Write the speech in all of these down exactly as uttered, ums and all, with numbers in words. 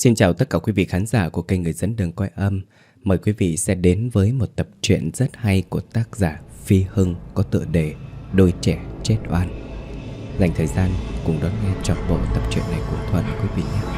Xin chào tất cả quý vị khán giả của kênh Người Dẫn Đường Coi Âm. Mời quý vị sẽ đến với một tập truyện rất hay của tác giả Phi Hưng có tựa đề Đôi Trẻ Chết Oan. Dành thời gian cùng đón nghe trọn bộ tập truyện này cùng Thuận quý vị nhé.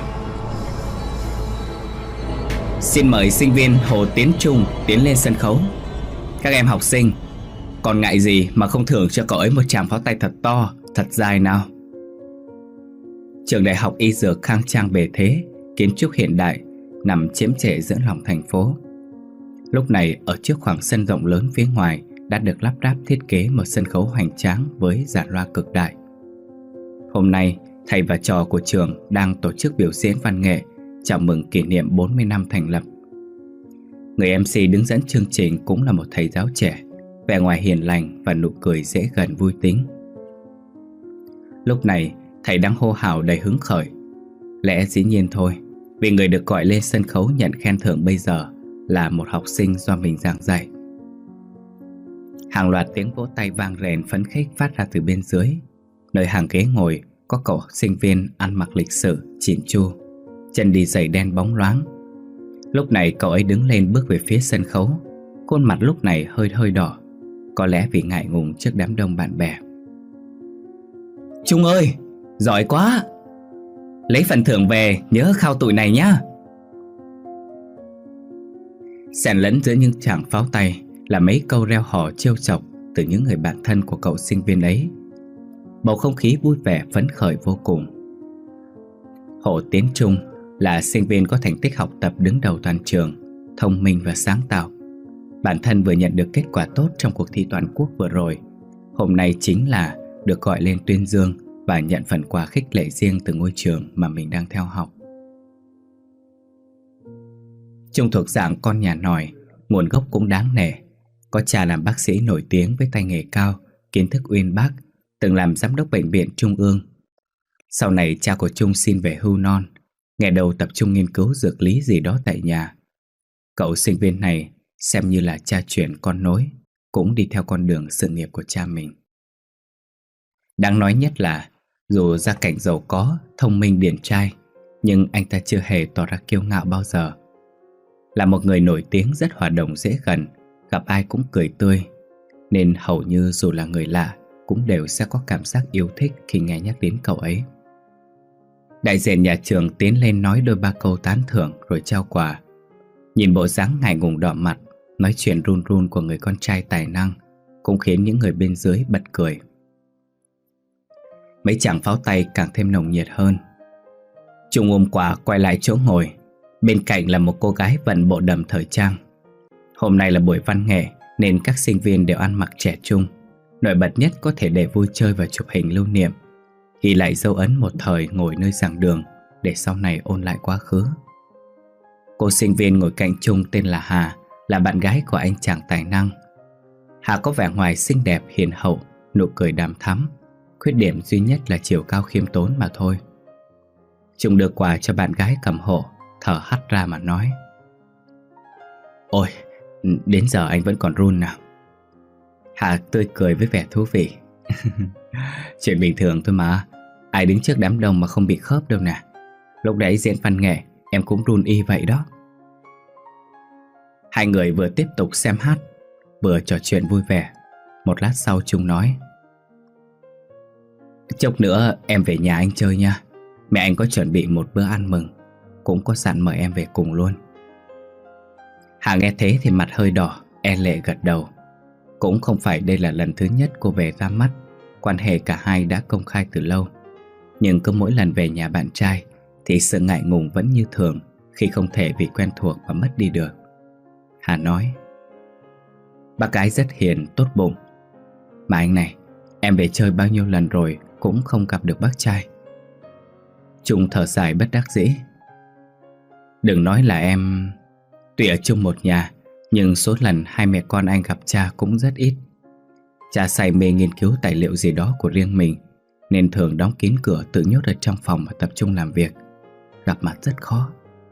Xin mời sinh viên Hồ Tiến Trung tiến lên sân khấu. Các em học sinh, còn ngại gì mà không thưởng cho cậu ấy một tràng pháo tay thật to, thật dài nào. Trường Đại học Y Dược khang trang bề thế, kiến trúc hiện đại, nằm chiếm trệ giữa lòng thành phố. Lúc này ở trước khoảng sân rộng lớn phía ngoài đã được lắp ráp thiết kế một sân khấu hoành tráng với dàn loa cực đại. Hôm nay, thầy và trò của trường đang tổ chức biểu diễn văn nghệ chào mừng kỷ niệm bốn mươi năm thành lập. Người em xê đứng dẫn chương trình cũng là một thầy giáo trẻ, vẻ ngoài hiền lành và nụ cười dễ gần vui tính. Lúc này, thầy đang hô hào đầy hứng khởi. Lẽ dĩ nhiên thôi, vì người được gọi lên sân khấu nhận khen thưởng bây giờ là một học sinh do mình giảng dạy. Hàng loạt tiếng vỗ tay vang rền phấn khích phát ra từ bên dưới. Nơi hàng ghế ngồi có cậu sinh viên ăn mặc lịch sự, chỉn chu, chân đi giày đen bóng loáng. Lúc này cậu ấy đứng lên bước về phía sân khấu, khuôn mặt lúc này hơi hơi đỏ, có lẽ vì ngại ngùng trước đám đông bạn bè. Trung ơi, giỏi quá! Lấy phần thưởng về nhớ khao tụi này nhá. Xen lẫn giữa những tràng pháo tay là mấy câu reo hò trêu chọc từ những người bạn thân của cậu sinh viên ấy. Bầu không khí vui vẻ phấn khởi vô cùng. Hồ Tiến Trung là sinh viên có thành tích học tập đứng đầu toàn trường, thông minh và sáng tạo. Bản thân vừa nhận được kết quả tốt trong cuộc thi toàn quốc vừa rồi. Hôm nay chính là được gọi lên tuyên dương và nhận phần quà khích lệ riêng từ ngôi trường mà mình đang theo học. Trung thuộc dạng con nhà nòi, nguồn gốc cũng đáng nể. Có cha làm bác sĩ nổi tiếng với tay nghề cao, kiến thức uyên bác, từng làm giám đốc bệnh viện trung ương. Sau này cha của Trung xin về hưu non, ngày đầu tập trung nghiên cứu dược lý gì đó tại nhà. Cậu sinh viên này xem như là cha truyền con nối, cũng đi theo con đường sự nghiệp của cha mình. Đáng nói nhất là dù gia cảnh giàu có, thông minh điển trai, nhưng anh ta chưa hề tỏ ra kiêu ngạo bao giờ. Là một người nổi tiếng rất hòa đồng dễ gần, gặp ai cũng cười tươi, nên hầu như dù là người lạ cũng đều sẽ có cảm giác yêu thích khi nghe nhắc đến cậu ấy. Đại diện nhà trường tiến lên nói đôi ba câu tán thưởng rồi trao quà. Nhìn bộ dáng ngại ngùng đỏ mặt, nói chuyện run run của người con trai tài năng cũng khiến những người bên dưới bật cười. Mấy chàng pháo tay càng thêm nồng nhiệt hơn. Trung ôm quà quay lại chỗ ngồi. Bên cạnh là một cô gái vận bộ đầm thời trang. Hôm nay là buổi văn nghệ nên các sinh viên đều ăn mặc trẻ trung. Nổi bật nhất có thể để vui chơi và chụp hình lưu niệm, ghi lại dấu ấn một thời ngồi nơi giảng đường để sau này ôn lại quá khứ. Cô sinh viên ngồi cạnh Trung tên là Hà, là bạn gái của anh chàng tài năng. Hà có vẻ ngoài xinh đẹp hiền hậu, nụ cười đằm thắm. Khuyết điểm duy nhất là chiều cao khiêm tốn mà thôi. Trung đưa quà cho bạn gái cầm hộ, thở hắt ra mà nói: Ôi, đến giờ anh vẫn còn run nào. Hà tươi cười với vẻ thú vị. Chuyện bình thường thôi mà, ai đứng trước đám đông mà không bị khớp đâu nè. Lúc đấy diễn văn nghệ em cũng run y vậy đó. Hai người vừa tiếp tục xem hát, vừa trò chuyện vui vẻ. Một lát sau Trung nói: Chốc nữa em về nhà anh chơi nha. Mẹ anh có chuẩn bị một bữa ăn mừng, cũng có dặn mời em về cùng luôn. Hà nghe thế thì mặt hơi đỏ, e lệ gật đầu. Cũng không phải đây là lần thứ nhất cô về ra mắt. Quan hệ cả hai đã công khai từ lâu. Nhưng cứ mỗi lần về nhà bạn trai thì sự ngại ngùng vẫn như thường, khi không thể vì quen thuộc mà mất đi được. Hà nói: Bác gái rất hiền, tốt bụng. Mà anh này, em về chơi bao nhiêu lần rồi cũng không gặp được bác trai. Trung thở dài bất đắc dĩ: Đừng nói là em. Tuy ở chung một nhà, nhưng số lần hai mẹ con anh gặp cha cũng rất ít. Cha say mê nghiên cứu tài liệu gì đó của riêng mình, nên thường đóng kín cửa tự nhốt ở trong phòng và tập trung làm việc. Gặp mặt rất khó.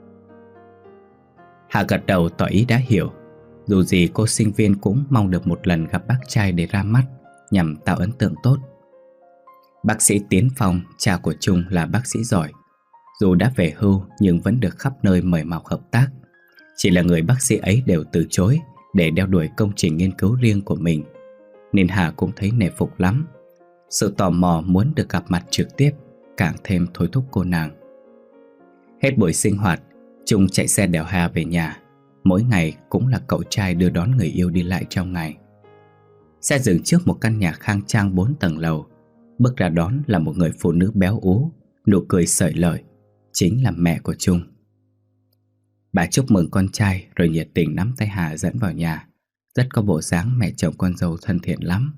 Hà gật đầu tỏ ý đã hiểu. Dù gì cô sinh viên cũng mong được một lần gặp bác trai để ra mắt, nhằm tạo ấn tượng tốt. Bác sĩ Tiến Phong, cha của Trung, là bác sĩ giỏi. dù đã về hưu nhưng vẫn được khắp nơi mời mọc hợp tác. Chỉ là người bác sĩ ấy đều từ chối để đeo đuổi công trình nghiên cứu riêng của mình, nên Hà cũng thấy nể phục lắm. Sự tò mò muốn được gặp mặt trực tiếp càng thêm thôi thúc cô nàng. Hết buổi sinh hoạt, Trung chạy xe đèo Hà về nhà. Mỗi ngày cũng là cậu trai đưa đón người yêu đi lại trong ngày. Xe dừng trước một căn nhà khang trang bốn tầng lầu. Bước ra đón là một người phụ nữ béo ú, nụ cười sởi lời, chính là mẹ của Trung. Bà chúc mừng con trai rồi nhiệt tình nắm tay Hà dẫn vào nhà. Rất có bộ dáng mẹ chồng con dâu thân thiện lắm.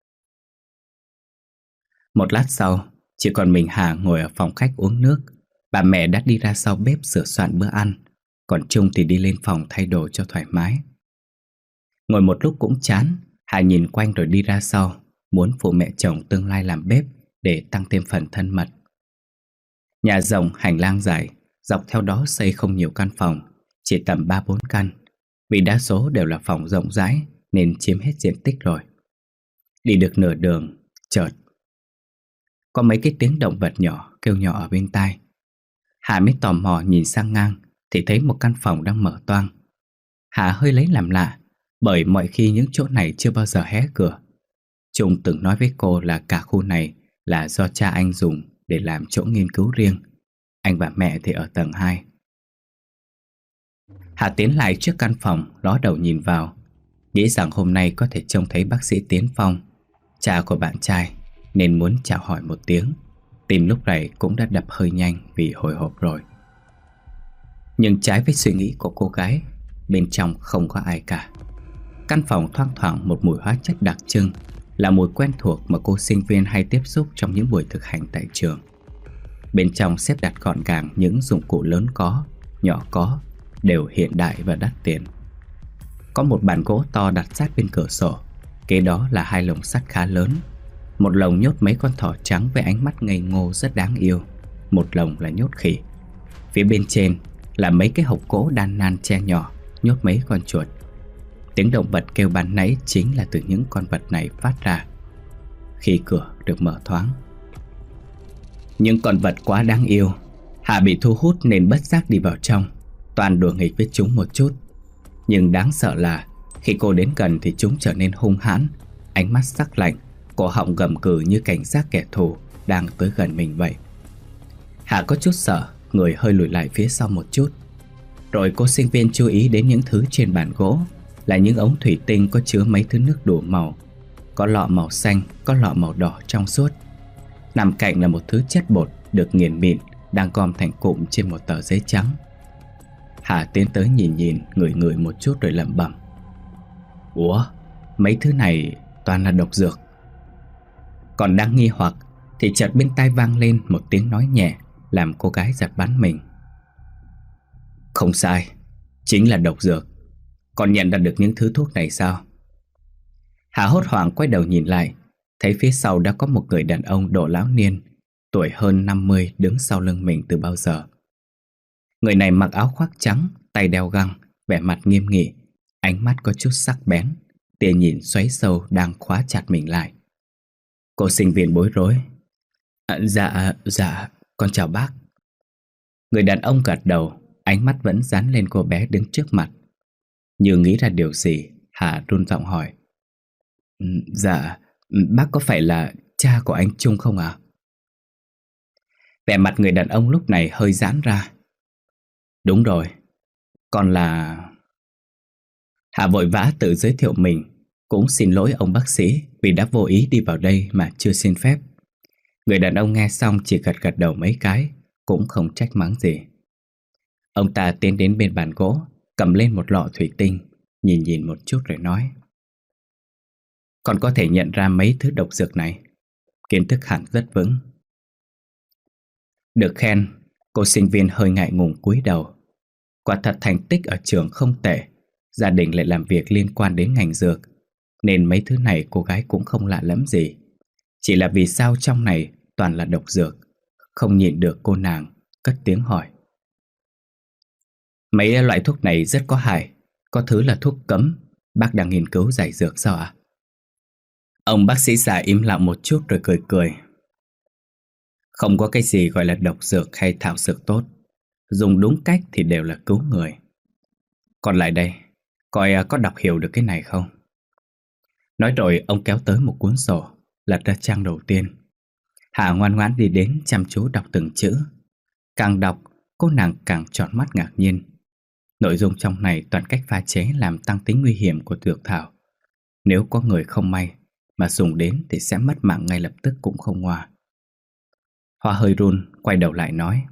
Một lát sau, chỉ còn mình Hà ngồi ở phòng khách uống nước. Bà mẹ đã đi ra sau bếp sửa soạn bữa ăn, còn Trung thì đi lên phòng thay đồ cho thoải mái. Ngồi một lúc cũng chán, Hà nhìn quanh rồi đi ra sau, muốn phụ mẹ chồng tương lai làm bếp để tăng thêm phần thân mật. Nhà rộng, hành lang dài, dọc theo đó xây không nhiều căn phòng, chỉ tầm ba bốn căn. Vì đa số đều là phòng rộng rãi nên chiếm hết diện tích rồi. Đi được nửa đường, chợt có mấy cái tiếng động vật nhỏ kêu nhỏ ở bên tai. Hà mới tò mò nhìn sang ngang thì thấy một căn phòng đang mở toang. Hà hơi lấy làm lạ, bởi mọi khi những chỗ này chưa bao giờ hé cửa. Trung từng nói với cô là cả khu này là do cha anh dùng để làm chỗ nghiên cứu riêng. Anh và mẹ thì ở tầng hai. Hà tiến lại trước căn phòng, ló đầu nhìn vào, nghĩ rằng hôm nay có thể trông thấy bác sĩ Tiến Phong, cha của bạn trai, nên muốn chào hỏi một tiếng. Tim lúc này cũng đã đập hơi nhanh vì hồi hộp rồi. Nhưng trái với suy nghĩ của cô gái, bên trong không có ai cả. Căn phòng thoang thoảng một mùi hóa chất đặc trưng, là mùi quen thuộc mà cô sinh viên hay tiếp xúc trong những buổi thực hành tại trường. Bên trong xếp đặt gọn gàng những dụng cụ lớn có, nhỏ có, đều hiện đại và đắt tiền. Có một bàn gỗ to đặt sát bên cửa sổ, kế đó là hai lồng sắt khá lớn. Một lồng nhốt mấy con thỏ trắng với ánh mắt ngây ngô rất đáng yêu, một lồng là nhốt khỉ. Phía bên trên là mấy cái hộc gỗ đan nan che nhỏ, nhốt mấy con chuột. Tiếng động vật kêu ban nãy chính là từ những con vật này phát ra. Khi cửa được mở thoáng, những con vật quá đáng yêu, Hà bị thu hút nên bất giác đi vào trong, toàn đùa nghịch với chúng một chút. Nhưng đáng sợ là khi cô đến gần thì chúng trở nên hung hãn, ánh mắt sắc lạnh, cổ họng gầm cừ như cảnh giác kẻ thù đang tới gần mình vậy. Hà có chút sợ, người hơi lùi lại phía sau một chút. Rồi cô sinh viên chú ý đến những thứ trên bàn gỗ, là những ống thủy tinh có chứa mấy thứ nước đủ màu. Có lọ màu xanh, có lọ màu đỏ trong suốt. Nằm cạnh là một thứ chất bột được nghiền mịn, đang gom thành cụm trên một tờ giấy trắng. Hà tiến tới nhìn nhìn, ngửi ngửi một chút rồi lẩm bẩm: Ủa, mấy thứ này toàn là độc dược. Còn đang nghi hoặc thì chợt bên tai vang lên một tiếng nói nhẹ, làm cô gái giật bắn mình. Không sai, chính là độc dược. Còn nhận ra được những thứ thuốc này sao? Hà hốt hoảng quay đầu nhìn lại, thấy phía sau đã có một người đàn ông độ lão niên, tuổi hơn năm mươi đứng sau lưng mình từ bao giờ. Người này mặc áo khoác trắng, tay đeo găng, vẻ mặt nghiêm nghị, ánh mắt có chút sắc bén, tia nhìn xoáy sâu đang khóa chặt mình lại. Cô sinh viên bối rối. À, dạ, dạ, con chào bác. Người đàn ông gật đầu, ánh mắt vẫn dán lên cô bé đứng trước mặt. Như nghĩ ra điều gì, Hà run giọng hỏi: Dạ, bác có phải là cha của anh Trung không ạ? Vẻ mặt người đàn ông lúc này hơi giãn ra. Đúng rồi, con là... Hà vội vã tự giới thiệu mình, cũng xin lỗi ông bác sĩ vì đã vô ý đi vào đây mà chưa xin phép. Người đàn ông nghe xong chỉ gật gật đầu mấy cái, cũng không trách mắng gì. Ông ta tiến đến bên bàn gỗ, cầm lên một lọ thủy tinh, nhìn nhìn một chút rồi nói: Con có thể nhận ra mấy thứ độc dược này, kiến thức hẳn rất vững. Được khen, cô sinh viên hơi ngại ngùng cúi đầu. Quả thật thành tích ở trường không tệ, gia đình lại làm việc liên quan đến ngành dược, nên mấy thứ này cô gái cũng không lạ lẫm gì. Chỉ là vì sao trong này toàn là độc dược, không nhịn được cô nàng cất tiếng hỏi: Mấy loại thuốc này rất có hại, có thứ là thuốc cấm, bác đang nghiên cứu giải dược sao ạ? Ông bác sĩ già im lặng một chút rồi cười cười. Không có cái gì gọi là độc dược hay thảo dược tốt. Dùng đúng cách thì đều là cứu người. Còn lại đây, coi có đọc hiểu được cái này không? Nói rồi ông kéo tới một cuốn sổ, lật ra trang đầu tiên. Hà ngoan ngoãn đi đến chăm chú đọc từng chữ. Càng đọc, cô nàng càng tròn mắt ngạc nhiên. Nội dung trong này toàn cách pha chế làm tăng tính nguy hiểm của dược thảo. Nếu có người không may mà dùng đến thì sẽ mất mạng ngay lập tức cũng không ngoa. Hoa hơi run, quay đầu lại nói: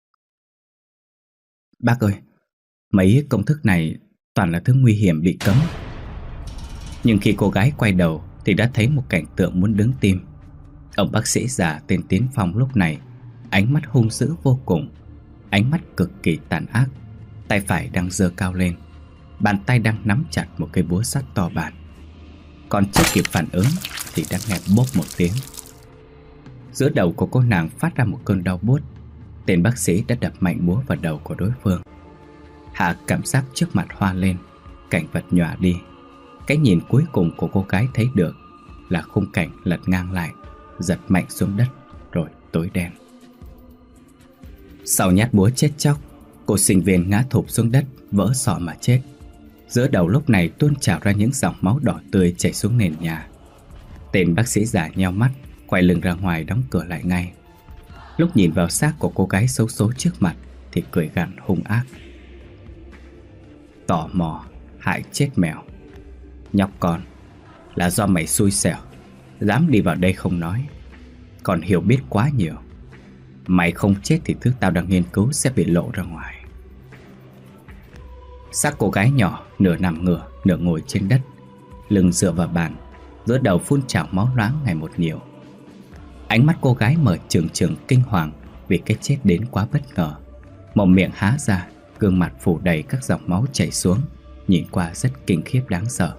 Bác ơi, mấy công thức này toàn là thứ nguy hiểm bị cấm. Nhưng khi cô gái quay đầu thì đã thấy một cảnh tượng muốn đứng tim. Ông bác sĩ già tên Tiến Phong lúc này ánh mắt hung dữ vô cùng, ánh mắt cực kỳ tàn ác. Tay phải đang giơ cao lên, bàn tay đang nắm chặt một cây búa sắt to bản. Còn chưa kịp phản ứng thì đã nghe bốp một tiếng. Giữa đầu của cô nàng phát ra một cơn đau buốt. Tên bác sĩ đã đập mạnh búa vào đầu của đối phương. Hạ cảm giác trước mặt hoa lên, cảnh vật nhòa đi. Cái nhìn cuối cùng của cô gái thấy được là khung cảnh lật ngang lại, giật mạnh xuống đất rồi tối đen. Sau nhát búa chết chóc, cô sinh viên ngã thụp xuống đất, vỡ sọ mà chết. Giữa đầu lúc này tuôn trào ra những dòng máu đỏ tươi chảy xuống nền nhà. Tên bác sĩ già nheo mắt, quay lưng ra ngoài đóng cửa lại ngay. Lúc nhìn vào xác của cô gái xấu số trước mặt thì cười gằn hung ác: Tò mò hại chết mèo. Nhóc con, là do mày xui xẻo, dám đi vào đây không nói, còn hiểu biết quá nhiều. Mày không chết thì thứ tao đang nghiên cứu sẽ bị lộ ra ngoài. Xác cô gái nhỏ nửa nằm ngửa, nửa ngồi trên đất, lưng dựa vào bàn, giữa đầu phun trào máu loãng ngày một nhiều. Ánh mắt cô gái mở trừng trừng kinh hoàng vì cái chết đến quá bất ngờ. Mồm miệng há ra, gương mặt phủ đầy các dòng máu chảy xuống, nhìn qua rất kinh khiếp đáng sợ.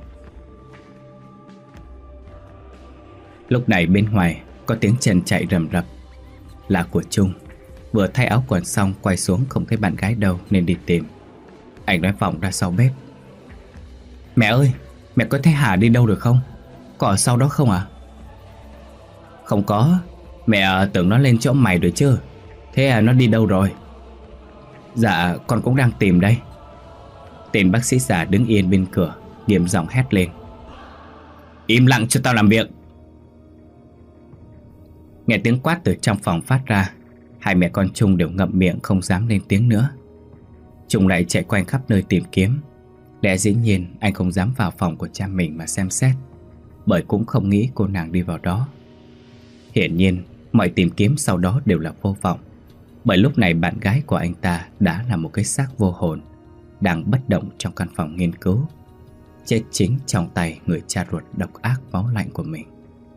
Lúc này bên ngoài có tiếng chân chạy rầm rập, là của Trung. Vừa thay áo quần xong quay xuống không thấy bạn gái đâu nên đi tìm. Anh nói vọng ra sau bếp: Mẹ ơi, mẹ có thấy Hà đi đâu được không? Có ở sau đó không à? Không có, mẹ tưởng nó lên chỗ mày rồi chứ. Thế à, nó đi đâu rồi? Dạ, con cũng đang tìm đây. Tên bác sĩ già đứng yên bên cửa, nghiêm giọng hét lên: Im lặng cho tao làm việc. Nghe tiếng quát từ trong phòng phát ra, hai mẹ con Trung đều ngậm miệng không dám lên tiếng nữa. Trung lại chạy quanh khắp nơi tìm kiếm. Lẽ dĩ nhiên anh không dám vào phòng của cha mình mà xem xét, bởi cũng không nghĩ cô nàng đi vào đó. Hiển nhiên mọi tìm kiếm sau đó đều là vô vọng, bởi lúc này bạn gái của anh ta đã là một cái xác vô hồn, đang bất động trong căn phòng nghiên cứu, chết chính trong tay người cha ruột độc ác máu lạnh của mình.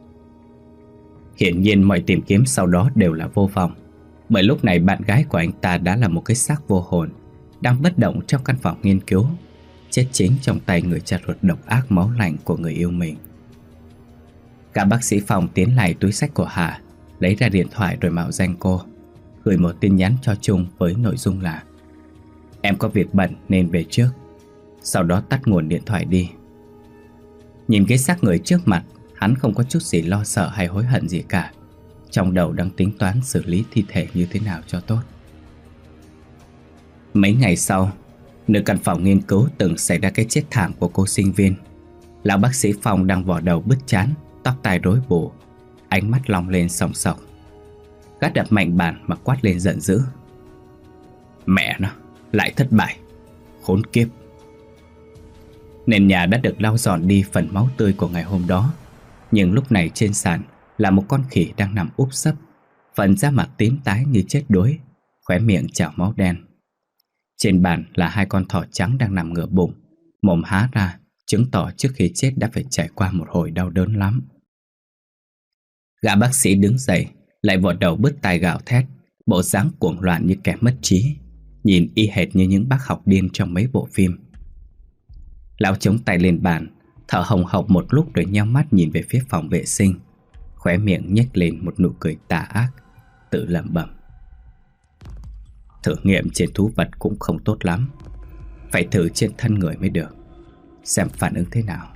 Hiển nhiên mọi tìm kiếm sau đó đều là vô vọng, bởi lúc này bạn gái của anh ta đã là một cái xác vô hồn, đang bất động trong căn phòng nghiên cứu, chết chính trong tay người cha ruột độc ác máu lạnh của người yêu mình. Cả bác sĩ phòng tiến lại túi xách của Hà, lấy ra điện thoại rồi mạo danh cô, gửi một tin nhắn cho Trung với nội dung là: Em có việc bận nên về trước. Sau đó tắt nguồn điện thoại đi. Nhìn cái xác người trước mặt, hắn không có chút gì lo sợ hay hối hận gì cả. Trong đầu đang tính toán xử lý thi thể như thế nào cho tốt. Mấy ngày sau, nơi căn phòng nghiên cứu từng xảy ra cái chết thảm của cô sinh viên, lão bác sĩ Phong đang vò đầu bứt trán, tóc tai rối bù, ánh mắt long lên sòng sọc. Gã đập mạnh bàn mà quát lên giận dữ: Mẹ nó, lại thất bại, khốn kiếp. Nền nhà đã được lau dọn đi phần máu tươi của ngày hôm đó, nhưng lúc này trên sàn là một con khỉ đang nằm úp sấp, phần da mặt tím tái như chết đuối, khóe miệng trào máu đen. Trên bàn là hai con thỏ trắng đang nằm ngửa bụng, mồm há ra, chứng tỏ trước khi chết đã phải trải qua một hồi đau đớn lắm. Gã bác sĩ đứng dậy, lại vò đầu bứt tai gào thét, bộ dáng cuồng loạn như kẻ mất trí, nhìn y hệt như những bác học điên trong mấy bộ phim. Lão chống tay lên bàn, thở hồng hộc một lúc rồi nheo mắt nhìn về phía phòng vệ sinh, khóe miệng nhếch lên một nụ cười tà ác, tự lẩm bẩm: Thử nghiệm trên thú vật cũng không tốt lắm, phải thử trên thân người mới được, xem phản ứng thế nào.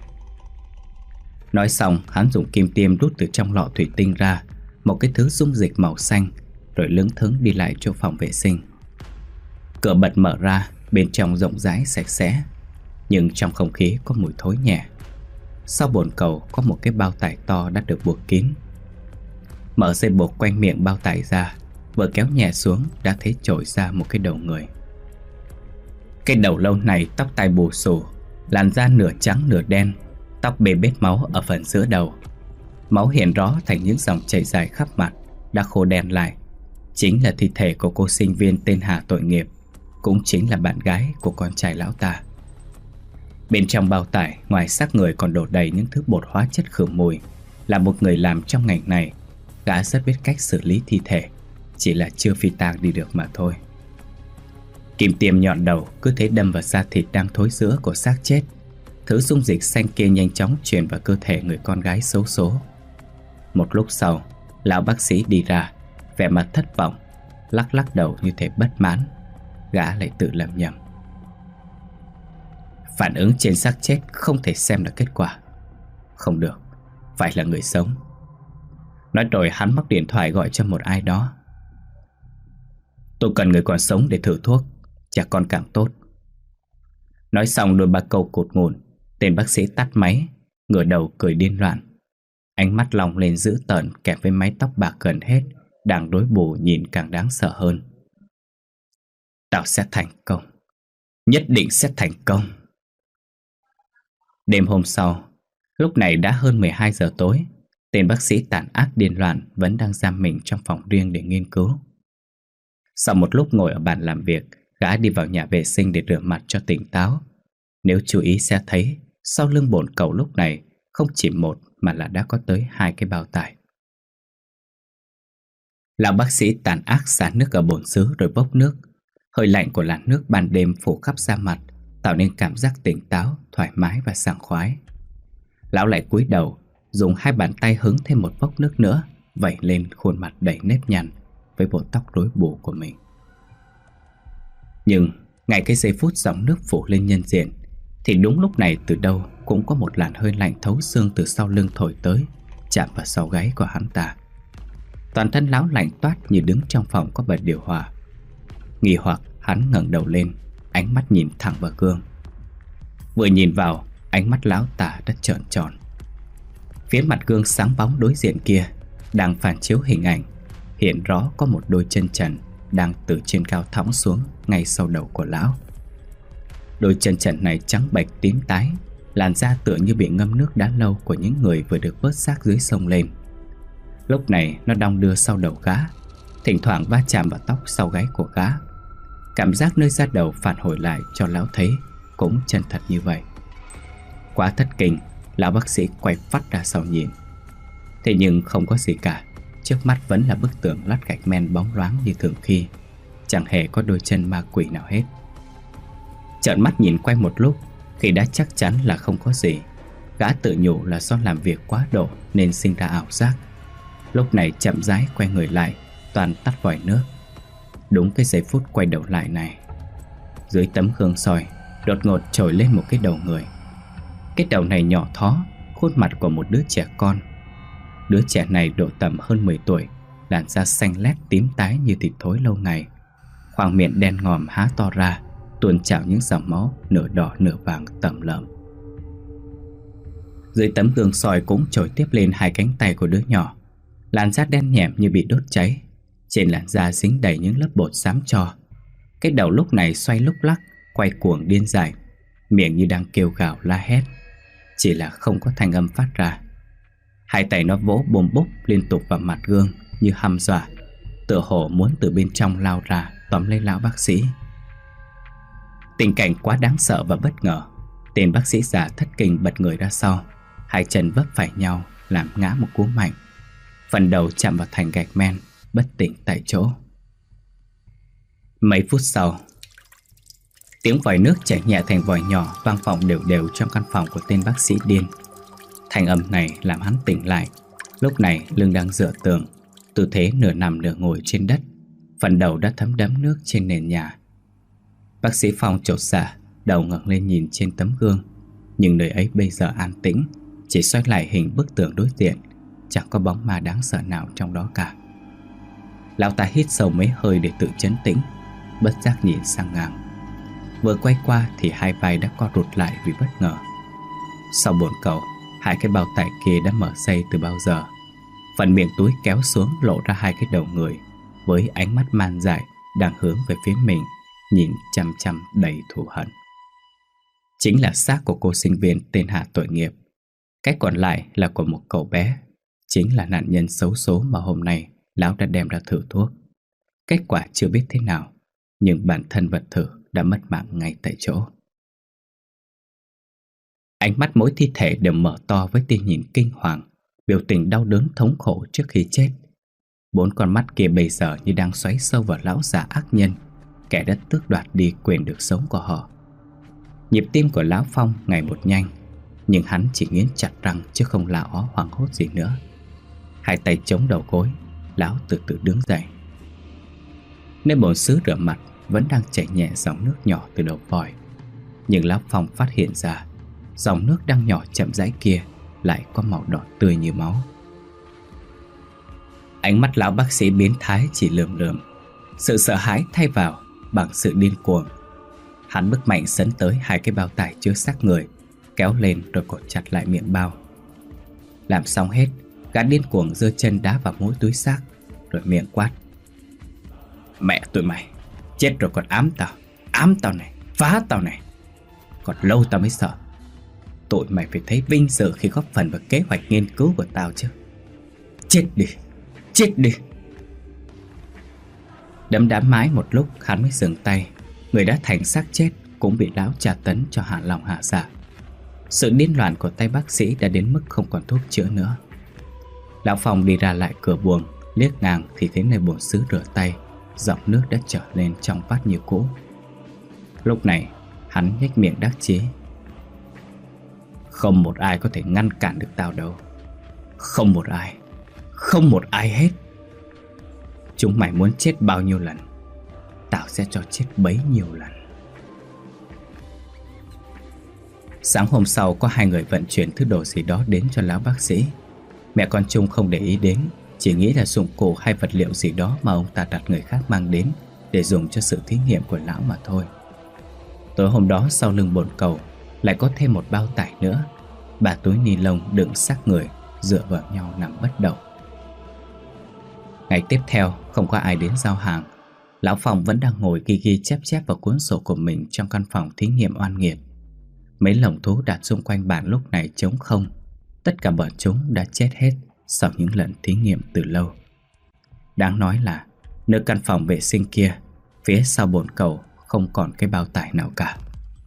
Nói xong, hắn dùng kim tiêm rút từ trong lọ thủy tinh ra một cái thứ dung dịch màu xanh, rồi lững thững đi lại chỗ phòng vệ sinh. Cửa bật mở ra, bên trong rộng rãi sạch sẽ, nhưng trong không khí có mùi thối nhẹ. Sau bồn cầu có một cái bao tải to đã được buộc kín. Mở dây buộc quanh miệng bao tải ra, vừa kéo nhẹ xuống đã thấy trồi ra một cái đầu người. Cái đầu lâu này tóc tai bù xù, làn da nửa trắng nửa đen, tóc bê bết máu ở phần giữa đầu. Máu hiện rõ thành những dòng chảy dài khắp mặt, đã khô đen lại. Chính là thi thể của cô sinh viên tên Hà tội nghiệp, cũng chính là bạn gái của con trai lão ta. Bên trong bao tải, ngoài xác người còn đổ đầy những thứ bột hóa chất khử mùi. Là một người làm trong ngành này, gã rất biết cách xử lý thi thể, chỉ là chưa phi tang đi được mà thôi. Kim tiêm nhọn đầu cứ thế đâm vào da thịt đang thối rữa của xác chết. Thứ dung dịch xanh kia nhanh chóng truyền vào cơ thể người con gái xấu số. Một lúc sau, lão bác sĩ đi ra, vẻ mặt thất vọng, lắc lắc đầu như thể bất mãn. Gã lại tự lẩm nhẩm: phản ứng trên xác chết không thể xem là kết quả. Không được, phải là người sống. Nói rồi hắn móc điện thoại gọi cho một ai đó. Tôi cần người còn sống để thử thuốc, trẻ con càng tốt. Nói xong đôi ba câu cụt ngùn, tên bác sĩ tắt máy, ngửa đầu cười điên loạn. Ánh mắt long lên dữ tợn kèm với mái tóc bạc gần hết, đang đối bù nhìn càng đáng sợ hơn. Tao sẽ thành công, nhất định sẽ thành công. Đêm hôm sau, lúc này đã hơn mười hai giờ tối, tên bác sĩ tàn ác điên loạn vẫn đang giam mình trong phòng riêng để nghiên cứu. Sau một lúc ngồi ở bàn làm việc, gã đi vào nhà vệ sinh để rửa mặt cho tỉnh táo. Nếu chú ý sẽ thấy, sau lưng bồn cầu lúc này không chỉ một mà là đã có tới hai cái bao tải. Lão bác sĩ tàn ác xả nước ở bồn sứ rồi bốc nước. Hơi lạnh của làn nước ban đêm phủ khắp da mặt, tạo nên cảm giác tỉnh táo, thoải mái và sảng khoái. Lão lại cúi đầu, dùng hai bàn tay hứng thêm một vốc nước nữa, vẩy lên khuôn mặt đầy nếp nhăn với bộ tóc rối bù của mình. Nhưng ngay cái giây phút dòng nước phủ lên nhân diện, thì đúng lúc này từ đâu cũng có một làn hơi lạnh thấu xương từ sau lưng thổi tới, chạm vào sau gáy của hắn ta. Toàn thân lão lạnh toát như đứng trong phòng có bật điều hòa. Nghi hoặc hắn ngẩng đầu lên, ánh mắt nhìn thẳng vào gương. Vừa nhìn vào, ánh mắt lão ta đã trợn tròn. Phía mặt gương sáng bóng đối diện kia đang phản chiếu hình ảnh, hiện rõ có một đôi chân trần đang từ trên cao thõng xuống ngay sau đầu của lão. Đôi chân trần này trắng bệch tím tái, làn da tựa như bị ngâm nước đã lâu của những người vừa được vớt xác dưới sông lên. Lúc này nó đong đưa sau đầu gã, thỉnh thoảng va chạm vào tóc sau gáy của gã. Cảm giác nơi da đầu phản hồi lại cho lão thấy cũng chân thật như vậy. Quá thất kinh, lão bác sĩ quay phát ra sau nhìn. Thế nhưng không có gì cả, trước mắt vẫn là bức tường lát gạch men bóng loáng như thường khi, chẳng hề có đôi chân ma quỷ nào hết. Trợn mắt nhìn quanh một lúc, khi đã chắc chắn là không có gì, gã tự nhủ là do làm việc quá độ nên sinh ra ảo giác. Lúc này chậm rãi quay người lại, toàn tắt vòi nước. Đúng cái giây phút quay đầu lại này, dưới tấm gương soi đột ngột trồi lên một cái đầu người. Cái đầu này nhỏ thó, khuôn mặt của một đứa trẻ con. Đứa trẻ này độ tầm hơn mười tuổi, làn da xanh lét tím tái như thịt thối lâu ngày, khoang miệng đen ngòm há to ra, tuôn trào những dòng máu nửa đỏ nửa vàng tẩm lợm. Dưới tấm gương soi cũng trồi tiếp lên hai cánh tay của đứa nhỏ, làn da đen nhẹm như bị đốt cháy. Trên làn da dính đầy những lớp bột xám tro. Cái đầu lúc này xoay lúc lắc, quay cuồng điên dại, miệng như đang kêu gào la hét, chỉ là không có thanh âm phát ra. Hai tay nó vỗ bôm bốp liên tục vào mặt gương như hăm dọa, tựa hồ muốn từ bên trong lao ra tóm lấy lão bác sĩ. Tình cảnh quá đáng sợ và bất ngờ. Tên bác sĩ già thất kinh bật người ra sau, hai chân vấp phải nhau làm ngã một cú mạnh. Phần đầu chạm vào thành gạch men, bất tỉnh tại chỗ. Mấy phút sau, tiếng vòi nước chảy nhẹ thành vòi nhỏ vang vọng đều đều trong căn phòng của tên bác sĩ điên. Thanh âm này làm hắn tỉnh lại. Lúc này lưng đang dựa tường, tư thế nửa nằm nửa ngồi trên đất, phần đầu đã thấm đẫm nước trên nền nhà. Bác sĩ Phong chột dạ, đầu ngẩng lên nhìn trên tấm gương, nhưng nơi ấy bây giờ an tĩnh, chỉ xoay lại hình bức tường đối diện, chẳng có bóng ma đáng sợ nào trong đó cả. Lão ta hít sâu mấy hơi để tự trấn tĩnh, bất giác nhìn sang ngang. Vừa quay qua thì hai vai đã co rụt lại vì bất ngờ. Sau bồn cầu, hai cái bao tải kia đã mở dây từ bao giờ. Phần miệng túi kéo xuống lộ ra hai cái đầu người, với ánh mắt man dại đang hướng về phía mình, nhìn chăm chăm đầy thù hận. Chính là xác của cô sinh viên tên Hạ tội nghiệp. Cái còn lại là của một cậu bé, chính là nạn nhân xấu số mà hôm nay lão đã đem ra thử thuốc. Kết quả chưa biết thế nào, nhưng bản thân vật thử đã mất mạng ngay tại chỗ. Ánh mắt mỗi thi thể đều mở to với tia nhìn kinh hoàng, biểu tình đau đớn thống khổ trước khi chết. Bốn con mắt kia bây giờ như đang xoáy sâu vào lão già ác nhân, kẻ đã tước đoạt đi quyền được sống của họ. Nhịp tim của lão Phong ngày một nhanh, nhưng hắn chỉ nghiến chặt răng chứ không la ó hoảng hốt gì nữa. Hai tay chống đầu gối, lão từ từ đứng dậy. Nơi bồn sứ rửa mặt vẫn đang chảy nhẹ dòng nước nhỏ từ đầu vòi, nhưng lão Phong phát hiện ra dòng nước đang nhỏ chậm rãi kia lại có màu đỏ tươi như máu. Ánh mắt lão bác sĩ biến thái chỉ lườm lườm, sự sợ hãi thay vào bằng sự điên cuồng. Hắn bước mạnh sấn tới hai cái bao tải chứa xác người, kéo lên rồi cột chặt lại miệng bao. Làm xong hết, gã điên cuồng giơ chân đá vào mỗi túi xác, rồi miệng quát: "Mẹ tụi mày, chết rồi còn ám tao, ám tao này, phá tao này. Còn lâu tao mới sợ. Tụi mày phải thấy vinh dự khi góp phần vào kế hoạch nghiên cứu của tao chứ. Chết đi, chết đi." Đấm đá mãi một lúc hắn mới dừng tay. Người đã thành xác chết cũng bị lão tra tấn cho hạ lòng hạ dạ. Sự điên loạn của tay bác sĩ đã đến mức không còn thuốc chữa nữa. Lão Phong đi ra lại cửa buồng, liếc ngang thì thấy nơi bồn sứ rửa tay, dòng nước đã trở lên trong vắt như cũ. Lúc này hắn nhếch miệng đắc chí: "Không một ai có thể ngăn cản được tao đâu. Không một ai, không một ai hết. Chúng mày muốn chết bao nhiêu lần, tao sẽ cho chết bấy nhiêu lần." Sáng hôm sau có hai người vận chuyển thứ đồ gì đó đến cho lão bác sĩ. Mẹ con Trung không để ý đến, chỉ nghĩ là dụng cụ hay vật liệu gì đó mà ông ta đặt người khác mang đến để dùng cho sự thí nghiệm của lão mà thôi. Tối hôm đó sau lưng bồn cầu lại có thêm một bao tải nữa, ba túi ni lông đựng xác người dựa vào nhau nằm bất động. Ngày tiếp theo không có ai đến giao hàng. Lão Phong vẫn đang ngồi ghi ghi chép chép vào cuốn sổ của mình trong căn phòng thí nghiệm oan nghiệt. Mấy lồng thú đặt xung quanh bàn lúc này trống không. Tất cả bọn chúng đã chết hết sau những lần thí nghiệm từ lâu. Đáng nói là nơi căn phòng vệ sinh kia, phía sau bồn cầu không còn cái bao tải nào cả.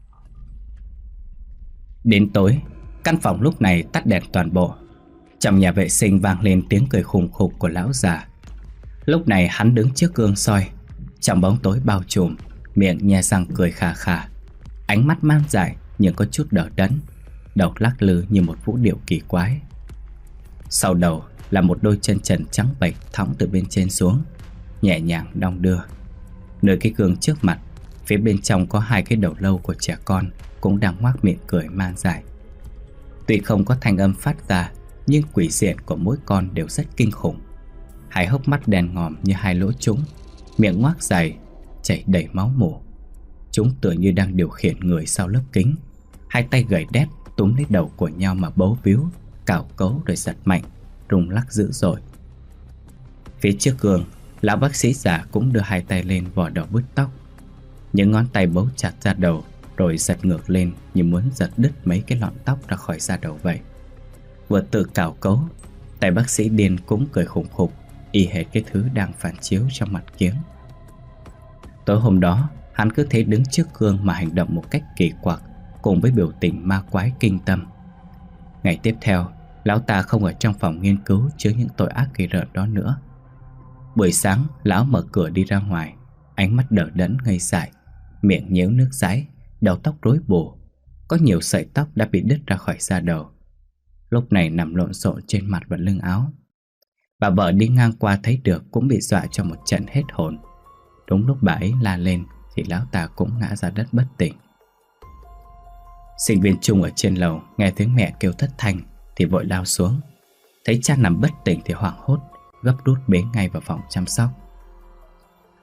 Đến tối, căn phòng lúc này tắt đèn toàn bộ. Trong nhà vệ sinh vang lên tiếng cười khùng khục của lão già. Lúc này hắn đứng trước gương soi, trong bóng tối bao trùm, miệng nhe răng cười khà khà, ánh mắt man dại nhưng có chút đờ đẫn, đầu lắc lư như một vũ điệu kỳ quái. Sau đầu là một đôi chân trần trắng bệch thõng từ bên trên xuống, nhẹ nhàng đong đưa. Nơi cái gương trước mặt, phía bên trong có hai cái đầu lâu của trẻ con cũng đang ngoác miệng cười man dại. Tuy không có thanh âm phát ra, nhưng quỷ diện của mỗi con đều rất kinh khủng. Hai hốc mắt đen ngòm như hai lỗ trũng, miệng ngoác dài, chảy đầy máu mủ. Chúng tựa như đang điều khiển người sau lớp kính. Hai tay gầy đét túm lấy đầu của nhau mà bấu víu, cào cấu rồi giật mạnh, rung lắc dữ dội. Phía trước gương, lão bác sĩ già cũng đưa hai tay lên vò đầu bứt tóc. Những ngón tay bấu chặt ra đầu rồi giật ngược lên như muốn giật đứt mấy cái lọn tóc ra khỏi da đầu vậy. Vừa tự cào cấu, tay bác sĩ điên cũng cười khủng khục, y hệt cái thứ đang phản chiếu trong mặt kiếng. Tối hôm đó, hắn cứ thế đứng trước gương mà hành động một cách kỳ quặc, cùng với biểu tình ma quái kinh tâm. Ngày tiếp theo, lão ta không ở trong phòng nghiên cứu chứa những tội ác kỳ rợn đó nữa. Buổi sáng, lão mở cửa đi ra ngoài, ánh mắt đờ đẫn ngây dại, miệng nhếch nước dãi, đầu tóc rối bù, có nhiều sợi tóc đã bị đứt ra khỏi da đầu. Lúc này nằm lộn xộn trên mặt và lưng áo. Bà vợ đi ngang qua thấy được cũng bị dọa cho một trận hết hồn. Đúng lúc bà ấy la lên thì lão ta cũng ngã ra đất bất tỉnh. Sinh viên Trung ở trên lầu nghe tiếng mẹ kêu thất thanh thì vội lao xuống. Thấy cha nằm bất tỉnh thì hoảng hốt, gấp rút bế ngay vào phòng chăm sóc.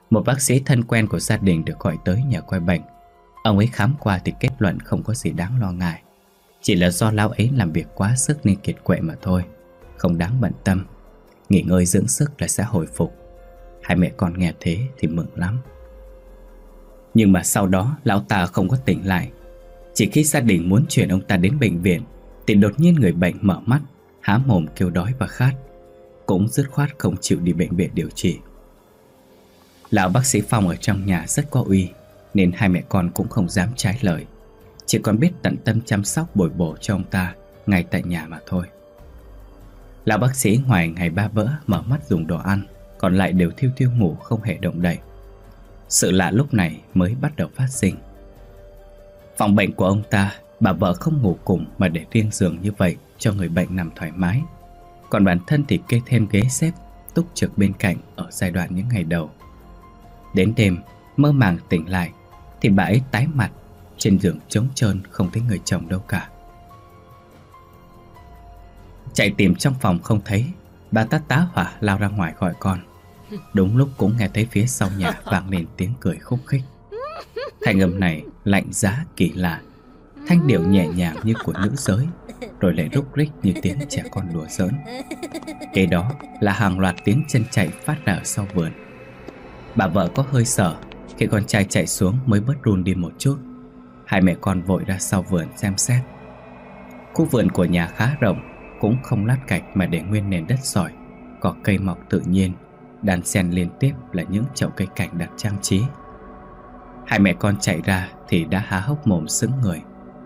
Một bác sĩ thân quen của gia đình được gọi tới nhờ coi bệnh. Ông ấy khám qua thì kết luận không có gì đáng lo ngại, chỉ là do lão ấy làm việc quá sức nên kiệt quệ mà thôi, không đáng bận tâm. Nghỉ ngơi dưỡng sức là sẽ hồi phục. Hai mẹ con nghe thế thì mừng lắm. Nhưng mà sau đó lão ta không có tỉnh lại. Chỉ khi gia đình muốn chuyển ông ta đến bệnh viện thì đột nhiên người bệnh mở mắt, há mồm kêu đói và khát, cũng dứt khoát không chịu đi bệnh viện điều trị. Lão bác sĩ Phong ở trong nhà rất có uy, nên hai mẹ con cũng không dám trái lời, chỉ còn biết tận tâm chăm sóc bồi bổ cho ông ta ngay tại nhà mà thôi. Lão bác sĩ ngoài ngày ba bữa mở mắt dùng đồ ăn, còn lại đều thiêu thiêu ngủ không hề động đậy. Sự lạ lúc này mới bắt đầu phát sinh. Phòng bệnh của ông ta, bà vợ không ngủ cùng mà để riêng giường như vậy cho người bệnh nằm thoải mái. Còn bản thân thì kê thêm ghế xếp túc trực bên cạnh ở giai đoạn những ngày đầu. Đến đêm mơ màng tỉnh lại thì bà ấy tái mặt, trên giường trống trơn không thấy người chồng đâu cả. Chạy tìm trong phòng không thấy, bà ta tá hỏa lao ra ngoài gọi con. Đúng lúc cũng nghe thấy phía sau nhà vang lên tiếng cười khúc khích. Thanh âm này lạnh giá kỳ lạ, thanh điệu nhẹ nhàng như của nữ giới, rồi lại rúc rích như tiếng trẻ con đùa giỡn. Kế đó là hàng loạt tiếng chân chạy phát ra ở sau vườn. Bà vợ có hơi sợ, khi con trai chạy xuống mới bớt run đi một chút. Hai mẹ con vội ra sau vườn xem xét. Khu vườn của nhà khá rộng, cũng không lát gạch mà để nguyên nền đất sỏi, có cây mọc tự nhiên, đan xen liên tiếp là những chậu cây cảnh đặt trang trí. Hai mẹ con chạy ra thì đã há hốc mồm sững người.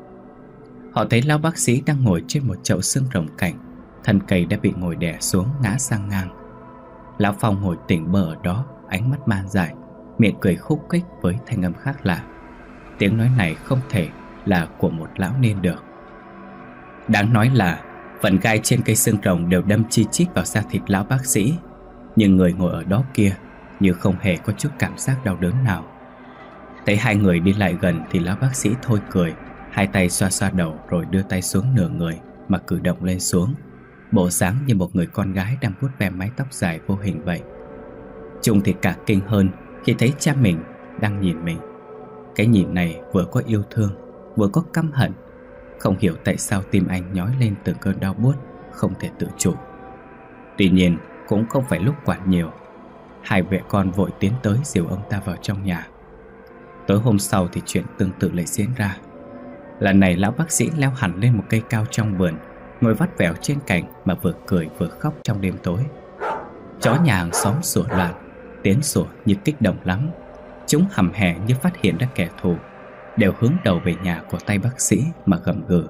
Họ thấy lão bác sĩ đang ngồi trên một chậu xương rồng cảnh, thân cây đã bị ngồi đè xuống ngã sang ngang. Lão Phong ngồi tỉnh bơ ở đó, ánh mắt man dại, miệng cười khúc khích với thanh âm khác lạ. Tiếng nói này không thể là của một lão niên được. Đáng nói là phần gai trên cây xương rồng đều đâm chi chít vào da thịt lão bác sĩ, nhưng người ngồi ở đó kia như không hề có chút cảm giác đau đớn nào. Thấy hai người đi lại gần thì lão bác sĩ thôi cười, hai tay xoa xoa đầu rồi đưa tay xuống nửa người mà cử động lên xuống, bộ dáng như một người con gái đang vuốt ve mái tóc dài vô hình vậy. Trung thì cả kinh hơn khi thấy cha mình đang nhìn mình. Cái nhìn này vừa có yêu thương, vừa có căm hận. Không hiểu tại sao tim anh nhói lên từng cơn đau buốt không thể tự chủ. Tuy nhiên cũng không phải lúc quản nhiều. Hai mẹ con vội tiến tới dìu ông ta vào trong nhà. Tối hôm sau thì chuyện tương tự lại diễn ra. Lần này lão bác sĩ leo hẳn lên một cây cao trong vườn, ngồi vắt vẻo trên cành mà vừa cười vừa khóc trong đêm tối. Chó nhà hàng xóm sủa loạn, tiếng sủa như kích động lắm. Chúng hầm hè như phát hiện ra kẻ thù, đều hướng đầu về nhà của tay bác sĩ mà gầm gừ.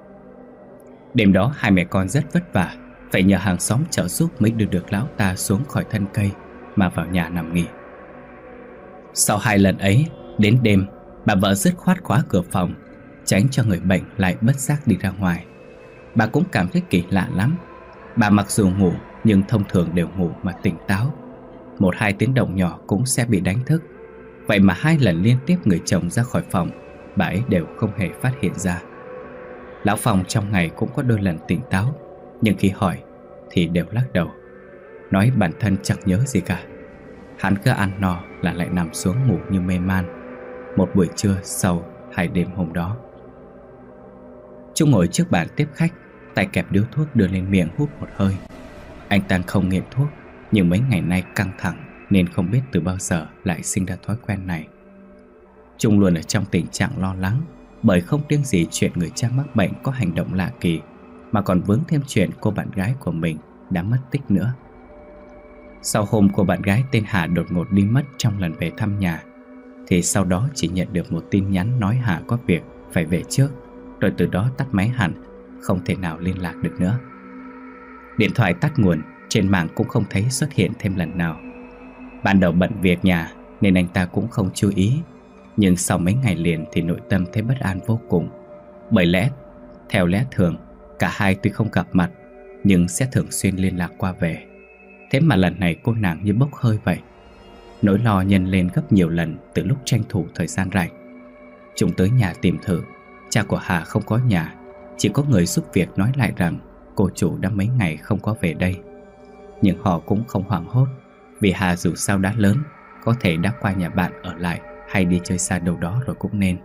Đêm đó hai mẹ con rất vất vả, phải nhờ hàng xóm trợ giúp mới đưa được lão ta xuống khỏi thân cây mà vào nhà nằm nghỉ. Sau hai lần ấy, đến đêm bà vợ dứt khoát khóa cửa phòng, tránh cho người bệnh lại bất giác đi ra ngoài. Bà cũng cảm thấy kỳ lạ lắm. Bà mặc dù ngủ nhưng thông thường đều ngủ mà tỉnh táo. Một hai tiếng động nhỏ cũng sẽ bị đánh thức. Vậy mà hai lần liên tiếp người chồng ra khỏi phòng, bà ấy đều không hề phát hiện ra. Lão Phong trong ngày cũng có đôi lần tỉnh táo, nhưng khi hỏi thì đều lắc đầu, nói bản thân chẳng nhớ gì cả. Hắn cứ ăn no là lại nằm xuống ngủ như mê man. Một buổi trưa sau hai đêm hôm đó. Trung ngồi trước bàn tiếp khách, tay kẹp điếu thuốc đưa lên miệng hút một hơi. Anh ta không nghiện thuốc, nhưng mấy ngày nay căng thẳng nên không biết từ bao giờ lại sinh ra thói quen này. Trung luôn ở trong tình trạng lo lắng, bởi không riêng gì chuyện người cha mắc bệnh có hành động lạ kỳ, mà còn vướng thêm chuyện cô bạn gái của mình đã mất tích nữa. Sau hôm cô bạn gái tên Hà đột ngột đi mất trong lần về thăm nhà, thì sau đó chỉ nhận được một tin nhắn nói Hà có việc phải về trước, rồi từ đó tắt máy hẳn, không thể nào liên lạc được nữa. Điện thoại tắt nguồn, trên mạng cũng không thấy xuất hiện thêm lần nào. Ban đầu bận việc nhà nên anh ta cũng không chú ý, nhưng sau mấy ngày liền thì nội tâm thấy bất an vô cùng. Bởi lẽ, theo lẽ thường, cả hai tuy không gặp mặt nhưng sẽ thường xuyên liên lạc qua về. Thế mà lần này cô nàng như bốc hơi vậy. Nỗi lo nhân lên gấp nhiều lần từ lúc tranh thủ thời gian rảnh. Chúng tới nhà tìm thử, cha của Hà không có nhà, chỉ có người giúp việc nói lại rằng cô chủ đã mấy ngày không có về đây. Nhưng họ cũng không hoảng hốt, vì Hà dù sao đã lớn, Có thể đã qua nhà bạn ở lại hay đi chơi xa đâu đó rồi cũng nên.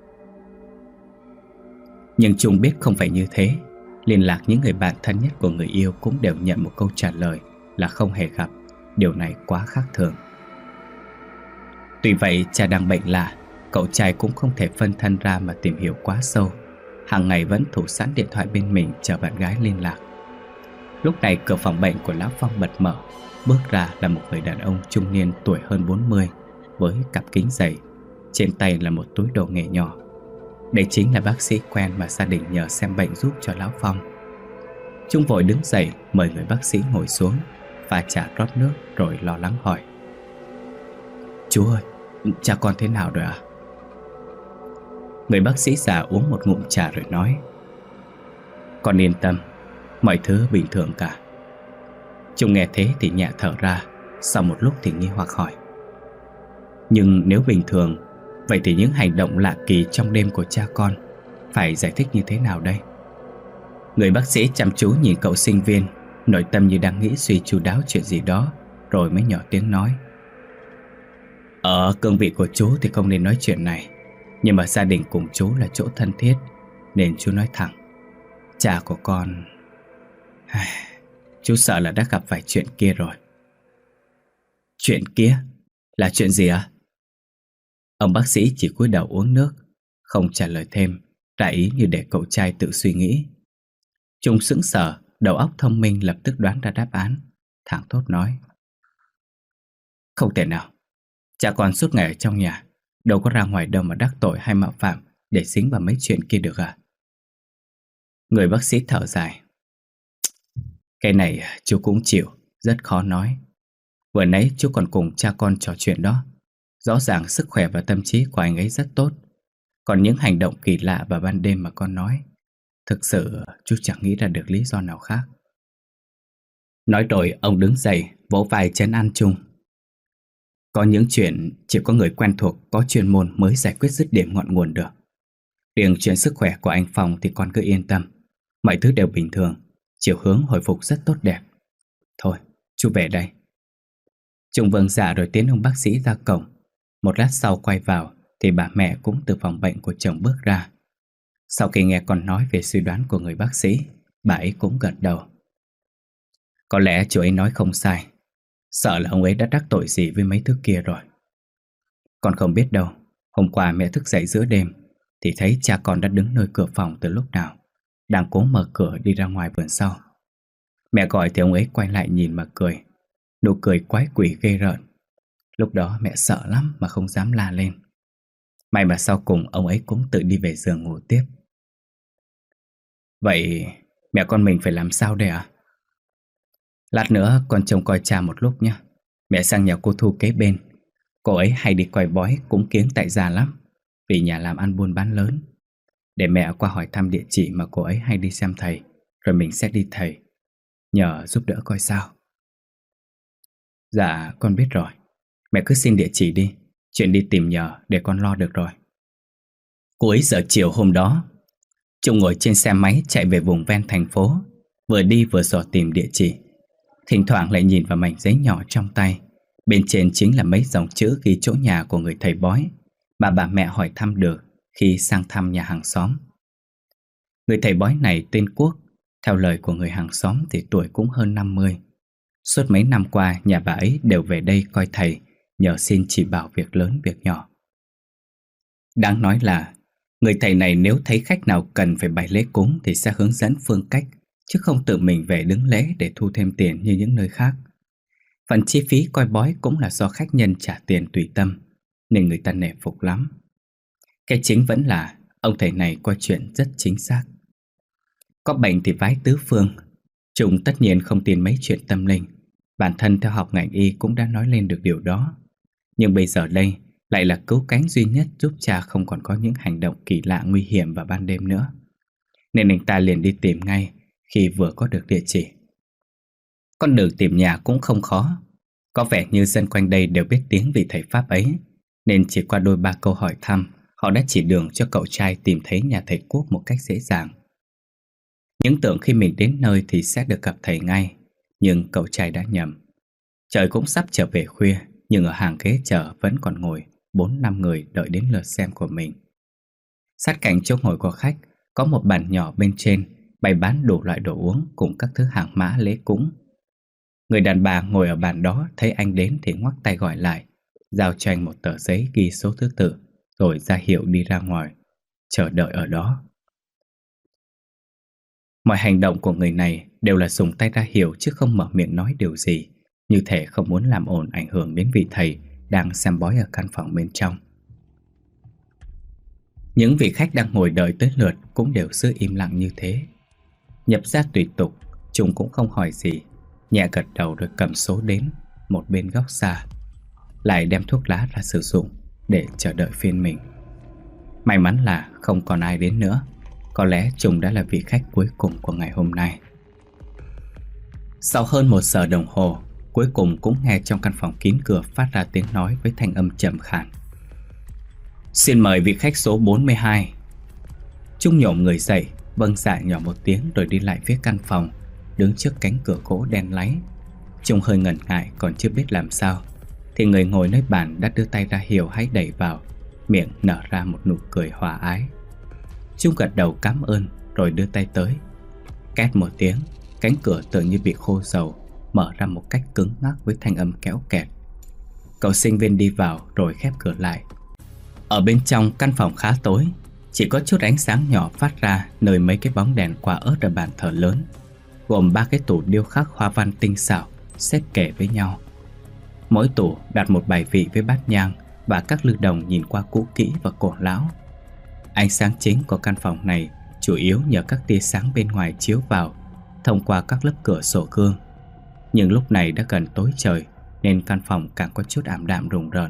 Nhưng Trung biết không phải như thế. Liên lạc những người bạn thân nhất của người yêu cũng đều nhận một câu trả lời là không hề gặp. Điều này quá khác thường. Tuy vậy cha đang bệnh lạ, cậu trai cũng không thể phân thân ra mà tìm hiểu quá sâu. Hàng ngày vẫn thủ sẵn điện thoại bên mình chờ bạn gái liên lạc. Lúc này cửa phòng bệnh của Lão Phong bật mở. Bước ra là một người đàn ông trung niên tuổi hơn bốn mươi, với cặp kính dày. Trên tay là một túi đồ nghề nhỏ. Đây chính là bác sĩ quen mà gia đình nhờ xem bệnh giúp cho Lão Phong. Trung vội đứng dậy mời người bác sĩ ngồi xuống, pha trà rót nước rồi lo lắng hỏi: "Chú ơi, cha con thế nào rồi ạ?" Người bác sĩ già uống một ngụm trà rồi nói: "Con yên tâm, mọi thứ bình thường cả." Trung nghe thế thì nhẹ thở ra. Sau một lúc thì nghi hoặc hỏi: "Nhưng nếu bình thường, vậy thì những hành động lạ kỳ trong đêm của cha con phải giải thích như thế nào đây?" Người bác sĩ chăm chú nhìn cậu sinh viên, nội tâm như đang nghĩ suy chu đáo chuyện gì đó, rồi mới nhỏ tiếng nói: "Ở cương vị của chú thì không nên nói chuyện này, nhưng mà gia đình cùng chú là chỗ thân thiết, nên chú nói thẳng. Cha của con... chú sợ là đã gặp phải chuyện kia rồi." "Chuyện kia? Là chuyện gì ạ?" Ông bác sĩ chỉ cúi đầu uống nước, không trả lời thêm, ra ý như để cậu trai tự suy nghĩ. Trung sững sờ, đầu óc thông minh lập tức đoán ra đáp án, thảng thốt nói: "Không thể nào. Cha con suốt ngày ở trong nhà, đâu có ra ngoài đâu mà đắc tội hay mạo phạm để dính vào mấy chuyện kia được à?" Người bác sĩ thở dài: "Cái này chú cũng chịu, rất khó nói. Vừa nãy chú còn cùng cha con trò chuyện đó. Rõ ràng sức khỏe và tâm trí của anh ấy rất tốt. Còn những hành động kỳ lạ vào ban đêm mà con nói, thực sự chú chẳng nghĩ ra được lý do nào khác." Nói rồi ông đứng dậy, vỗ vai trấn an Trung: "Có những chuyện chỉ có người quen thuộc, có chuyên môn mới giải quyết dứt điểm ngọn nguồn được. Riêng chuyện sức khỏe của anh Phong thì con cứ yên tâm, mọi thứ đều bình thường, chiều hướng hồi phục rất tốt đẹp. Thôi, chú về đây." Trung vâng dạ rồi tiến ông bác sĩ ra cổng. Một lát sau quay vào thì bà mẹ cũng từ phòng bệnh của chồng bước ra. Sau khi nghe con nói về suy đoán của người bác sĩ, bà ấy cũng gật đầu. Có lẽ chú ấy nói không sai. Sợ là ông ấy đã đắc tội gì với mấy thứ kia rồi. Con không biết đâu, hôm qua mẹ thức dậy giữa đêm thì thấy cha con đã đứng nơi cửa phòng từ lúc nào, đang cố mở cửa đi ra ngoài vườn sau. Mẹ gọi thì ông ấy quay lại nhìn mà cười, nụ cười quái quỷ ghê rợn. Lúc đó mẹ sợ lắm mà không dám la lên. May mà sau cùng ông ấy cũng tự đi về giường ngủ tiếp. Vậy mẹ con mình phải làm sao đây ạ? Lát nữa con trông coi cha một lúc nhé. Mẹ sang nhà cô Thu kế bên. Cô ấy hay đi coi bói cúng kiếng tại gia lắm, vì nhà làm ăn buôn bán lớn. Để mẹ qua hỏi thăm địa chỉ mà cô ấy hay đi xem thầy, rồi mình sẽ đi thầy. Nhờ giúp đỡ coi sao. Dạ con biết rồi. Mẹ cứ xin địa chỉ đi, chuyện đi tìm nhờ để con lo được rồi. Cuối giờ chiều hôm đó, Trung ngồi trên xe máy chạy về vùng ven thành phố, vừa đi vừa dò tìm địa chỉ. Thỉnh thoảng lại nhìn vào mảnh giấy nhỏ trong tay. Bên trên chính là mấy dòng chữ ghi chỗ nhà của người thầy bói mà bà mẹ hỏi thăm được khi sang thăm nhà hàng xóm. Người thầy bói này tên Quốc. Theo lời của người hàng xóm thì tuổi cũng hơn năm mươi. Suốt mấy năm qua nhà bà ấy đều về đây coi thầy, nhờ xin chỉ bảo việc lớn việc nhỏ. Đáng nói là người thầy này nếu thấy khách nào cần phải bày lễ cúng thì sẽ hướng dẫn phương cách, chứ không tự mình về đứng lễ để thu thêm tiền như những nơi khác. Phần chi phí coi bói cũng là do khách nhân trả tiền tùy tâm, nên người ta nể phục lắm. Cái chính vẫn là ông thầy này coi chuyện rất chính xác. Có bệnh thì vái tứ phương. Trung tất nhiên không tin mấy chuyện tâm linh. Bản thân theo học ngành y cũng đã nói lên được điều đó. Nhưng bây giờ đây lại là cứu cánh duy nhất giúp cha không còn có những hành động kỳ lạ nguy hiểm vào ban đêm nữa. Nên anh ta liền đi tìm ngay khi vừa có được địa chỉ. Con đường tìm nhà cũng không khó. Có vẻ như dân quanh đây đều biết tiếng vị thầy Pháp ấy, nên chỉ qua đôi ba câu hỏi thăm, họ đã chỉ đường cho cậu trai tìm thấy nhà thầy Quốc một cách dễ dàng. Những tưởng khi mình đến nơi thì sẽ được gặp thầy ngay, nhưng cậu trai đã nhầm. Trời cũng sắp trở về khuya, nhưng ở hàng ghế chờ vẫn còn ngồi bốn năm người đợi đến lượt xem của mình. Sát cạnh chỗ ngồi của khách có một bàn nhỏ bên trên bày bán đủ loại đồ uống cùng các thứ hàng mã lễ cúng. Người đàn bà ngồi ở bàn đó thấy anh đến thì ngoắc tay gọi lại, giao cho anh một tờ giấy ghi số thứ tự, rồi ra hiệu đi ra ngoài, chờ đợi ở đó. Mọi hành động của người này đều là dùng tay ra hiệu chứ không mở miệng nói điều gì, như thể không muốn làm ồn ảnh hưởng đến vị thầy đang xem bói ở căn phòng bên trong. Những vị khách đang ngồi đợi tới lượt cũng đều giữ im lặng như thế. Nhập ra tùy tục, chúng cũng không hỏi gì, nhẹ gật đầu rồi cầm số đến một bên góc xa, lại đem thuốc lá ra sử dụng để chờ đợi phiên mình. May mắn là không còn ai đến nữa. Có lẽ chúng đã là vị khách cuối cùng của ngày hôm nay. Sau hơn một giờ đồng hồ, cuối cùng cũng nghe trong căn phòng kín cửa phát ra tiếng nói với thanh âm trầm khàn: "Xin mời vị khách số bốn mươi hai." Trung nhổm người dậy, vâng dạ nhỏ một tiếng rồi đi lại phía căn phòng, đứng trước cánh cửa gỗ đen láy. Trung hơi ngần ngại còn chưa biết làm sao, thì người ngồi nơi bàn đã đưa tay ra hiệu hãy đẩy vào, miệng nở ra một nụ cười hòa ái. Trung gật đầu cảm ơn rồi đưa tay tới. Két một tiếng, cánh cửa tự như bị khô dầu, mở ra một cách cứng ngắc với thanh âm kéo kẹt. Cậu sinh viên đi vào rồi khép cửa lại. Ở bên trong căn phòng khá tối, chỉ có chút ánh sáng nhỏ phát ra nơi mấy cái bóng đèn quả ớt ở bàn thờ lớn, gồm ba cái tủ điêu khắc hoa văn tinh xảo xếp kề với nhau. Mỗi tủ đặt một bài vị với bát nhang và các lư đồng nhìn qua cũ kỹ và cổ lão. Ánh sáng chính của căn phòng này chủ yếu nhờ các tia sáng bên ngoài chiếu vào thông qua các lớp cửa sổ gương. Nhưng lúc này đã gần tối trời nên căn phòng càng có chút ảm đạm rùng rợn.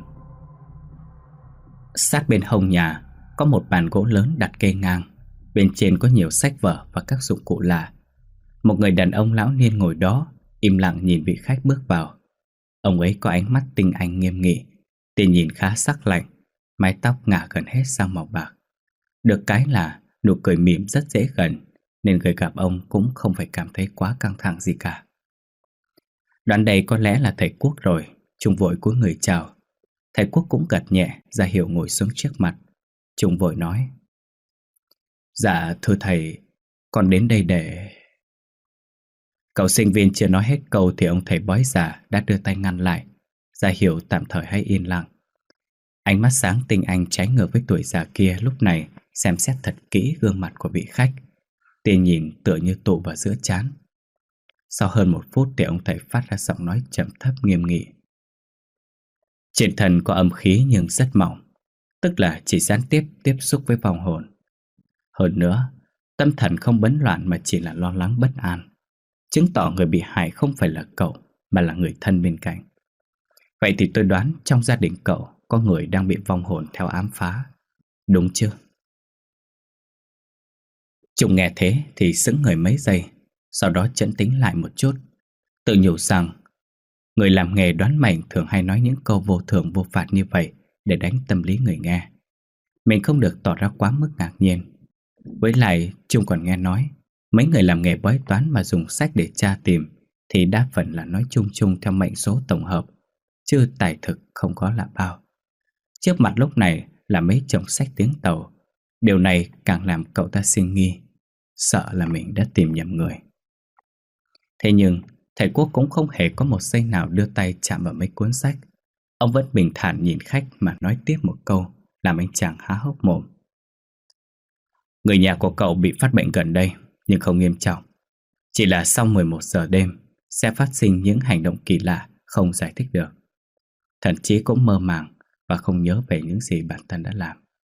Sát bên hông nhà có một bàn gỗ lớn đặt kê ngang, bên trên có nhiều sách vở và các dụng cụ lạ. Một người đàn ông lão niên ngồi đó, im lặng nhìn vị khách bước vào. Ông ấy có ánh mắt tinh anh nghiêm nghị, tia nhìn khá sắc lạnh, mái tóc ngả gần hết sang màu bạc. Được cái là nụ cười mỉm rất dễ gần, nên người gặp ông cũng không phải cảm thấy quá căng thẳng gì cả. Đoán đây có lẽ là thầy Quốc rồi, Trung vội cúi người chào. Thầy Quốc cũng gật nhẹ ra hiệu ngồi xuống trước mặt. Trung vội nói: "Dạ thưa thầy, con đến đây để..." Cậu sinh viên chưa nói hết câu thì ông thầy bói già đã đưa tay ngăn lại, ra hiệu tạm thời hãy yên lặng. Ánh mắt sáng tinh anh trái ngược với tuổi già kia lúc này xem xét thật kỹ gương mặt của vị khách, tia nhìn tựa như tụ vào giữa trán. Sau hơn một phút thì ông thầy phát ra giọng nói trầm thấp nghiêm nghị: "Trên thân có âm khí nhưng rất mỏng, tức là chỉ gián tiếp tiếp xúc với vong hồn. Hơn nữa, tâm thần không bấn loạn mà chỉ là lo lắng bất an, chứng tỏ người bị hại không phải là cậu mà là người thân bên cạnh. Vậy thì tôi đoán trong gia đình cậu có người đang bị vong hồn theo ám phá, đúng chưa?" Trung nghe thế thì sững người mấy giây, sau đó trấn tĩnh lại một chút, tự nhủ rằng người làm nghề đoán mệnh thường hay nói những câu vô thưởng vô phạt như vậy để đánh tâm lý người nghe. Mình không được tỏ ra quá mức ngạc nhiên. Với lại Trung còn nghe nói mấy người làm nghề bói toán mà dùng sách để tra tìm thì đa phần là nói chung chung theo mệnh số tổng hợp, chứ tài thực không có là bao. Trước mặt lúc này là mấy chồng sách tiếng Tàu. Điều này càng làm cậu ta sinh nghi, sợ là mình đã tìm nhầm người. Thế nhưng thầy Quốc cũng không hề có một giây nào đưa tay chạm vào mấy cuốn sách. Ông vẫn bình thản nhìn khách mà nói tiếp một câu làm anh chàng há hốc mồm: "Người nhà của cậu bị phát bệnh gần đây nhưng không nghiêm trọng. Chỉ là sau mười một giờ đêm sẽ phát sinh những hành động kỳ lạ không giải thích được. Thậm chí cũng mơ màng và không nhớ về những gì bản thân đã làm."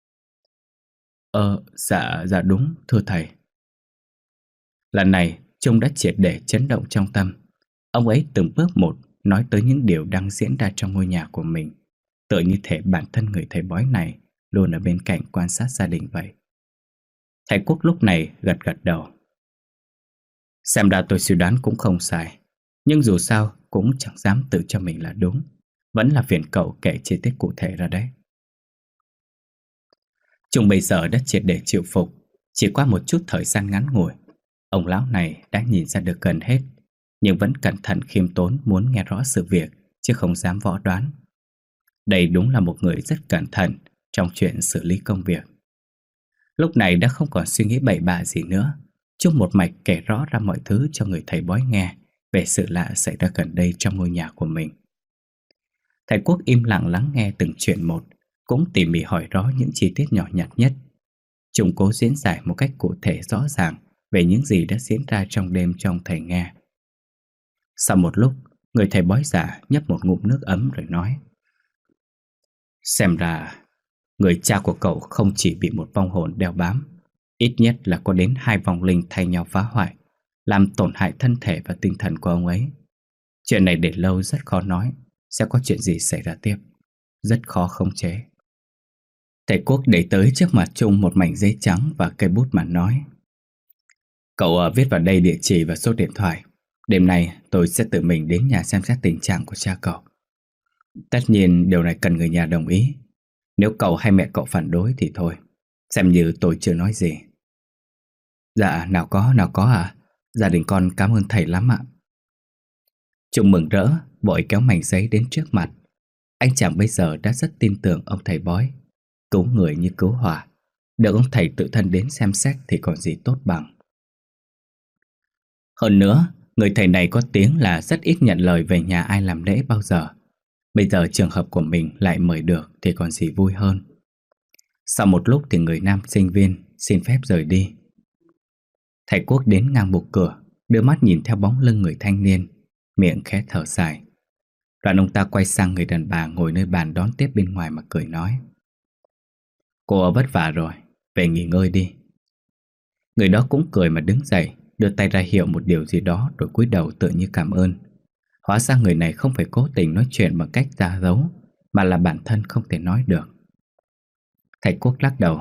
Ờ, dạ, dạ đúng, thưa thầy. Lần này Trung đã triệt để chấn động trong tâm. Ông ấy từng bước một nói tới những điều đang diễn ra trong ngôi nhà của mình, tựa như thể bản thân người thầy bói này luôn ở bên cạnh quan sát gia đình vậy. Thầy Quốc lúc này gật gật đầu: "Xem ra tôi suy đoán cũng không sai, nhưng dù sao cũng chẳng dám tự cho mình là đúng. Vẫn là phiền cậu kể chi tiết cụ thể ra đấy." Trung bây giờ đã triệt để chịu phục. Chỉ qua một chút thời gian ngắn ngủi, ông lão này đã nhìn ra được gần hết, nhưng vẫn cẩn thận khiêm tốn muốn nghe rõ sự việc chứ không dám võ đoán. Đây đúng là một người rất cẩn thận trong chuyện xử lý công việc. Lúc này đã không còn suy nghĩ bậy bạ gì nữa. Trung một mạch kể rõ ra mọi thứ cho người thầy bói nghe về sự lạ xảy ra gần đây trong ngôi nhà của mình. Thầy Quốc im lặng lắng nghe từng chuyện một, cũng tỉ mỉ hỏi rõ những chi tiết nhỏ nhặt nhất. Trung cố diễn giải một cách cụ thể rõ ràng về những gì đã diễn ra trong đêm cho ông thầy nghe. Sau một lúc, người thầy bói giả nhấp một ngụm nước ấm rồi nói: Xem ra người cha của cậu không chỉ bị một vong hồn đeo bám, ít nhất là có đến hai vong linh thay nhau phá hoại, làm tổn hại thân thể và tinh thần của ông ấy. Chuyện này để lâu rất khó nói sẽ có chuyện gì xảy ra tiếp, rất khó khống chế. Thầy Quốc để tới trước mặt Trung một mảnh giấy trắng và cây bút mà nói: Cậu viết vào đây địa chỉ và số điện thoại. Đêm nay tôi sẽ tự mình đến nhà xem xét tình trạng của cha cậu. Tất nhiên điều này cần người nhà đồng ý. Nếu cậu hay mẹ cậu phản đối thì thôi, xem như tôi chưa nói gì. Dạ, nào có, nào có à. Gia đình con cảm ơn thầy lắm ạ. Trung mừng rỡ, vội kéo mảnh giấy đến trước mặt. Anh chàng bây giờ đã rất tin tưởng ông thầy bói. Cứu người như cứu hỏa. Được ông thầy tự thân đến xem xét thì còn gì tốt bằng. Hơn nữa, người thầy này có tiếng là rất ít nhận lời về nhà ai làm lễ bao giờ. Bây giờ trường hợp của mình lại mời được thì còn gì vui hơn. Sau một lúc thì người nam sinh viên xin phép rời đi. Thầy Quốc đến ngang bục cửa, đưa mắt nhìn theo bóng lưng người thanh niên, miệng khẽ thở dài. Đoạn ông ta quay sang người đàn bà ngồi nơi bàn đón tiếp bên ngoài mà cười nói: Cô vất vả rồi, về nghỉ ngơi đi. Người đó cũng cười mà đứng dậy, đưa tay ra hiệu một điều gì đó rồi cúi đầu tựa như cảm ơn. Hóa ra người này không phải cố tình nói chuyện bằng cách giả dối, mà là bản thân không thể nói được. Thầy Quốc lắc đầu: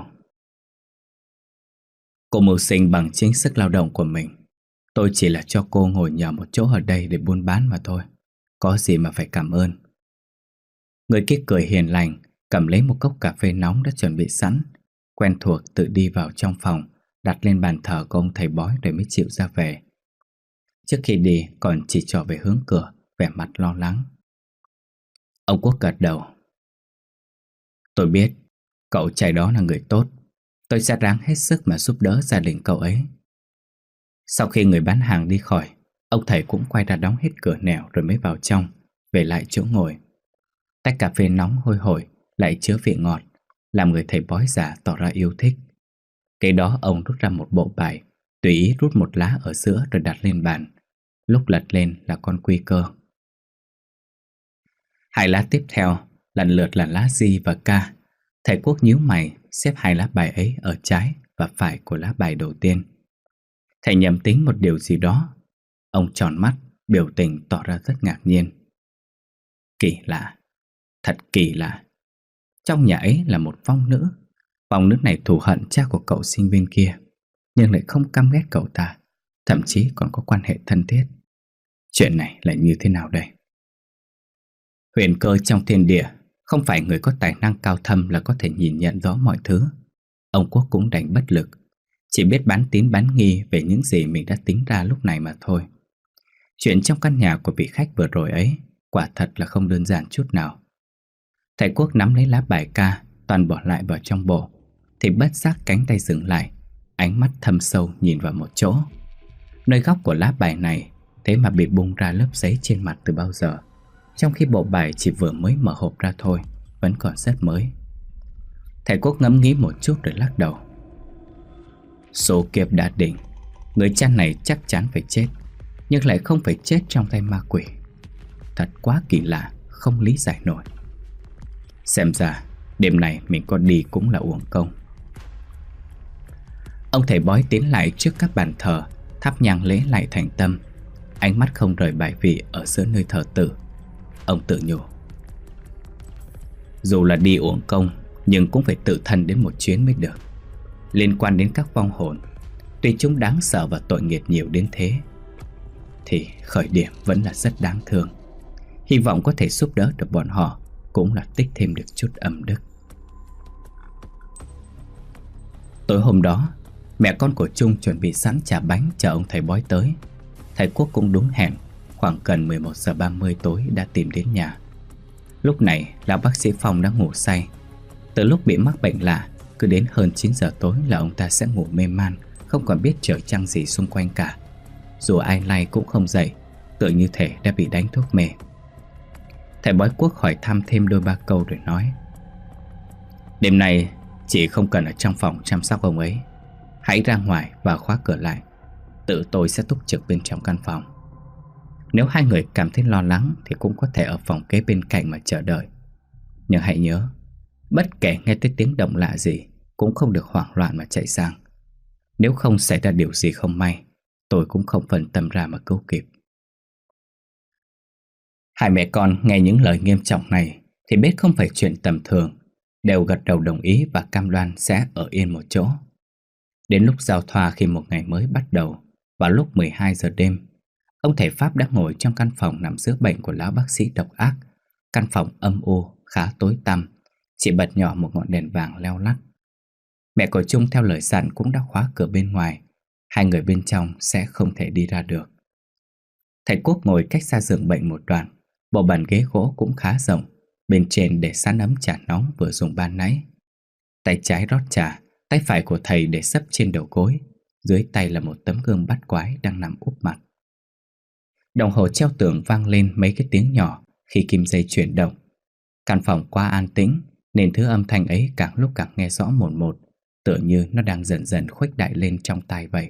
Cô mưu sinh bằng chính sức lao động của mình. Tôi chỉ là cho cô ngồi nhờ một chỗ ở đây để buôn bán mà thôi. Có gì mà phải cảm ơn. Người kia cười hiền lành, cầm lấy một cốc cà phê nóng đã chuẩn bị sẵn, quen thuộc tự đi vào trong phòng, đặt lên bàn thờ của ông thầy bói rồi mới chịu ra về. Trước khi đi còn chỉ trỏ về hướng cửa, vẻ mặt lo lắng. Ông Quốc gật đầu: Tôi biết cậu trai đó là người tốt. Tôi sẽ ráng hết sức mà giúp đỡ gia đình cậu ấy. Sau khi người bán hàng đi khỏi, ông thầy cũng quay ra đóng hết cửa nẻo rồi mới vào trong, về lại chỗ ngồi. Tách cà phê nóng hôi hổi lại chứa vị ngọt, làm người thầy bói giả tỏ ra yêu thích. Kế đó ông rút ra một bộ bài, tùy ý rút một lá ở giữa rồi đặt lên bàn. Lúc lật lên là con quy cơ. Hai lá tiếp theo lần lượt là lá Di và Ca. Thầy Quốc nhíu mày xếp hai lá bài ấy ở trái và phải của lá bài đầu tiên. Thầy nhầm tính một điều gì đó. Ông tròn mắt, biểu tình tỏ ra rất ngạc nhiên. Kỳ lạ, thật kỳ lạ. Trong nhà ấy là một vong nữ. Vong nữ này thù hận cha của cậu sinh viên kia, nhưng lại không căm ghét cậu ta, thậm chí còn có quan hệ thân thiết. Chuyện này là như thế nào đây? Huyền cơ trong thiên địa, không phải người có tài năng cao thâm là có thể nhìn nhận rõ mọi thứ. Ông Quốc cũng đành bất lực, chỉ biết bán tín bán nghi về những gì mình đã tính ra lúc này mà thôi. Chuyện trong căn nhà của vị khách vừa rồi ấy quả thật là không đơn giản chút nào. Thầy Quốc nắm lấy lá bài Ca, toàn bỏ lại vào trong bộ, thì bất giác cánh tay dừng lại, ánh mắt thâm sâu nhìn vào một chỗ. Nơi góc của lá bài này thế mà bị bung ra lớp giấy trên mặt từ bao giờ, trong khi bộ bài chỉ vừa mới mở hộp ra thôi, vẫn còn rất mới. Thầy Quốc ngẫm nghĩ một chút rồi lắc đầu. Số kiếp đã định, người cha này chắc chắn phải chết, nhưng lại không phải chết trong tay ma quỷ. Thật quá kỳ lạ, không lý giải nổi. Xem ra đêm này mình có đi cũng là uổng công. Ông thầy bói tiến lại trước các bàn thờ, thắp nhang lễ lại thành tâm, ánh mắt không rời bài vị ở giữa nơi thờ tự. Ông tự nhủ: dù là đi uổng công, nhưng cũng phải tự thân đến một chuyến mới được. Liên quan đến các vong hồn, tuy chúng đáng sợ và tội nghiệp nhiều đến thế, thì khởi điểm vẫn là rất đáng thương. Hy vọng có thể giúp đỡ được bọn họ, cũng là tích thêm được chút âm đức. Tối hôm đó, mẹ con của Trung chuẩn bị sẵn trà bánh chờ ông thầy bói tới. Thầy Quốc cũng đúng hẹn, khoảng gần mười một giờ ba mươi tối đã tìm đến nhà. Lúc này lão bác sĩ Phong đã ngủ say. Từ lúc bị mắc bệnh lạ, cứ đến hơn chín giờ tối là ông ta sẽ ngủ mê man, không còn biết trời trăng gì xung quanh cả. Dù ai lay cũng không dậy, tựa như thể đã bị đánh thuốc mê. Thầy bói Quốc hỏi thăm thêm đôi ba câu rồi nói: "Đêm nay chị không cần ở trong phòng chăm sóc ông ấy. Hãy ra ngoài và khóa cửa lại. Tự tôi sẽ túc trực bên trong căn phòng. Nếu hai người cảm thấy lo lắng thì cũng có thể ở phòng kế bên cạnh mà chờ đợi. Nhưng hãy nhớ, bất kể nghe thấy tiếng động lạ gì cũng không được hoảng loạn mà chạy sang. Nếu không xảy ra điều gì không may, tôi cũng không phân tâm ra mà cứu kịp." Hai mẹ con nghe những lời nghiêm trọng này thì biết không phải chuyện tầm thường, đều gật đầu đồng ý và cam đoan sẽ ở yên một chỗ. Đến lúc giao thoa khi một ngày mới bắt đầu, vào lúc mười hai giờ đêm, ông thầy Pháp đã ngồi trong căn phòng nằm giữa bệnh của lão bác sĩ độc ác. Căn phòng âm u, khá tối tăm, chỉ bật nhỏ một ngọn đèn vàng leo lắt. Mẹ của Trung theo lời dặn cũng đã khóa cửa bên ngoài. Hai người bên trong sẽ không thể đi ra được. Thầy Quốc ngồi cách xa giường bệnh một đoạn. Bộ bàn ghế gỗ cũng khá rộng, bên trên để sẵn ấm trà nóng vừa dùng ban nãy. Tay trái rót trà, tay phải của thầy để sấp trên đầu gối. Dưới tay là một tấm gương bắt quái đang nằm úp mặt. Đồng hồ treo tường vang lên mấy cái tiếng nhỏ khi kim dây chuyển động. Căn phòng quá an tĩnh nên thứ âm thanh ấy càng lúc càng nghe rõ mồn một, tựa như nó đang dần dần khuếch đại lên trong tai vậy.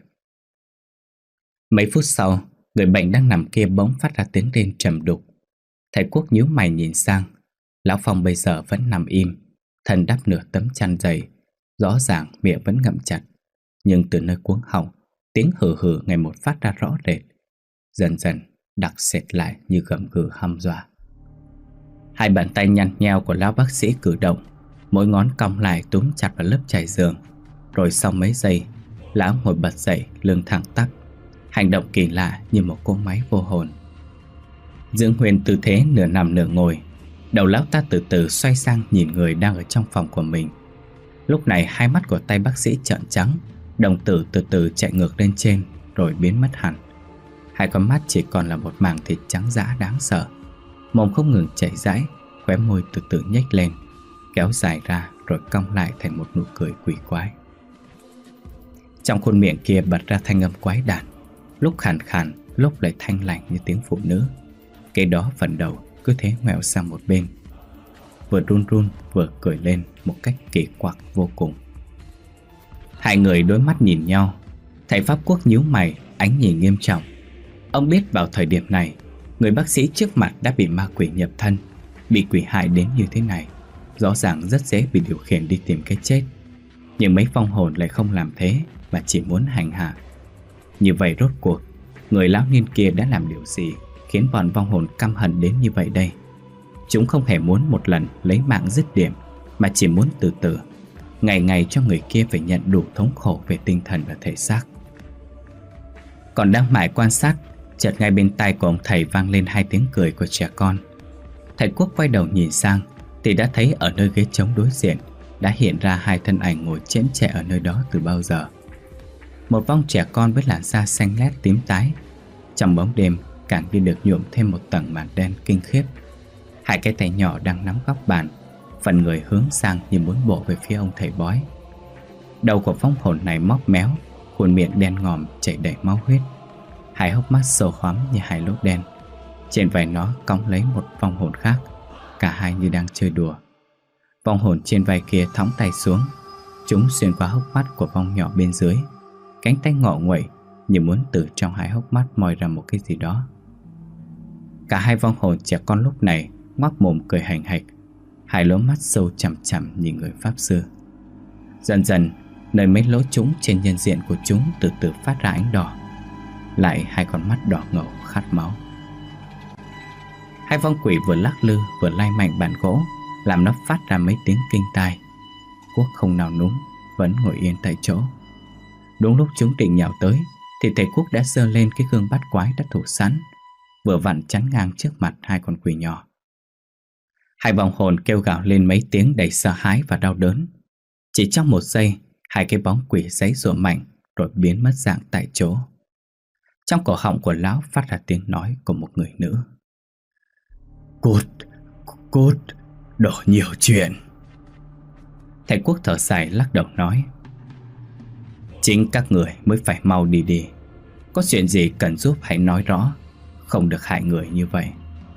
Mấy phút sau, người bệnh đang nằm kia bỗng phát ra tiếng rên trầm đục. Thầy Quốc nhíu mày nhìn sang. Lão Phong bây giờ vẫn nằm im, thân đắp nửa tấm chăn dày, rõ ràng miệng vẫn ngậm chặt. Nhưng từ nơi cuống họng, tiếng hừ hừ ngày một phát ra rõ rệt, dần dần đặc sệt lại như gầm gừ hăm dọa. Hai bàn tay nhăn nheo của lão bác sĩ cử động, mỗi ngón cong lại túm chặt vào lớp trải giường. Rồi sau mấy giây, lão ngồi bật dậy, lưng thẳng tắp, hành động kỳ lạ như một cỗ máy vô hồn. Dưỡng Huyền tư thế nửa nằm nửa ngồi. Đầu lão ta từ từ xoay sang nhìn người đang ở trong phòng của mình. Lúc này hai mắt của tay bác sĩ trợn trắng, đồng tử từ từ chạy ngược lên trên rồi biến mất hẳn. Hai con mắt chỉ còn là một mảng thịt trắng dã đáng sợ. Mồm không ngừng chảy rãi, khóe môi từ từ nhếch lên, kéo dài ra rồi cong lại thành một nụ cười quỷ quái. Trong khuôn miệng kia bật ra thanh âm quái đản, lúc khàn khàn, lúc lại thanh lành như tiếng phụ nữ. Cái đó phần đầu cứ thế ngoẹo sang một bên, vừa run run vừa cười lên một cách kỳ quặc vô cùng. Hai người đối mắt nhìn nhau. Thầy Pháp Quốc nhíu mày, ánh nhìn nghiêm trọng. Ông biết vào thời điểm này, người bác sĩ trước mặt đã bị ma quỷ nhập thân, bị quỷ hại đến như thế này, rõ ràng rất dễ bị điều khiển đi tìm cái chết. Nhưng mấy vong hồn lại không làm thế, mà chỉ muốn hành hạ. Như vậy rốt cuộc, người lão niên kia đã làm điều gì khiến bọn vong hồn căm hận đến như vậy đây? Chúng không hề muốn một lần lấy mạng dứt điểm, mà chỉ muốn từ từ, ngày ngày cho người kia phải nhận đủ thống khổ về tinh thần và thể xác. Còn đang mải quan sát, chợt ngay bên tai của ông thầy vang lên hai tiếng cười của trẻ con. Thầy Quốc quay đầu nhìn sang thì đã thấy ở nơi ghế trống đối diện đã hiện ra hai thân ảnh ngồi chễm chệ ở nơi đó từ bao giờ. Một vong trẻ con với làn da xanh lét tím tái, trong bóng đêm càng như được nhuộm thêm một tầng màn đen kinh khiếp. Hai cái tay nhỏ đang nắm góc bàn, phần người hướng sang như muốn bổ về phía ông thầy bói. Đầu của vong hồn này móc méo, khuôn miệng đen ngòm chảy đầy máu huyết, hai hốc mắt sâu hoắm như hai lỗ đen. Trên vai nó cong lấy một vong hồn khác, cả hai như đang chơi đùa. Vong hồn trên vai kia thõng tay xuống, chúng xuyên qua hốc mắt của vong nhỏ bên dưới, cánh tay ngọ nguậy như muốn từ trong hai hốc mắt moi ra một cái gì đó. Cả hai vong hồn trẻ con lúc này ngoác mồm cười hành hạch, hai lỗ mắt sâu chằm chằm nhìn người pháp sư. Dần dần, nơi mấy lỗ trũng trên nhân diện của chúng từ từ phát ra ánh đỏ, lại hai con mắt đỏ ngầu khát máu. Hai vong quỷ vừa lắc lư vừa lay mạnh bàn gỗ, làm nó phát ra mấy tiếng kinh tai. Quốc không nào núng, vẫn ngồi yên tại chỗ. Đúng lúc chúng định nhào tới thì thầy Quốc đã giơ lên cái gương bắt quái đã thủ sẵn, vừa vặn chắn ngang trước mặt hai con quỷ nhỏ. Hai vong hồn kêu gào lên mấy tiếng đầy sợ hãi và đau đớn. Chỉ trong một giây, hai cái bóng quỷ giãy giụa mạnh rồi biến mất dạng tại chỗ. Trong cổ họng của lão phát ra tiếng nói của một người nữ. Cút, cốt, đổ nhiều chuyện. Thầy Quốc thở dài lắc đầu nói: Chính các người mới phải mau đi đi. Có chuyện gì cần giúp hãy nói rõ, không được hại người như vậy.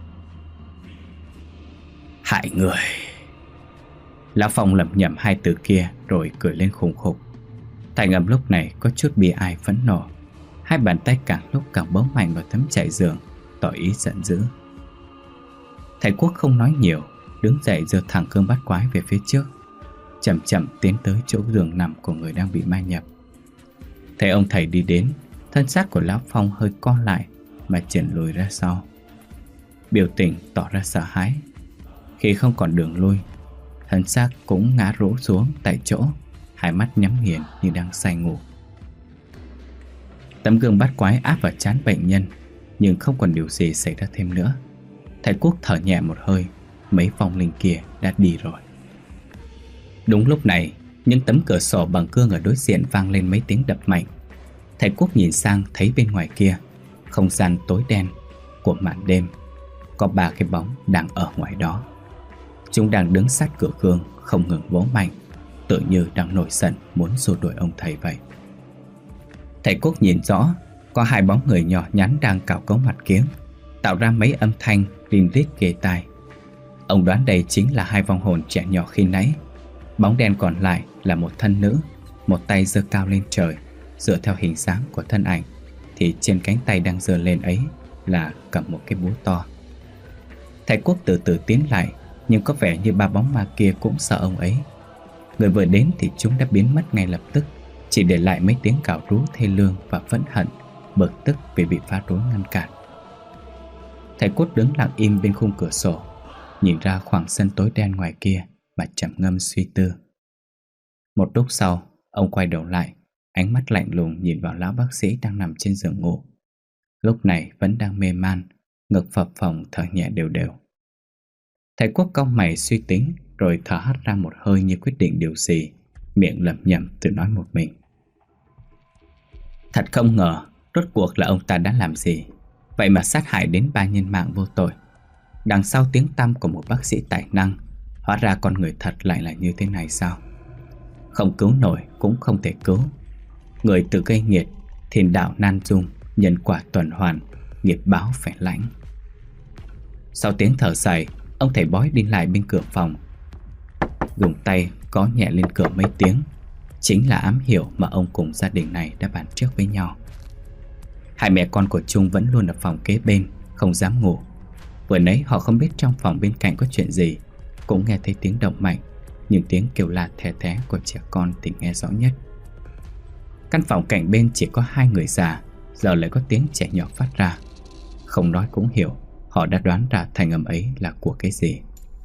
Hại người. Lão Phong lẩm nhẩm hai từ kia rồi cười lên khùng khục. Thành Âm lúc này có chút bi ai phẫn nộ. Hai bàn tay càng lúc càng bấu mạnh vào tấm trải giường, tỏ ý giận dữ. Thầy Quốc không nói nhiều, đứng dậy giơ thẳng cương bát quái về phía trước, chậm chậm tiến tới chỗ giường nằm của người đang bị ma nhập. Thấy ông thầy đi đến, thân xác của Lão Phong hơi co lại mà chỉnh lùi ra sau, biểu tình tỏ ra sợ hãi. Khi không còn đường lui, thân xác cũng ngã rũ xuống tại chỗ, hai mắt nhắm nghiền như đang say ngủ. Tấm gương bát quái áp vào trán bệnh nhân, nhưng không còn điều gì xảy ra thêm nữa. Thầy Quốc thở nhẹ một hơi, mấy vong linh kia đã đi rồi. Đúng lúc này, những tấm cửa sổ bằng gương ở đối diện vang lên mấy tiếng đập mạnh. Thầy Quốc nhìn sang thấy bên ngoài kia, không gian tối đen của màn đêm, có ba cái bóng đang ở ngoài đó. Chúng đang đứng sát cửa gương, không ngừng vỗ mạnh, tự như đang nổi giận muốn xua đuổi ông thầy vậy. Thầy Quốc nhìn rõ, có hai bóng người nhỏ nhắn đang cào cấu mặt kiếng, tạo ra mấy âm thanh rin rít ghê tai. Ông đoán đây chính là hai vong hồn trẻ nhỏ khi nãy. Bóng đen còn lại là một thân nữ, một tay giơ cao lên trời. Dựa theo hình dáng của thân ảnh thì trên cánh tay đang giơ lên ấy là cầm một cái búa to. Thầy Quốc từ từ tiến lại, nhưng có vẻ như ba bóng ma kia cũng sợ ông ấy. Người vừa đến thì chúng đã biến mất ngay lập tức, chỉ để lại mấy tiếng cào rú thê lương và phẫn hận, bực tức vì bị phá rối ngăn cản. Thầy Quốc đứng lặng im bên khung cửa sổ, nhìn ra khoảng sân tối đen ngoài kia mà trầm ngâm suy tư. Một lúc sau, ông quay đầu lại, ánh mắt lạnh lùng nhìn vào lão bác sĩ đang nằm trên giường ngủ. Lúc này vẫn đang mê man, ngực phập phồng thở nhẹ đều đều. Thầy Quốc cau mày suy tính, rồi thở hắt ra một hơi như quyết định điều gì, miệng lẩm nhẩm tự nói một mình. Thật không ngờ, rốt cuộc là ông ta đã làm gì, vậy mà sát hại đến ba nhân mạng vô tội. Đằng sau tiếng tăm của một bác sĩ tài năng, hóa ra con người thật lại là như thế này sao? Không cứu nổi cũng không thể cứu. Người tự gây nghiệt, thiên đạo nan dung, nhân quả tuần hoàn, nghiệp báo phải lãnh. Sau tiếng thở dài, ông thầy bói đi lại bên cửa phòng, dùng tay gõ nhẹ lên cửa mấy tiếng. Chính là ám hiệu mà ông cùng gia đình này đã bàn trước với nhau. Hai mẹ con của Trung vẫn luôn ở phòng kế bên, không dám ngủ. Vừa nãy họ không biết trong phòng bên cạnh có chuyện gì, cũng nghe thấy tiếng động mạnh, nhưng tiếng kêu la thè thé của trẻ con thì nghe rõ nhất. Căn phòng cạnh bên chỉ có hai người già, giờ lại có tiếng trẻ nhỏ phát ra. Không nói cũng hiểu, họ đã đoán ra thanh âm ấy là của cái gì.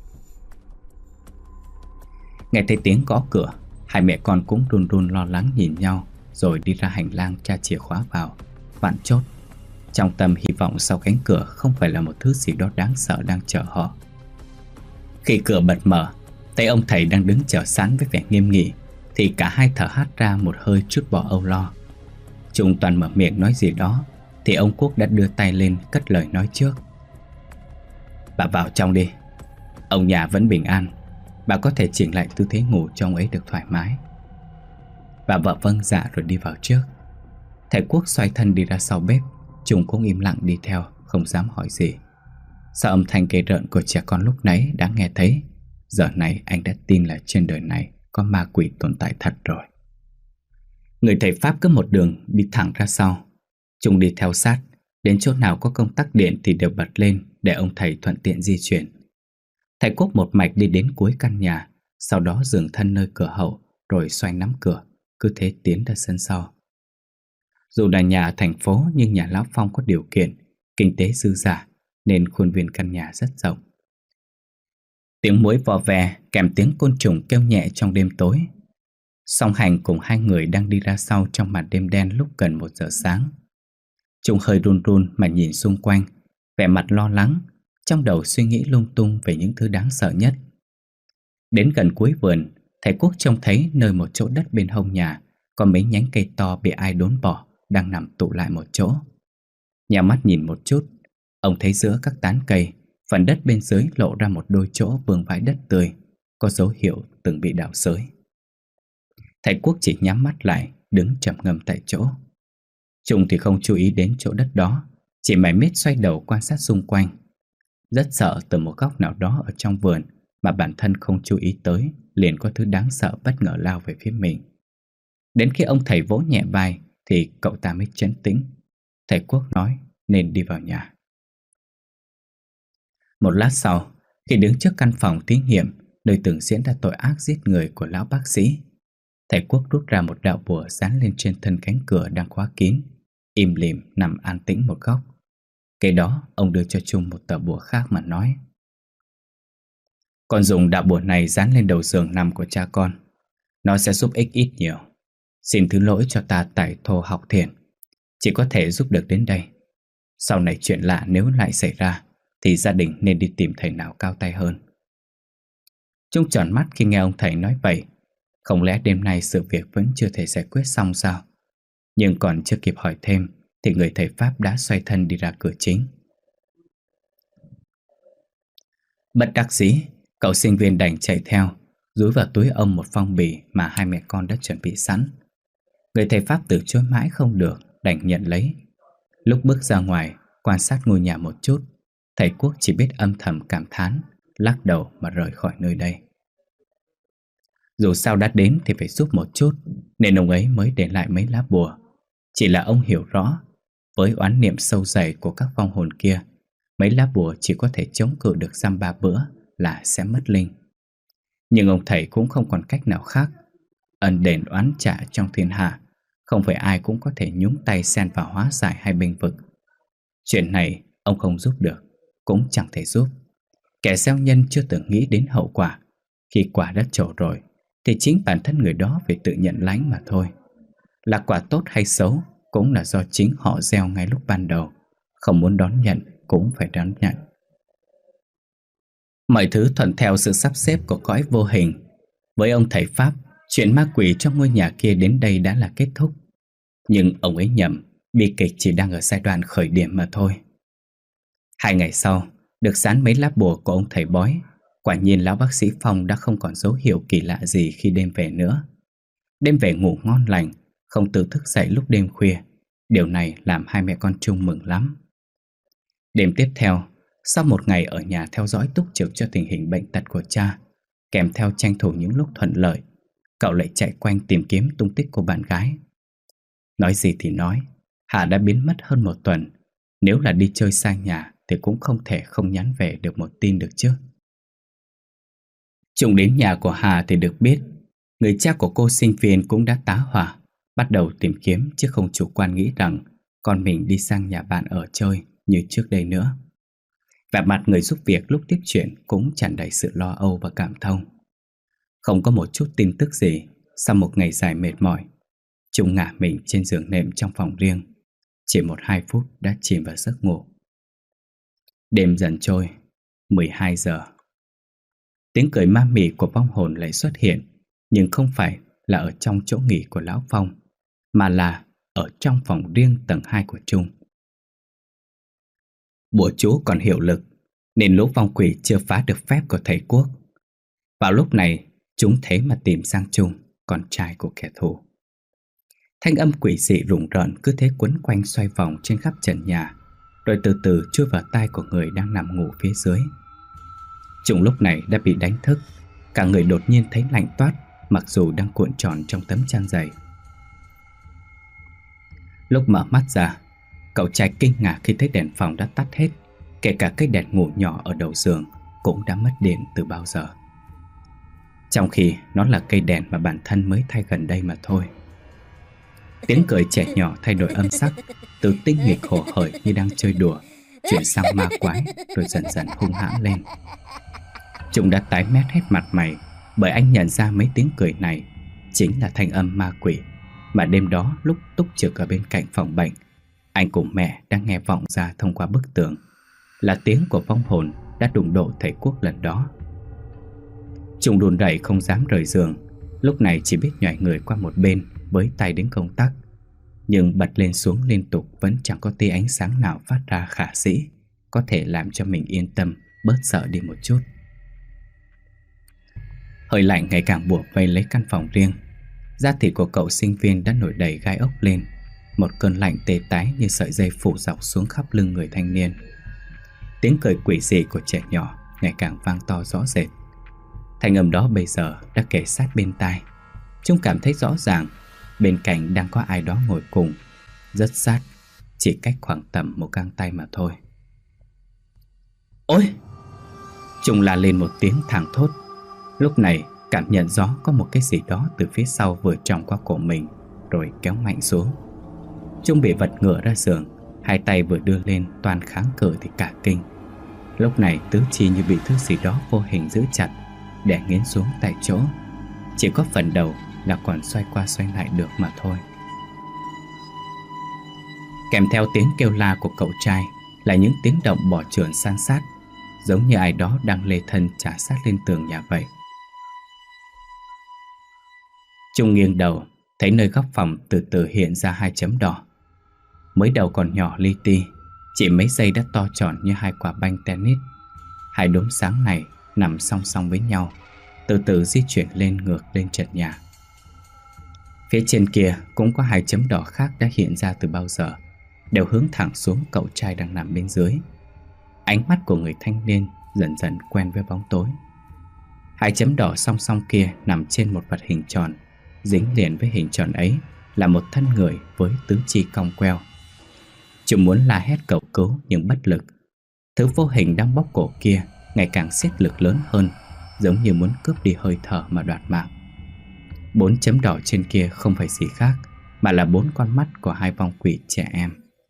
Nghe thấy tiếng gõ cửa, hai mẹ con cũng run run lo lắng nhìn nhau, rồi đi ra hành lang tra chìa khóa vào, vặn chốt, trong tâm hy vọng sau cánh cửa không phải là một thứ gì đó đáng sợ đang chờ họ. Khi cửa bật mở, thấy ông thầy đang đứng chờ sẵn với vẻ nghiêm nghị, thì cả hai thở hắt ra một hơi trút bỏ âu lo. Trung toàn mở miệng nói gì đó thì ông Quốc đã đưa tay lên cất lời nói trước. Bà vào trong đi, ông nhà vẫn bình an, bà có thể chỉnh lại tư thế ngủ cho ông ấy được thoải mái. Bà vợ vâng dạ rồi đi vào trước. Thầy Quốc xoay thân đi ra sau bếp, Trung cũng im lặng đi theo, không dám hỏi gì. Sợ âm thanh kề rợn của trẻ con lúc nãy đã nghe thấy, giờ này anh đã tin là trên đời này có ma quỷ tồn tại thật rồi. Người thầy Pháp cứ một đường đi thẳng ra sau. Trung đi theo sát, đến chỗ nào có công tắc điện thì đều bật lên để ông thầy thuận tiện di chuyển. Thầy Quốc một mạch đi đến cuối căn nhà, sau đó dừng thân nơi cửa hậu, rồi xoay nắm cửa, cứ thế tiến ra sân sau. Dù là nhà ở thành phố nhưng nhà Lão Phong có điều kiện, kinh tế dư dả, nên khuôn viên căn nhà rất rộng. Tiếng muỗi vò vè kèm tiếng côn trùng kêu nhẹ trong đêm tối. Song Hành cùng hai người đang đi ra sau trong màn đêm đen lúc gần một giờ sáng. Trung hơi run run mà nhìn xung quanh, vẻ mặt lo lắng, trong đầu suy nghĩ lung tung về những thứ đáng sợ nhất. Đến gần cuối vườn, thầy Quốc trông thấy nơi một chỗ đất bên hông nhà có mấy nhánh cây to bị ai đốn bỏ đang nằm tụ lại một chỗ. Nhào mắt nhìn một chút, ông thấy giữa các tán cây Phần đất bên dưới lộ ra một đôi chỗ vương vãi đất tươi, có dấu hiệu từng bị đào xới. Thầy Quốc chỉ nhắm mắt lại, đứng trầm ngâm tại chỗ. Trung thì không chú ý đến chỗ đất đó, chỉ mải miết xoay đầu quan sát xung quanh. Rất sợ từ một góc nào đó ở trong vườn mà bản thân không chú ý tới, liền có thứ đáng sợ bất ngờ lao về phía mình. Đến khi ông thầy vỗ nhẹ vai thì cậu ta mới trấn tĩnh. Thầy Quốc nói nên đi vào nhà. Một lát sau, khi đứng trước căn phòng thí nghiệm nơi từng diễn ra tội ác giết người của lão bác sĩ, thầy Quốc rút ra một đạo bùa dán lên trên thân cánh cửa đang khóa kín, im lìm nằm an tĩnh một góc. Kế đó ông đưa cho Trung một tờ bùa khác mà nói: "Con dùng đạo bùa này dán lên đầu giường nằm của cha con. Nó sẽ giúp ích ít nhiều. Xin thứ lỗi cho ta tải thô học thiền, chỉ có thể giúp được đến đây. Sau này chuyện lạ nếu lại xảy ra thì gia đình nên đi tìm thầy nào cao tay hơn." Trung tròn mắt khi nghe ông thầy nói vậy. Không lẽ đêm nay sự việc vẫn chưa thể giải quyết xong sao? Nhưng còn chưa kịp hỏi thêm thì người thầy Pháp đã xoay thân đi ra cửa chính. Bất đắc dĩ, cậu sinh viên đành chạy theo, dúi vào túi ông một phong bì mà hai mẹ con đã chuẩn bị sẵn. Người thầy Pháp từ chối mãi không được, đành nhận lấy. Lúc bước ra ngoài quan sát ngôi nhà một chút, thầy Quốc chỉ biết âm thầm cảm thán, lắc đầu mà rời khỏi nơi đây. Dù sao đã đến thì phải giúp một chút, nên ông ấy mới để lại mấy lá bùa. Chỉ là ông hiểu rõ, với oán niệm sâu dày của các vong hồn kia, mấy lá bùa chỉ có thể chống cự được dăm ba bữa là sẽ mất linh. Nhưng ông thầy cũng không còn cách nào khác. Ân đền oán trả trong thiên hạ, không phải ai cũng có thể nhúng tay xen vào hóa giải hay bênh vực. Chuyện này ông không giúp được, cũng chẳng thể giúp. Kẻ gieo nhân chưa từng nghĩ đến hậu quả. Khi quả đã trổ rồi thì chính bản thân người đó phải tự nhận lãnh mà thôi. Là quả tốt hay xấu cũng là do chính họ gieo ngay lúc ban đầu. Không muốn đón nhận cũng phải đón nhận. Mọi thứ thuận theo sự sắp xếp của cõi vô hình. Với ông thầy Pháp, chuyện ma quỷ trong ngôi nhà kia đến đây đã là kết thúc. Nhưng ông ấy nhầm, bi kịch chỉ đang ở giai đoạn khởi điểm mà thôi. Hai ngày sau, được dán mấy lá bùa của ông thầy bói, quả nhiên lão bác sĩ Phong đã không còn dấu hiệu kỳ lạ gì khi đêm về nữa. Đêm về ngủ ngon lành, không tự thức dậy lúc đêm khuya. Điều này làm hai mẹ con Trung mừng lắm. Đêm tiếp theo, sau một ngày ở nhà theo dõi túc trực cho tình hình bệnh tật của cha, kèm theo tranh thủ những lúc thuận lợi, cậu lại chạy quanh tìm kiếm tung tích của bạn gái. Nói gì thì nói, Hà đã biến mất hơn một tuần. Nếu là đi chơi xa nhà thì cũng không thể không nhắn về được một tin được chứ. Trung đến nhà của Hà thì được biết người cha của cô sinh viên cũng đã tá hỏa, bắt đầu tìm kiếm chứ không chủ quan nghĩ rằng con mình đi sang nhà bạn ở chơi như trước đây nữa. Vẻ mặt người giúp việc lúc tiếp chuyện cũng tràn đầy sự lo âu và cảm thông. Không có một chút tin tức gì. Sau một ngày dài mệt mỏi, Trung ngả mình trên giường nệm trong phòng riêng. Chỉ một hai phút đã chìm vào giấc ngủ. Đêm dần trôi, mười hai giờ. Tiếng cười ma mị của vong hồn lại xuất hiện. Nhưng không phải là ở trong chỗ nghỉ của Lão Phong, mà là ở trong phòng riêng tầng hai của Trung. Bùa chú còn hiệu lực, nên lũ vong quỷ chưa phá được phép của thầy Quốc. Vào lúc này, chúng thế mà tìm sang Trung, con trai của kẻ thù. Thanh âm quỷ dị rùng rợn cứ thế quấn quanh xoay vòng trên khắp trần nhà, rồi từ từ chui vào tai của người đang nằm ngủ phía dưới. Trung lúc này đã bị đánh thức, cả người đột nhiên thấy lạnh toát, mặc dù đang cuộn tròn trong tấm chăn dày. Lúc mở mắt ra, cậu trai kinh ngạc khi thấy đèn phòng đã tắt hết, kể cả cây đèn ngủ nhỏ ở đầu giường cũng đã mất điện từ bao giờ. Trong khi nó là cây đèn mà bản thân mới thay gần đây mà thôi. Tiếng cười trẻ nhỏ thay đổi âm sắc, từ tinh nghịch hồ hởi như đang chơi đùa chuyển sang ma quái, rồi dần dần hung hãn lên. Chúng đã tái mét hết mặt mày, bởi anh nhận ra mấy tiếng cười này chính là thanh âm ma quỷ mà đêm đó lúc túc trực ở bên cạnh phòng bệnh, anh cùng mẹ đang nghe vọng ra thông qua bức tường. Là tiếng của vong hồn đã đụng độ thầy Quốc lần đó. Chúng đùn đẩy không dám rời giường, lúc này chỉ biết nhoài người qua một bên với tay đến công tắc. Nhưng bật lên xuống liên tục vẫn chẳng có tia ánh sáng nào phát ra khả dĩ có thể làm cho mình yên tâm bớt sợ đi một chút. Hơi lạnh ngày càng buộc vây lấy căn phòng riêng. Da thịt của cậu sinh viên đã nổi đầy gai ốc lên. Một cơn lạnh tê tái như sợi dây phủ dọc xuống khắp lưng người thanh niên. Tiếng cười quỷ dị của trẻ nhỏ ngày càng vang to rõ rệt. Thanh âm đó bây giờ đã kề sát bên tai. Chúng cảm thấy rõ ràng bên cạnh đang có ai đó ngồi cùng, rất sát, chỉ cách khoảng tầm một gang tay mà thôi. Ôi! Chúng la lên một tiếng thảng thốt. Lúc này cảm nhận rõ có một cái gì đó từ phía sau vừa tròng qua cổ mình rồi kéo mạnh xuống. Chúng bị vật ngửa ra giường, hai tay vừa đưa lên toàn kháng cự thì cả kinh. Lúc này tứ chi như bị thứ gì đó vô hình giữ chặt, đè nghiến xuống tại chỗ. Chỉ có phần đầu là còn xoay qua xoay lại được mà thôi. Kèm theo tiếng kêu la của cậu trai là những tiếng động bò trườn san sát, giống như ai đó đang lê thân chả sát lên tường nhà vậy. Trung nghiêng đầu, thấy nơi góc phòng từ từ hiện ra hai chấm đỏ. Mới đầu còn nhỏ li ti, chỉ mấy giây đã to tròn như hai quả banh tennis. Hai đốm sáng này nằm song song với nhau, từ từ di chuyển lên ngược lên trần nhà. Phía trên kia cũng có hai chấm đỏ khác đã hiện ra từ bao giờ, đều hướng thẳng xuống cậu trai đang nằm bên dưới. Ánh mắt của người thanh niên dần dần quen với bóng tối. Hai chấm đỏ song song kia nằm trên một vật hình tròn. Dính liền với hình tròn ấy là một thân người với tứ chi cong queo. Chúng muốn la hét cầu cứu nhưng bất lực. Thứ vô hình đang bóp cổ kia ngày càng siết lực lớn hơn, giống như muốn cướp đi hơi thở mà đoạt mạng. Bốn chấm đỏ trên kia không phải gì khác, mà là bốn con mắt của hai vong quỷ trẻ em.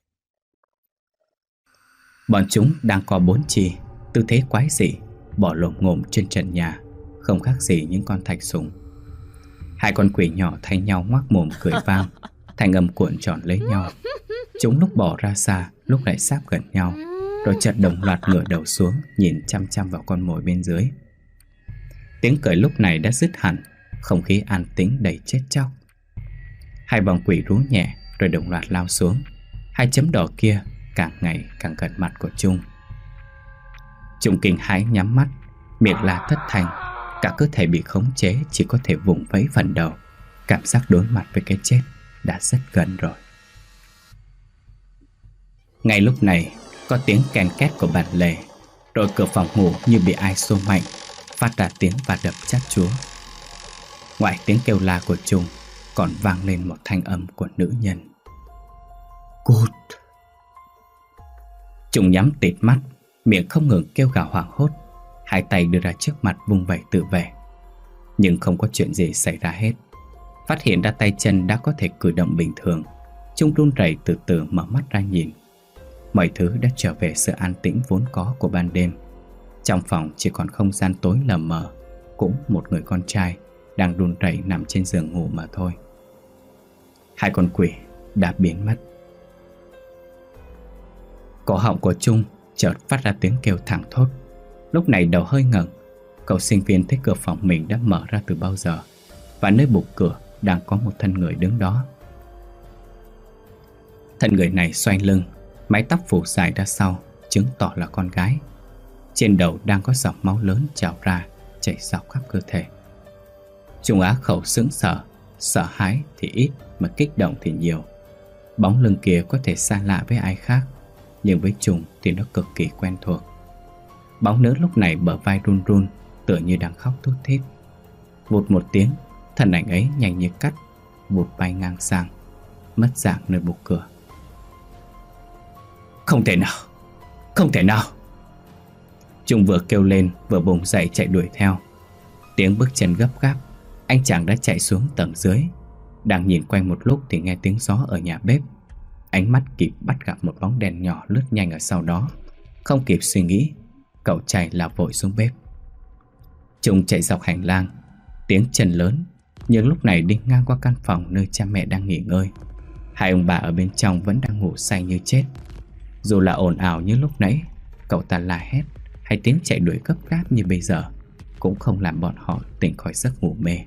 Bọn chúng đang co bốn chi, tư thế quái dị, bỏ lồm ngồm trên trần nhà, không khác gì những con thạch sùng. Hai con quỷ nhỏ thay nhau ngoác mồm cười vang, thanh âm cuộn tròn lấy nhau. Chúng lúc bỏ ra xa, lúc lại sáp gần nhau, rồi chợt đồng loạt ngửa đầu xuống, nhìn chăm chăm vào con mồi bên dưới. Tiếng cười lúc này đã dứt hẳn, không khí an tĩnh đầy chết chóc. Hai vòng quỷ rú nhẹ rồi đồng loạt lao xuống. Hai chấm đỏ kia càng ngày càng gần mặt của Trung. Trung kinh hãi nhắm mắt, miệng la thất thanh, cả cơ thể bị khống chế chỉ có thể vùng vẫy phần đầu. Cảm giác đối mặt với cái chết đã rất gần rồi. Ngay lúc này có tiếng ken két của bàn lề, rồi cửa phòng ngủ như bị ai xô mạnh, phát ra tiếng va đập chát chúa. Ngoài tiếng kêu la của Trung còn vang lên một thanh âm của nữ nhân. Cút! Trung nhắm tịt mắt, miệng không ngừng kêu gào hoảng hốt, hai tay đưa ra trước mặt vung vẩy tự vệ. Nhưng không có chuyện gì xảy ra hết. Phát hiện ra tay chân đã có thể cử động bình thường, Trung run rẩy từ từ mở mắt ra nhìn. Mọi thứ đã trở về sự an tĩnh vốn có của ban đêm. Trong phòng chỉ còn không gian tối lờ mờ, cũng một người con trai đang run rẩy nằm trên giường ngủ mà thôi. Hai con quỷ đã biến mất. Cổ họng của Trung chợt phát ra tiếng kêu thảng thốt. Lúc này đầu hơi ngẩng, cậu sinh viên thấy cửa phòng mình đã mở ra từ bao giờ, và nơi bục cửa đang có một thân người đứng đó. Thân người này xoay lưng, mái tóc phủ dài ra sau, chứng tỏ là con gái. Trên đầu đang có giọt máu lớn trào ra, chảy dọc khắp cơ thể. Trung á khẩu sững sờ, sợ hãi thì ít mà kích động thì nhiều. Bóng lưng kia có thể xa lạ với ai khác, nhưng với Trung thì nó cực kỳ quen thuộc. Bóng nữ lúc này bờ vai run run, tựa như đang khóc thút thít. Vụt một tiếng, thân ảnh ấy nhanh như cắt, vụt bay ngang sang, mất dạng nơi bục cửa. Không thể nào, không thể nào! Trung vừa kêu lên vừa bùng dậy chạy đuổi theo. Tiếng bước chân gấp gáp, anh chàng đã chạy xuống tầng dưới. Đang nhìn quanh một lúc thì nghe tiếng gió ở nhà bếp. Ánh mắt kịp bắt gặp một bóng đèn nhỏ lướt nhanh ở sau đó. Không kịp suy nghĩ, cậu chạy lao vội xuống bếp. Trung chạy dọc hành lang, tiếng chân lớn, nhưng lúc này đi ngang qua căn phòng nơi cha mẹ đang nghỉ ngơi. Hai ông bà ở bên trong vẫn đang ngủ say như chết. Dù là ồn ào như lúc nãy, cậu ta la hét hay tiếng chạy đuổi gấp gáp như bây giờ cũng không làm bọn họ tỉnh khỏi giấc ngủ mê.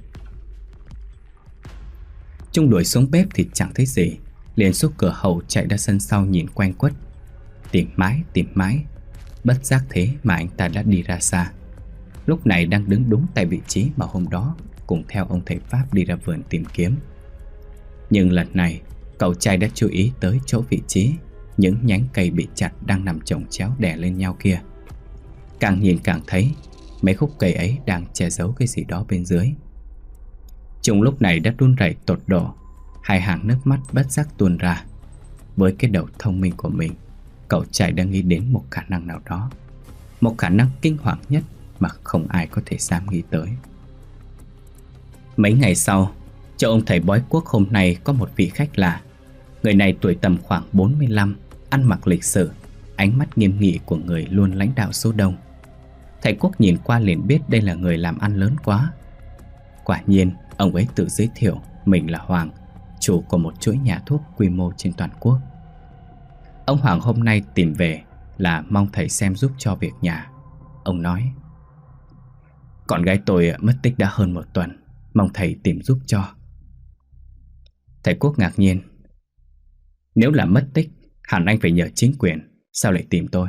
Trung đuổi xuống bếp thì chẳng thấy gì, liền xúc cửa hậu chạy ra sân sau nhìn quanh quất. Tìm mãi tìm mãi, Bất giác thế mà anh ta đã đi ra xa. Lúc này đang đứng đúng tại vị trí mà hôm đó cùng theo ông thầy Pháp đi ra vườn tìm kiếm. Nhưng lần này cậu trai đã chú ý tới chỗ vị trí những nhánh cây bị chặt đang nằm chồng chéo đè lên nhau kia. Càng nhìn càng thấy mấy khúc cây ấy đang che giấu cái gì đó bên dưới. Trung lúc này đã run rẩy tột độ, hai hàng nước mắt bất giác tuôn ra. Với cái đầu thông minh của mình, cậu trai đã nghĩ đến một khả năng nào đó, một khả năng kinh hoàng nhất mà không ai có thể dám nghĩ tới. Mấy ngày sau, chỗ ông thầy bói Quốc hôm nay có một vị khách lạ. Người này tuổi tầm khoảng bốn mươi lăm, ăn mặc lịch sự, ánh mắt nghiêm nghị của người luôn lãnh đạo số đông. Thầy Quốc nhìn qua liền biết đây là người làm ăn lớn quá. Quả nhiên, ông ấy tự giới thiệu mình là Hoàng, chủ của một chuỗi nhà thuốc quy mô trên toàn quốc. Ông Hoàng hôm nay tìm về là mong thầy xem giúp cho việc nhà. Ông nói: con gái tôi mất tích đã hơn một tuần, mong thầy tìm giúp cho. Thầy Quốc ngạc nhiên: nếu là mất tích, hẳn anh phải nhờ chính quyền, sao lại tìm tôi?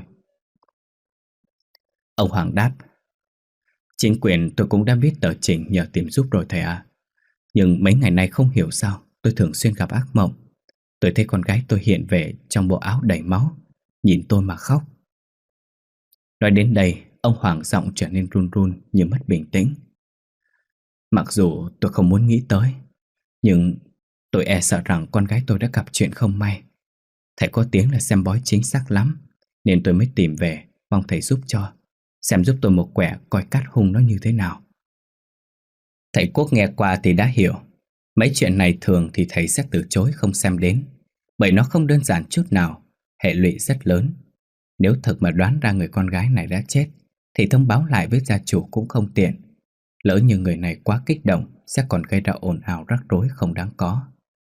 Ông Hoàng đáp: chính quyền tôi cũng đã viết tờ trình nhờ tìm giúp rồi thầy ạ. Nhưng mấy ngày nay không hiểu sao tôi thường xuyên gặp ác mộng. Tôi thấy con gái tôi hiện về trong bộ áo đầy máu, nhìn tôi mà khóc. Nói đến đây, ông Hoàng giọng trở nên run run như mất bình tĩnh. Mặc dù tôi không muốn nghĩ tới, nhưng tôi e sợ rằng con gái tôi đã gặp chuyện không may. Thầy có tiếng là xem bói chính xác lắm, nên tôi mới tìm về, mong thầy giúp cho, xem giúp tôi một quẻ coi cát hung nó như thế nào. Thầy Quốc nghe qua thì đã hiểu. Mấy chuyện này thường thì thầy sẽ từ chối không xem đến, bởi nó không đơn giản chút nào, hệ lụy rất lớn. Nếu thực mà đoán ra người con gái này đã chết, thì thông báo lại với gia chủ cũng không tiện. Lỡ như người này quá kích động, sẽ còn gây ra ồn ào rắc rối không đáng có.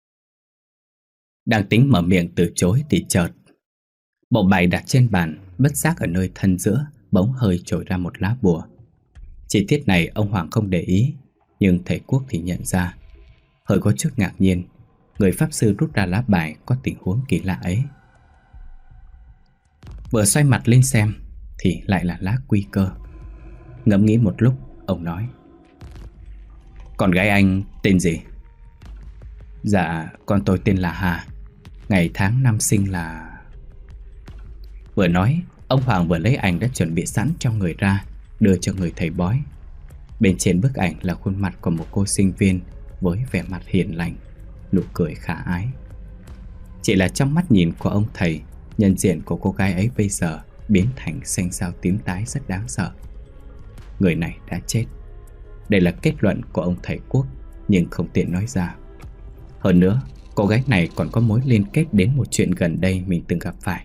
Đang tính mở miệng từ chối thì chợt bộ bài đặt trên bàn bất giác ở nơi thân giữa bỗng hơi trồi ra một lá bùa. Chi tiết này ông Hoàng không để ý, nhưng thầy Quốc thì nhận ra. Hơi có chút ngạc nhiên, người pháp sư rút ra lá bài có tình huống kỳ lạ ấy. Vừa xoay mặt lên xem thì lại là lá quy cơ. Ngẫm nghĩ một lúc, ông nói: con gái anh tên gì? Dạ, con tôi tên là Hà, ngày tháng năm sinh là... Vừa nói, ông Hoàng vừa lấy ảnh đã chuẩn bị sẵn trong người ra, đưa cho người thầy bói. Bên trên bức ảnh là khuôn mặt của một cô sinh viên với vẻ mặt hiền lành, nụ cười khả ái. Chỉ là trong mắt nhìn của ông thầy, nhân diện của cô gái ấy bây giờ biến thành xanh xao tím tái rất đáng sợ. Người này đã chết. Đây là kết luận của ông thầy Quốc, nhưng không tiện nói ra. Hơn nữa, cô gái này còn có mối liên kết đến một chuyện gần đây mình từng gặp phải.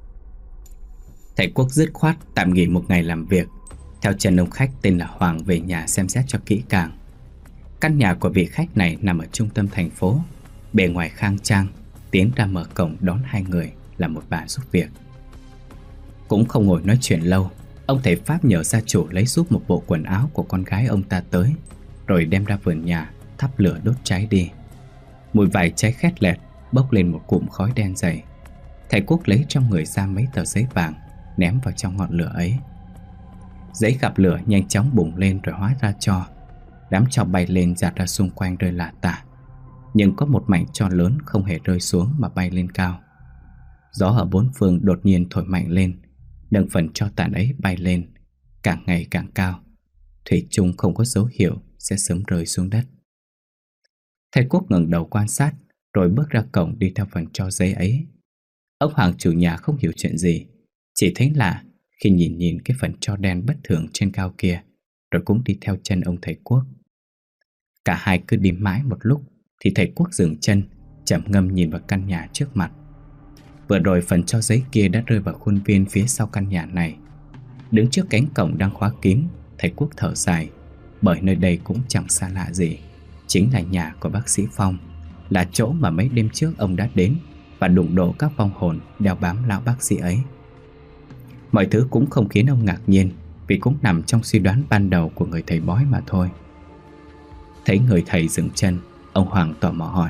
Thầy Quốc dứt khoát tạm nghỉ một ngày làm việc, theo chân ông khách tên là Hoàng về nhà xem xét cho kỹ càng. Căn nhà của vị khách này nằm ở trung tâm thành phố, bề ngoài khang trang. Tiến ra mở cổng đón hai người là một bà giúp việc. Cũng không ngồi nói chuyện lâu, ông thầy Pháp nhờ gia chủ lấy giúp một bộ quần áo của con gái ông ta tới, rồi đem ra vườn nhà thắp lửa đốt cháy đi. Mùi vải cháy khét lẹt bốc lên một cụm khói đen dày. Thầy Quốc lấy trong người ra mấy tờ giấy vàng, ném vào trong ngọn lửa ấy. Giấy gặp lửa nhanh chóng bùng lên rồi hóa ra tro. Đám tro bay lên dạt ra xung quanh rơi lả tả, nhưng có một mảnh tro lớn không hề rơi xuống mà bay lên cao. Gió ở bốn phương đột nhiên thổi mạnh lên, nâng phần tro tàn ấy bay lên, càng ngày càng cao. Thủy chung không có dấu hiệu sẽ sớm rơi xuống đất. Thầy Quốc ngẩng đầu quan sát, rồi bước ra cổng đi theo phần tro giấy ấy. Ông Hoàng chủ nhà không hiểu chuyện gì, chỉ thấy lạ khi nhìn nhìn cái phần tro đen bất thường trên cao kia, rồi cũng đi theo chân ông thầy Quốc. Cả hai cứ đi mãi một lúc thì thầy Quốc dừng chân, trầm ngâm nhìn vào căn nhà trước mặt. Vừa rồi phần tro giấy kia đã rơi vào khuôn viên phía sau căn nhà này. Đứng trước cánh cổng đang khóa kín, thầy Quốc thở dài, bởi nơi đây cũng chẳng xa lạ gì. Chính là nhà của bác sĩ Phong, là chỗ mà mấy đêm trước ông đã đến và đụng độ các vong hồn đeo bám lão bác sĩ ấy. Mọi thứ cũng không khiến ông ngạc nhiên, vì cũng nằm trong suy đoán ban đầu của người thầy bói mà thôi. Thấy người thầy dừng chân, ông Hoàng tò mò hỏi: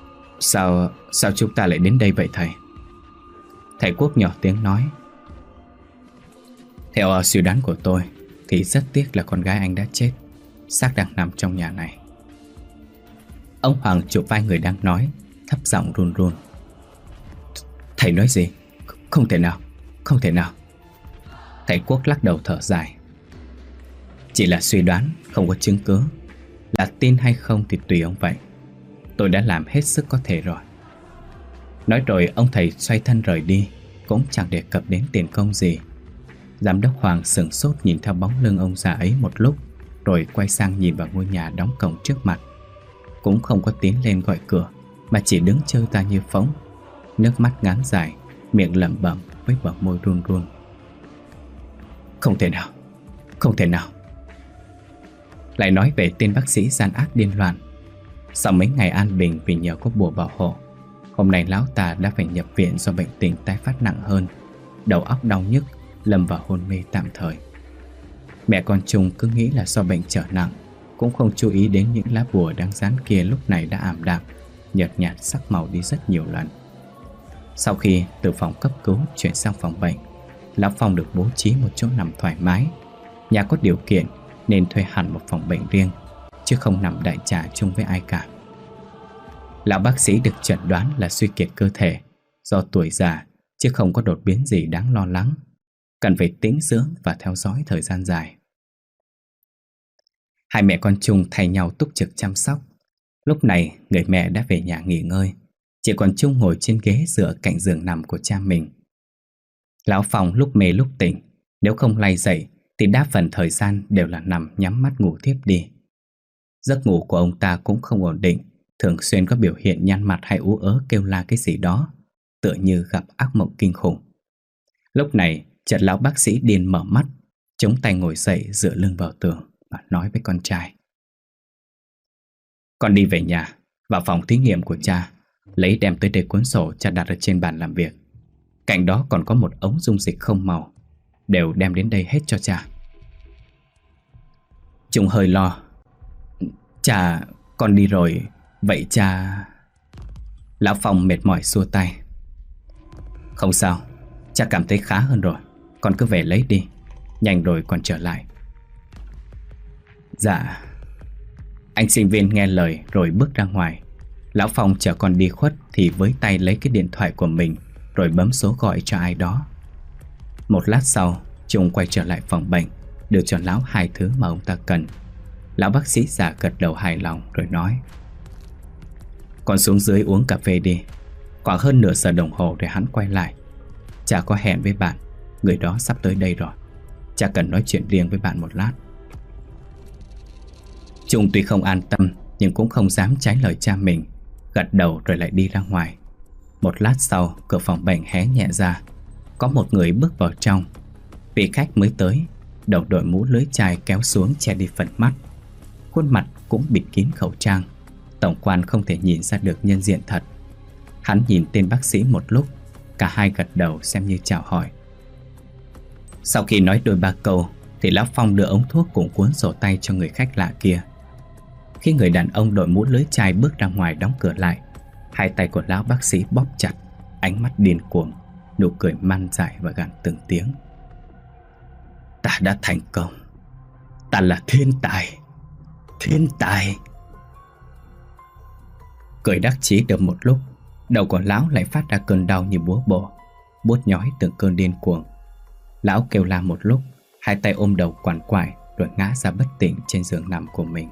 Sao, sao chúng ta lại đến đây vậy thầy? Thầy Quốc nhỏ tiếng nói: Theo suy đoán của tôi thì rất tiếc là con gái anh đã chết, xác đang nằm trong nhà này. Ông Hoàng chụp vai người đang nói, thấp giọng run run. Thầy nói gì? Không thể nào, không thể nào. Thầy Quốc lắc đầu thở dài. Chỉ là suy đoán, không có chứng cứ. Là tin hay không thì tùy ông vậy. Tôi đã làm hết sức có thể rồi. Nói rồi ông thầy xoay thân rời đi, cũng chẳng đề cập đến tiền công gì. Giám đốc Hoàng sửng sốt nhìn theo bóng lưng ông già ấy một lúc, rồi quay sang nhìn vào ngôi nhà đóng cổng trước mặt. Cũng không có tiến lên gọi cửa, mà chỉ đứng trơ ta như phóng, nước mắt ngán dài, miệng lẩm bẩm với bờ môi run run. Không thể nào, không thể nào. Lại nói về tên bác sĩ gian ác điên loạn. Sau mấy ngày an bình vì nhờ có bùa bảo hộ, hôm nay lão ta đã phải nhập viện do bệnh tình tái phát nặng hơn, đầu óc đau nhức, lâm vào hôn mê tạm thời. Mẹ con Trung cứ nghĩ là do bệnh trở nặng, cũng không chú ý đến những lá bùa đang dán kia lúc này đã ảm đạm, nhợt nhạt sắc màu đi rất nhiều lần. Sau khi từ phòng cấp cứu chuyển sang phòng bệnh, lão Phong được bố trí một chỗ nằm thoải mái. Nhà có điều kiện nên thuê hẳn một phòng bệnh riêng, chứ không nằm đại trà chung với ai cả. Lão bác sĩ được chẩn đoán là suy kiệt cơ thể do tuổi già, chứ không có đột biến gì đáng lo lắng, cần phải tĩnh dưỡng và theo dõi thời gian dài. Hai mẹ con Trung thay nhau túc trực chăm sóc. Lúc này người mẹ đã về nhà nghỉ ngơi, chỉ còn Trung ngồi trên ghế dựa cạnh giường nằm của cha mình. Lão Phong lúc mê lúc tỉnh, nếu không lay dậy thì đa phần thời gian đều là nằm nhắm mắt ngủ thiếp đi. Giấc ngủ của ông ta cũng không ổn định, thường xuyên có biểu hiện nhăn mặt hay ú ớ kêu la cái gì đó, tựa như gặp ác mộng kinh khủng. Lúc này chợt lão bác sĩ điên mở mắt, chống tay ngồi dậy dựa lưng vào tường và nói với con trai. Con đi về nhà, vào phòng thí nghiệm của cha, lấy đem tới đây cuốn sổ cha đặt ở trên bàn làm việc. Cạnh đó còn có một ống dung dịch không màu, đều đem đến đây hết cho cha. Trung hơi lo. Cha, con đi rồi, vậy cha... Lão Phong mệt mỏi xua tay. Không sao, cha cảm thấy khá hơn rồi, con cứ về lấy đi, nhanh rồi còn trở lại. Dạ. Anh sinh viên nghe lời rồi bước ra ngoài. Lão Phong chờ con đi khuất thì với tay lấy cái điện thoại của mình rồi bấm số gọi cho ai đó. Một lát sau, Trung quay trở lại phòng bệnh, đưa cho lão hai thứ mà ông ta cần. Lão bác sĩ già gật đầu hài lòng rồi nói. Con xuống dưới uống cà phê đi. Khoảng hơn nửa giờ đồng hồ rồi hắn quay lại. Cha có hẹn với bạn, người đó sắp tới đây rồi. Cha cần nói chuyện riêng với bạn một lát. Trung tuy không an tâm nhưng cũng không dám trái lời cha mình, gật đầu rồi lại đi ra ngoài. Một lát sau, cửa phòng bệnh hé nhẹ ra. Có một người bước vào trong. Vị khách mới tới, đầu đội mũ lưới chai kéo xuống che đi phần mắt, khuôn mặt cũng bịt kín khẩu trang. Tổng quan không thể nhìn ra được nhân diện thật. Hắn nhìn tên bác sĩ một lúc, cả hai gật đầu xem như chào hỏi. Sau khi nói đôi ba câu thì lão Phong đưa ống thuốc cùng cuốn sổ tay cho người khách lạ kia. Khi người đàn ông đội mũ lưới chai bước ra ngoài đóng cửa lại, hai tay của lão bác sĩ bóp chặt, ánh mắt điên cuồng, nụ cười man dại và gằn từng tiếng. Ta đã thành công. Ta là thiên tài. Thiên tài. Cười đắc chí được một lúc, đầu của lão lại phát ra cơn đau như búa bổ, buốt nhói từng cơn điên cuồng. Lão kêu la một lúc, hai tay ôm đầu quằn quại rồi ngã ra bất tỉnh trên giường nằm của mình.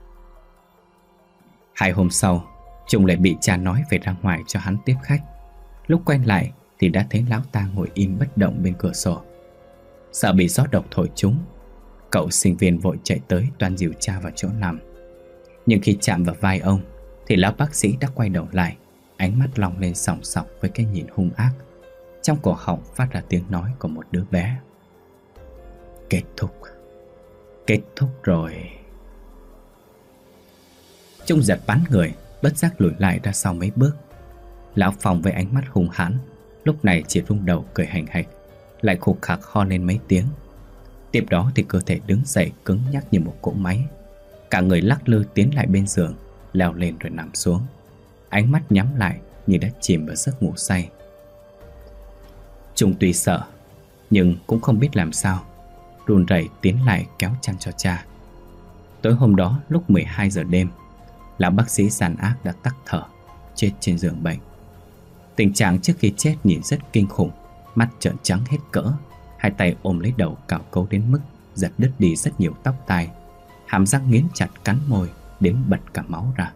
Hai hôm sau, Trung lại bị cha nói phải ra ngoài cho hắn tiếp khách. Lúc quay lại thì đã thấy lão ta ngồi im bất động bên cửa sổ. Sợ bị gió độc thổi trúng, cậu sinh viên vội chạy tới toan dìu cha vào chỗ nằm. Nhưng khi chạm vào vai ông thì lão bác sĩ đã quay đầu lại, ánh mắt long lên sòng sọc với cái nhìn hung ác. Trong cổ họng phát ra tiếng nói của một đứa bé. Kết thúc. Kết thúc rồi. Trung giật bắn người, bất giác lùi lại ra sau mấy bước. Lão Phong với ánh mắt hung hãn lúc này chỉ rung đầu cười hành hạch, lại khục khạc ho lên mấy tiếng. Tiếp đó thì cơ thể đứng dậy cứng nhắc như một cỗ máy. Cả người lắc lư tiến lại bên giường, leo lên rồi nằm xuống, ánh mắt nhắm lại như đã chìm vào giấc ngủ say. Trung tuy sợ nhưng cũng không biết làm sao, run rẩy tiến lại kéo chăn cho cha. Tối hôm đó lúc mười hai giờ đêm, lão bác sĩ gian ác đã tắc thở, chết trên giường bệnh. Tình trạng trước khi chết nhìn rất kinh khủng, mắt trợn trắng hết cỡ, hai tay ôm lấy đầu cào cấu đến mức giật đứt đi rất nhiều tóc tai, hàm răng nghiến chặt cắn môi đến bật cả máu ra.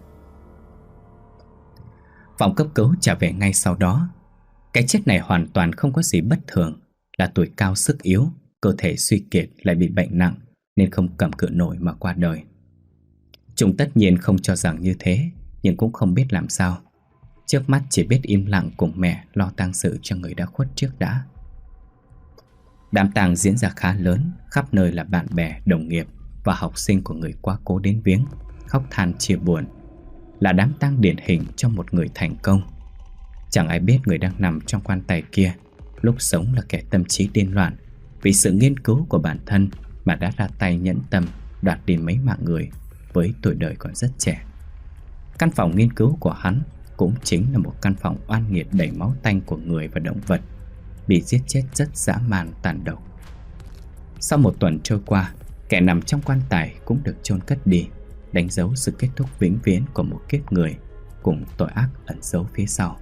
Phòng cấp cứu trả về ngay sau đó. Cái chết này hoàn toàn không có gì bất thường, là tuổi cao sức yếu, cơ thể suy kiệt lại bị bệnh nặng nên không cầm cự nổi mà qua đời. Chúng tất nhiên không cho rằng như thế, nhưng cũng không biết làm sao. Trước mắt chỉ biết im lặng cùng mẹ lo tang sự cho người đã khuất trước đã. Đám tang diễn ra khá lớn, khắp nơi là bạn bè, đồng nghiệp và học sinh của người quá cố đến viếng, khóc than chia buồn. Là đám tang điển hình cho một người thành công. Chẳng ai biết người đang nằm trong quan tài kia lúc sống là kẻ tâm trí điên loạn, vì sự nghiên cứu của bản thân mà đã ra tay nhẫn tâm đoạt đi mấy mạng người với tuổi đời còn rất trẻ. Căn phòng nghiên cứu của hắn cũng chính là một căn phòng oan nghiệt đầy máu tanh của người và động vật, bị giết chết rất dã man tàn độc. Sau một tuần trôi qua, kẻ nằm trong quan tài cũng được chôn cất đi, đánh dấu sự kết thúc vĩnh viễn của một kiếp người cùng tội ác ẩn giấu phía sau.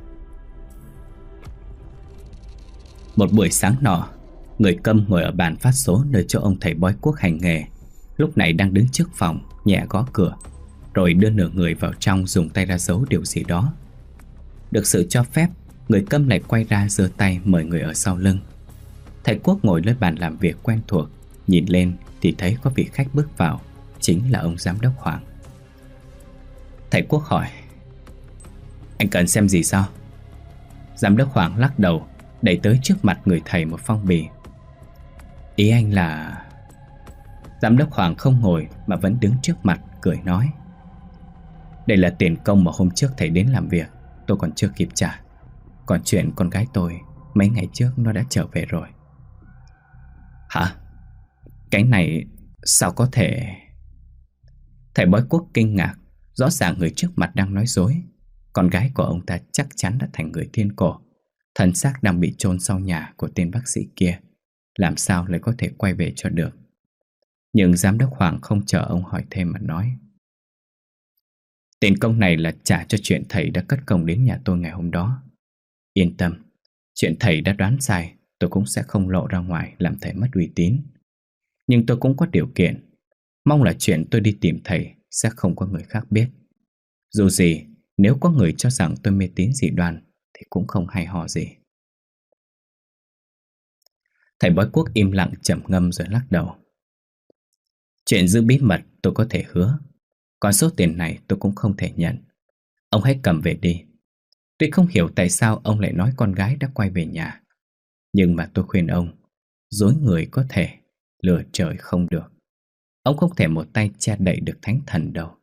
Một buổi sáng nọ, người câm ngồi ở bàn phát số nơi chỗ ông thầy bói quốc hành nghề, lúc này đang đứng trước phòng nhẹ gõ cửa, rồi đưa nửa người vào trong dùng tay ra giấu điều gì đó. Được sự cho phép, người câm lại quay ra giơ tay mời người ở sau lưng. Thầy Quốc ngồi lên bàn làm việc quen thuộc, nhìn lên thì thấy có vị khách bước vào, chính là ông giám đốc Hoàng. Thầy Quốc hỏi: "Anh cần xem gì sao?" Giám đốc Hoàng lắc đầu, đẩy tới trước mặt người thầy một phong bì. "Ý anh là..." Giám đốc Hoàng không ngồi mà vẫn đứng trước mặt, cười nói: "Đây là tiền công mà hôm trước thầy đến làm việc, tôi còn chưa kịp trả. Còn chuyện con gái tôi, mấy ngày trước nó đã trở về rồi." "Hả? Cái này sao có thể..." Thầy bói Quốc kinh ngạc, rõ ràng người trước mặt đang nói dối. Con gái của ông ta chắc chắn đã thành người thiên cổ, thân xác đang bị chôn sau nhà của tên bác sĩ kia, làm sao lại có thể quay về cho được. Nhưng giám đốc Hoàng không chờ ông hỏi thêm mà nói: "Tiền công này là trả cho chuyện thầy đã cất công đến nhà tôi ngày hôm đó. Yên tâm, chuyện thầy đã đoán sai tôi cũng sẽ không lộ ra ngoài làm thầy mất uy tín. Nhưng tôi cũng có điều kiện, mong là chuyện tôi đi tìm thầy sẽ không có người khác biết. Dù gì, nếu có người cho rằng tôi mê tín dị đoan thì cũng không hay ho gì." Thầy bói Quốc im lặng trầm ngâm rồi lắc đầu: "Chuyện giữ bí mật tôi có thể hứa, còn số tiền này tôi cũng không thể nhận. Ông hãy cầm về đi. Tuy không hiểu tại sao ông lại nói con gái đã quay về nhà, nhưng mà tôi khuyên ông, dối người có thể, lừa trời không được. Ông không thể một tay che đậy được thánh thần đâu."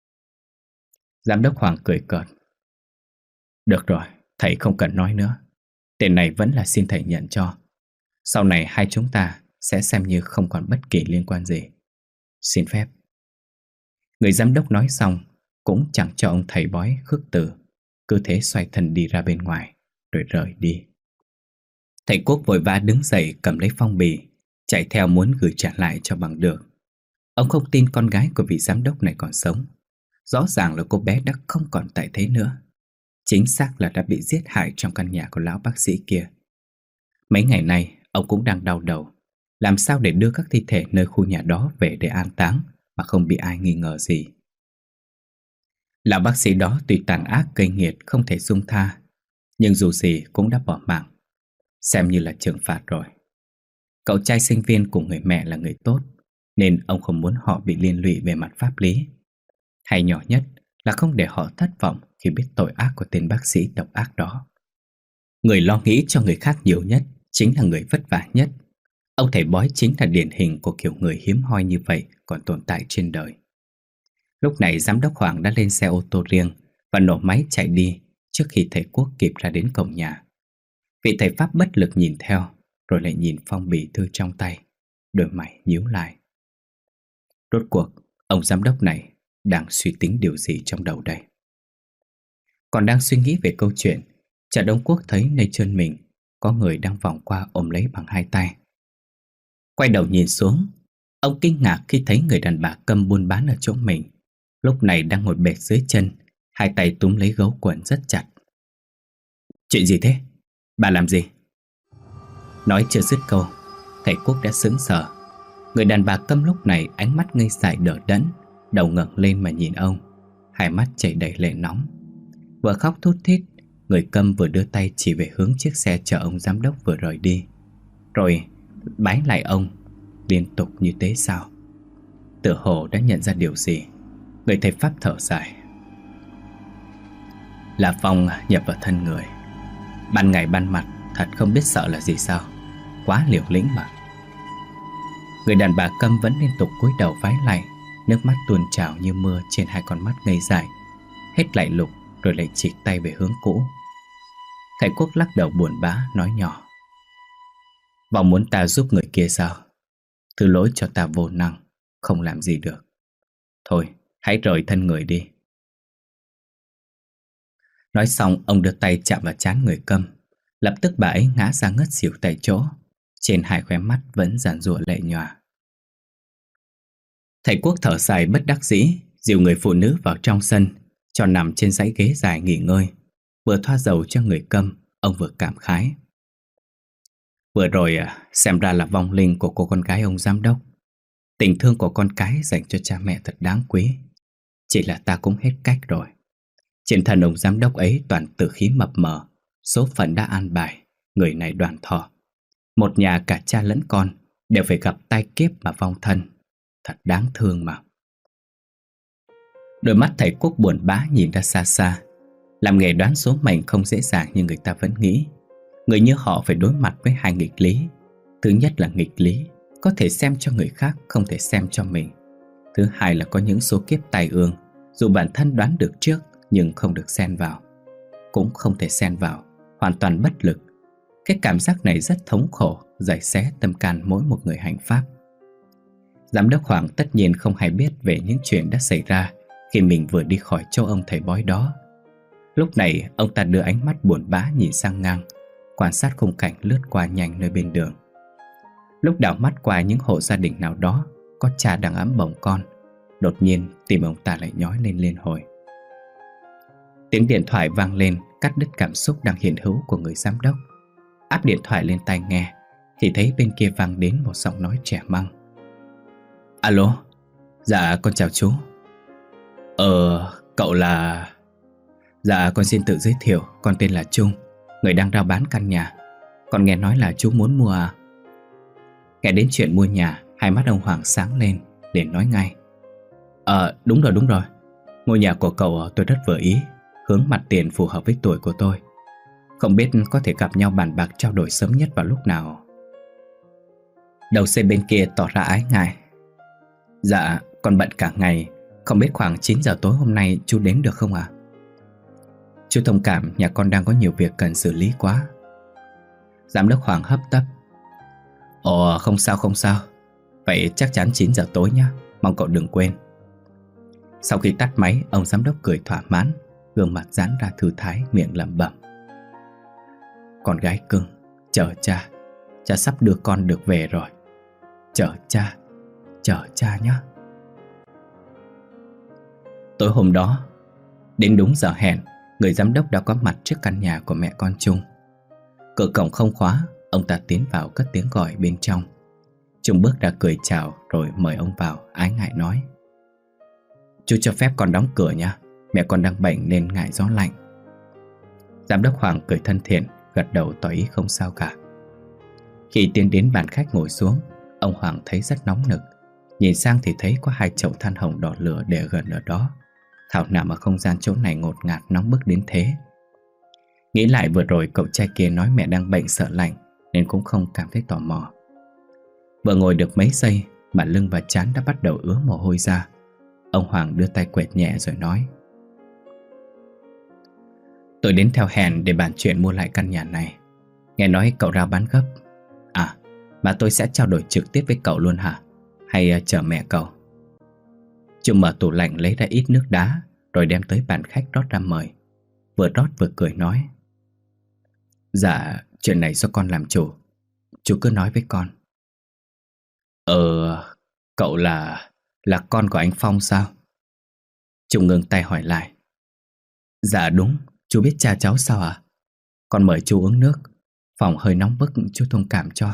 Giám đốc Hoàng cười cợt: "Được rồi, thầy không cần nói nữa. Tiền này vẫn là xin thầy nhận cho. Sau này hai chúng ta sẽ xem như không còn bất kỳ liên quan gì. Xin phép." Người giám đốc nói xong cũng chẳng cho ông thầy bói khước từ, cứ thế xoay thân đi ra bên ngoài rồi rời đi. Thầy Quốc vội vã đứng dậy cầm lấy phong bì, chạy theo muốn gửi trả lại cho bằng được. Ông không tin con gái của vị giám đốc này còn sống. Rõ ràng là cô bé đã không còn tại thế nữa, chính xác là đã bị giết hại trong căn nhà của lão bác sĩ kia. Mấy ngày nay ông cũng đang đau đầu, làm sao để đưa các thi thể nơi khu nhà đó về để an táng mà không bị ai nghi ngờ gì. Lão bác sĩ đó tuy tàn ác gây nghiệt không thể dung tha, nhưng dù gì cũng đã bỏ mạng, xem như là trừng phạt rồi. Cậu trai sinh viên của người mẹ là người tốt, nên ông không muốn họ bị liên lụy về mặt pháp lý. Hay nhỏ nhất là không để họ thất vọng khi biết tội ác của tên bác sĩ độc ác đó. Người lo nghĩ cho người khác nhiều nhất chính là người vất vả nhất. Ông thầy bói chính là điển hình của kiểu người hiếm hoi như vậy còn tồn tại trên đời. Lúc này giám đốc Hoàng đã lên xe ô tô riêng và nổ máy chạy đi trước khi thầy Quốc kịp ra đến cổng nhà. Vị thầy Pháp bất lực nhìn theo, rồi lại nhìn phong bì thư trong tay, đôi mày nhíu lại. Rốt cuộc, ông giám đốc này đang suy tính điều gì trong đầu đây? Còn đang suy nghĩ về câu chuyện, chợt ông Quốc thấy nơi chân mình có người đang vòng qua ôm lấy bằng hai tay. Quay đầu nhìn xuống, ông kinh ngạc khi thấy người đàn bà Câm buôn bán ở chỗ mình lúc này đang ngồi bệt dưới chân, hai tay túm lấy gấu quần rất chặt. Chuyện gì thế? Bà làm gì? Nói chưa dứt câu, thầy Quốc đã sững sờ. Người đàn bà Câm lúc này ánh mắt ngây dại đờ đẫn, đầu ngẩng lên mà nhìn ông, hai mắt chảy đầy lệ nóng. Vừa khóc thút thít, người Câm vừa đưa tay chỉ về hướng chiếc xe chở ông giám đốc vừa rời đi, rồi bái lại ông liên tục như thế sao? Tựa hồ đã nhận ra điều gì, người thầy Pháp thở dài. Là Phong nhập vào thân người. Ban ngày ban mặt thật không biết sợ là gì sao. Quá liều lĩnh mà. Người đàn bà Câm vẫn liên tục cúi đầu vái lạy, nước mắt tuôn trào như mưa trên hai con mắt ngây dại. Hết lạy lục rồi lại chỉ tay về hướng cũ. Thầy Quốc lắc đầu buồn bã nói nhỏ: Vong muốn ta giúp người kia sao? Thứ lỗi cho ta vô năng, không làm gì được. Thôi, hãy rời thân người đi. Nói xong, ông đưa tay chạm vào trán người Câm. Lập tức bà ấy ngã ra ngất xỉu tại chỗ, trên hai khóe mắt vẫn giàn giụa lệ nhòa. Thầy Quốc thở dài bất đắc dĩ, dìu người phụ nữ vào trong sân, cho nằm trên dãy ghế dài nghỉ ngơi. Vừa thoa dầu cho người Câm, ông vừa cảm khái. Vừa rồi xem ra là vong linh của cô con gái ông giám đốc. Tình thương của con cái dành cho cha mẹ thật đáng quý. Chỉ là ta cũng hết cách rồi. Trên thân ông giám đốc ấy toàn tử khí mập mờ. Số phận đã an bài, người này đoàn thọ. Một nhà cả cha lẫn con đều phải gặp tai kiếp mà vong thân. Thật đáng thương mà. Đôi mắt thầy Quốc buồn bã nhìn ra xa xa. Làm nghề đoán số mệnh không dễ dàng như người ta vẫn nghĩ. Người như họ phải đối mặt với hai nghịch lý. Thứ nhất là nghịch lý có thể xem cho người khác, không thể xem cho mình. Thứ hai là có những số kiếp tai ương, dù bản thân đoán được trước nhưng không được xen vào. Cũng không thể xen vào, hoàn toàn bất lực. Cái cảm giác này rất thống khổ, giày xé tâm can mỗi một người hành pháp. Giám đốc Hoàng tất nhiên không hay biết về những chuyện đã xảy ra khi mình vừa đi khỏi chỗ ông thầy bói đó. Lúc này ông ta đưa ánh mắt buồn bã nhìn sang ngang, quan sát khung cảnh lướt qua nhanh nơi bên đường. Lúc đảo mắt qua những hộ gia đình nào đó có cha đang ẵm bồng con, đột nhiên tim ông ta lại nhói lên liên hồi. Tiếng điện thoại vang lên cắt đứt cảm xúc đang hiện hữu của người giám đốc. Áp điện thoại lên tai nghe thì thấy bên kia vang đến một giọng nói trẻ măng. Alo, dạ con chào chú. Ờ, cậu là... Dạ con xin tự giới thiệu, con tên là Trung, người đang rao bán căn nhà. Con nghe nói là chú muốn mua à? Nghe đến chuyện mua nhà, hai mắt ông Hoàng sáng lên để nói ngay. Ờ, đúng rồi đúng rồi. Ngôi nhà của cậu tôi rất vừa ý, hướng mặt tiền phù hợp với tuổi của tôi. Không biết có thể gặp nhau bàn bạc trao đổi sớm nhất vào lúc nào? Đầu dây bên kia tỏ ra ái ngại. Dạ, con bận cả ngày, không biết khoảng chín giờ tối hôm nay chú đến được không ạ? À? Chú thông cảm, nhà con đang có nhiều việc cần xử lý quá. Giám đốc Hoàng hấp tấp. Ồ, không sao không sao. Vậy chắc chắn chín giờ tối nhé, mong cậu đừng quên. Sau khi tắt máy, ông giám đốc cười thỏa mãn, gương mặt giãn ra thư thái, miệng lẩm bẩm. Con gái cưng, chờ cha. Cha sắp đưa con được về rồi. Chờ cha, chờ cha nhé. Tối hôm đó, đến đúng giờ hẹn, người giám đốc đã có mặt trước căn nhà của mẹ con Trung. Cửa cổng không khóa, ông ta tiến vào cất tiếng gọi bên trong. Trung bước ra cười chào rồi mời ông vào, ái ngại nói. Chú cho phép con đóng cửa nha, mẹ con đang bệnh nên ngại gió lạnh. Giám đốc Hoàng cười thân thiện, gật đầu tỏ ý không sao cả. Khi tiến đến bàn khách ngồi xuống, ông Hoàng thấy rất nóng nực. Nhìn sang thì thấy có hai chậu than hồng đỏ lửa để gần ở đó. Thảo nào mà không gian chỗ này ngột ngạt nóng bức đến thế. Nghĩ lại vừa rồi cậu trai kia nói mẹ đang bệnh sợ lạnh, nên cũng không cảm thấy tò mò. Vừa ngồi được mấy giây mà lưng và trán đã bắt đầu ứa mồ hôi ra. Ông Hoàng đưa tay quệt nhẹ rồi nói. Tôi đến theo hẹn để bàn chuyện mua lại căn nhà này. Nghe nói cậu rao bán gấp. À, mà tôi sẽ trao đổi trực tiếp với cậu luôn hả? Hay chờ mẹ cậu? Trung mở tủ lạnh lấy ra ít nước đá, rồi đem tới bàn khách rót ra mời. Vừa rót vừa cười nói. Dạ, chuyện này do con làm chủ. Chú cứ nói với con. Ờ, cậu là... là con của anh Phong sao? Trung ngừng tay hỏi lại. Dạ đúng, chú biết cha cháu sao à? Con mời chú uống nước. Phòng hơi nóng bức, chú thông cảm cho.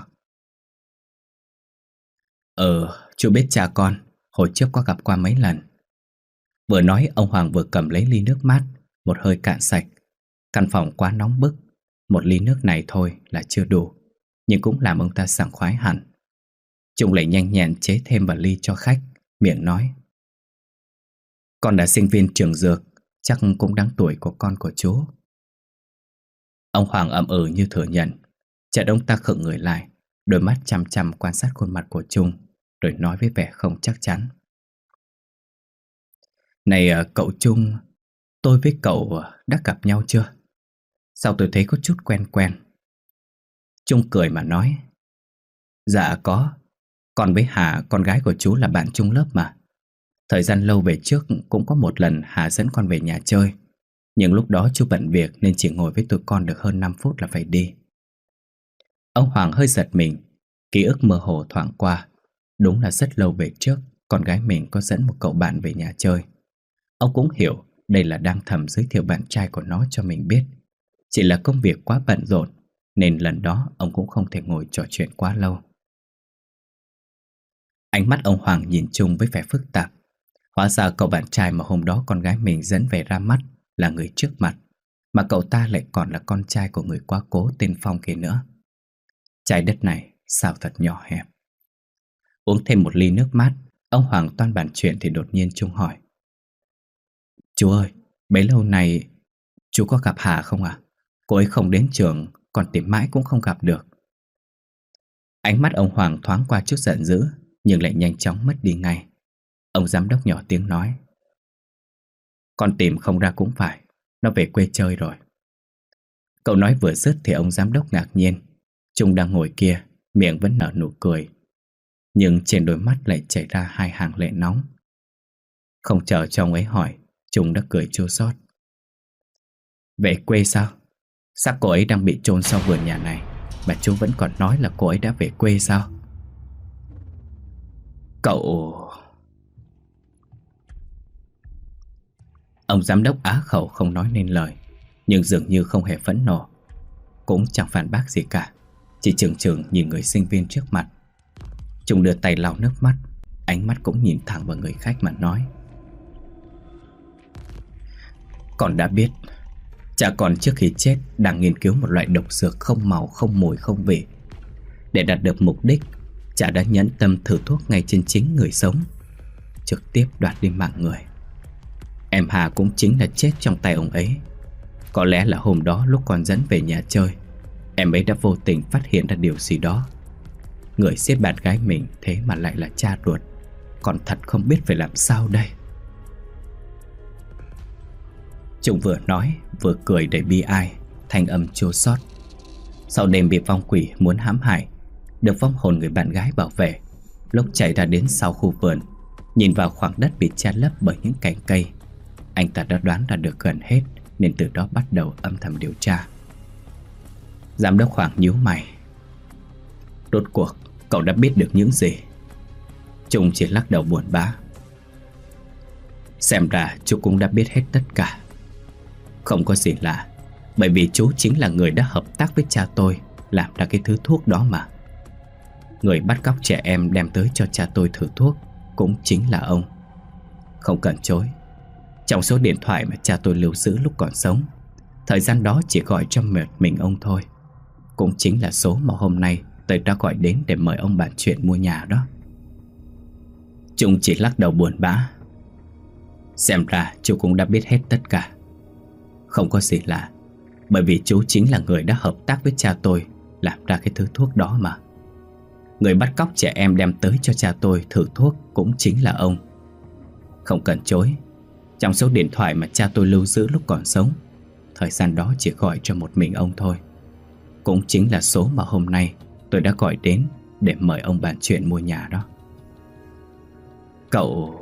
Ờ, chú biết cha con, hồi trước có gặp qua mấy lần. Vừa nói ông Hoàng vừa cầm lấy ly nước mát, một hơi cạn sạch. Căn phòng quá nóng bức, một ly nước này thôi là chưa đủ, nhưng cũng làm ông ta sảng khoái hẳn. Trung lại nhanh nhẹn chế thêm vào ly cho khách, miệng nói. Con là sinh viên trường dược, chắc cũng đáng tuổi của con của chú. Ông Hoàng ậm ừ như thừa nhận. Chợt ông ta khựng người lại, đôi mắt chăm chăm quan sát khuôn mặt của Trung, rồi nói với vẻ không chắc chắn. Này cậu Trung, tôi với cậu đã gặp nhau chưa? Sao tôi thấy có chút quen quen? Trung cười mà nói. Dạ có, con với Hà, con gái của chú là bạn chung lớp mà. Thời gian lâu về trước cũng có một lần Hà dẫn con về nhà chơi, nhưng lúc đó chú bận việc nên chỉ ngồi với tụi con được hơn năm phút là phải đi. Ông Hoàng hơi giật mình, ký ức mơ hồ thoáng qua. Đúng là rất lâu về trước, con gái mình có dẫn một cậu bạn về nhà chơi. Ông cũng hiểu đây là đang thầm giới thiệu bạn trai của nó cho mình biết. Chỉ là công việc quá bận rộn, nên lần đó ông cũng không thể ngồi trò chuyện quá lâu. Ánh mắt ông Hoàng nhìn Trung với vẻ phức tạp. Hóa ra cậu bạn trai mà hôm đó con gái mình dẫn về ra mắt là người trước mặt, mà cậu ta lại còn là con trai của người quá cố tên Phong kia nữa. Trái đất này sao thật nhỏ hẹp. Uống thêm một ly nước mát, ông Hoàng toan bàn chuyện thì đột nhiên Trung hỏi. Chú ơi, bấy lâu nay chú có gặp Hà không ạ? À? Cô ấy không đến trường, còn tìm mãi cũng không gặp được. Ánh mắt ông Hoàng thoáng qua chút giận dữ, nhưng lại nhanh chóng mất đi ngay. Ông giám đốc nhỏ tiếng nói. Con tìm không ra cũng phải, nó về quê chơi rồi. Cậu nói vừa dứt thì ông giám đốc ngạc nhiên. Trung đang ngồi kia, miệng vẫn nở nụ cười, nhưng trên đôi mắt lại chảy ra hai hàng lệ nóng. Không chờ cho ông ấy hỏi, Trung đã cười chua xót. Về quê sao? Xác cô ấy đang bị chôn sau vườn nhà này, mà chú vẫn còn nói là cô ấy đã về quê sao? Cậu... Ông giám đốc á khẩu không nói nên lời, nhưng dường như không hề phẫn nộ, cũng chẳng phản bác gì cả, chỉ chừng chừng nhìn người sinh viên trước mặt. Trung đưa tay lau nước mắt, ánh mắt cũng nhìn thẳng vào người khách mà nói. Con đã biết, cha con trước khi chết đang nghiên cứu một loại độc dược không màu, không mùi, không vị. Để đạt được mục đích, cha đã nhẫn tâm thử thuốc ngay trên chính người sống, trực tiếp đoạt đi mạng người. Em Hà cũng chính là chết trong tay ông ấy. Có lẽ là hôm đó lúc con dẫn về nhà chơi, em ấy đã vô tình phát hiện ra điều gì đó. Người giết bạn gái mình thế mà lại là cha ruột. Con thật không biết phải làm sao đây. Trung vừa nói vừa cười đầy bi ai, thanh âm chua xót. Sau đêm bị vong quỷ muốn hãm hại, được vong hồn người bạn gái bảo vệ, lúc chạy ra đến sau khu vườn, nhìn vào khoảng đất bị che lấp bởi những cành cây, anh ta đã đoán ra được gần hết, nên từ đó bắt đầu âm thầm điều tra. Giám đốc Hoàng nhíu mày. Rốt cuộc cậu đã biết được những gì? Trung chỉ lắc đầu buồn bã. Xem ra chú cũng đã biết hết tất cả. Không có gì lạ, bởi vì chú chính là người đã hợp tác với cha tôi làm ra cái thứ thuốc đó mà. Người bắt cóc trẻ em đem tới cho cha tôi thử thuốc cũng chính là ông. Không cần chối, trong số điện thoại mà cha tôi lưu giữ lúc còn sống, thời gian đó chỉ gọi cho mệt mình ông thôi, cũng chính là số mà hôm nay tôi đã gọi đến để mời ông bàn chuyện mua nhà đó. Trung chỉ lắc đầu buồn bã. Xem ra chú cũng đã biết hết tất cả. Không có gì lạ, bởi vì chú chính là người đã hợp tác với cha tôi làm ra cái thứ thuốc đó mà. Người bắt cóc trẻ em đem tới cho cha tôi thử thuốc cũng chính là ông. Không cần chối, trong số điện thoại mà cha tôi lưu giữ lúc còn sống, thời gian đó chỉ gọi cho một mình ông thôi, cũng chính là số mà hôm nay tôi đã gọi đến để mời ông bàn chuyện mua nhà đó. Cậu...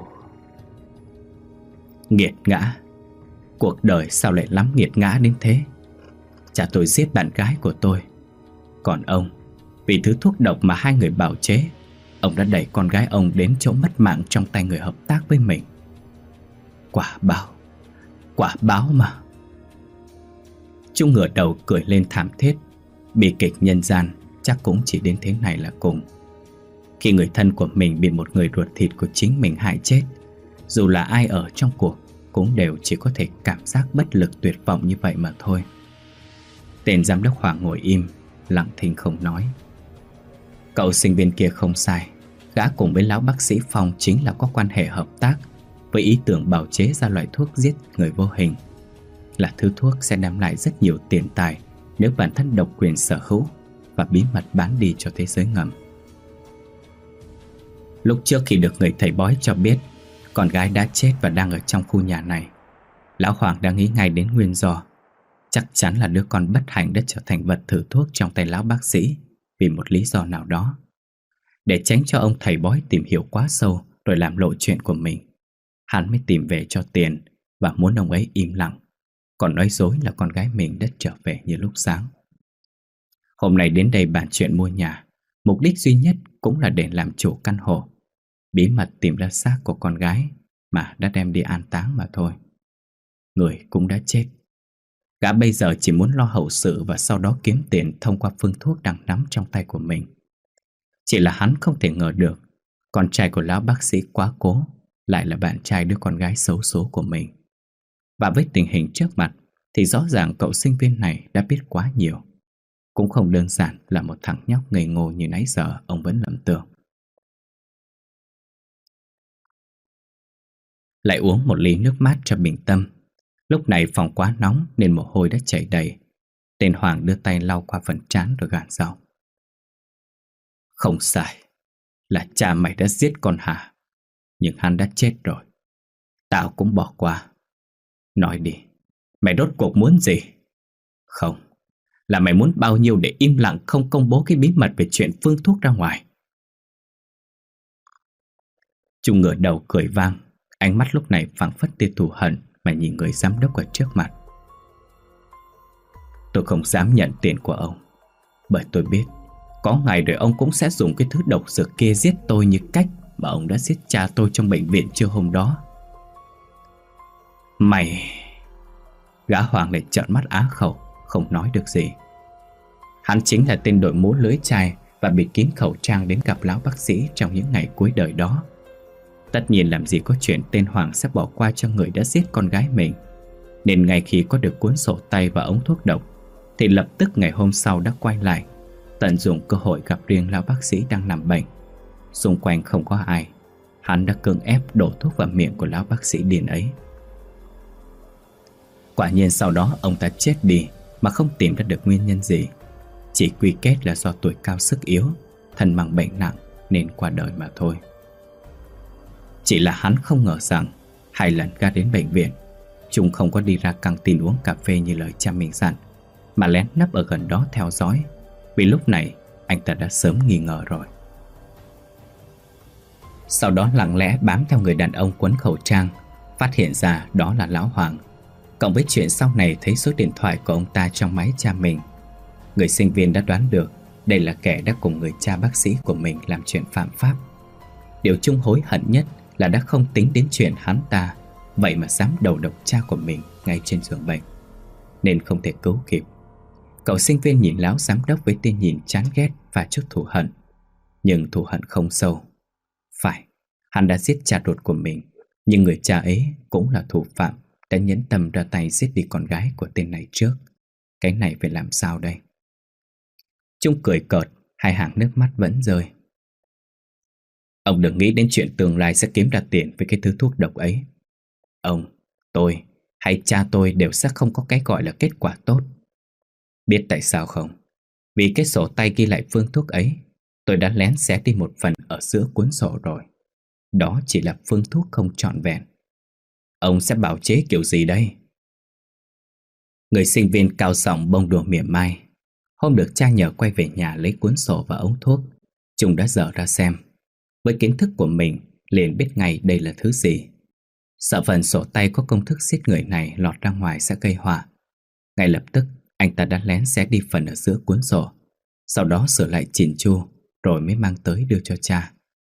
Nghiệt ngã. Cuộc đời sao lại lắm nghiệt ngã đến thế. Cha tôi giết bạn gái của tôi, còn ông, vì thứ thuốc độc mà hai người bào chế, Ông đã đẩy con gái ông đến chỗ mất mạng trong tay người hợp tác với mình. Quả báo, quả báo mà. Trung ngửa đầu cười lên thảm thiết. Bi kịch nhân gian chắc cũng chỉ đến thế này là cùng. Khi người thân của mình bị một người ruột thịt của chính mình hại chết, dù là ai ở trong cuộc cũng đều chỉ có thể cảm giác bất lực tuyệt vọng như vậy mà thôi. Tên giám đốc Hoàng ngồi im, lặng thinh không nói. Cậu sinh viên kia không sai. Gã cùng với lão bác sĩ Phong chính là có quan hệ hợp tác với ý tưởng bào chế ra loại thuốc giết người vô hình. Là thứ thuốc sẽ đem lại rất nhiều tiền tài nếu bản thân độc quyền sở hữu và bí mật bán đi cho thế giới ngầm. Lúc trước khi được người thầy bói cho biết con gái đã chết và đang ở trong khu nhà này, lão Hoàng đã nghĩ ngay đến nguyên do. Chắc chắn là đứa con bất hạnh đã trở thành vật thử thuốc trong tay lão bác sĩ vì một lý do nào đó. Để tránh cho ông thầy bói tìm hiểu quá sâu rồi làm lộ chuyện của mình, hắn mới tìm về cho tiền và muốn ông ấy im lặng, còn nói dối là con gái mình đã trở về như lúc sáng. Hôm nay đến đây bàn chuyện mua nhà, mục đích duy nhất cũng là để làm chủ căn hộ, bí mật tìm ra xác của con gái mà đã đem đi an táng mà thôi. Người cũng đã chết. Gã bây giờ chỉ muốn lo hậu sự và sau đó kiếm tiền thông qua phương thuốc đang nắm trong tay của mình. Chỉ là hắn không thể ngờ được con trai của lão bác sĩ quá cố lại là bạn trai đứa con gái xấu số của mình. Và với tình hình trước mặt thì rõ ràng cậu sinh viên này đã biết quá nhiều. Cũng không đơn giản là một thằng nhóc ngây ngô như nãy giờ ông vẫn lầm tưởng. Lại uống một ly nước mát cho bình tâm. Lúc này phòng quá nóng nên mồ hôi đã chảy đầy. Tên Hoàng đưa tay lau qua phần trán rồi gàn giọng. Không sai, là cha mày đã giết con Hà, nhưng hắn đã chết rồi. Tao cũng bỏ qua. Nói đi, mày rốt cuộc muốn gì? Không, là mày muốn bao nhiêu để im lặng không công bố cái bí mật về chuyện phương thuốc ra ngoài? Trung ngửa đầu cười vang, ánh mắt lúc này phảng phất tia thù hận mà nhìn người giám đốc ở trước mặt. Tôi không dám nhận tiền của ông, bởi tôi biết có ngày rồi ông cũng sẽ dùng cái thứ độc dược kia giết tôi như cách mà ông đã giết cha tôi trong bệnh viện trưa hôm đó. Mày... Gã Hoàng lại trợn mắt á khẩu, không nói được gì. Hắn chính là tên đội mũ lưỡi chai và bịt kín khẩu trang đến gặp lão bác sĩ trong những ngày cuối đời đó. Tất nhiên làm gì có chuyện tên Hoàng sẽ bỏ qua cho người đã giết con gái mình. Nên ngay khi có được cuốn sổ tay và ống thuốc độc thì lập tức ngày hôm sau đã quay lại, tận dụng cơ hội gặp riêng lão bác sĩ đang nằm bệnh. Xung quanh không có ai, hắn đã cưỡng ép đổ thuốc vào miệng của lão bác sĩ điên ấy. Quả nhiên sau đó ông ta chết đi mà không tìm ra được nguyên nhân gì. Chỉ quy kết là do tuổi cao sức yếu, thân mang bệnh nặng nên qua đời mà thôi. Chỉ là hắn không ngờ rằng hai lần gã đến bệnh viện, Trung không có đi ra căng tin uống cà phê như lời cha mình dặn, mà lén nấp ở gần đó theo dõi. Vì lúc này anh ta đã sớm nghi ngờ rồi. Sau đó lặng lẽ bám theo người đàn ông quấn khẩu trang, phát hiện ra đó là lão Hoàng. Cộng với chuyện sau này thấy số điện thoại của ông ta trong máy cha mình, người sinh viên đã đoán được đây là kẻ đã cùng người cha bác sĩ của mình làm chuyện phạm pháp. Điều Trung hối hận nhất là đã không tính đến chuyện hắn ta vậy mà dám đầu độc cha của mình ngay trên giường bệnh, nên không thể cứu kịp. Cậu sinh viên nhìn lão giám đốc với tên nhìn chán ghét và chút thù hận. Nhưng thù hận không sâu. Phải, hắn đã giết cha ruột của mình, nhưng người cha ấy cũng là thủ phạm đã nhẫn tâm ra tay giết đi con gái của tên này trước. Cái này phải làm sao đây? Trung cười cợt, hai hàng nước mắt vẫn rơi. Ông đừng nghĩ đến chuyện tương lai sẽ kiếm ra tiền với cái thứ thuốc độc ấy. Ông, tôi hay cha tôi đều sẽ không có cái gọi là kết quả tốt. Biết tại sao không? Vì cái sổ tay ghi lại phương thuốc ấy, tôi đã lén xé đi một phần ở giữa cuốn sổ rồi. Đó chỉ là phương thuốc không trọn vẹn. Ông sẽ bào chế kiểu gì đây? Người sinh viên cao giọng bông đùa mỉa mai. Hôm được cha nhờ quay về nhà lấy cuốn sổ và ống thuốc, Trung đã dở ra xem. Với kiến thức của mình, liền biết ngay đây là thứ gì. Sợ phần sổ tay có công thức giết người này lọt ra ngoài sẽ gây họa. Ngay lập tức, anh ta đã lén xé đi phần ở giữa cuốn sổ, sau đó sửa lại chỉn chu, rồi mới mang tới đưa cho cha.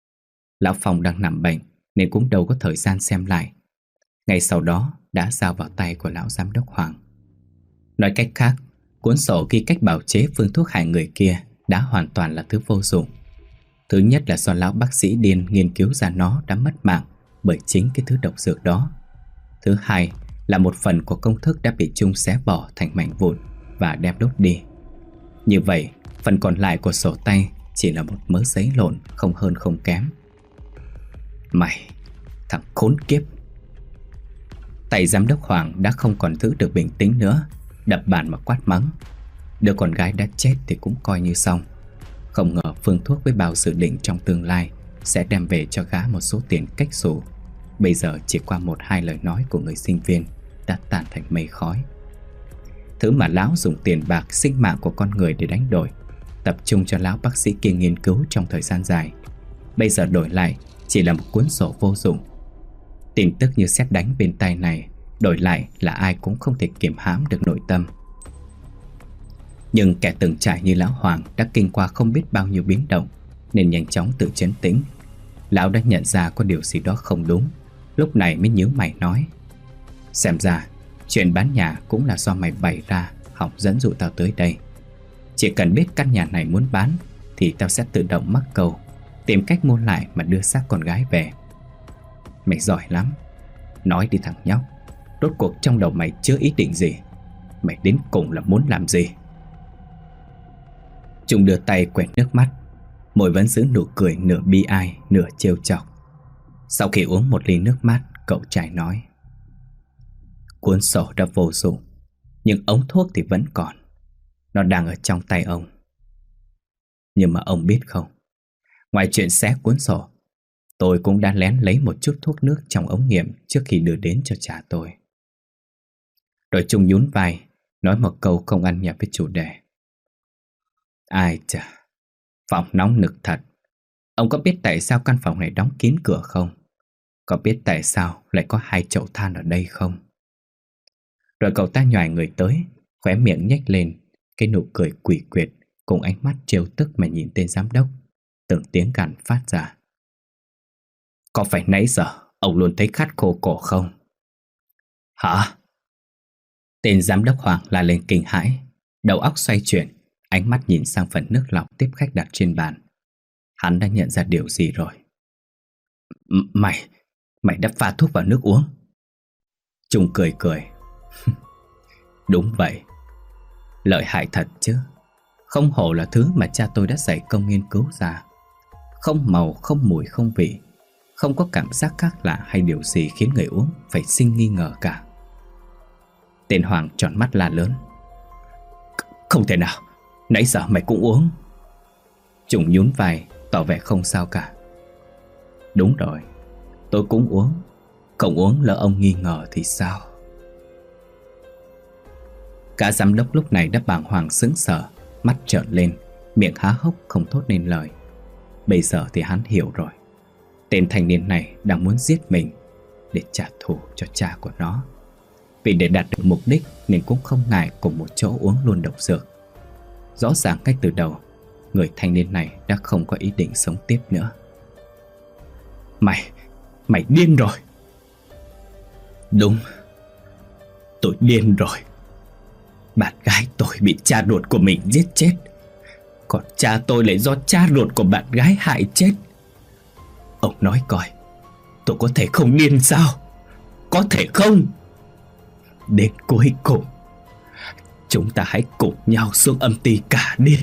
Lão Phong đang nằm bệnh nên cũng đâu có thời gian xem lại. Ngay sau đó đã giao vào tay của lão giám đốc Hoàng. Nói cách khác, cuốn sổ ghi cách bào chế phương thuốc hại người kia đã hoàn toàn là thứ vô dụng. Thứ nhất là do lão bác sĩ điên nghiên cứu ra nó đã mất mạng bởi chính cái thứ độc dược đó. Thứ hai là một phần của công thức đã bị Trung xé bỏ thành mảnh vụn và đem đốt đi. Như vậy, phần còn lại của sổ tay chỉ là một mớ giấy lộn, không hơn không kém. Mày, thằng khốn kiếp! Tay giám đốc Hoàng đã không còn giữ được bình tĩnh nữa, đập bàn mà quát mắng. Đứa con gái đã chết thì cũng coi như xong. Không ngờ phương thuốc với bao dự định trong tương lai sẽ đem về cho gã một số tiền cách xù, bây giờ chỉ qua một hai lời nói của người sinh viên đã tan thành mây khói. Thứ mà lão dùng tiền bạc, sinh mạng của con người để đánh đổi, tập trung cho lão bác sĩ kia nghiên cứu trong thời gian dài, bây giờ đổi lại chỉ là một cuốn sổ vô dụng. Tin tức như sét đánh bên tai này, đổi lại là ai cũng không thể kiềm hãm được nội tâm. Nhưng kẻ từng trải như lão Hoàng đã kinh qua không biết bao nhiêu biến động, nên nhanh chóng tự trấn tĩnh. Lão đã nhận ra có điều gì đó không đúng, lúc này mới nhíu mày nói: xem ra chuyện bán nhà cũng là do mày bày ra, hỏng dẫn dụ tao tới đây. Chỉ cần biết căn nhà này muốn bán thì tao sẽ tự động mắc câu, tìm cách mua lại mà đưa xác con gái về. Mày giỏi lắm. Nói đi thằng nhóc, rốt cuộc trong đầu mày chứa ý định gì? Mày đến cùng là muốn làm gì? Trung đưa tay quẹt nước mắt, môi vẫn giữ nụ cười nửa bi ai nửa trêu chọc. Sau khi uống một ly nước mát, cậu trai nói: cuốn sổ đã vô dụng, nhưng ống thuốc thì vẫn còn. Nó đang ở trong tay ông. Nhưng mà ông biết không, ngoài chuyện xé cuốn sổ, tôi cũng đã lén lấy một chút thuốc nước trong ống nghiệm trước khi đưa đến cho cha tôi. Rồi Trung nhún vai, nói một câu không ăn nhập với chủ đề: ai chà, phòng nóng nực thật. Ông có biết tại sao căn phòng này đóng kín cửa không? Có biết tại sao lại có hai chậu than ở đây không? Rồi cậu ta nhoài người tới, khóe miệng nhếch lên cái nụ cười quỷ quyệt, cùng ánh mắt trêu tức mà nhìn tên giám đốc. Từng tiếng gằn phát ra: có phải nãy giờ ông luôn thấy khát khô cổ không? Hả? Tên giám đốc Hoàng la lên kinh hãi, đầu óc xoay chuyển, ánh mắt nhìn sang phần nước lọc tiếp khách đặt trên bàn. Hắn đã nhận ra điều gì rồi. M- Mày, mày đã pha thuốc vào nước uống. Trung cười cười. Đúng vậy. Lợi hại thật chứ. Không hổ là thứ mà cha tôi đã dày công nghiên cứu ra. Không màu, không mùi, không vị, không có cảm giác khác lạ hay điều gì khiến người uống phải sinh nghi ngờ cả. Tên Hoàng tròn mắt la lớn: không thể nào, nãy giờ mày cũng uống. Trung nhún vai, tỏ vẻ không sao cả. Đúng rồi, tôi cũng uống. Không uống lỡ ông nghi ngờ thì sao? Cả giám đốc lúc này đã bàng hoàng sững sờ, mắt trợn lên, miệng há hốc không thốt nên lời. Bây giờ thì hắn hiểu rồi. Tên thanh niên này đang muốn giết mình để trả thù cho cha của nó. Vì để đạt được mục đích nên cũng không ngại cùng một chỗ uống luôn độc dược. Rõ ràng cách từ đầu, người thanh niên này đã không có ý định sống tiếp nữa. Mày, mày điên rồi. Đúng, tôi điên rồi. Bạn gái tôi bị cha ruột của mình giết chết, còn cha tôi lại do cha ruột của bạn gái hại chết. Ông nói coi, tôi có thể không điên sao? Có thể không? Đến cuối cùng, chúng ta hãy cùng nhau xuống âm ty cả đi.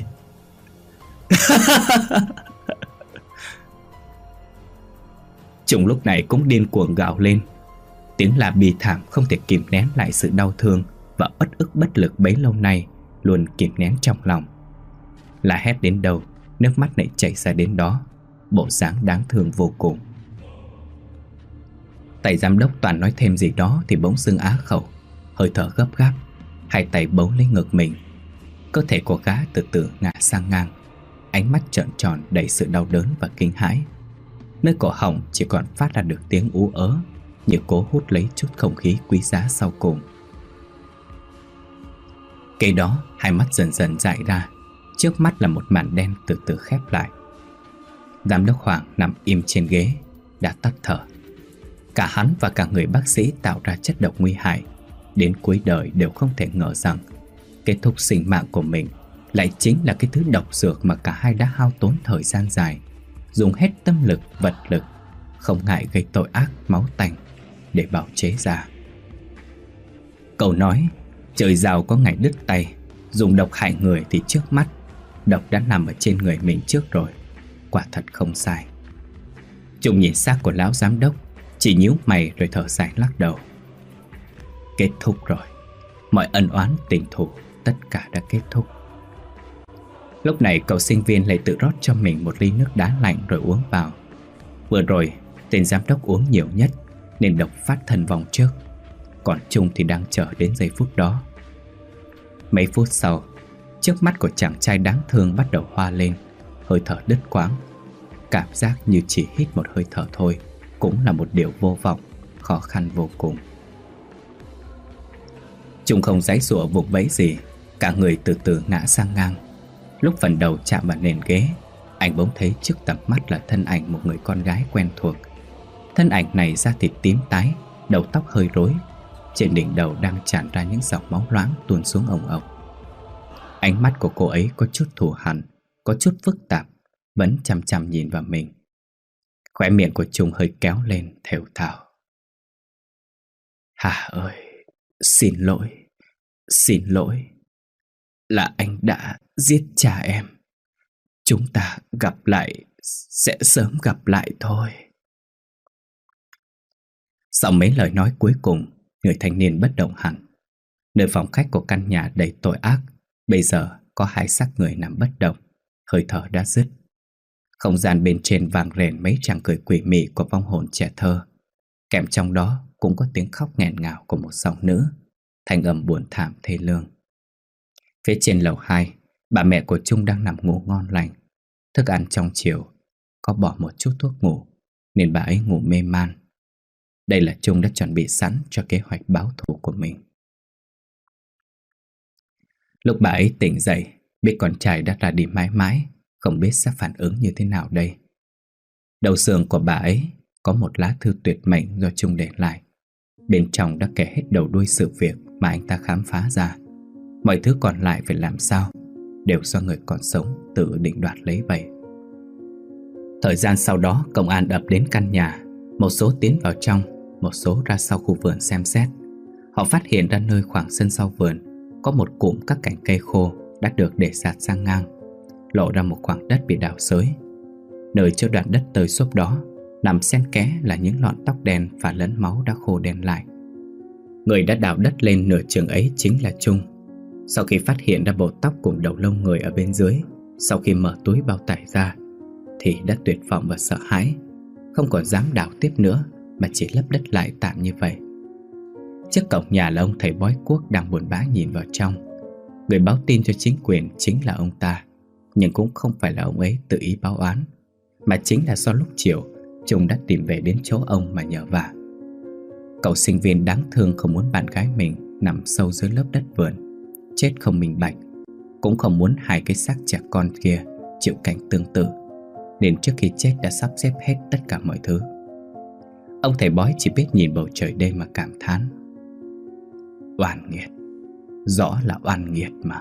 Chúng lúc này cũng điên cuồng gào lên. Tiếng la bi thảm không thể kìm nén lại sự đau thương và uất ức bất lực bấy lâu nay luôn kìm nén trong lòng. La hét đến đâu, nước mắt lại chảy ra đến đó, bộ dáng đáng thương vô cùng. Tay giám đốc toàn nói thêm gì đó thì bỗng dưng á khẩu, hơi thở gấp gáp, hai tay bấu lấy ngực mình. Cơ thể của gã từ từ ngả sang ngang, ánh mắt trợn tròn đầy sự đau đớn và kinh hãi. Nơi cổ họng chỉ còn phát ra được tiếng ú ớ, như cố hút lấy chút không khí quý giá sau cùng. Kế đó hai mắt dần dần dại ra, trước mắt là một màn đen từ từ khép lại. Giám đốc Hoàng nằm im trên ghế, đã tắt thở. Cả hắn và cả người bác sĩ tạo ra chất độc nguy hại, đến cuối đời đều không thể ngờ rằng kết thúc sinh mạng của mình lại chính là cái thứ độc dược mà cả hai đã hao tốn thời gian dài, dùng hết tâm lực, vật lực, không ngại gây tội ác máu tanh để bào chế ra. Câu nói trời giàu có ngày đứt tay, dùng độc hại người thì trước mắt độc đã nằm ở trên người mình trước rồi, quả thật không sai. Trung nhìn xác của lão giám đốc, chỉ nhíu mày rồi thở dài lắc đầu. Kết thúc rồi, mọi ân oán tình thù tất cả đã kết thúc. Lúc này cậu sinh viên lại tự rót cho mình một ly nước đá lạnh rồi uống vào. Vừa rồi tên giám đốc uống nhiều nhất nên độc phát thân vong trước, còn Trung thì đang chờ đến giây phút đó. Mấy phút sau, trước mắt của chàng trai đáng thương bắt đầu hoa lên, hơi thở đứt quãng. Cảm giác như chỉ hít một hơi thở thôi cũng là một điều vô vọng, khó khăn vô cùng. Trung không giãy giụa vùng vẫy gì, cả người từ từ ngã sang ngang. Lúc phần đầu chạm vào nền ghế, anh bỗng thấy trước tầm mắt là thân ảnh một người con gái quen thuộc. Thân ảnh này da thịt tím tái, đầu tóc hơi rối, trên đỉnh đầu đang tràn ra những dòng máu loãng tuôn xuống ồng ồng. Ánh mắt của cô ấy có chút thù hằn, có chút phức tạp, vẫn chăm chăm nhìn vào mình. Khóe miệng của Trung hơi kéo lên thều thào. Hà ơi, xin lỗi, xin lỗi. Là anh đã giết cha em. Chúng ta gặp lại, sẽ sớm gặp lại thôi. Sau mấy lời nói cuối cùng, người thanh niên bất động hẳn. Nơi phòng khách của căn nhà đầy tội ác, bây giờ có hai xác người nằm bất động, hơi thở đã dứt. Không gian bên trên vang rền mấy tràng cười quỷ mị của vong hồn trẻ thơ. Kèm trong đó cũng có tiếng khóc nghẹn ngào của một giọng nữ, thanh âm buồn thảm thê lương. Phía trên lầu hai, bà mẹ của Trung đang nằm ngủ ngon lành. Thức ăn trong chiều có bỏ một chút thuốc ngủ nên bà ấy ngủ mê man. Đây là Trung đã chuẩn bị sẵn cho kế hoạch báo thù của mình. Lúc bà ấy tỉnh dậy, biết con trai đã ra đi mãi mãi, không biết sẽ phản ứng như thế nào đây. Đầu giường của bà ấy có một lá thư tuyệt mệnh do Trung để lại. Bên trong đã kể hết đầu đuôi sự việc mà anh ta khám phá ra. Mọi thứ còn lại phải làm sao đều do người còn sống tự định đoạt lấy vậy. Thời gian sau đó, công an ập đến căn nhà. Một số tiến vào trong, một số ra sau khu vườn xem xét. Họ phát hiện ra nơi khoảng sân sau vườn có một cụm các cành cây khô đã được để sạt sang ngang, lộ ra một khoảng đất bị đào xới. Nơi chỗ đoạn đất tơi xốp đó nằm xen kẽ là những lọn tóc đen và lẫn máu đã khô đen lại. Người đã đào đất lên nửa chừng ấy chính là Trung. Sau khi phát hiện ra bộ tóc cùng đầu lông người ở bên dưới, sau khi mở túi bao tải ra thì đã tuyệt vọng và sợ hãi, không còn dám đào tiếp nữa mà chỉ lấp đất lại tạm như vậy. Trước cổng nhà là ông thầy bói cuốc đang buồn bã nhìn vào trong. Người báo tin cho chính quyền chính là ông ta, nhưng cũng không phải là ông ấy tự ý báo oán, mà chính là do lúc chiều Trung đã tìm về đến chỗ ông mà nhờ vả. Cậu sinh viên đáng thương không muốn bạn gái mình nằm sâu dưới lớp đất vườn, chết không minh bạch, cũng không muốn hai cái xác trẻ con kia chịu cảnh tương tự, nên trước khi chết đã sắp xếp hết tất cả mọi thứ. Ông thầy bói chỉ biết nhìn bầu trời đêm mà cảm thán. Oan nghiệt, rõ là oan nghiệt mà.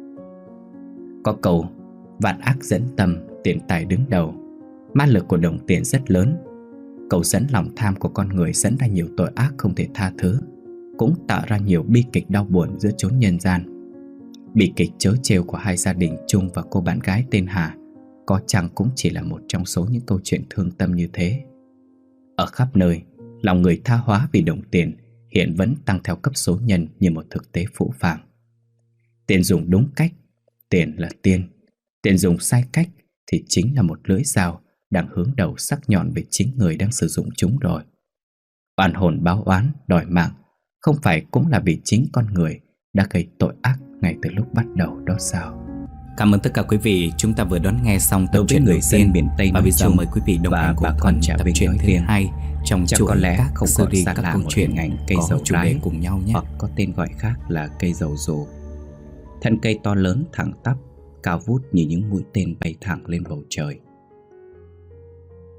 Có câu vạn ác dẫn tâm, tiền tài đứng đầu. Ma lực của đồng tiền rất lớn. Cầu dẫn lòng tham của con người dẫn ra nhiều tội ác không thể tha thứ, cũng tạo ra nhiều bi kịch đau buồn giữa chốn nhân gian. Bi kịch trớ trêu của hai gia đình Trung và cô bạn gái tên Hà có chăng cũng chỉ là một trong số những câu chuyện thương tâm như thế. Ở khắp nơi, lòng người tha hóa vì đồng tiền hiện vẫn tăng theo cấp số nhân như một thực tế phũ phàng. Tiền dùng đúng cách, tiền là tiên. Tiền dùng sai cách thì chính là một lưỡi dao đang hướng đầu sắc nhọn về chính người đang sử dụng chúng rồi. Oan hồn báo oán, đòi mạng không phải cũng là vì chính con người đã gây tội ác ngay từ lúc bắt đầu đó sao? Cảm ơn tất cả quý vị, chúng ta vừa đón nghe xong tập truyện người dân miền Tây. Và bây giờ mời quý vị đồng hành cùng con tập truyện thứ hai trong chuỗi các không series các câu chuyện ngành cây dầu chủ đề cùng nhau nhé. Hoặc có tên gọi khác là cây dầu dù. Thân cây to lớn thẳng tắp, cao vút như những mũi tên bay thẳng lên bầu trời.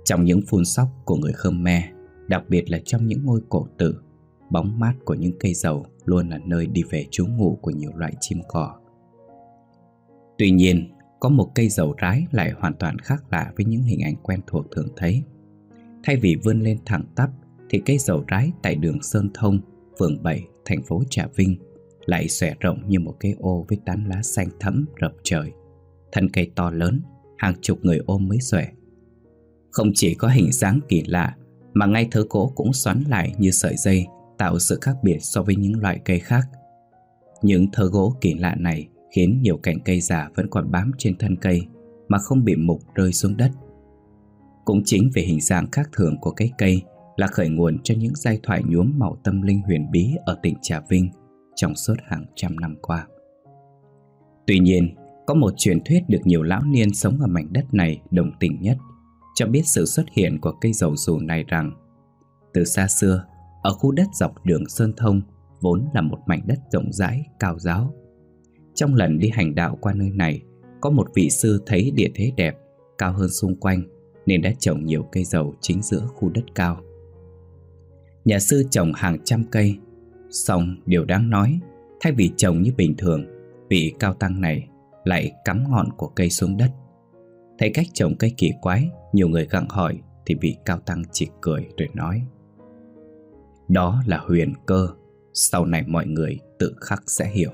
Trong những phun sóc của người Khmer, đặc biệt là trong những ngôi cổ tự, bóng mát của những cây dầu luôn là nơi đi về trú ngụ của nhiều loại chim cỏ. Tuy nhiên, có một cây dầu rái lại hoàn toàn khác lạ với những hình ảnh quen thuộc thường thấy. Thay vì vươn lên thẳng tắp, thì cây dầu rái tại đường Sơn Thông, phường bảy, thành phố Trà Vinh lại xòe rộng như một cái ô với tán lá xanh thẫm rập trời. Thân cây to lớn, hàng chục người ôm mới xòe. Không chỉ có hình dáng kỳ lạ, mà ngay thớ gỗ cũng xoắn lại như sợi dây, tạo sự khác biệt so với những loại cây khác. Những thớ gỗ kỳ lạ này khiến nhiều cành cây già vẫn còn bám trên thân cây mà không bị mục rơi xuống đất. Cũng chính vì hình dạng khác thường của cái cây là khởi nguồn cho những giai thoại nhuốm màu tâm linh huyền bí ở tỉnh Trà Vinh trong suốt hàng trăm năm qua. Tuy nhiên, có một truyền thuyết được nhiều lão niên sống ở mảnh đất này đồng tình nhất, cho biết sự xuất hiện của cây dầu dù này rằng từ xa xưa, ở khu đất dọc đường Sơn Thông vốn là một mảnh đất rộng rãi, cao ráo. Trong lần đi hành đạo qua nơi này, có một vị sư thấy địa thế đẹp, cao hơn xung quanh, nên đã trồng nhiều cây dầu chính giữa khu đất cao. Nhà sư trồng hàng trăm cây, song điều đáng nói, thay vì trồng như bình thường, vị cao tăng này lại cắm ngọn của cây xuống đất. Thấy cách trồng cây kỳ quái, nhiều người gặng hỏi thì vị cao tăng chỉ cười rồi nói: đó là huyền cơ, sau này mọi người tự khắc sẽ hiểu.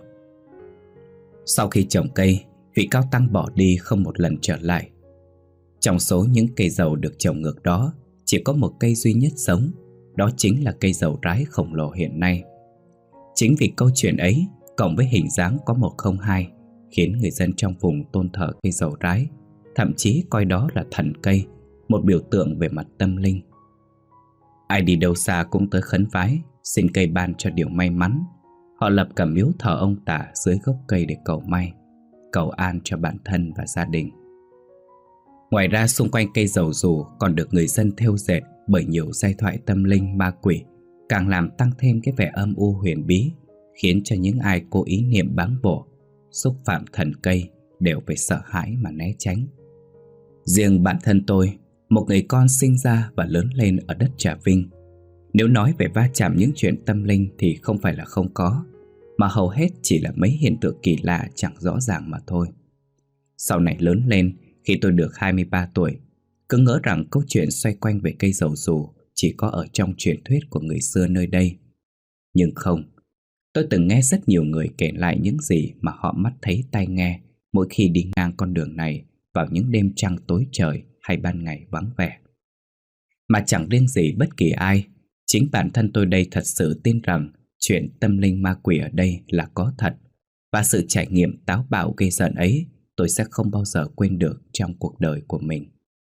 Sau khi trồng cây, vị cao tăng bỏ đi không một lần trở lại. Trong số những cây dầu được trồng ngược đó, chỉ có một cây duy nhất sống, đó chính là cây dầu rái khổng lồ hiện nay. Chính vì câu chuyện ấy, cộng với hình dáng có một không hai, khiến người dân trong vùng tôn thờ cây dầu rái, thậm chí coi đó là thần cây, một biểu tượng về mặt tâm linh. Ai đi đâu xa cũng tới khấn vái, xin cây ban cho điều may mắn. Họ lập cả miếu thờ ông Tả dưới gốc cây để cầu may, cầu an cho bản thân và gia đình. Ngoài ra, xung quanh cây dầu dù còn được người dân thêu dệt bởi nhiều giai thoại tâm linh ma quỷ, càng làm tăng thêm cái vẻ âm u huyền bí, khiến cho những ai cố ý niệm báng bổ, xúc phạm thần cây đều phải sợ hãi mà né tránh. Riêng bản thân tôi, một người con sinh ra và lớn lên ở đất Trà Vinh, nếu nói về va chạm những chuyện tâm linh thì không phải là không có, mà hầu hết chỉ là mấy hiện tượng kỳ lạ chẳng rõ ràng mà thôi. Sau này lớn lên, khi tôi được hai mươi ba tuổi, cứ ngỡ rằng câu chuyện xoay quanh về cây dầu dù chỉ có ở trong truyền thuyết của người xưa nơi đây. Nhưng không, tôi từng nghe rất nhiều người kể lại những gì mà họ mắt thấy tai nghe mỗi khi đi ngang con đường này vào những đêm trăng tối trời hay ban ngày vắng vẻ. Mà chẳng riêng gì bất kỳ ai, chính bản thân tôi đây thật sự tin rằng chuyện tâm linh ma quỷ ở đây là có thật, và sự trải nghiệm táo bạo gây giận ấy tôi sẽ không bao giờ quên được trong cuộc đời của mình.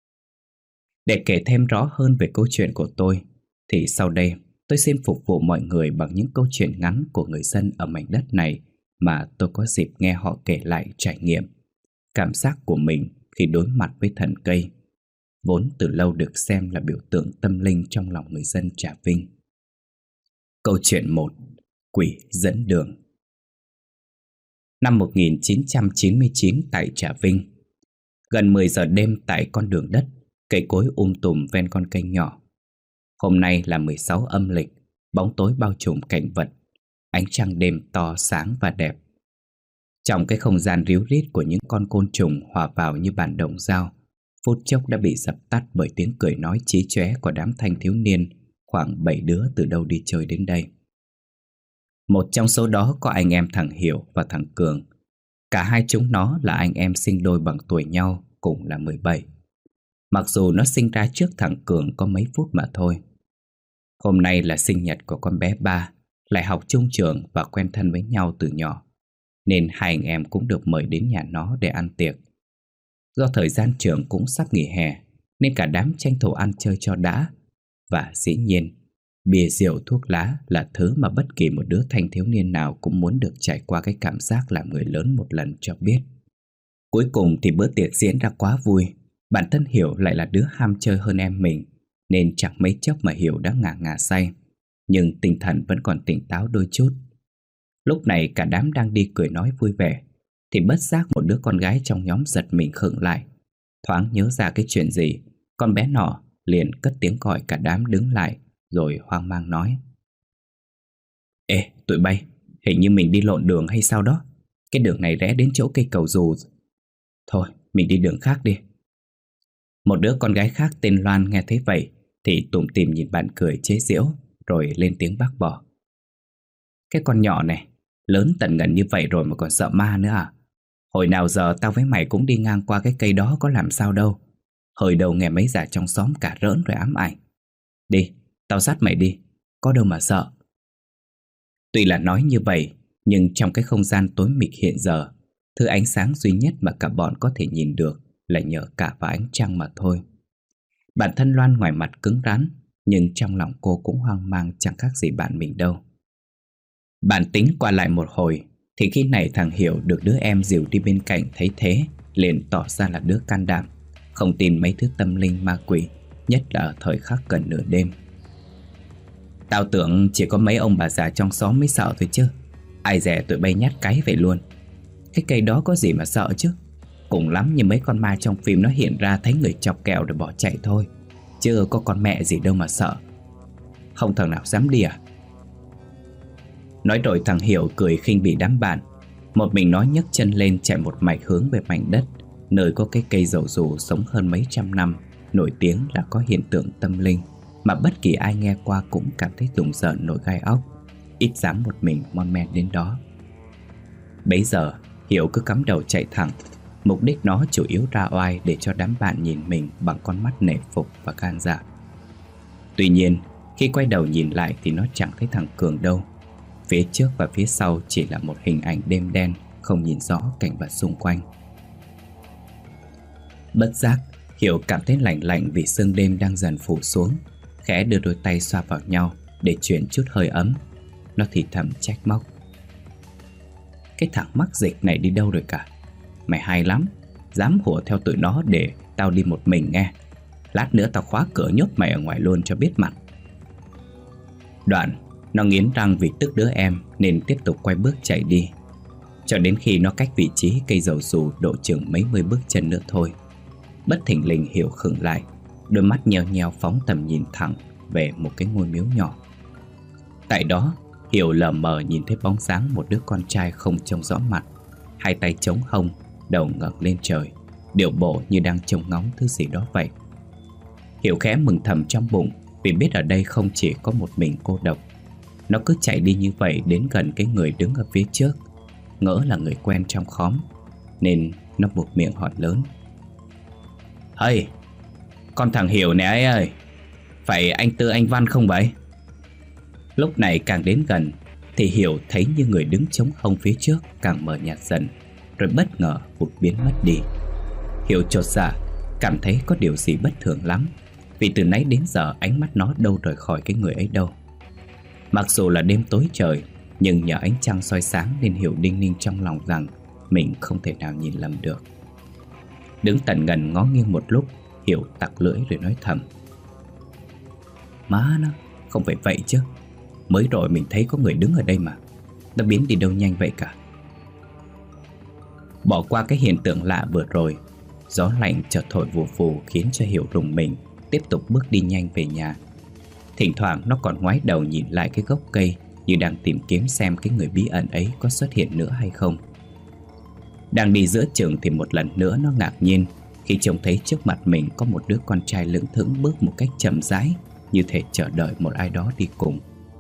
Để kể thêm rõ hơn về câu chuyện của tôi, thì sau đây tôi xin phục vụ mọi người bằng những câu chuyện ngắn của người dân ở mảnh đất này mà tôi có dịp nghe họ kể lại trải nghiệm, cảm giác của mình khi đối mặt với thần cây, vốn từ lâu được xem là biểu tượng tâm linh trong lòng người dân Trà Vinh. Câu chuyện một: Quỷ dẫn đường. Năm một nghìn chín trăm chín mươi chín tại Trà Vinh, gần mười giờ đêm tại con đường đất, cây cối um tùm ven con kênh nhỏ. Hôm nay là mười sáu âm lịch, bóng tối bao trùm cảnh vật, ánh trăng đêm to sáng và đẹp. Trong cái không gian ríu rít của những con côn trùng hòa vào như bản đồng dao, phút chốc đã bị dập tắt bởi tiếng cười nói chí chóe của đám thanh thiếu niên, khoảng bảy đứa từ đâu đi chơi đến đây. Một trong số đó có anh em thằng Hiểu và thằng Cường. Cả hai chúng nó là anh em sinh đôi bằng tuổi nhau, cùng là mười bảy. Mặc dù nó sinh ra trước thằng Cường có mấy phút mà thôi. Hôm nay là sinh nhật của con bé Ba, lại học chung trường và quen thân với nhau từ nhỏ, nên hai anh em cũng được mời đến nhà nó để ăn tiệc. Do thời gian trường cũng sắp nghỉ hè, nên cả đám tranh thủ ăn chơi cho đã. Và dĩ nhiên, bia rượu thuốc lá là thứ mà bất kỳ một đứa thanh thiếu niên nào cũng muốn được trải qua cái cảm giác làm người lớn một lần cho biết. Cuối cùng thì bữa tiệc diễn ra quá vui. Bản thân Hiểu lại là đứa ham chơi hơn em mình, nên chẳng mấy chốc mà Hiểu đã ngà ngà say, nhưng tinh thần vẫn còn tỉnh táo đôi chút. Lúc này cả đám đang đi cười nói vui vẻ, thì bất giác một đứa con gái trong nhóm giật mình khựng lại. Thoáng nhớ ra cái chuyện gì, con bé nọ liền cất tiếng gọi cả đám đứng lại, rồi hoang mang nói: Ê, tụi bay, hình như mình đi lộn đường hay sao đó. Cái đường này rẽ đến chỗ cây cầu dù. Thôi, mình đi đường khác đi. Một đứa con gái khác tên Loan nghe thấy vậy thì tủm tỉm nhìn bạn cười chế giễu, rồi lên tiếng bác bỏ: Cái con nhỏ này, lớn tận ngần như vậy rồi mà còn sợ ma nữa à? Hồi nào giờ tao với mày cũng đi ngang qua cái cây đó có làm sao đâu. Hồi đầu nghe mấy già trong xóm cả rỡn rồi ám ảnh. Đi, tao dắt mày đi, có đâu mà sợ. Tuy là nói như vậy, nhưng trong cái không gian tối mịt hiện giờ, thứ ánh sáng duy nhất mà cả bọn có thể nhìn được là nhờ cả vào ánh trăng mà thôi. Bản thân Loan ngoài mặt cứng rắn, nhưng trong lòng cô cũng hoang mang chẳng khác gì bạn mình đâu. Bạn tính qua lại một hồi, thì khi này thằng Hiểu được đứa em dìu đi bên cạnh thấy thế, liền tỏ ra là đứa can đảm, không tin mấy thứ tâm linh ma quỷ, nhất là ở thời khắc gần nửa đêm. Tao tưởng chỉ có mấy ông bà già trong xóm mới sợ thôi chứ, ai dè tụi bay nhát cái vậy luôn. Cái cây đó có gì mà sợ chứ, cùng lắm như mấy con ma trong phim nó hiện ra thấy người chọc kẹo rồi bỏ chạy thôi, chứ có con mẹ gì đâu mà sợ. Không thằng nào dám đi à? Nói rồi thằng Hiểu cười khinh bỉ đám bạn. Một mình nó nhấc chân lên chạy một mạch hướng về mảnh đất nơi có cái cây dầu dù sống hơn mấy trăm năm, nổi tiếng là có hiện tượng tâm linh mà bất kỳ ai nghe qua cũng cảm thấy rùng rợn nổi gai óc, ít dám một mình mon men đến đó. Bấy giờ Hiểu cứ cắm đầu chạy thẳng, mục đích nó chủ yếu ra oai để cho đám bạn nhìn mình bằng con mắt nể phục và gan dạ. Tuy nhiên khi quay đầu nhìn lại thì nó chẳng thấy thằng Cường đâu. Phía trước và phía sau chỉ là một hình ảnh đêm đen, không nhìn rõ cảnh vật xung quanh. Bất giác Hiểu cảm thấy lạnh lạnh vì sương đêm đang dần phủ xuống, khẽ đưa đôi tay xoa vào nhau để chuyển chút hơi ấm. Nó thì thầm trách móc: Cái thằng mắc dịch này đi đâu rồi cả? Mày hay lắm, dám hùa theo tụi nó để tao đi một mình nghe. Lát nữa tao khóa cửa nhốt mày ở ngoài luôn cho biết mặt. Đoạn nó nghiến răng vì tức đứa em nên tiếp tục quay bước chạy đi, cho đến khi nó cách vị trí cây dầu dù độ chừng mấy mươi bước chân nữa thôi. Bất thình lình Hiểu khựng lại, đôi mắt nheo nheo phóng tầm nhìn thẳng về một cái ngôi miếu nhỏ. Tại đó Hiểu lờ mờ nhìn thấy bóng dáng một đứa con trai không trông rõ mặt, hai tay chống hông, đầu ngẩng lên trời, điệu bộ như đang trông ngóng thứ gì đó vậy. Hiểu khẽ mừng thầm trong bụng vì biết ở đây không chỉ có một mình cô độc. Nó cứ chạy đi như vậy đến gần cái người đứng ở phía trước, ngỡ là người quen trong khóm, nên nó buộc miệng hỏi lớn: Ây, con thằng Hiểu nè ấy ơi, phải anh Tư anh Văn không vậy? Lúc này càng đến gần thì Hiểu thấy như người đứng chống hông phía trước càng mờ nhạt dần, rồi bất ngờ vụt biến mất đi. Hiểu chột dạ, cảm thấy có điều gì bất thường lắm, vì từ nãy đến giờ ánh mắt nó đâu rời khỏi cái người ấy đâu. Mặc dù là đêm tối trời, nhưng nhờ ánh trăng soi sáng nên Hiểu đinh ninh trong lòng rằng mình không thể nào nhìn lầm được. Đứng tần ngần ngó nghiêng một lúc, Hiểu tặc lưỡi rồi nói thầm: Má nó, không phải vậy chứ, mới rồi mình thấy có người đứng ở đây mà, nó biến đi đâu nhanh vậy cả. Bỏ qua cái hiện tượng lạ vừa rồi, gió lạnh chợt thổi vù vù khiến cho Hiểu rùng mình, tiếp tục bước đi nhanh về nhà. Thỉnh thoảng nó còn ngoái đầu nhìn lại cái gốc cây, như đang tìm kiếm xem cái người bí ẩn ấy có xuất hiện nữa hay không. Đang đi giữa chừng thì một lần nữa nó ngạc nhiên khi trông thấy trước mặt mình có một đứa con trai lững thững bước một cách chậm rãi, như thể chờ đợi một ai đó đi cùng.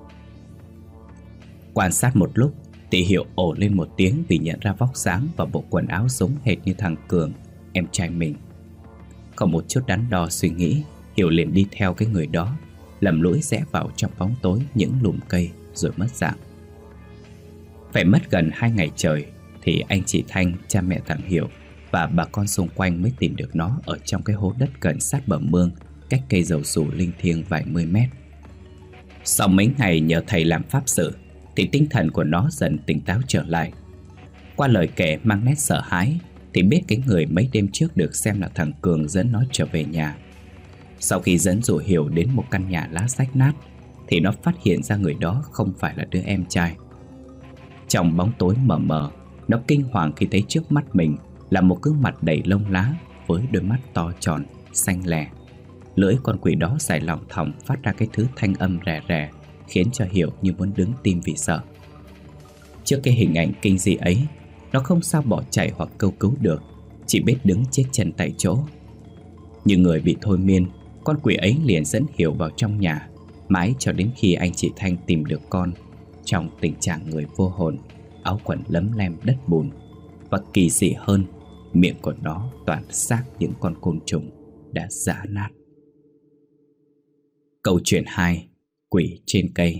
Quan sát một lúc thì Hiểu ồ lên một tiếng vì nhận ra vóc dáng và bộ quần áo giống hệt như thằng Cường, em trai mình. Không một chút đắn đo suy nghĩ, Hiểu liền đi theo cái người đó, lầm lũi rẽ vào trong bóng tối những lùm cây rồi mất dạng. Phải mất gần hai ngày trời thì anh chị Thanh, cha mẹ thằng Hiểu và bà con xung quanh mới tìm được nó ở trong cái hố đất gần sát bờ mương, cách cây dầu dù linh thiêng vài mươi mét. Sau mấy ngày nhờ thầy làm pháp sự thì tinh thần của nó dần tỉnh táo trở lại. Qua lời kể mang nét sợ hãi thì biết cái người mấy đêm trước được xem là thằng Cường dẫn nó trở về nhà. Sau khi dẫn dụ Hiểu đến một căn nhà lá rách nát thì nó phát hiện ra người đó không phải là đứa em trai. Trong bóng tối mờ mờ, nó kinh hoàng khi thấy trước mắt mình là một gương mặt đầy lông lá với đôi mắt to tròn, xanh lè. Lưỡi con quỷ đó dài lòng thòng phát ra cái thứ thanh âm rè rè, khiến cho Hiểu như muốn đứng tim vì sợ. Trước cái hình ảnh kinh dị ấy, nó không sao bỏ chạy hoặc kêu cứu được, chỉ biết đứng chết chân tại chỗ. Như người bị thôi miên, con quỷ ấy liền dẫn Hiểu vào trong nhà, mãi cho đến khi anh chị Thanh tìm được con trong tình trạng người vô hồn, áo quần lấm lem đất bùn. Và kỳ dị hơn, miệng của nó toàn xác những con côn trùng đã giã nát. Câu chuyện hai. Quỷ trên cây.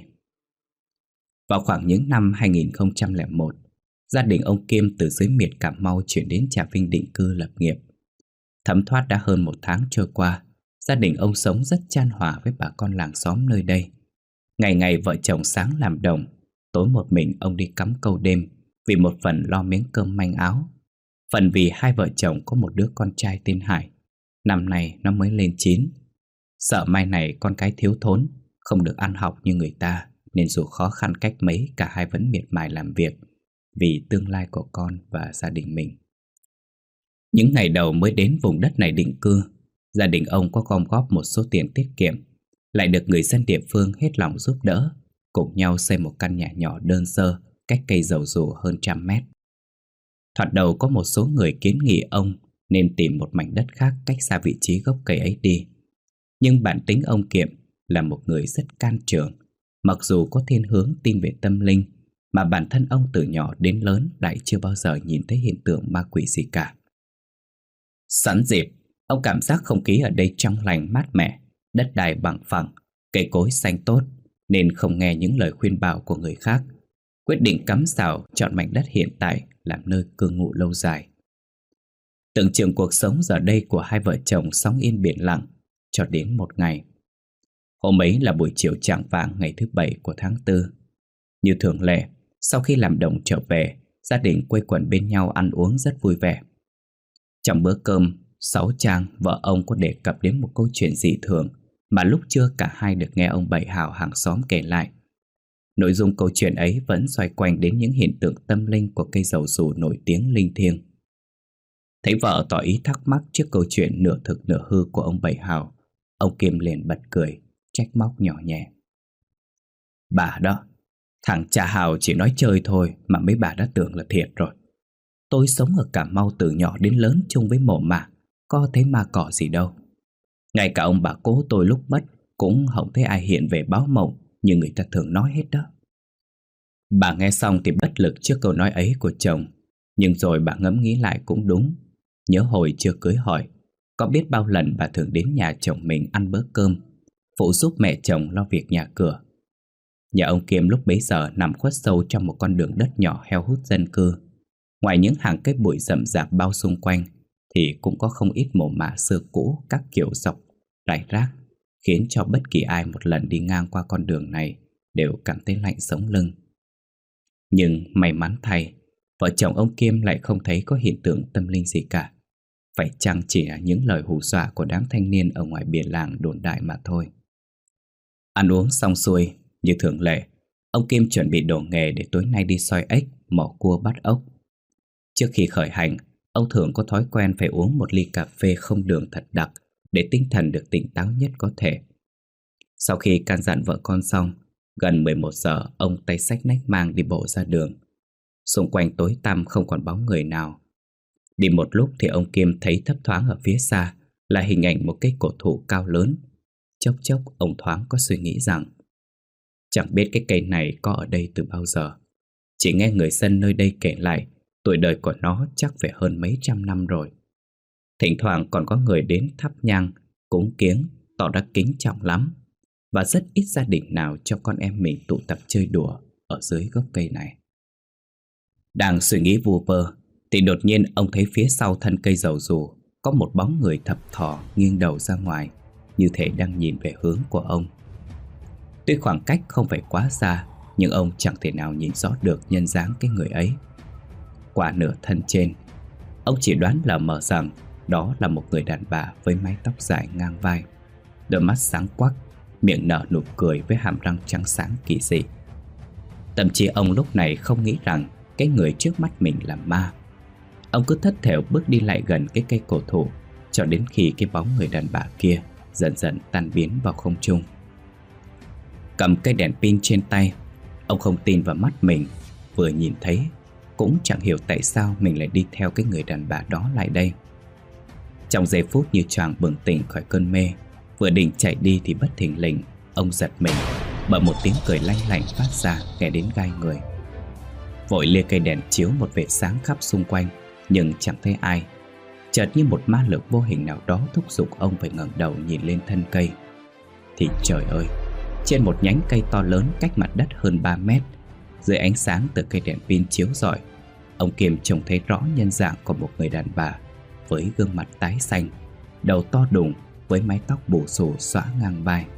Vào khoảng những năm hai nghìn không trăm lẻ một, gia đình ông Kim từ dưới miệt Cà Mau chuyển đến Trà Vinh định cư lập nghiệp. Thấm thoát đã hơn một tháng trôi qua, gia đình ông sống rất chan hòa với bà con làng xóm nơi đây. Ngày ngày vợ chồng sáng làm đồng, tối một mình ông đi cắm câu đêm, vì một phần lo miếng cơm manh áo, phần vì hai vợ chồng có một đứa con trai tên Hải. Năm nay nó mới lên chín. Sợ mai này con cái thiếu thốn, không được ăn học như người ta, nên dù khó khăn cách mấy, cả hai vẫn miệt mài làm việc vì tương lai của con và gia đình mình. Những ngày đầu mới đến vùng đất này định cư, gia đình ông có gom góp một số tiền tiết kiệm, lại được người dân địa phương hết lòng giúp đỡ, cùng nhau xây một căn nhà nhỏ đơn sơ cách cây dầu dù hơn trăm mét. Thoạt đầu có một số người kiến nghị ông nên tìm một mảnh đất khác cách xa vị trí gốc cây ấy đi. Nhưng bản tính ông Kiệm là một người rất can trường, mặc dù có thiên hướng tin về tâm linh, mà bản thân ông từ nhỏ đến lớn lại chưa bao giờ nhìn thấy hiện tượng ma quỷ gì cả. Sẵn dịp, ông cảm giác không khí ở đây trong lành mát mẻ, đất đai bằng phẳng, cây cối xanh tốt, nên không nghe những lời khuyên bảo của người khác, quyết định cắm rào chọn mảnh đất hiện tại làm nơi cư ngụ lâu dài. Tưởng chừng cuộc sống giờ đây của hai vợ chồng sóng yên biển lặng, cho đến một ngày. Hôm ấy là buổi chiều chạng vạng ngày thứ bảy của tháng tư. Như thường lệ, sau khi làm đồng trở về, gia đình quây quần bên nhau ăn uống rất vui vẻ. Trong bữa cơm, Sáu Trang, vợ ông có đề cập đến một câu chuyện dị thường mà lúc trưa cả hai được nghe ông Bảy Hào hàng xóm kể lại. Nội dung câu chuyện ấy vẫn xoay quanh đến những hiện tượng tâm linh của cây dầu dù nổi tiếng linh thiêng. Thấy vợ tỏ ý thắc mắc trước câu chuyện nửa thực nửa hư của ông Bảy Hào, ông Kim liền bật cười, trách móc nhỏ nhẹ. Bà đó, thằng cha Hào chỉ nói chơi thôi mà mấy bà đã tưởng là thiệt rồi. Tôi sống ở Cà Mau từ nhỏ đến lớn chung với mộ mà, có thấy ma cỏ gì đâu. Ngay cả ông bà cố tôi lúc mất cũng không thấy ai hiện về báo mộng như người ta thường nói hết đó. Bà nghe xong thì bất lực trước câu nói ấy của chồng, nhưng rồi bà ngẫm nghĩ lại cũng đúng. Nhớ hồi chưa cưới hỏi, có biết bao lần bà thường đến nhà chồng mình ăn bữa cơm, phụ giúp mẹ chồng lo việc nhà cửa. Nhà ông Kiệm lúc bấy giờ nằm khuất sâu trong một con đường đất nhỏ heo hút dân cư. Ngoài những hàng cây bụi rậm rạp bao xung quanh thì cũng có không ít mồ mả xưa cũ các kiểu dọc rải rác, khiến cho bất kỳ ai một lần đi ngang qua con đường này đều cảm thấy lạnh sống lưng. Nhưng may mắn thay, vợ chồng ông Kim lại không thấy có hiện tượng tâm linh gì cả. Phải chăng chỉ là những lời hù dọa của đám thanh niên ở ngoài biển làng đồn đại mà thôi. Ăn uống xong xuôi, như thường lệ, ông Kim chuẩn bị đồ nghề để tối nay đi soi ếch, mỏ cua bắt ốc. Trước khi khởi hành, ông thường có thói quen phải uống một ly cà phê không đường thật đặc để tinh thần được tỉnh táo nhất có thể. Sau khi căn dặn vợ con xong, gần mười một giờ ông tay xách nách mang đi bộ ra đường. Xung quanh tối tăm không còn bóng người nào. Đi một lúc thì ông Kim thấy thấp thoáng ở phía xa là hình ảnh một cây cổ thụ cao lớn. Chốc chốc ông thoáng có suy nghĩ rằng chẳng biết cái cây này có ở đây từ bao giờ. Chỉ nghe người dân nơi đây kể lại tuổi đời của nó chắc phải hơn mấy trăm năm rồi. Thỉnh thoảng còn có người đến thắp nhang, cúng kiếng, tỏ ra kính trọng lắm. Và rất ít gia đình nào cho con em mình tụ tập chơi đùa ở dưới gốc cây này. Đang suy nghĩ vu vơ thì đột nhiên ông thấy phía sau thân cây dầu dù có một bóng người thập thò nghiêng đầu ra ngoài, như thể đang nhìn về hướng của ông. Tuy khoảng cách không phải quá xa, nhưng ông chẳng thể nào nhìn rõ được nhân dáng cái người ấy. Qua nửa thân trên, ông chỉ đoán lờ mờ rằng đó là một người đàn bà với mái tóc dài ngang vai, đôi mắt sáng quắc, miệng nở nụ cười với hàm răng trắng sáng kỳ dị. Thậm chí ông lúc này không nghĩ rằng cái người trước mắt mình là ma. Ông cứ thất thểu bước đi lại gần cái cây cổ thụ cho đến khi cái bóng người đàn bà kia dần dần tan biến vào không trung. Cầm cây đèn pin trên tay, ông không tin vào mắt mình vừa nhìn thấy, cũng chẳng hiểu tại sao mình lại đi theo cái người đàn bà đó lại đây. Trong giây phút như choàng bừng tỉnh khỏi cơn mê, vừa định chạy đi thì bất thình lình ông giật mình bởi một tiếng cười lanh lảnh phát ra nghe đến gai người. Vội lia cây đèn chiếu một vệt sáng khắp xung quanh, nhưng chẳng thấy ai. Chợt như một ma lực vô hình nào đó thúc giục ông phải ngẩng đầu nhìn lên thân cây. Thì trời ơi, trên một nhánh cây to lớn cách mặt đất hơn ba mét, dưới ánh sáng từ cây đèn pin chiếu rọi, ông Kiêm trông thấy rõ nhân dạng của một người đàn bà với gương mặt tái xanh, đầu to đùng với mái tóc bù xù xõa ngang vai.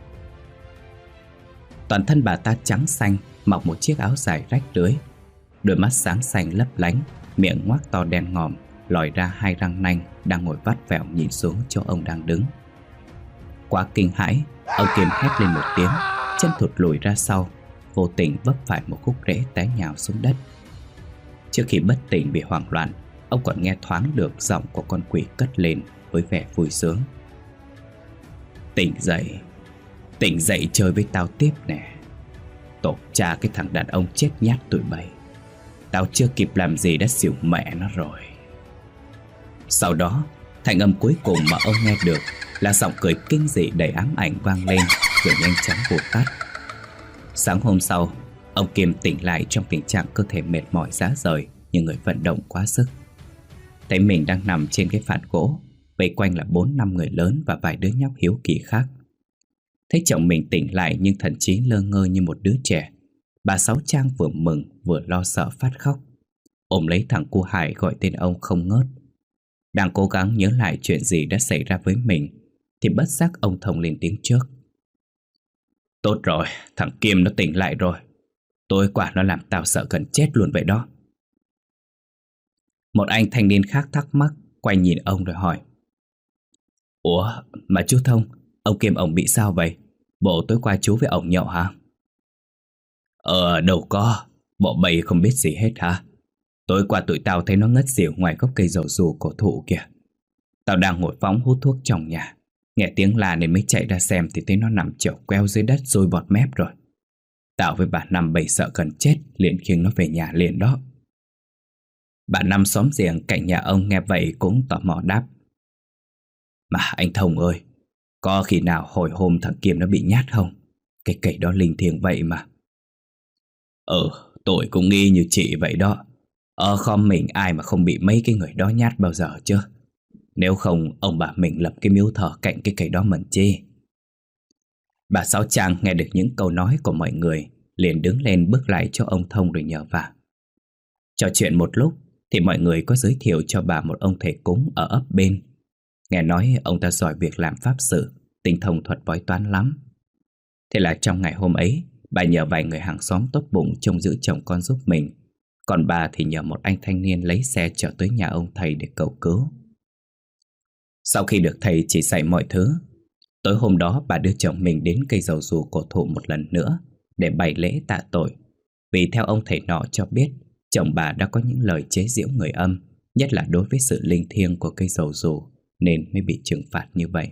Toàn thân bà ta trắng xanh, mặc một chiếc áo dài rách rưới, đôi mắt sáng xanh lấp lánh, miệng ngoác to đen ngòm, lòi ra hai răng nanh, đang ngồi vắt vẻo nhìn xuống chỗ ông đang đứng. Quá kinh hãi, ông Kiêm hét lên một tiếng, chân thụt lùi ra sau, vô tình vấp phải một khúc rễ té nhào xuống đất. Trước khi bất tỉnh vì hoảng loạn, ông còn nghe thoáng được giọng của con quỷ cất lên với vẻ vui sướng: "Tỉnh dậy, tỉnh dậy chơi với tao tiếp nè. Tổ cha cái thằng đàn ông chết nhát tụi bay, tao chưa kịp làm gì đã xỉu mẹ nó rồi." Sau đó, thanh âm cuối cùng mà ông nghe được là giọng cười kinh dị đầy ám ảnh vang lên rồi nhanh chóng vụt tắt. Sáng hôm sau, ông Kiêm tỉnh lại trong tình trạng cơ thể mệt mỏi rã rời như người vận động quá sức. Thấy mình đang nằm trên cái phản gỗ, vây quanh là bốn năm người lớn và vài đứa nhóc hiếu kỳ khác. Thấy chồng mình tỉnh lại nhưng thần trí lơ ngơ như một đứa trẻ, bà Sáu Trang vừa mừng vừa lo sợ phát khóc, ôm lấy thằng cu Hải gọi tên ông không ngớt. Đang cố gắng nhớ lại chuyện gì đã xảy ra với mình thì bất giác ông Thông lên tiếng trước: "Tốt rồi, thằng Kiêm nó tỉnh lại rồi. Tối qua nó làm tao sợ gần chết luôn vậy đó." Một anh thanh niên khác thắc mắc, quay nhìn ông rồi hỏi: "Ủa, mà chú Thông, ông Kiêm ổng bị sao vậy? Bộ tối qua chú với ổng nhậu hả?" "Ờ, đâu có, bộ bầy không biết gì hết hả? Tối qua tụi tao thấy nó ngất xỉu ngoài gốc cây dầu dù cổ thụ kìa. Tao đang ngồi phóng hút thuốc trong nhà, nghe tiếng la nên mới chạy ra xem thì thấy nó nằm chểu queo dưới đất sôi bọt mép rồi. Tao với bà Năm bầy sợ gần chết, liền khiêng nó về nhà liền đó." Bà Năm xóm giềng cạnh nhà ông nghe vậy cũng tò mò đáp: "Mà anh Thông ơi, có khi nào hồi hôm thằng Kiêm nó bị nhát không? Cái cây đó linh thiêng vậy mà." "Ừ, tôi cũng nghi như chị vậy đó. Ở khóm mình ai mà không bị mấy cái người đó nhát bao giờ chứ. Nếu không ông bà mình lập cái miếu thờ cạnh cái cây đó mần chi." Bà Sáu Trang nghe được những câu nói của mọi người, liền đứng lên bước lại cho ông Thông rồi nhờ vả. Trò chuyện một lúc thì mọi người có giới thiệu cho bà một ông thầy cúng ở ấp bên. Nghe nói ông ta giỏi việc làm pháp sự, tinh thông thuật bói toán lắm. Thế là trong ngày hôm ấy, bà nhờ vài người hàng xóm tốt bụng trông giữ chồng con giúp mình, còn bà thì nhờ một anh thanh niên lấy xe chở tới nhà ông thầy để cầu cứu. Sau khi được thầy chỉ dạy mọi thứ, tối hôm đó bà đưa chồng mình đến cây dầu dù cổ thụ một lần nữa để bày lễ tạ tội, vì theo ông thầy nọ cho biết chồng bà đã có những lời chế giễu người âm, nhất là đối với sự linh thiêng của cây dầu dù, nên mới bị trừng phạt như vậy.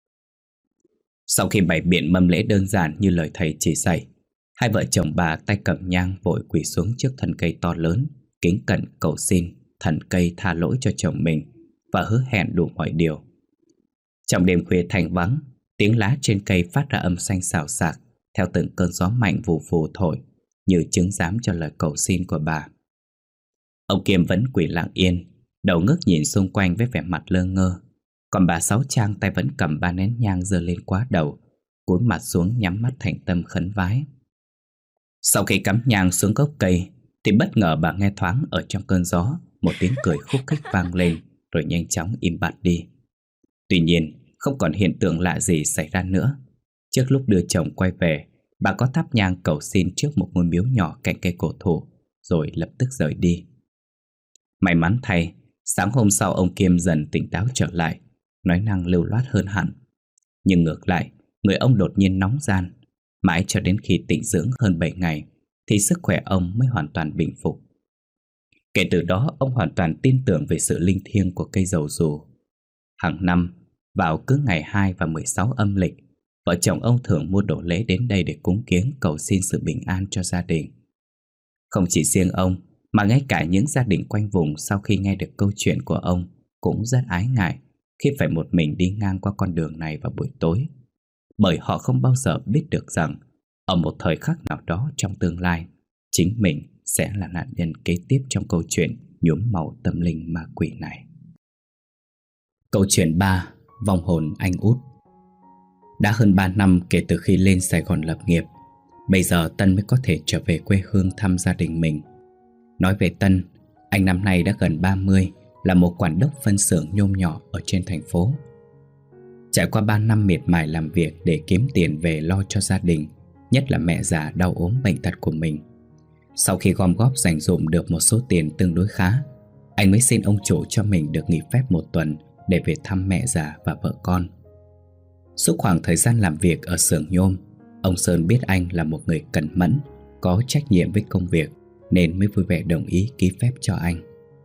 Sau khi bày biện mâm lễ đơn giản như lời thầy chỉ dạy, hai vợ chồng bà tay cầm nhang vội quỳ xuống trước thân cây to lớn, kính cẩn cầu xin thần cây tha lỗi cho chồng mình và hứa hẹn đủ mọi điều. Trong đêm khuya thanh vắng, tiếng lá trên cây phát ra âm thanh xào xạc theo từng cơn gió mạnh vù vù thổi, như chứng giám cho lời cầu xin của bà. Ông Kiêm vẫn quỳ lặng yên, đầu ngước nhìn xung quanh với vẻ mặt lơ ngơ, còn bà Sáu Trang tay vẫn cầm ba nén nhang giơ lên quá đầu, cúi mặt xuống nhắm mắt thành tâm khấn vái. Sau khi cắm nhang xuống gốc cây thì bất ngờ bà nghe thoáng ở trong cơn gió một tiếng cười khúc khích vang lên, rồi nhanh chóng im bặt đi. Tuy nhiên không còn hiện tượng lạ gì xảy ra nữa. Trước lúc đưa chồng quay về, bà có thắp nhang cầu xin trước một ngôi miếu nhỏ cạnh cây cổ thụ, rồi lập tức rời đi. May mắn thay, sáng hôm sau ông Kiêm dần tỉnh táo trở lại, nói năng lưu loát hơn hẳn. Nhưng ngược lại, người ông đột nhiên nóng gian. Mãi cho đến khi tịnh dưỡng hơn bảy ngày thì sức khỏe ông mới hoàn toàn bình phục. Kể từ đó ông hoàn toàn tin tưởng về sự linh thiêng của cây dầu dù. Hàng năm, Vào cứ ngày hai và mười sáu âm lịch, vợ chồng ông thường mua đồ lễ đến đây để cúng kiếng cầu xin sự bình an cho gia đình. Không chỉ riêng ông, mà ngay cả những gia đình quanh vùng sau khi nghe được câu chuyện của ông cũng rất ái ngại khi phải một mình đi ngang qua con đường này vào buổi tối, bởi họ không bao giờ biết được rằng ở một thời khắc nào đó trong tương lai, chính mình sẽ là nạn nhân kế tiếp trong câu chuyện nhuốm màu tâm linh ma quỷ này. Câu chuyện ba. Vong hồn anh út. Đã hơn ba năm kể từ khi lên Sài Gòn lập nghiệp, bây giờ Tân mới có thể trở về quê hương thăm gia đình mình. Nói về Tân, anh năm nay đã gần ba mươi, là một quản đốc phân xưởng nhôm nhỏ ở trên thành phố. Trải qua ba năm miệt mài làm việc để kiếm tiền về lo cho gia đình, nhất là mẹ già đau ốm bệnh tật của mình. Sau khi gom góp dành dụm được một số tiền tương đối khá, anh mới xin ông chủ cho mình được nghỉ phép một tuần để về thăm mẹ già và vợ con. Suốt khoảng thời gian làm việc ở xưởng nhôm, ông Sơn biết anh là một người cẩn mẫn, có trách nhiệm với công việc, nên mới vui vẻ đồng ý ký phép cho anh.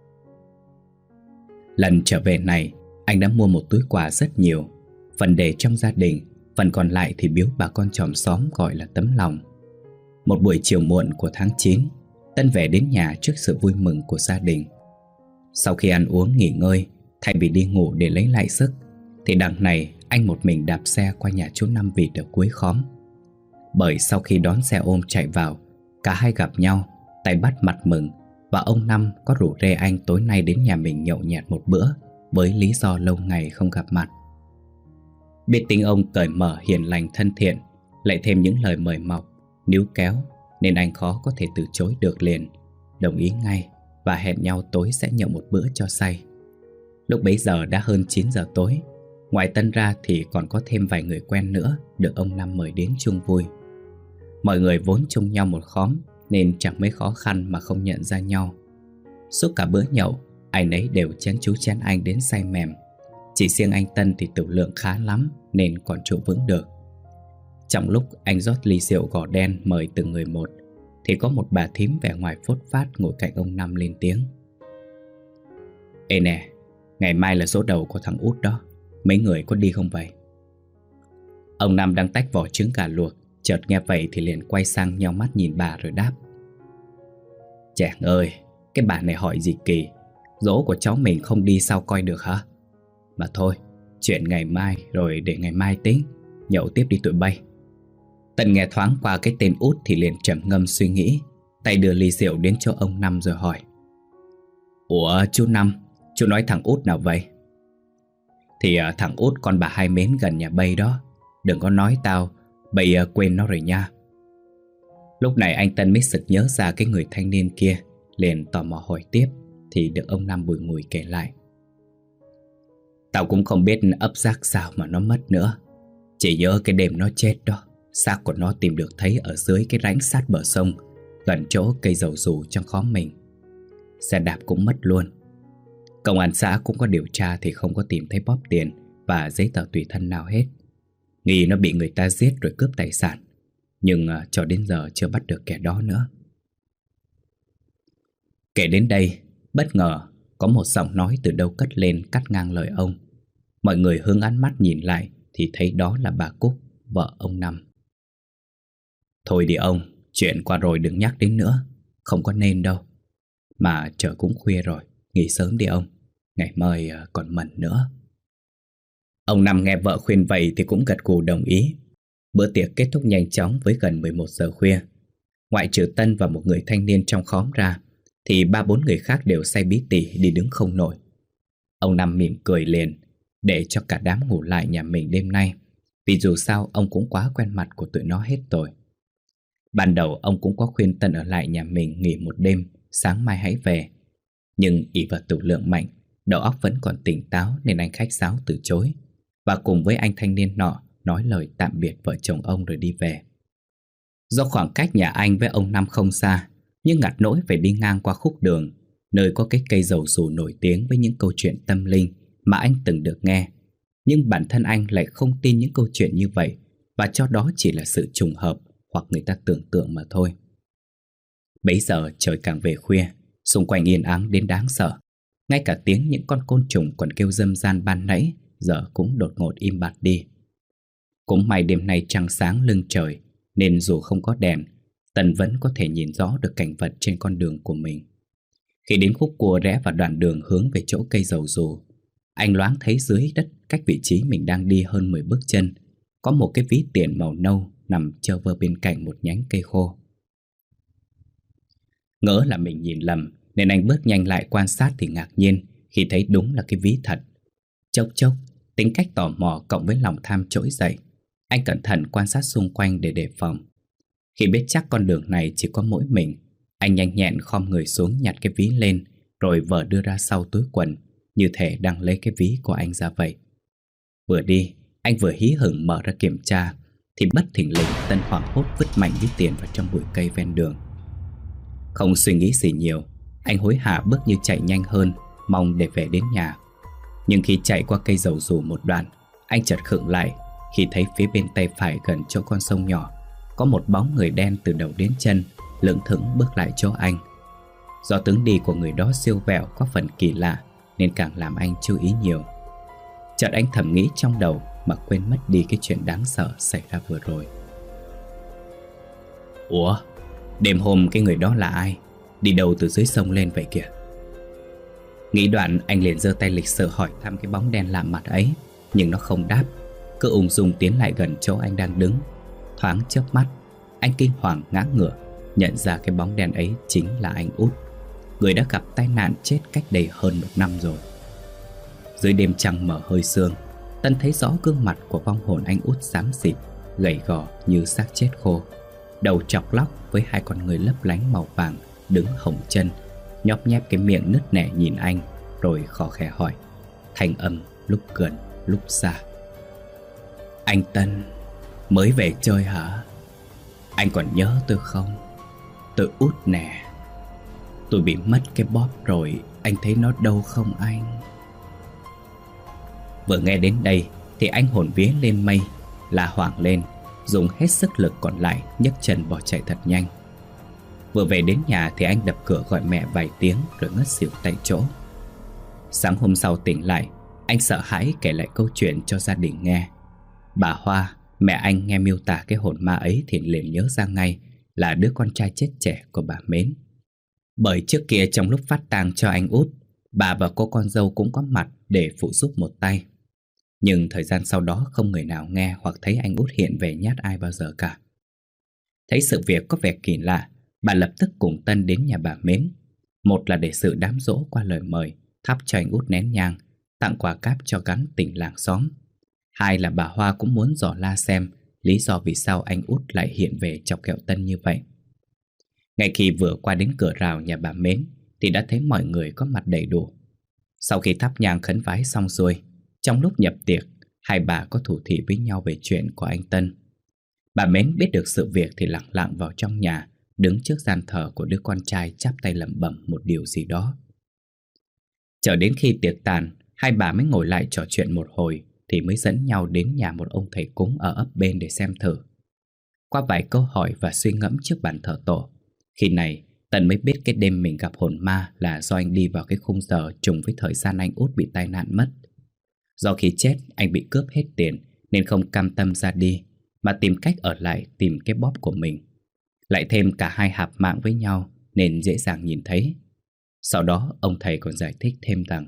Lần trở về này, anh đã mua một túi quà rất nhiều, phần để trong gia đình, phần còn lại thì biếu bà con chòm xóm gọi là tấm lòng. Một buổi chiều muộn của tháng chín, Tân về đến nhà trước sự vui mừng của gia đình. Sau khi ăn uống nghỉ ngơi, thay vì đi ngủ để lấy lại sức, thì đằng này anh một mình đạp xe qua nhà chú Năm Vịt ở cuối khóm. Bởi sau khi đón xe ôm chạy vào, cả hai gặp nhau, tay bắt mặt mừng, và ông Năm có rủ rê anh tối nay đến nhà mình nhậu nhẹt một bữa, với lý do lâu ngày không gặp mặt. Biết tính ông cởi mở hiền lành thân thiện, lại thêm những lời mời mọc, níu kéo, nên anh khó có thể từ chối được liền, đồng ý ngay và hẹn nhau tối sẽ nhậu một bữa cho say. Lúc bấy giờ đã hơn chín giờ tối, ngoài Tân ra thì còn có thêm vài người quen nữa được ông Năm mời đến chung vui. Mọi người vốn chung nhau một khóm nên chẳng mấy khó khăn mà không nhận ra nhau. Suốt cả bữa nhậu, ai nấy đều chén chú chén anh đến say mềm. Chỉ riêng anh Tân thì tiểu lượng khá lắm nên còn trụ vững được. Trong lúc anh rót ly rượu gò đen mời từng người một, thì có một bà thím vẻ ngoài phốt phát ngồi cạnh ông Năm lên tiếng: "Ê nè, ngày mai là giỗ đầu của thằng út đó, mấy người có đi không vậy?" Ông Năm đang tách vỏ trứng gà luộc, chợt nghe vậy thì liền quay sang nheo mắt nhìn bà rồi đáp: "Chàng ơi, cái bà này hỏi gì kỳ, giỗ của cháu mình không đi sao coi được hả? Mà thôi, chuyện ngày mai rồi để ngày mai tính, nhậu tiếp đi tụi bay." Tần nghe thoáng qua cái tên út thì liền trầm ngâm suy nghĩ, tay đưa ly rượu đến cho ông Năm rồi hỏi: "Ủa chú Năm, chú nói thằng út nào vậy?" "Thì uh, thằng út con bà Hai Mến gần nhà Bây đó, đừng có nói tao, Bây uh, quên nó rồi nha." Lúc này anh Tân mới sực nhớ ra cái người thanh niên kia, liền tò mò hỏi tiếp, thì được ông Năm bùi ngùi kể lại: "Tao cũng không biết ấp xác sao mà nó mất nữa, chỉ nhớ cái đêm nó chết đó, xác của nó tìm được thấy ở dưới cái rãnh sát bờ sông, gần chỗ cây dầu dù trong khóm mình. Xe đạp cũng mất luôn. Công an xã cũng có điều tra thì không có tìm thấy bóp tiền và giấy tờ tùy thân nào hết. Nghi nó bị người ta giết rồi cướp tài sản, nhưng uh, cho đến giờ chưa bắt được kẻ đó nữa." Kể đến đây, bất ngờ có một giọng nói từ đâu cất lên cắt ngang lời ông. Mọi người hướng ánh mắt nhìn lại thì thấy đó là bà Cúc, vợ ông Năm. "Thôi đi ông, chuyện qua rồi đừng nhắc đến nữa, không có nên đâu. Mà trời cũng khuya rồi, nghỉ sớm đi ông, ngày mai còn mần nữa." Ông Năm nghe vợ khuyên vậy thì cũng gật gù đồng ý. Bữa tiệc kết thúc nhanh chóng với gần mười một giờ khuya. Ngoại trừ Tân và một người thanh niên trong khóm ra, thì ba bốn người khác đều say bí tỉ đi đứng không nổi. Ông Năm mỉm cười liền, để cho cả đám ngủ lại nhà mình đêm nay, vì dù sao ông cũng quá quen mặt của tụi nó hết rồi. Ban đầu ông cũng có khuyên Tân ở lại nhà mình nghỉ một đêm, sáng mai hãy về. Nhưng ỷ vào tiểu lượng mạnh, đầu óc vẫn còn tỉnh táo nên anh khách sáo từ chối, và cùng với anh thanh niên nọ nói lời tạm biệt vợ chồng ông rồi đi về. Do khoảng cách nhà anh với ông Năm không xa, nhưng ngặt nỗi phải đi ngang qua khúc đường, nơi có cái cây dầu dù nổi tiếng với những câu chuyện tâm linh mà anh từng được nghe. Nhưng bản thân anh lại không tin những câu chuyện như vậy, và cho đó chỉ là sự trùng hợp hoặc người ta tưởng tượng mà thôi. Bấy giờ trời càng về khuya, xung quanh yên ắng đến đáng sợ. Ngay cả tiếng những con côn trùng còn kêu râm ran ban nãy giờ cũng đột ngột im bặt đi. Cũng may đêm nay trăng sáng lưng trời, nên dù không có đèn, Tân vẫn có thể nhìn rõ được cảnh vật trên con đường của mình. Khi đến khúc cua rẽ vào đoạn đường hướng về chỗ cây dầu dù, anh loáng thấy dưới đất cách vị trí mình đang đi hơn mười bước chân có một cái ví tiền màu nâu nằm trơ vơ bên cạnh một nhánh cây khô. Ngỡ là mình nhìn lầm nên anh bước nhanh lại quan sát thì ngạc nhiên khi thấy đúng là cái ví thật. Chốc chốc, tính cách tò mò cộng với lòng tham trỗi dậy, anh cẩn thận quan sát xung quanh để đề phòng. Khi biết chắc con đường này chỉ có mỗi mình, anh nhanh nhẹn khom người xuống nhặt cái ví lên, rồi vờ đưa ra sau túi quần, như thể đang lấy cái ví của anh ra vậy. Vừa đi, anh vừa hí hửng mở ra kiểm tra, thì bất thình lình Tân hoảng hốt vứt mạnh ví tiền vào trong bụi cây ven đường. Không suy nghĩ gì nhiều, anh hối hả bước như chạy nhanh hơn, mong để về đến nhà. Nhưng khi chạy qua cây dầu dù một đoạn, anh chợt khựng lại khi thấy phía bên tay phải gần chỗ con sông nhỏ có một bóng người đen từ đầu đến chân lững thững bước lại chỗ anh. Do tướng đi của người đó siêu vẹo có phần kỳ lạ nên càng làm anh chú ý nhiều. Chợt anh thầm nghĩ trong đầu mà quên mất đi cái chuyện đáng sợ xảy ra vừa rồi. Ủa, đêm hôm cái người đó là ai? Đi đâu từ dưới sông lên vậy kìa? Nghĩ đoạn anh liền giơ tay lịch sự hỏi thăm cái bóng đen lạ mặt ấy, nhưng nó không đáp, cứ ung dung tiến lại gần chỗ anh đang đứng. Thoáng chớp mắt, anh kinh hoàng ngã ngửa, nhận ra cái bóng đen ấy chính là anh Út, người đã gặp tai nạn chết cách đây hơn một năm rồi. Dưới đêm trăng mở hơi sương, Tân thấy rõ gương mặt của vong hồn anh Út xám xịt, gầy gò như xác chết khô, đầu chọc lóc với hai con người lấp lánh màu vàng đứng hổng chân, nhóp nhép cái miệng nứt nẻ nhìn anh, rồi khò khè hỏi, thanh âm lúc gần lúc xa: Anh Tân, mới về chơi hả? Anh còn nhớ tôi không? Tôi Út nè. Tôi bị mất cái bóp rồi, anh thấy nó đâu không anh? Vừa nghe đến đây thì anh hồn vía lên mây, la hoảng lên, dùng hết sức lực còn lại nhấc chân bỏ chạy thật nhanh. Vừa về đến nhà thì anh đập cửa gọi mẹ vài tiếng rồi ngất xỉu tại chỗ. Sáng hôm sau tỉnh lại, anh sợ hãi kể lại câu chuyện cho gia đình nghe. Bà Hoa, mẹ anh nghe miêu tả cái hồn ma ấy thì liền nhớ ra ngay là đứa con trai chết trẻ của bà Mến. Bởi trước kia trong lúc phát tang cho anh Út, bà và cô con dâu cũng có mặt để phụ giúp một tay. Nhưng thời gian sau đó không người nào nghe hoặc thấy anh Út hiện về nhát ai bao giờ cả. Thấy sự việc có vẻ kỳ lạ, bà lập tức cùng Tân đến nhà bà Mến. Một là để sự đám dỗ qua lời mời, thắp cho anh Út nén nhang, tặng quà cáp cho gắn tình làng xóm. Hai là bà Hoa cũng muốn dò la xem lý do vì sao anh Út lại hiện về chọc ghẹo Tân như vậy. Ngay khi vừa qua đến cửa rào nhà bà Mến thì đã thấy mọi người có mặt đầy đủ. Sau khi thắp nhang khấn vái xong xuôi, trong lúc nhập tiệc, hai bà có thủ thỉ với nhau về chuyện của anh Tân. Bà Mến biết được sự việc thì lặng lặng vào trong nhà, đứng trước gian thờ của đứa con trai chắp tay lẩm bẩm một điều gì đó. Chờ đến khi tiệc tàn, hai bà mới ngồi lại trò chuyện một hồi thì mới dẫn nhau đến nhà một ông thầy cúng ở ấp bên để xem thử. Qua vài câu hỏi và suy ngẫm trước bàn thờ tổ, khi này Tân mới biết cái đêm mình gặp hồn ma là do anh đi vào cái khung giờ trùng với thời gian anh Út bị tai nạn mất. Do khi chết anh bị cướp hết tiền nên không cam tâm ra đi, mà tìm cách ở lại tìm cái bóp của mình. Lại thêm cả hai hạp mạng với nhau nên dễ dàng nhìn thấy. Sau đó ông thầy còn giải thích thêm rằng: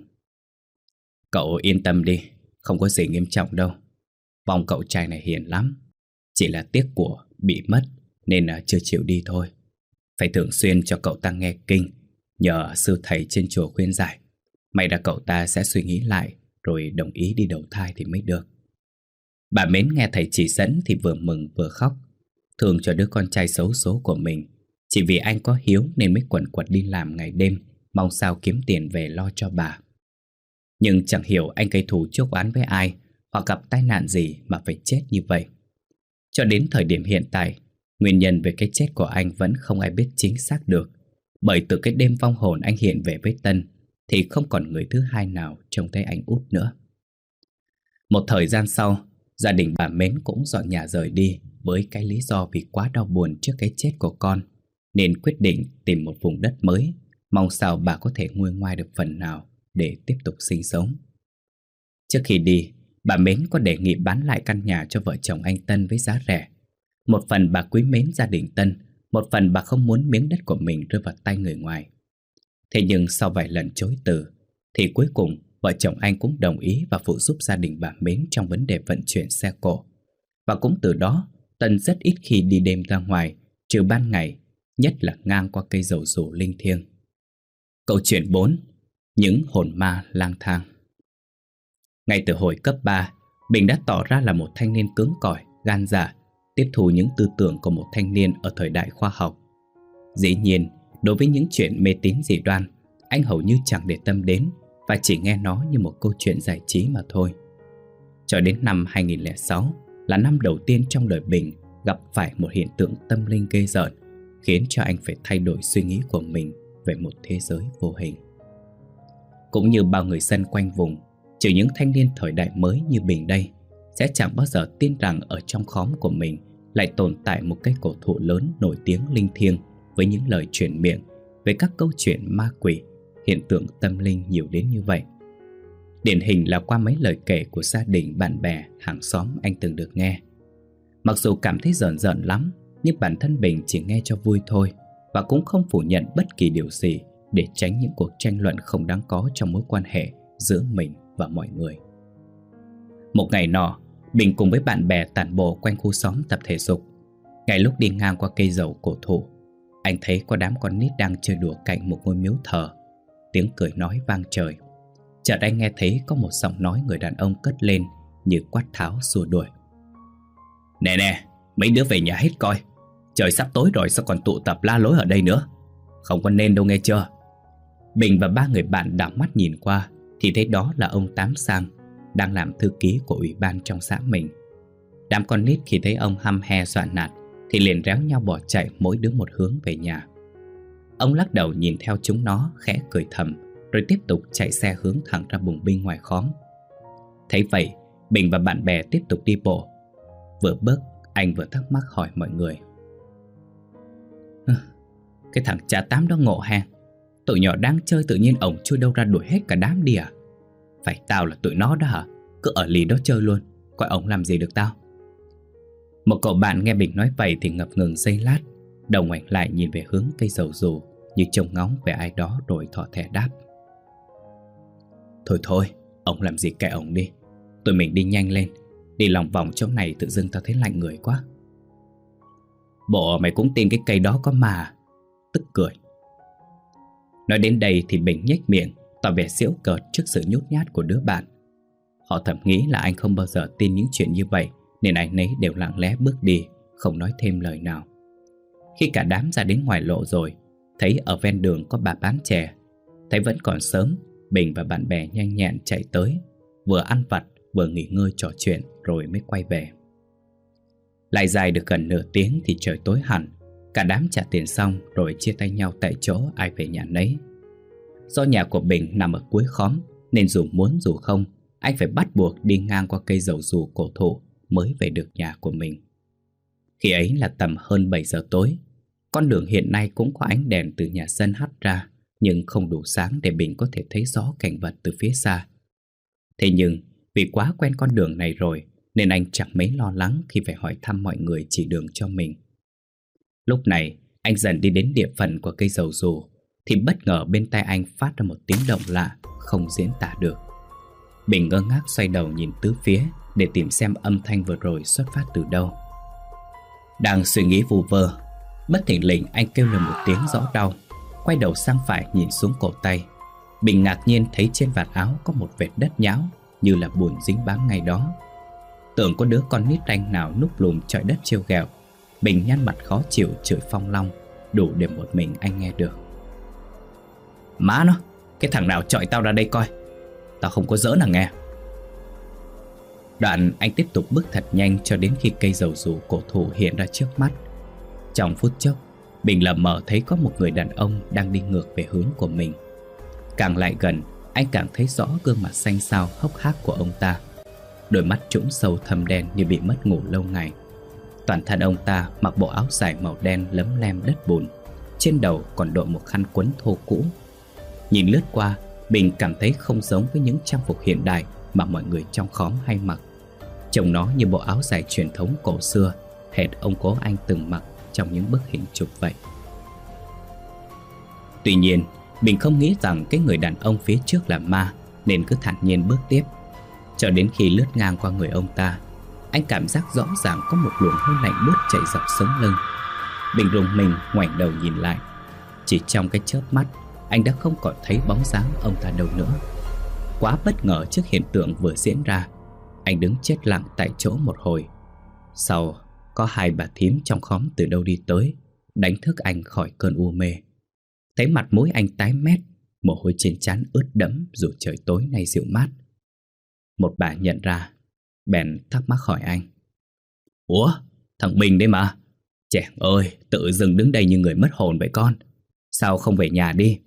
Cậu yên tâm đi, không có gì nghiêm trọng đâu. Vong cậu trai này hiền lắm, chỉ là tiếc của bị mất nên là chưa chịu đi thôi. Phải thường xuyên cho cậu ta nghe kinh, nhờ sư thầy trên chùa khuyên giải. May ra cậu ta sẽ suy nghĩ lại rồi đồng ý đi đầu thai thì mới được. Bà Mến nghe thầy chỉ dẫn thì vừa mừng vừa khóc, thương cho đứa con trai xấu số của mình. Chỉ vì anh có hiếu nên mới quần quật đi làm ngày đêm, mong sao kiếm tiền về lo cho bà. Nhưng chẳng hiểu anh gây thù chuốc oán với ai, hoặc gặp tai nạn gì mà phải chết như vậy. Cho đến thời điểm hiện tại, nguyên nhân về cái chết của anh vẫn không ai biết chính xác được. Bởi từ cái đêm vong hồn anh hiện về với Tân thì không còn người thứ hai nào trông thấy anh Út nữa. Một thời gian sau, gia đình bà Mến cũng dọn nhà rời đi với cái lý do vì quá đau buồn trước cái chết của con, nên quyết định tìm một vùng đất mới, mong sao bà có thể nguôi ngoai được phần nào để tiếp tục sinh sống. Trước khi đi, Bà Mến có đề nghị bán lại căn nhà cho vợ chồng anh Tân với giá rẻ. Một phần bà quý mến gia đình Tân, một phần bà không muốn miếng đất của mình rơi vào tay người ngoài. Thế nhưng sau vài lần chối từ, thì cuối cùng vợ chồng anh cũng đồng ý và phụ giúp gia đình bà Mến trong vấn đề vận chuyển xe cộ. Và cũng từ đó, Tân rất ít khi đi đêm ra ngoài, trừ ban ngày, nhất là ngang qua cây dầu rủ linh thiêng. Câu chuyện bốn. Những hồn ma lang thang. Ngay từ hồi cấp ba, Bình đã tỏ ra là một thanh niên cứng cỏi, gan dạ, tiếp thu những tư tưởng của một thanh niên ở thời đại khoa học. Dĩ nhiên, đối với những chuyện mê tín dị đoan, anh hầu như chẳng để tâm đến và chỉ nghe nó như một câu chuyện giải trí mà thôi. Cho đến năm hai nghìn lẻ sáu là năm đầu tiên trong đời Bình gặp phải một hiện tượng tâm linh ghê rợn, khiến cho anh phải thay đổi suy nghĩ của mình về một thế giới vô hình. Cũng như bao người dân quanh vùng, trừ những thanh niên thời đại mới như Bình đây, sẽ chẳng bao giờ tin rằng ở trong khóm của mình lại tồn tại một cây cổ thụ lớn nổi tiếng linh thiêng với những lời truyền miệng về các câu chuyện ma quỷ, hiện tượng tâm linh nhiều đến như vậy. Điển hình là qua mấy lời kể của gia đình, bạn bè, hàng xóm anh từng được nghe. Mặc dù cảm thấy rợn rợn lắm, nhưng bản thân Bình chỉ nghe cho vui thôi, và cũng không phủ nhận bất kỳ điều gì để tránh những cuộc tranh luận không đáng có trong mối quan hệ giữa mình và mọi người. Một ngày nọ, Bình cùng với bạn bè tản bộ quanh khu xóm tập thể dục. Ngay lúc đi ngang qua cây dầu cổ thụ, anh thấy có đám con nít đang chơi đùa cạnh một ngôi miếu thờ. Tiếng cười nói vang trời. Chợt anh nghe thấy có một giọng nói người đàn ông cất lên như quát tháo xua đuổi. Nè nè, mấy đứa về nhà hết coi. Trời sắp tối rồi sao còn tụ tập la lối ở đây nữa. Không có nên đâu nghe chưa. Bình và ba người bạn đảo mắt nhìn qua thì thấy đó là ông Tám Sang, đang làm thư ký của ủy ban trong xã mình. Đám con nít khi thấy ông hăm he dọa nạt thì liền réo nhau bỏ chạy, mỗi đứa một hướng về nhà. Ông lắc đầu nhìn theo chúng nó, khẽ cười thầm, rồi tiếp tục chạy xe hướng thẳng ra bùng binh ngoài khóm. Thấy vậy, Bình và bạn bè tiếp tục đi bộ. Vừa bước, anh vừa thắc mắc hỏi mọi người. Cái thằng cha Tám đó ngộ ha. Tụi nhỏ đang chơi tự nhiên ổng chui đâu ra đuổi hết cả đám đi à? Phải tao là tụi nó đó hả? Cứ ở lì đó chơi luôn, coi ổng làm gì được tao. Một cậu bạn nghe Bình nói vậy thì ngập ngừng giây lát, đầu ngoảnh lại nhìn về hướng cây dầu dù như trông ngóng về ai đó, rồi thỏ thẻ đáp. Thôi thôi, ổng làm gì kệ ổng đi. Tụi mình đi nhanh lên. Đi lòng vòng chỗ này tự dưng tao thấy lạnh người quá. Bộ mày cũng tin cái cây đó có mà. Tức cười. Nói đến đây thì Bình nhếch miệng, tỏ vẻ giễu cợt trước sự nhút nhát của đứa bạn. Họ thầm nghĩ là anh không bao giờ tin những chuyện như vậy, nên anh ấy đều lặng lẽ bước đi, không nói thêm lời nào. Khi cả đám ra đến ngoài lộ rồi, thấy ở ven đường có bà bán chè. Thấy vẫn còn sớm, Bình và bạn bè nhanh nhẹn chạy tới, vừa ăn vặt vừa nghỉ ngơi trò chuyện rồi mới quay về. Lại dài được gần nửa tiếng thì trời tối hẳn. Cả đám trả tiền xong rồi chia tay nhau tại chỗ, ai về nhà nấy. Do nhà của Bình nằm ở cuối khóm, nên dù muốn dù không, anh phải bắt buộc đi ngang qua cây dầu dù cổ thụ mới về được nhà của mình. Khi ấy là tầm hơn bảy giờ tối. Con đường hiện nay cũng có ánh đèn từ nhà dân hắt ra, nhưng không đủ sáng để Bình có thể thấy rõ cảnh vật từ phía xa. Thế nhưng vì quá quen con đường này rồi, nên anh chẳng mấy lo lắng khi phải hỏi thăm mọi người chỉ đường cho mình. Lúc này anh dần đi đến địa phận của cây dầu dù thì bất ngờ bên tai anh phát ra một tiếng động lạ không diễn tả được. Bình ngơ ngác xoay đầu nhìn tứ phía để tìm xem âm thanh vừa rồi xuất phát từ đâu. Đang suy nghĩ vu vơ, bất thình lình anh kêu lên một tiếng rõ đau. Quay đầu sang phải nhìn xuống cổ tay, Bình ngạc nhiên thấy trên vạt áo có một vệt đất nhão như là bùn dính bám ngay đó. Tưởng có đứa con nít ranh nào núp lùm chọi đất trêu ghẹo. Bình nhăn mặt khó chịu chửi Phong Long, đủ để một mình anh nghe được. Má nó, cái thằng nào chọi tao ra đây coi. Tao không có giỡn à nghe. Đoạn anh tiếp tục bước thật nhanh cho đến khi cây dầu dù cổ thụ hiện ra trước mắt. Trong phút chốc, Bình lờ mờ thấy có một người đàn ông đang đi ngược về hướng của mình. Càng lại gần, anh càng thấy rõ gương mặt xanh xao hốc hác của ông ta. Đôi mắt trũng sâu thâm đen như bị mất ngủ lâu ngày. Toàn thân ông ta mặc bộ áo dài màu đen lấm lem đất bùn, trên đầu còn đội một khăn quấn thô cũ. Nhìn lướt qua, Bình cảm thấy không giống với những trang phục hiện đại mà mọi người trong xóm hay mặc. Trông nó như bộ áo dài truyền thống cổ xưa, hệt ông cố anh từng mặc trong những bức hình chụp vậy. Tuy nhiên, Bình không nghĩ rằng cái người đàn ông phía trước là ma, nên cứ thản nhiên bước tiếp. Cho đến khi lướt ngang qua người ông ta, anh cảm giác rõ ràng có một luồng hơi lạnh buốt chạy dọc sống lưng. Bình rùng mình ngoảnh đầu nhìn lại. Chỉ trong cái chớp mắt, anh đã không còn thấy bóng dáng ông ta đâu nữa. Quá bất ngờ trước hiện tượng vừa diễn ra, anh đứng chết lặng tại chỗ một hồi. Sau, có hai bà thím trong xóm từ đâu đi tới, đánh thức anh khỏi cơn u mê. Thấy mặt mũi anh tái mét, mồ hôi trên trán ướt đẫm dù trời tối nay dịu mát. Một bà nhận ra, bèn thắc mắc hỏi anh: "Ủa, thằng Bình đấy mà. Trẻ ơi, tự dưng đứng đây như người mất hồn vậy con. Sao không về nhà đi?"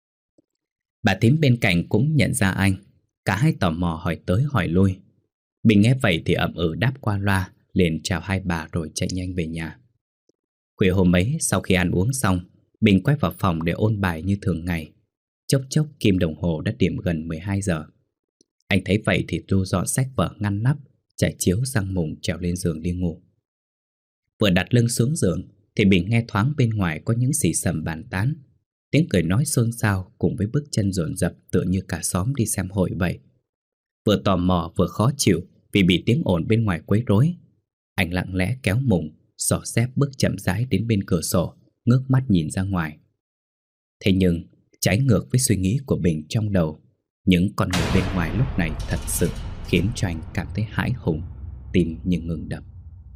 Bà thím bên cạnh cũng nhận ra anh. Cả hai tò mò hỏi tới hỏi lui. Bình nghe vậy thì ậm ừ đáp qua loa, liền chào hai bà rồi chạy nhanh về nhà. Khuya hôm ấy, sau khi ăn uống xong, Bình quay vào phòng để ôn bài như thường ngày. Chốc chốc kim đồng hồ đã điểm gần mười hai giờ. Anh thấy vậy thì thu dọn sách vở ngăn nắp, trải chiếu sang mùng trèo lên giường đi ngủ. Vừa đặt lưng xuống giường thì Bình nghe thoáng bên ngoài có những xì xầm bàn tán, tiếng cười nói xôn xao cùng với bước chân dồn dập tựa như cả xóm đi xem hội vậy. Vừa tò mò vừa khó chịu vì bị tiếng ồn bên ngoài quấy rối, anh lặng lẽ kéo mùng, xỏ xếp bước chậm rãi đến bên cửa sổ, ngước mắt nhìn ra ngoài. Thế nhưng trái ngược với suy nghĩ của Bình trong đầu, những con người bên ngoài lúc này thật sự khiến cho anh cảm thấy hãi hùng, tim như ngừng đập.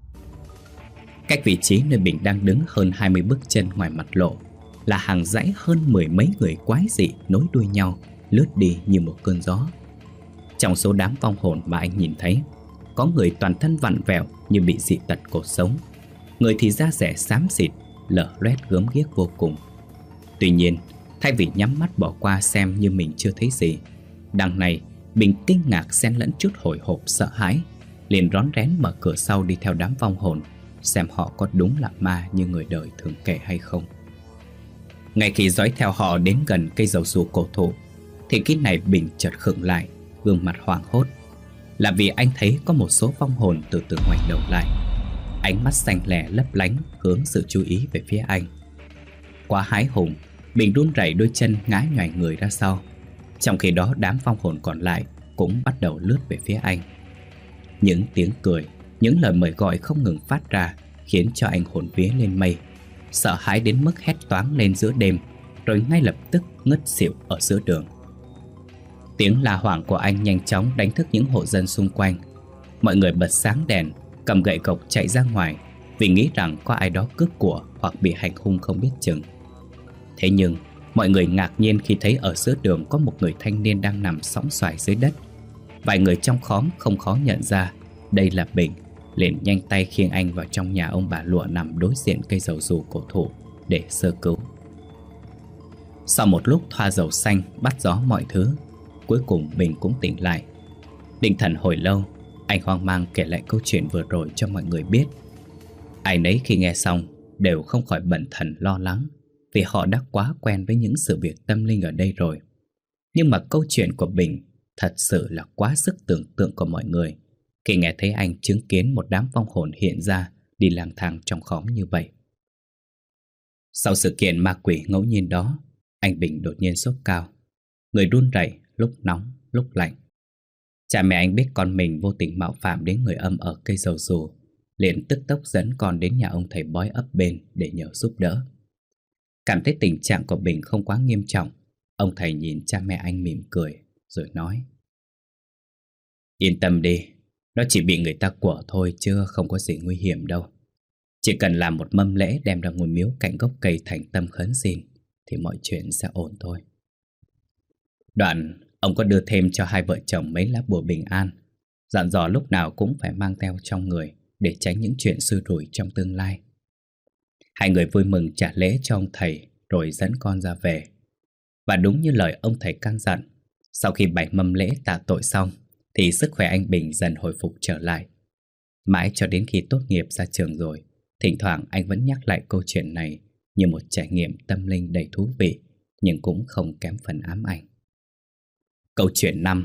Cách vị trí nơi Bình đang đứng hơn hai mươi bước chân ngoài mặt lộ là hàng dãy hơn mười mấy người quái dị nối đuôi nhau, lướt đi như một cơn gió. Trong số đám vong hồn mà anh nhìn thấy, có người toàn thân vặn vẹo như bị dị tật cột sống, người thì da dẻ xám xịt, lở loét gớm ghiếc vô cùng. Tuy nhiên, thay vì nhắm mắt bỏ qua xem như mình chưa thấy gì, đằng này Bình kinh ngạc xen lẫn chút hồi hộp sợ hãi, liền rón rén mở cửa sau đi theo đám vong hồn, xem họ có đúng là ma như người đời thường kể hay không. Ngay khi dõi theo họ đến gần cây dầu dù cổ thụ, thì khi này Bình chợt khựng lại, gương mặt hoảng hốt. Là vì anh thấy có một số vong hồn từ từ ngoảnh đầu lại, ánh mắt xanh lẻ lấp lánh hướng sự chú ý về phía anh. Quá hái hùng, Bình run rẩy đôi chân ngã nhoài người ra sau. Trong khi đó đám vong hồn còn lại cũng bắt đầu lướt về phía anh. Những tiếng cười, những lời mời gọi không ngừng phát ra khiến cho anh hồn vía lên mây, sợ hãi đến mức hét toáng lên giữa đêm, rồi ngay lập tức ngất xỉu ở giữa đường. Tiếng la hoảng của anh nhanh chóng đánh thức những hộ dân xung quanh. Mọi người bật sáng đèn, cầm gậy gộc chạy ra ngoài vì nghĩ rằng có ai đó cướp của hoặc bị hành hung không biết chừng. Thế nhưng mọi người ngạc nhiên khi thấy ở giữa đường có một người thanh niên đang nằm sõng soài dưới đất. Vài người trong xóm không khó nhận ra đây là Bình, liền nhanh tay khiêng anh vào trong nhà ông bà Lụa nằm đối diện cây dầu dù cổ thụ để sơ cứu. Sau một lúc thoa dầu xanh bắt gió mọi thứ, cuối cùng Bình cũng tỉnh lại. Định thần hồi lâu, anh hoang mang kể lại câu chuyện vừa rồi cho mọi người biết. Ai nấy khi nghe xong đều không khỏi bần thần lo lắng, vì họ đã quá quen với những sự việc tâm linh ở đây rồi. Nhưng mà câu chuyện của Bình thật sự là quá sức tưởng tượng của mọi người khi nghe thấy anh chứng kiến một đám vong hồn hiện ra đi lang thang trong xóm như vậy. Sau sự kiện ma quỷ ngẫu nhiên đó, anh Bình đột nhiên sốt cao, người run rẩy, lúc nóng lúc lạnh. Cha mẹ anh biết con mình vô tình mạo phạm đến người âm ở cây dầu dù, liền tức tốc dẫn con đến nhà ông thầy bói ấp bên để nhờ giúp đỡ. Cảm thấy tình trạng của Bình không quá nghiêm trọng, ông thầy nhìn cha mẹ anh mỉm cười rồi nói: "Yên tâm đi, nó chỉ bị người ta quở thôi chứ không có gì nguy hiểm đâu. Chỉ cần làm một mâm lễ đem ra ngôi miếu cạnh gốc cây thành tâm khấn xin thì mọi chuyện sẽ ổn thôi." Đoạn ông có đưa thêm cho hai vợ chồng mấy lá bùa bình an, dặn dò lúc nào cũng phải mang theo trong người để tránh những chuyện xui rủi trong tương lai. Hai người vui mừng trả lễ cho ông thầy rồi dẫn con ra về. Và đúng như lời ông thầy căn dặn, sau khi bày mâm lễ tạ tội xong thì sức khỏe anh Bình dần hồi phục trở lại. Mãi cho đến khi tốt nghiệp ra trường rồi, thỉnh thoảng anh vẫn nhắc lại câu chuyện này như một trải nghiệm tâm linh đầy thú vị, nhưng cũng không kém phần ám ảnh. Câu chuyện năm: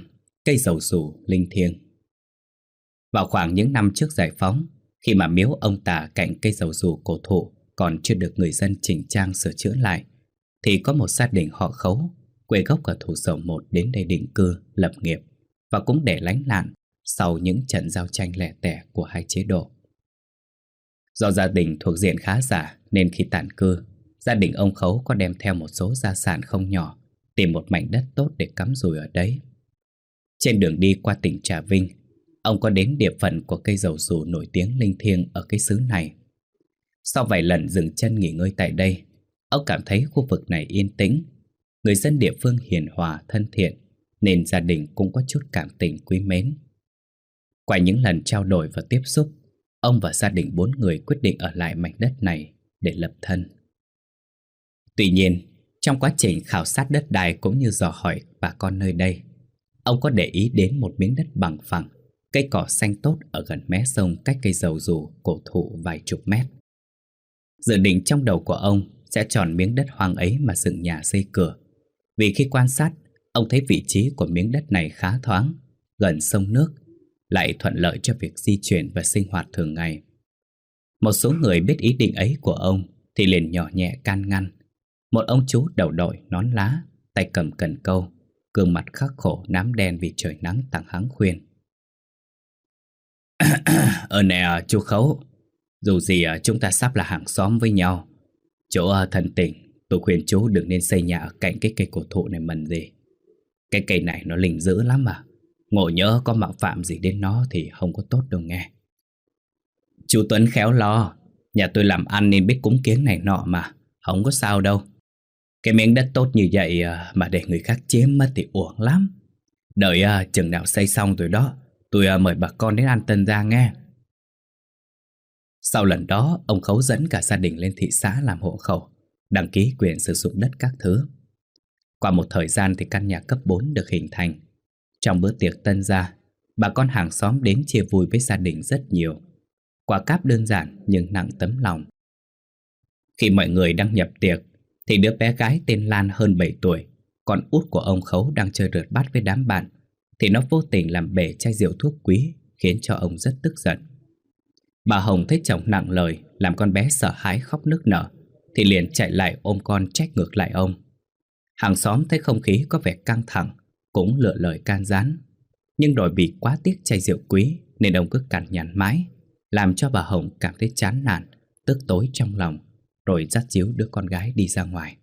Cây dầu rủ linh thiêng. Vào khoảng những năm trước giải phóng, khi mà miếu ông Tà cạnh cây dầu rủ cổ thụ còn chưa được người dân chỉnh trang sửa chữa lại, thì có một gia đình họ Khấu, quê gốc ở Thủ Dầu Một đến đây định cư, lập nghiệp và cũng để lánh nạn sau những trận giao tranh lẻ tẻ của hai chế độ. Do gia đình thuộc diện khá giả nên khi tản cư, gia đình ông Khấu có đem theo một số gia sản không nhỏ, tìm một mảnh đất tốt để cắm rùi ở đấy. Trên đường đi qua tỉnh Trà Vinh, ông có đến địa phận của cây dầu rủ nổi tiếng linh thiêng ở cái xứ này. Sau vài lần dừng chân nghỉ ngơi tại đây, ông cảm thấy khu vực này yên tĩnh, người dân địa phương hiền hòa thân thiện, nên gia đình cũng có chút cảm tình quý mến. Qua những lần trao đổi và tiếp xúc, ông và gia đình bốn người quyết định ở lại mảnh đất này để lập thân. Tuy nhiên, trong quá trình khảo sát đất đai cũng như dò hỏi bà con nơi đây, ông có để ý đến một miếng đất bằng phẳng, cây cỏ xanh tốt ở gần mé sông cách cây dầu rủ cổ thụ vài chục mét. Dự định trong đầu của ông sẽ chọn miếng đất hoang ấy mà dựng nhà xây cửa, vì khi quan sát, ông thấy vị trí của miếng đất này khá thoáng, gần sông nước, lại thuận lợi cho việc di chuyển và sinh hoạt thường ngày. Một số người biết ý định ấy của ông thì liền nhỏ nhẹ can ngăn. Một ông chú đầu đội nón lá, tay cầm cần câu, gương mặt khắc khổ nám đen vì trời nắng tàng hắng khuyên: Ờ nè chú Khấu, dù gì chúng ta sắp là hàng xóm với nhau. Chỗ thân tình, tôi khuyên chú đừng nên xây nhà ở cạnh cái cây cổ thụ này mần gì. Cái cây này nó linh dữ lắm mà, ngộ nhỡ có mạo phạm gì đến nó thì không có tốt đâu nghe. Chú Tuấn khéo lo, nhà tôi làm ăn nên biết cúng kiếng này nọ mà, không có sao đâu. Cái miếng đất tốt như vậy mà để người khác chiếm mất thì uổng lắm. Đợi chừng nào xây xong rồi đó, tôi mời bà con đến ăn tân gia nghe. Sau lần đó, ông Khấu dẫn cả gia đình lên thị xã làm hộ khẩu, đăng ký quyền sử dụng đất các thứ. Qua một thời gian thì căn nhà cấp bốn được hình thành. Trong bữa tiệc tân gia, bà con hàng xóm đến chia vui với gia đình rất nhiều. Quà cáp đơn giản nhưng nặng tấm lòng. Khi mọi người đang nhập tiệc thì đứa bé gái tên Lan hơn bảy tuổi, con út của ông Khấu đang chơi rượt bát với đám bạn, thì nó vô tình làm bể chai rượu thuốc quý, khiến cho ông rất tức giận. Bà Hồng thấy chồng nặng lời làm con bé sợ hãi khóc nức nở, thì liền chạy lại ôm con trách ngược lại ông. Hàng xóm thấy không khí có vẻ căng thẳng, cũng lựa lời can gián. Nhưng rồi vì quá tiếc chai rượu quý nên ông cứ cằn nhằn mãi, làm cho bà Hồng cảm thấy chán nản, tức tối trong lòng, rồi dắt díu đứa con gái đi ra ngoài.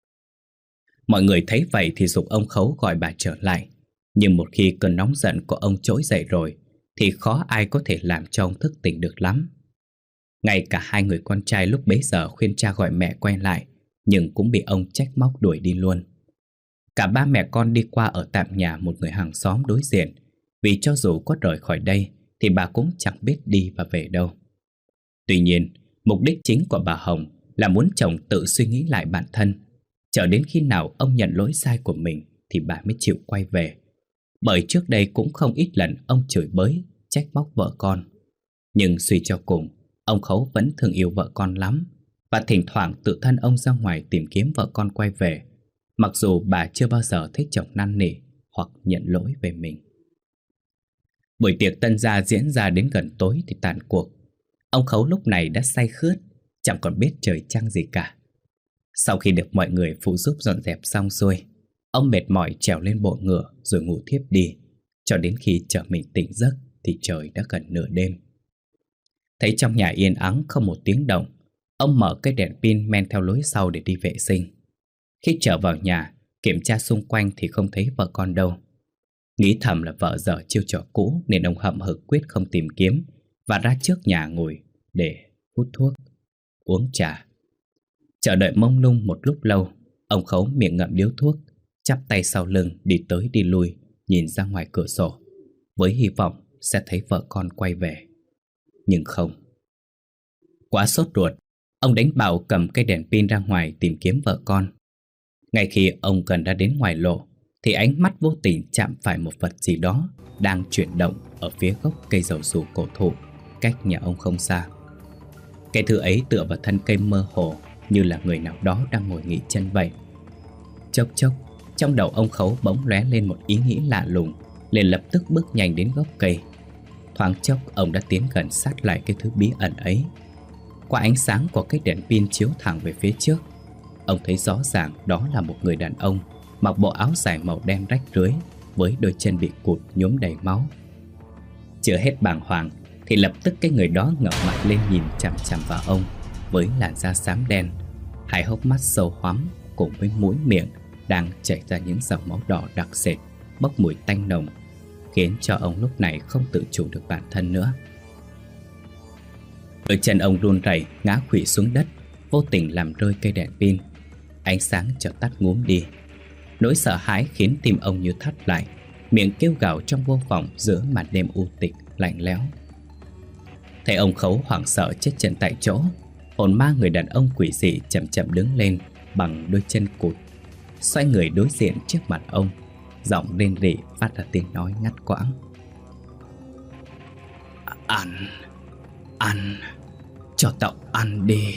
Mọi người thấy vậy thì giục ông Khấu gọi bà trở lại. Nhưng một khi cơn nóng giận của ông trỗi dậy rồi thì khó ai có thể làm cho ông thức tỉnh được lắm. Ngay cả hai người con trai lúc bấy giờ khuyên cha gọi mẹ quay lại, nhưng cũng bị ông trách móc đuổi đi luôn. Cả ba mẹ con đi qua ở tạm nhà một người hàng xóm đối diện, vì cho dù có rời khỏi đây thì bà cũng chẳng biết đi và về đâu. Tuy nhiên, mục đích chính của bà Hồng là muốn chồng tự suy nghĩ lại bản thân, chờ đến khi nào ông nhận lỗi sai của mình thì bà mới chịu quay về. Bởi trước đây cũng không ít lần ông chửi bới, trách móc vợ con. Nhưng suy cho cùng, ông Khấu vẫn thương yêu vợ con lắm, và thỉnh thoảng tự thân ông ra ngoài tìm kiếm vợ con quay về, mặc dù bà chưa bao giờ thấy chồng năn nỉ hoặc nhận lỗi về mình. Buổi tiệc tân gia diễn ra đến gần tối thì tàn cuộc. Ông Khấu lúc này đã say khướt, chẳng còn biết trời trăng gì cả. Sau khi được mọi người phụ giúp dọn dẹp xong xuôi, ông mệt mỏi trèo lên bộ ngựa rồi ngủ thiếp đi, cho đến khi chợt mình tỉnh giấc thì trời đã gần nửa đêm. Thấy trong nhà yên ắng không một tiếng động, ông mở cây đèn pin men theo lối sau để đi vệ sinh. Khi trở vào nhà, kiểm tra xung quanh thì không thấy vợ con đâu. Nghĩ thầm là vợ dở chiêu trò cũ nên ông hậm hực quyết không tìm kiếm, và ra trước nhà ngồi để hút thuốc, uống trà. Chờ đợi mông lung một lúc lâu, ông Khấu miệng ngậm điếu thuốc, chắp tay sau lưng đi tới đi lui, nhìn ra ngoài cửa sổ, với hy vọng sẽ thấy vợ con quay về. Nhưng không. Quá sốt ruột, ông đánh bảo cầm cây đèn pin ra ngoài tìm kiếm vợ con. Ngay khi ông gần đã đến ngoài lộ thì ánh mắt vô tình chạm phải một vật gì đó đang chuyển động ở phía gốc cây dầu rủ cổ thụ cách nhà ông không xa. Cái thứ ấy tựa vào thân cây mơ hồ, như là người nào đó đang ngồi nghỉ chân vậy. Chốc chốc, trong đầu ông Khấu bỗng lóe lên một ý nghĩ lạ lùng, liền lập tức bước nhanh đến gốc cây. Thoáng chốc ông đã tiến gần sát lại cái thứ bí ẩn ấy. Qua ánh sáng của cái đèn pin chiếu thẳng về phía trước, ông thấy rõ ràng đó là một người đàn ông mặc bộ áo dài màu đen rách rưới, với đôi chân bị cụt nhuốm đầy máu. Chưa hết bàng hoàng thì lập tức cái người đó ngẩng mặt lên nhìn chằm chằm vào ông, với làn da xám đen, hai hốc mắt sâu hoắm cùng với mũi miệng đang chảy ra những dòng máu đỏ đặc sệt, bốc mùi tanh nồng, khiến cho ông lúc này không tự chủ được bản thân nữa. Đôi chân ông run rẩy ngã khuỵu xuống đất, vô tình làm rơi cây đèn pin. Ánh sáng chợt tắt ngúm đi. Nỗi sợ hãi khiến tim ông như thắt lại, miệng kêu gào trong vô vọng giữa màn đêm u tịch lạnh lẽo. Thấy ông Khấu hoảng sợ chết chân tại chỗ, hồn ma người đàn ông quỷ dị chậm chậm đứng lên bằng đôi chân cụt, xoay người đối diện trước mặt ông, giọng rên rỉ phát ra tiếng nói ngắt quãng. Ăn, ăn, cho tao ăn đi.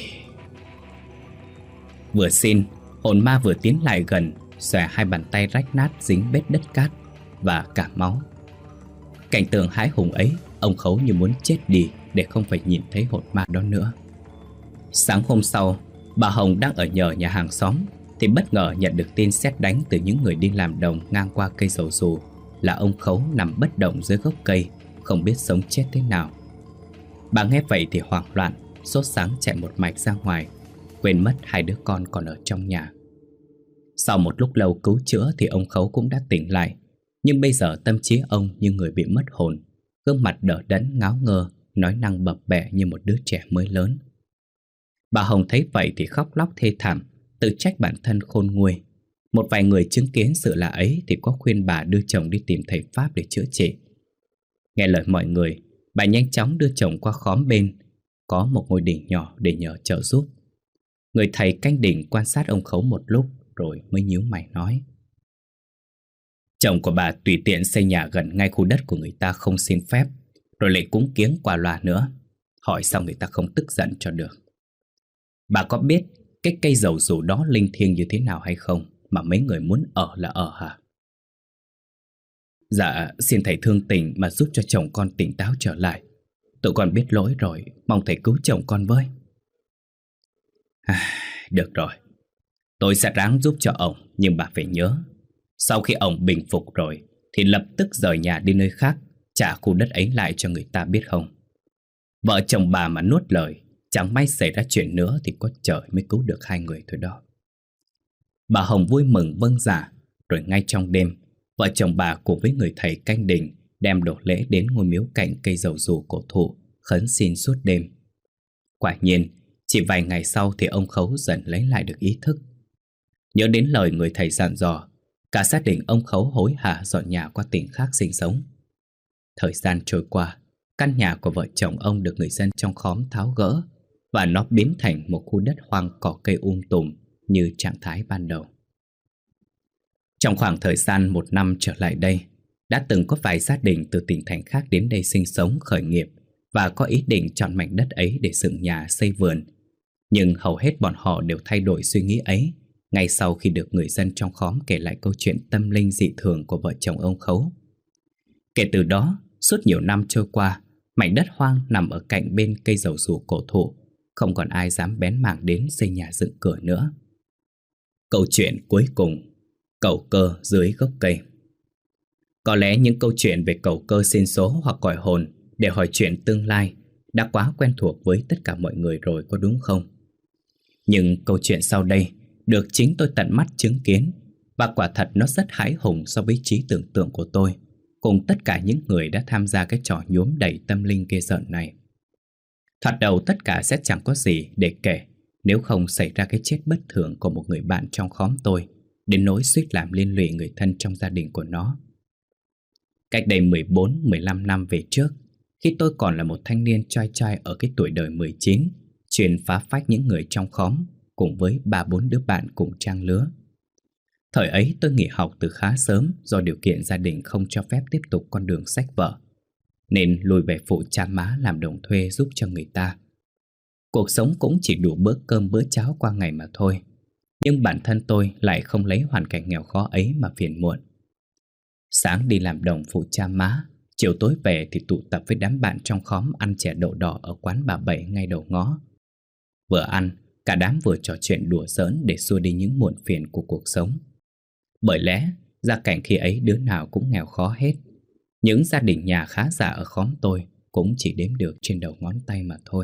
Vừa xin, hồn ma vừa tiến lại gần, xòe hai bàn tay rách nát dính bết đất cát và cả máu. Cảnh tượng hãi hùng ấy, ông Khấu như muốn chết đi để không phải nhìn thấy hồn ma đó nữa. Sáng hôm sau, bà Hồng đang ở nhờ nhà hàng xóm thì bất ngờ nhận được tin sét đánh từ những người đi làm đồng ngang qua cây dầu dù là ông Khấu nằm bất động dưới gốc cây, không biết sống chết thế nào. Bà nghe vậy thì hoảng loạn, sốt sắng chạy một mạch ra ngoài, quên mất hai đứa con còn ở trong nhà. Sau một lúc lâu cứu chữa thì ông Khấu cũng đã tỉnh lại, nhưng bây giờ tâm trí ông như người bị mất hồn, gương mặt đờ đẫn ngáo ngơ, nói năng bập bẹ như một đứa trẻ mới lớn. Bà Hồng thấy vậy thì khóc lóc thê thảm, tự trách bản thân khôn nguôi. Một vài người chứng kiến sự lạ ấy thì có khuyên bà đưa chồng đi tìm thầy Pháp để chữa trị. Nghe lời mọi người, bà nhanh chóng đưa chồng qua khóm bên, có một ngôi đình nhỏ để nhờ trợ giúp. Người thầy canh đình quan sát ông Khấu một lúc rồi mới nhíu mày nói: Chồng của bà tùy tiện xây nhà gần ngay khu đất của người ta không xin phép, rồi lại cúng kiếng qua loa nữa. Hỏi sao người ta không tức giận cho được. Bà có biết cái cây dầu dù đó linh thiêng như thế nào hay không mà mấy người muốn ở là ở hả? Dạ, xin thầy thương tình mà giúp cho chồng con tỉnh táo trở lại. Tụi con biết lỗi rồi, mong thầy cứu chồng con với. À, được rồi, tôi sẽ ráng giúp cho ông, nhưng bà phải nhớ, sau khi ông bình phục rồi thì lập tức rời nhà đi nơi khác, trả khu đất ấy lại cho người ta, biết không? Vợ chồng bà mà nuốt lời, chẳng may xảy ra chuyện nữa thì có trời mới cứu được hai người thôi đó. Bà Hồng vui mừng vâng dạ. Rồi ngay trong đêm, vợ chồng bà cùng với người thầy canh đình đem đồ lễ đến ngôi miếu cạnh cây dầu dù cổ thụ, khấn xin suốt đêm. Quả nhiên, chỉ vài ngày sau thì ông Khấu dần lấy lại được ý thức. Nhớ đến lời người thầy dặn dò, cả gia đình ông Khấu hối hả dọn nhà qua tỉnh khác sinh sống. Thời gian trôi qua, căn nhà của vợ chồng ông được người dân trong khóm tháo gỡ, và nó biến thành một khu đất hoang cỏ cây um tùm như trạng thái ban đầu. Trong khoảng thời gian một năm trở lại đây, đã từng có vài gia đình từ tỉnh thành khác đến đây sinh sống khởi nghiệp và có ý định chọn mảnh đất ấy để dựng nhà xây vườn. Nhưng hầu hết bọn họ đều thay đổi suy nghĩ ấy ngay sau khi được người dân trong khóm kể lại câu chuyện tâm linh dị thường của vợ chồng ông Khấu. Kể từ đó, suốt nhiều năm trôi qua, mảnh đất hoang nằm ở cạnh bên cây dầu dù cổ thụ, không còn ai dám bén mảng đến xây nhà dựng cửa nữa. Câu chuyện cuối cùng, cầu cơ dưới gốc cây. Có lẽ những câu chuyện về cầu cơ xin số hoặc gọi hồn để hỏi chuyện tương lai đã quá quen thuộc với tất cả mọi người rồi, có đúng không? Nhưng câu chuyện sau đây được chính tôi tận mắt chứng kiến, và quả thật nó rất hãi hùng so với trí tưởng tượng của tôi cùng tất cả những người đã tham gia cái trò nhuốm đầy tâm linh ghê rợn này. Thoạt đầu tất cả sẽ chẳng có gì để kể nếu không xảy ra cái chết bất thường của một người bạn trong khóm tôi, đến nỗi suýt làm liên lụy người thân trong gia đình của nó. Cách đây mười bốn mười lăm năm về trước, khi tôi còn là một thanh niên trai trai ở cái tuổi đời mười chín, chuyên phá phách những người trong khóm cùng với ba bốn đứa bạn cùng trang lứa. Thời ấy tôi nghỉ học từ khá sớm do điều kiện gia đình không cho phép tiếp tục con đường sách vở, nên lùi về phụ cha má làm đồng thuê giúp cho người ta. Cuộc sống cũng chỉ đủ bữa cơm bữa cháo qua ngày mà thôi. Nhưng bản thân tôi lại không lấy hoàn cảnh nghèo khó ấy mà phiền muộn. Sáng đi làm đồng phụ cha má, chiều tối về thì tụ tập với đám bạn trong khóm ăn chè đậu đỏ ở quán bà Bảy ngay đầu ngõ. Vừa ăn, cả đám vừa trò chuyện đùa giỡn để xua đi những muộn phiền của cuộc sống. Bởi lẽ, gia cảnh khi ấy đứa nào cũng nghèo khó hết. Những gia đình nhà khá giả ở khóm tôi cũng chỉ đếm được trên đầu ngón tay mà thôi.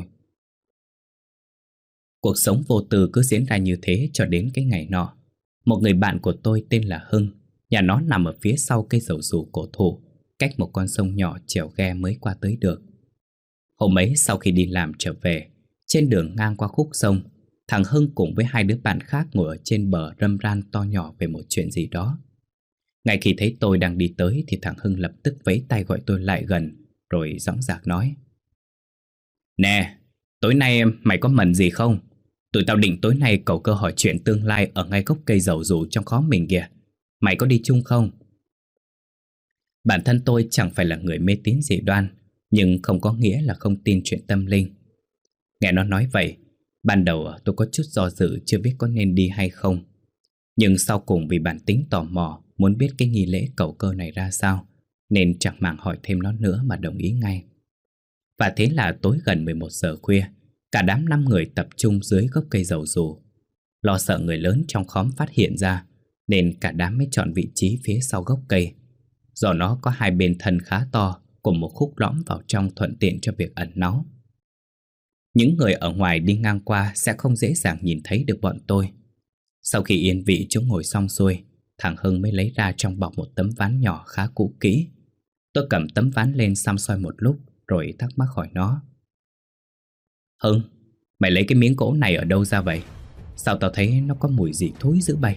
Cuộc sống vô tư cứ diễn ra như thế cho đến cái ngày nọ. Một người bạn của tôi tên là Hưng, nhà nó nằm ở phía sau cây dầu dù cổ thụ, cách một con sông nhỏ chèo ghe mới qua tới được. Hôm ấy sau khi đi làm trở về, trên đường ngang qua khúc sông, thằng Hưng cùng với hai đứa bạn khác ngồi ở trên bờ râm ran to nhỏ về một chuyện gì đó. Ngay khi thấy tôi đang đi tới thì thằng Hưng lập tức vẫy tay gọi tôi lại gần, rồi dõng dạc nói: "Nè, tối nay mày có mần gì không? Tụi tao định tối nay cầu cơ hỏi chuyện tương lai ở ngay gốc cây dầu dù trong khóm mình kìa. Mày có đi chung không?" Bản thân tôi chẳng phải là người mê tín dị đoan, nhưng không có nghĩa là không tin chuyện tâm linh. Nghe nó nói vậy, ban đầu tôi có chút do dự chưa biết có nên đi hay không. Nhưng sau cùng vì bản tính tò mò muốn biết cái nghi lễ cầu cơ này ra sao, nên chẳng màng hỏi thêm nó nữa mà đồng ý ngay. Và thế là tối gần mười một giờ khuya, cả đám năm người tập trung dưới gốc cây dầu dù. Lo sợ người lớn trong khóm phát hiện ra, nên cả đám mới chọn vị trí phía sau gốc cây. Do nó có hai bên thân khá to, cùng một khúc lõm vào trong thuận tiện cho việc ẩn náu. Những người ở ngoài đi ngang qua sẽ không dễ dàng nhìn thấy được bọn tôi. Sau khi yên vị chúng ngồi xong xuôi, thằng Hưng mới lấy ra trong bọc một tấm ván nhỏ khá cũ kỹ. Tôi cầm tấm ván lên xăm soi một lúc, rồi thắc mắc hỏi nó: "Hưng, mày lấy cái miếng gỗ này ở đâu ra vậy? Sao tao thấy nó có mùi gì thối dữ bay?"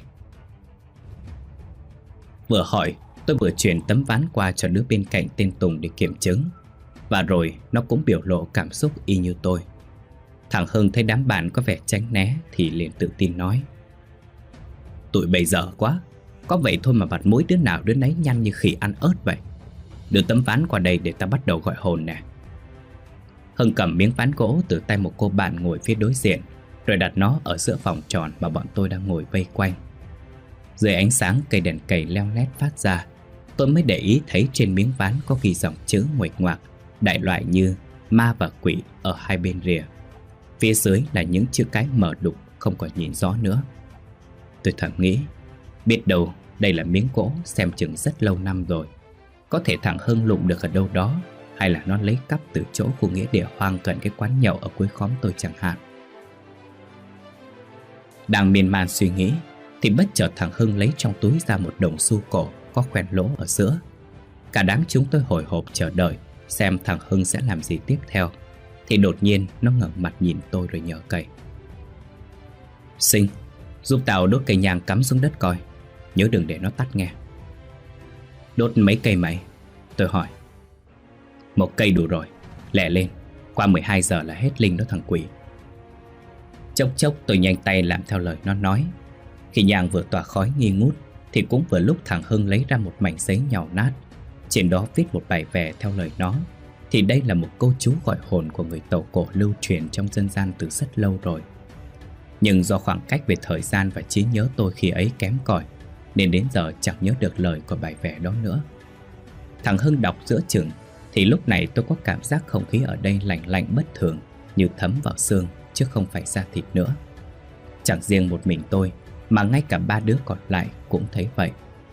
Vừa hỏi, tôi vừa chuyển tấm ván qua cho đứa bên cạnh tên Tùng để kiểm chứng. Và rồi nó cũng biểu lộ cảm xúc y như tôi. Thằng Hưng thấy đám bạn có vẻ tránh né thì liền tự tin nói: "Tụi bây giờ quá, có vậy thôi mà mặt mũi đứa nào đứa nấy nhăn như khỉ ăn ớt vậy. Đưa tấm ván qua đây để ta bắt đầu gọi hồn nè." Hưng cầm miếng ván gỗ từ tay một cô bạn ngồi phía đối diện, rồi đặt nó ở giữa vòng tròn mà bọn tôi đang ngồi vây quanh. Dưới ánh sáng cây đèn cầy leo lét phát ra, tôi mới để ý thấy trên miếng ván có ghi dòng chữ nguệch ngoạc, đại loại như ma và quỷ ở hai bên rìa. Phía dưới là những chữ cái mờ đục không còn nhìn rõ nữa. Tôi thầm nghĩ, biết đâu đây là miếng gỗ xem chừng rất lâu năm rồi. Có thể thằng Hưng lụm được ở đâu đó, hay là nó lấy cắp từ chỗ khu nghĩa địa hoang cận cái quán nhậu ở cuối khóm tôi chẳng hạn. Đang miên man suy nghĩ thì bất chợt thằng Hưng lấy trong túi ra một đồng xu cổ có khoen lỗ ở giữa. Cả đám chúng tôi hồi hộp chờ đợi xem thằng Hưng sẽ làm gì tiếp theo, thì đột nhiên nó ngẩng mặt nhìn tôi rồi nhờ cậy: "Sinh, giúp tao đốt cây nhang cắm xuống đất coi, nhớ đừng để nó tắt nghe." "Đốt mấy cây mày?" tôi hỏi. "Một cây đủ rồi, lẹ lên, qua mười hai giờ là hết linh đó thằng quỷ." Chốc chốc tôi nhanh tay làm theo lời nó nói. Khi nhang vừa tỏa khói nghi ngút thì cũng vừa lúc thằng Hưng lấy ra một mảnh giấy nhàu nát, trên đó viết một bài vè theo lời nó. Thì đây là một câu chú gọi hồn của người Tàu cổ lưu truyền trong dân gian từ rất lâu rồi. Nhưng do khoảng cách về thời gian và trí nhớ tôi khi ấy kém cỏi, nên đến giờ chẳng nhớ được lời của bài vè đó nữa. Thằng Hưng đọc giữa chừng thì lúc này tôi có cảm giác không khí ở đây lạnh lạnh bất thường, như thấm vào xương chứ không phải da thịt nữa. Chẳng riêng một mình tôi, mà ngay cả ba đứa còn lại cũng thấy vậy.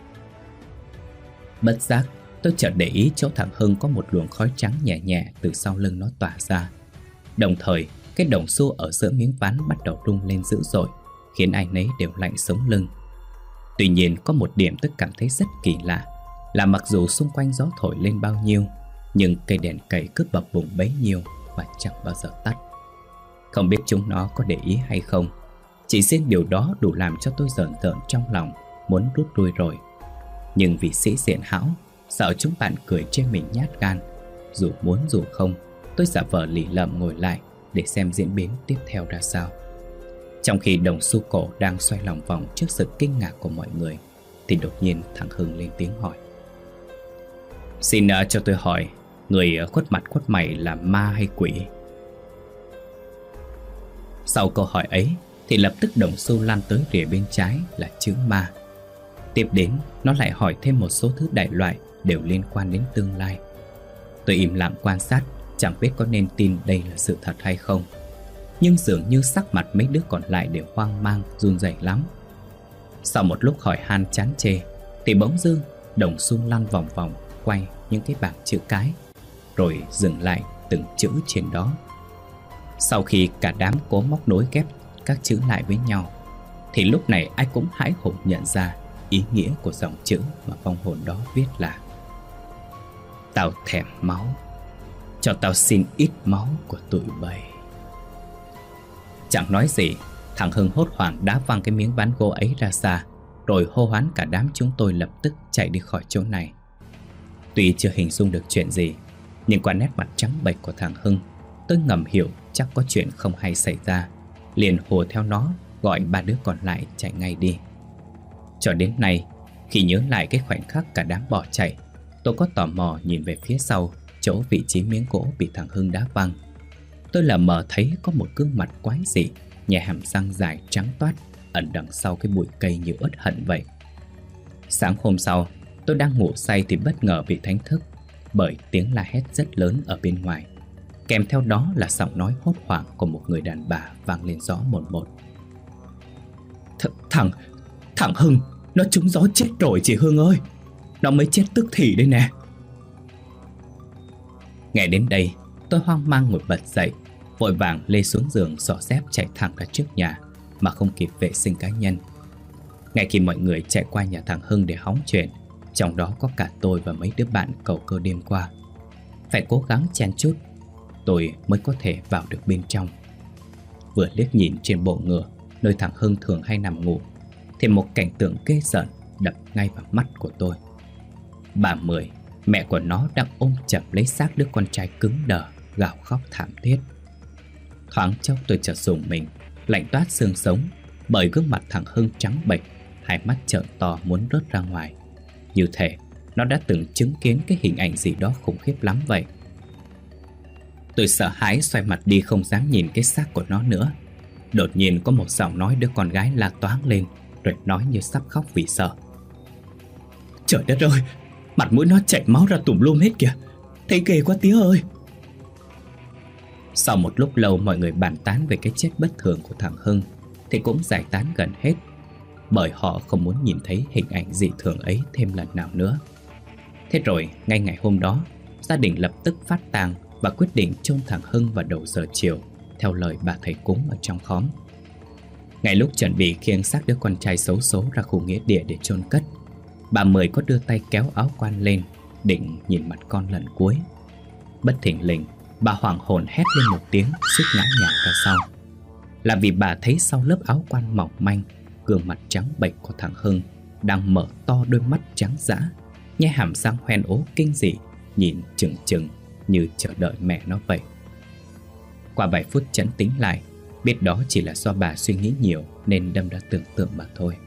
Bất giác tôi chợt để ý chỗ thằng Hưng có một luồng khói trắng nhẹ nhẹ từ sau lưng nó tỏa ra. Đồng thời cái đồng xu ở giữa miếng ván bắt đầu rung lên dữ dội, khiến ai nấy đều lạnh sống lưng. Tuy nhiên có một điểm tôi cảm thấy rất kỳ lạ, là mặc dù xung quanh gió thổi lên bao nhiêu, nhưng cây đèn cầy cứ bập bùng bấy nhiêu và chẳng bao giờ tắt. Không biết chúng nó có để ý hay không, chỉ riêng điều đó đủ làm cho tôi rờn rợn trong lòng, muốn rút lui rồi. Nhưng vì sĩ diện hão, sợ chúng bạn cười chê mình nhát gan, dù muốn dù không, tôi giả vờ lì lợm ngồi lại để xem diễn biến tiếp theo ra sao. Trong khi đồng xu cổ đang xoay lòng vòng trước sự kinh ngạc của mọi người, thì đột nhiên thằng Hưng lên tiếng hỏi: "Xin uh, cho tôi hỏi, người khuất mặt khuất mày là ma hay quỷ?" Sau câu hỏi ấy thì lập tức đồng xu lan tới rìa bên trái là chữ ma. Tiếp đến, nó lại hỏi thêm một số thứ đại loại đều liên quan đến tương lai. Tôi im lặng quan sát, chẳng biết có nên tin đây là sự thật hay không. Nhưng dường như sắc mặt mấy đứa còn lại đều hoang mang, run rẩy lắm. Sau một lúc hỏi han chán chê, thì bỗng dưng đồng xu lăn vòng vòng quay những cái bảng chữ cái, rồi dừng lại từng chữ trên đó. Sau khi cả đám cố móc nối ghép các chữ lại với nhau, thì lúc này ai cũng hãi hùng nhận ra ý nghĩa của dòng chữ mà vong hồn đó viết là: tao thèm máu, cho tao xin ít máu của tụi bay. Chẳng nói gì, thằng Hưng hốt hoảng đá văng cái miếng ván gỗ ấy ra xa, rồi hô hoán cả đám chúng tôi lập tức chạy đi khỏi chỗ này. Tuy chưa hình dung được chuyện gì, nhưng qua nét mặt trắng bệch của thằng Hưng, tôi ngầm hiểu chắc có chuyện không hay xảy ra, liền hùa theo nó gọi ba đứa còn lại chạy ngay đi. Cho đến nay, khi nhớ lại cái khoảnh khắc cả đám bỏ chạy, tôi có tò mò nhìn về phía sau chỗ vị trí miếng gỗ bị thằng Hưng đá văng. Tôi lờ mờ thấy có một gương mặt quái dị, nhè hàm răng dài trắng toát ẩn đằng sau cái bụi cây như uất hận vậy. Sáng hôm sau, tôi đang ngủ say thì bất ngờ bị đánh thức bởi tiếng la hét rất lớn ở bên ngoài, kèm theo đó là giọng nói hốt hoảng của một người đàn bà vang lên rõ mồn một. Th Thằng, thằng Hưng, nó trúng gió chết rồi chị Hương ơi. Nó mới chết tức thì đây nè. Nghe đến đây, tôi hoang mang ngồi bật dậy, vội vàng lê xuống giường xỏ dép chạy thẳng ra trước nhà mà không kịp vệ sinh cá nhân. Ngay khi mọi người chạy qua nhà thằng Hưng để hóng chuyện, trong đó có cả tôi và mấy đứa bạn cầu cơ đêm qua, phải cố gắng chen chút tôi mới có thể vào được bên trong. Vừa liếc nhìn trên bộ ngựa nơi thằng Hưng thường hay nằm ngủ, thì một cảnh tượng ghê rợn đập ngay vào mắt của tôi. Bà Mười, mẹ của nó, đang ôm chầm lấy xác đứa con trai cứng đờ, gào khóc thảm thiết. Thoáng chốc tôi chợt rùng mình, lạnh toát xương sống, bởi gương mặt thằng Hưng trắng bệch, hai mắt trợn to muốn rớt ra ngoài, như thể nó đã từng chứng kiến cái hình ảnh gì đó khủng khiếp lắm vậy. Tôi sợ hãi xoay mặt đi, không dám nhìn cái xác của nó nữa. Đột nhiên có một giọng nói đứa con gái la toáng lên, rồi nói như sắp khóc vì sợ: Trời đất ơi, mặt mũi nó chảy máu ra tùm lum hết kìa, thấy ghê quá tía ơi. Sau một lúc lâu mọi người bàn tán về cái chết bất thường của thằng Hưng thì cũng giải tán gần hết, bởi họ không muốn nhìn thấy hình ảnh dị thường ấy thêm lần nào nữa. Thế rồi ngay ngày hôm đó, gia đình lập tức phát tang và quyết định chôn thằng Hưng vào đầu giờ chiều theo lời bà thầy cúng ở trong xóm. Ngay lúc chuẩn bị khiêng xác đứa con trai xấu số ra khu nghĩa địa để chôn cất, bà Mười có đưa tay kéo áo quan lên định nhìn mặt con lần cuối. Bất thình lình, bà hoảng hồn hét lên một tiếng, suýt ngã nhào ra sau. Là vì bà thấy sau lớp áo quan mỏng manh, gương mặt trắng bệch của thằng Hưng đang mở to đôi mắt trắng dã, nhe hàm răng hoen ố kinh dị, nhìn chừng chừng như chờ đợi mẹ nó vậy. Qua vài phút trấn tĩnh lại, biết đó chỉ là do bà suy nghĩ nhiều nên đâm ra tưởng tượng mà thôi.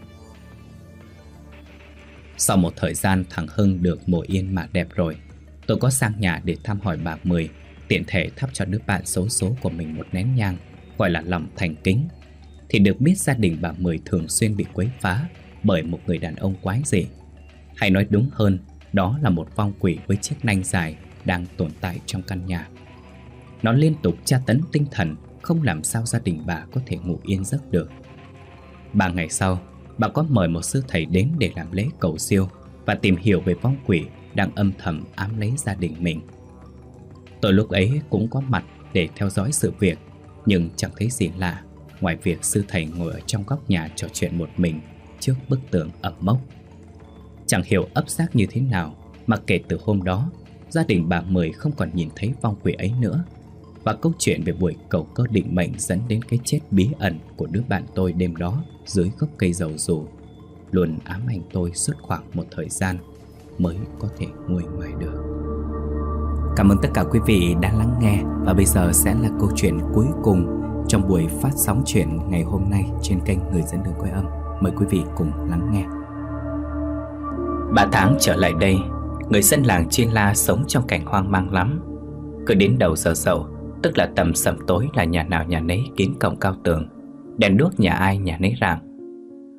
Sau một thời gian thằng Hưng được mồ yên mà đẹp rồi, tôi có sang nhà để thăm hỏi bà Mười, tiện thể thắp cho đứa bạn xấu số của mình một nén nhang, gọi là lòng thành kính. Thì được biết gia đình bà Mười thường xuyên bị quấy phá bởi một người đàn ông quái dị. Hay nói đúng hơn, đó là một vong quỷ với chiếc nanh dài đang tồn tại trong căn nhà. Nó liên tục tra tấn tinh thần, không làm sao gia đình bà có thể ngủ yên giấc được. Ba ngày sau, bà có mời một sư thầy đến để làm lễ cầu siêu và tìm hiểu về vong quỷ đang âm thầm ám lấy gia đình mình. Tôi lúc ấy cũng có mặt để theo dõi sự việc, nhưng chẳng thấy gì lạ ngoài việc sư thầy ngồi ở trong góc nhà trò chuyện một mình trước bức tường ẩm mốc. Chẳng hiểu ấp xác như thế nào mà kể từ hôm đó, gia đình bà Mười không còn nhìn thấy vong quỷ ấy nữa. Và câu chuyện về buổi cầu cơ định mệnh dẫn đến cái chết bí ẩn của đứa bạn tôi đêm đó dưới gốc cây dầu dù luôn ám ảnh tôi suốt khoảng một thời gian mới có thể nguôi ngoai được. Cảm ơn tất cả quý vị đã lắng nghe, và bây giờ sẽ là câu chuyện cuối cùng trong buổi phát sóng chuyện ngày hôm nay trên kênh Người Dẫn Đường Quay Âm. Mời quý vị cùng lắng nghe. Ba tháng trở lại đây, người dân làng Chiên La sống trong cảnh hoang mang lắm. Cứ đến đầu giờ dậu, tức là tầm sầm tối, là nhà nào nhà nấy kín cổng cao tường, đèn đuốc nhà ai nhà nấy rạng.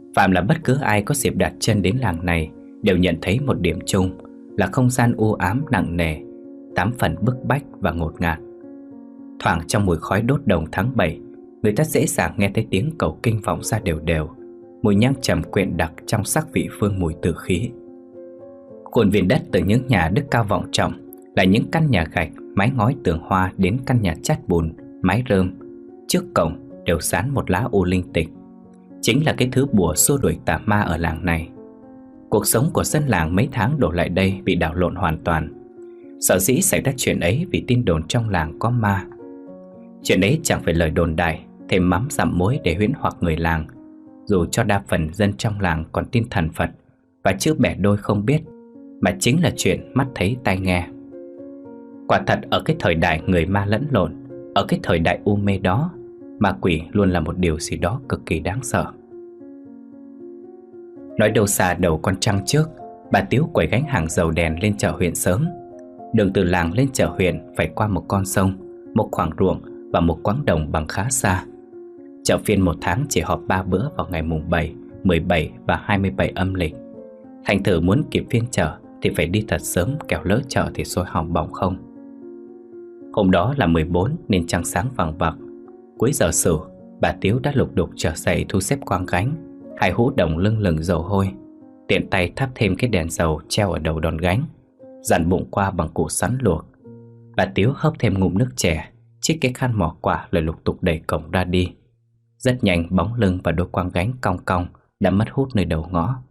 Phạm là bất cứ ai có dịp đặt chân đến làng này đều nhận thấy một điểm chung là không gian u ám nặng nề, tám phần bức bách và ngột ngạt. Thoảng trong mùi khói đốt đồng tháng bảy, người ta dễ dàng nghe thấy tiếng cầu kinh vọng ra đều đều, mùi nhang trầm quyện đặc trong sắc vị phương mùi tử khí. Khuôn viên đất từ những nhà đức cao vọng trọng là những căn nhà gạch, mái ngói tường hoa đến căn nhà chát bùn, mái rơm. Trước cổng đều dán một lá u linh tịch, chính là cái thứ bùa xua đuổi tà ma ở làng này. Cuộc sống của dân làng mấy tháng đổ lại đây bị đảo lộn hoàn toàn. Sở dĩ xảy ra chuyện ấy vì tin đồn trong làng có ma. Chuyện ấy chẳng phải lời đồn đại thêm mắm dặm muối để huyễn hoặc người làng, dù cho đa phần dân trong làng còn tin thần Phật và chữ bẻ đôi không biết, mà chính là chuyện mắt thấy tai nghe. Quả thật ở cái thời đại người ma lẫn lộn, ở cái thời đại u mê đó, ma quỷ luôn là một điều gì đó cực kỳ đáng sợ. Nói đâu xa đầu con trăng trước, bà Tiếu quẩy gánh hàng dầu đèn lên chợ huyện sớm. Đường từ làng lên chợ huyện phải qua một con sông, một khoảng ruộng và một quãng đồng bằng khá xa. Chợ phiên một tháng chỉ họp ba bữa vào ngày mùng bảy, mười bảy và hai mươi bảy âm lịch. Thành thử muốn kịp phiên chợ thì phải đi thật sớm, kẻo lỡ chợ thì sôi hỏng bỏng không. Hôm đó là mười bốn nên trăng sáng vằng vặc. Cuối giờ sửu, bà Tiếu đã lục đục trở dậy thu xếp quang gánh, hai hũ đồng lưng lửng dầu hôi, tiện tay thắp thêm cái đèn dầu treo ở đầu đòn gánh, dặn bụng qua bằng củ sắn luộc. Bà Tiếu hớp thêm ngụm nước chè, chích cái khăn mỏ quả rồi lục tục đẩy cổng ra đi. Rất nhanh bóng lưng và đôi quang gánh cong cong đã mất hút nơi đầu ngõ.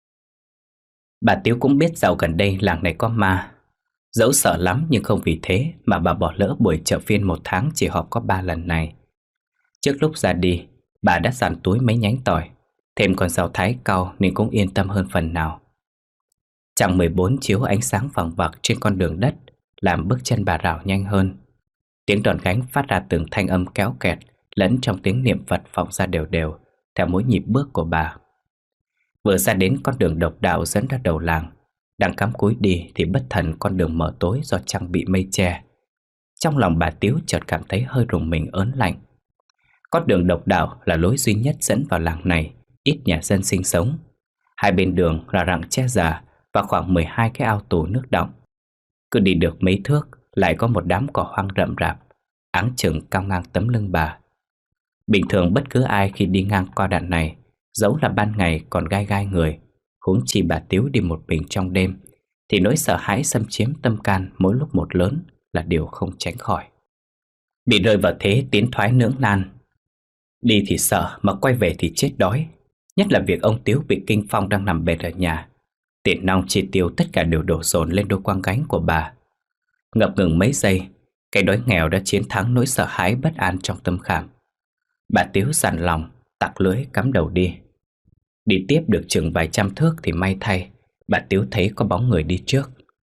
Bà Tiếu cũng biết dạo gần đây làng này có ma. Dẫu sợ lắm nhưng không vì thế mà bà bỏ lỡ buổi chợ phiên một tháng chỉ họp có ba lần này. Trước lúc ra đi, bà đã dặn túi mấy nhánh tỏi, thêm con rau thái cau nên cũng yên tâm hơn phần nào. Trăng mười bốn chiếu ánh sáng vằng vặc trên con đường đất, làm bước chân bà rảo nhanh hơn. Tiếng đòn gánh phát ra từng thanh âm kéo kẹt, lẫn trong tiếng niệm Phật vọng ra đều đều theo mỗi nhịp bước của bà. Vừa ra đến con đường độc đạo dẫn ra đầu làng, đang cắm cúi đi thì bất thần con đường mở tối do trăng bị mây che. Trong lòng bà Tiếu chợt cảm thấy hơi rùng mình ớn lạnh. Con đường độc đạo là lối duy nhất dẫn vào làng này, ít nhà dân sinh sống. Hai bên đường là rặng tre già và khoảng mười hai cái ao tù nước đọng. Cứ đi được mấy thước lại có một đám cỏ hoang rậm rạp, áng chừng cao ngang tấm lưng bà. Bình thường bất cứ ai khi đi ngang qua đoạn này, dẫu là ban ngày còn gai gai người, huống chi bà Tiếu đi một mình trong đêm, thì nỗi sợ hãi xâm chiếm tâm can mỗi lúc một lớn là điều không tránh khỏi. Bị rơi vào thế tiến thoái lưỡng nan, đi thì sợ mà quay về thì chết đói. Nhất là việc ông Tiếu bị kinh phong đang nằm bệt ở nhà, tiền nong chi tiêu tất cả đều đổ dồn lên đôi quang gánh của bà. Ngập ngừng mấy giây, cái đói nghèo đã chiến thắng nỗi sợ hãi bất an trong tâm khảm. Bà Tiếu dằn lòng, tặc lưỡi cắm đầu đi. Đi tiếp được chừng vài trăm thước thì may thay, bà Tiếu thấy có bóng người đi trước.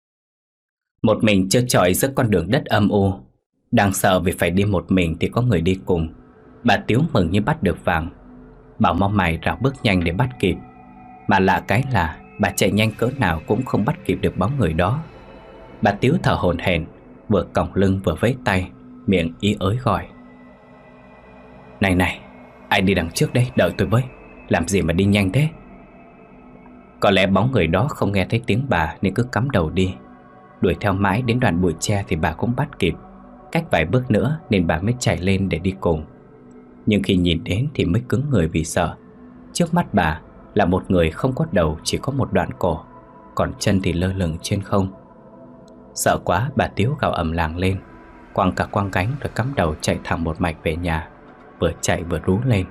Một mình trơ trọi giữa con đường đất âm u, đang sợ vì phải đi một mình thì có người đi cùng. Bà Tiếu mừng như bắt được vàng, bảo mau mày rảo bước nhanh để bắt kịp. Mà lạ cái là bà chạy nhanh cỡ nào cũng không bắt kịp được bóng người đó. Bà Tiếu thở hổn hển, vừa còng lưng vừa vẫy tay, miệng ý ới gọi: "Này này, ai đi đằng trước đây, đợi tôi với, làm gì mà đi nhanh thế?" Có lẽ bóng người đó không nghe thấy tiếng bà nên cứ cắm đầu đi. Đuổi theo mãi đến đoạn bụi tre thì bà cũng bắt kịp. Cách vài bước nữa nên bà mới chạy lên để đi cùng. Nhưng khi nhìn đến thì mới cứng người vì sợ. Trước mắt bà là một người không có đầu, chỉ có một đoạn cổ, còn chân thì lơ lửng trên không. Sợ quá, bà Tiếu gào ầm làng lên, quăng cả quang gánh rồi cắm đầu chạy thẳng một mạch về nhà, vừa chạy vừa rú lên: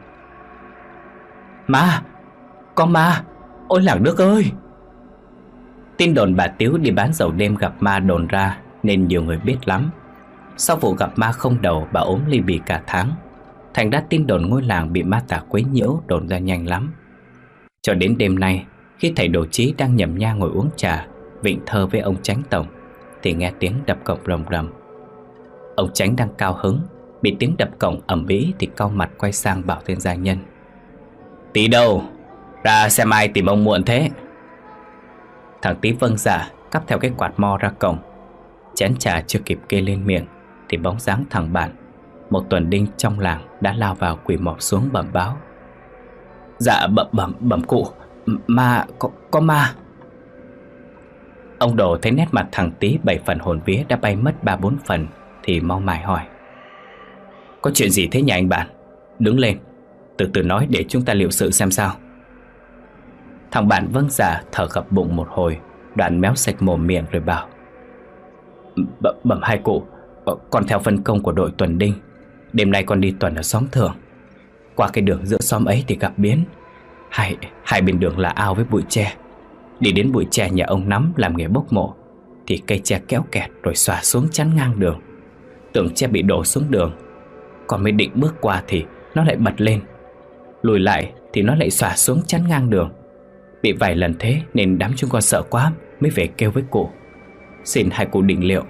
"Ma! Có ma! Ôi làng nước ơi!" Tin đồn bà Tiếu đi bán dầu đêm gặp ma đồn ra nên nhiều người biết lắm. Sau vụ gặp ma không đầu, bà ốm ly bì cả tháng, thành ra tin đồn ngôi làng bị ma tà quấy nhiễu đồn ra nhanh lắm. Cho đến đêm nay, khi thầy Đồ Chí đang nhầm nha ngồi uống trà vịnh thơ với ông Chánh tổng, thì nghe tiếng đập cổng rầm rầm. Ông Chánh đang cao hứng, bị tiếng đập cổng ầm ĩ thì cau mặt quay sang bảo tên gia nhân: "Tí đâu? Ra xem ai tìm ông muộn thế." Thằng Tí vâng dạ, cắp theo cái quạt mo ra cổng. Chén trà chưa kịp kê lên miệng thì bóng dáng thằng bạn, một tuần đinh trong làng, đã lao vào quỳ mọp xuống bẩm báo: Dạ bẩm bẩm bẩm cụ, ma, có, có ma. Ông Đồ thấy nét mặt thằng Tí bảy phần hồn vía đã bay mất ba bốn phần thì mau mải hỏi: Có chuyện gì thế nhà anh bạn? Đứng lên, từ từ nói để chúng ta liệu sự xem sao. Thằng bạn vâng dạ thở gập bụng một hồi, đoạn méo sạch mồm miệng rồi bảo: B Bẩm hai cụ, con theo phân công của đội tuần đinh. Đêm nay con đi tuần ở xóm Thường. Qua cái đường giữa xóm ấy thì gặp biến. Hai, hai bên đường là ao với bụi tre. Đi đến bụi tre nhà ông Nắm làm nghề bốc mộ thì cây tre kéo kẹt rồi xòa xuống chắn ngang đường. Tưởng tre bị đổ xuống đường. Còn mới định bước qua thì nó lại bật lên. Lùi lại thì nó lại xòa xuống chắn ngang đường. Bị vài lần thế nên đám chúng con sợ quá mới về kêu với cụ. Xin hai cụ định liệu.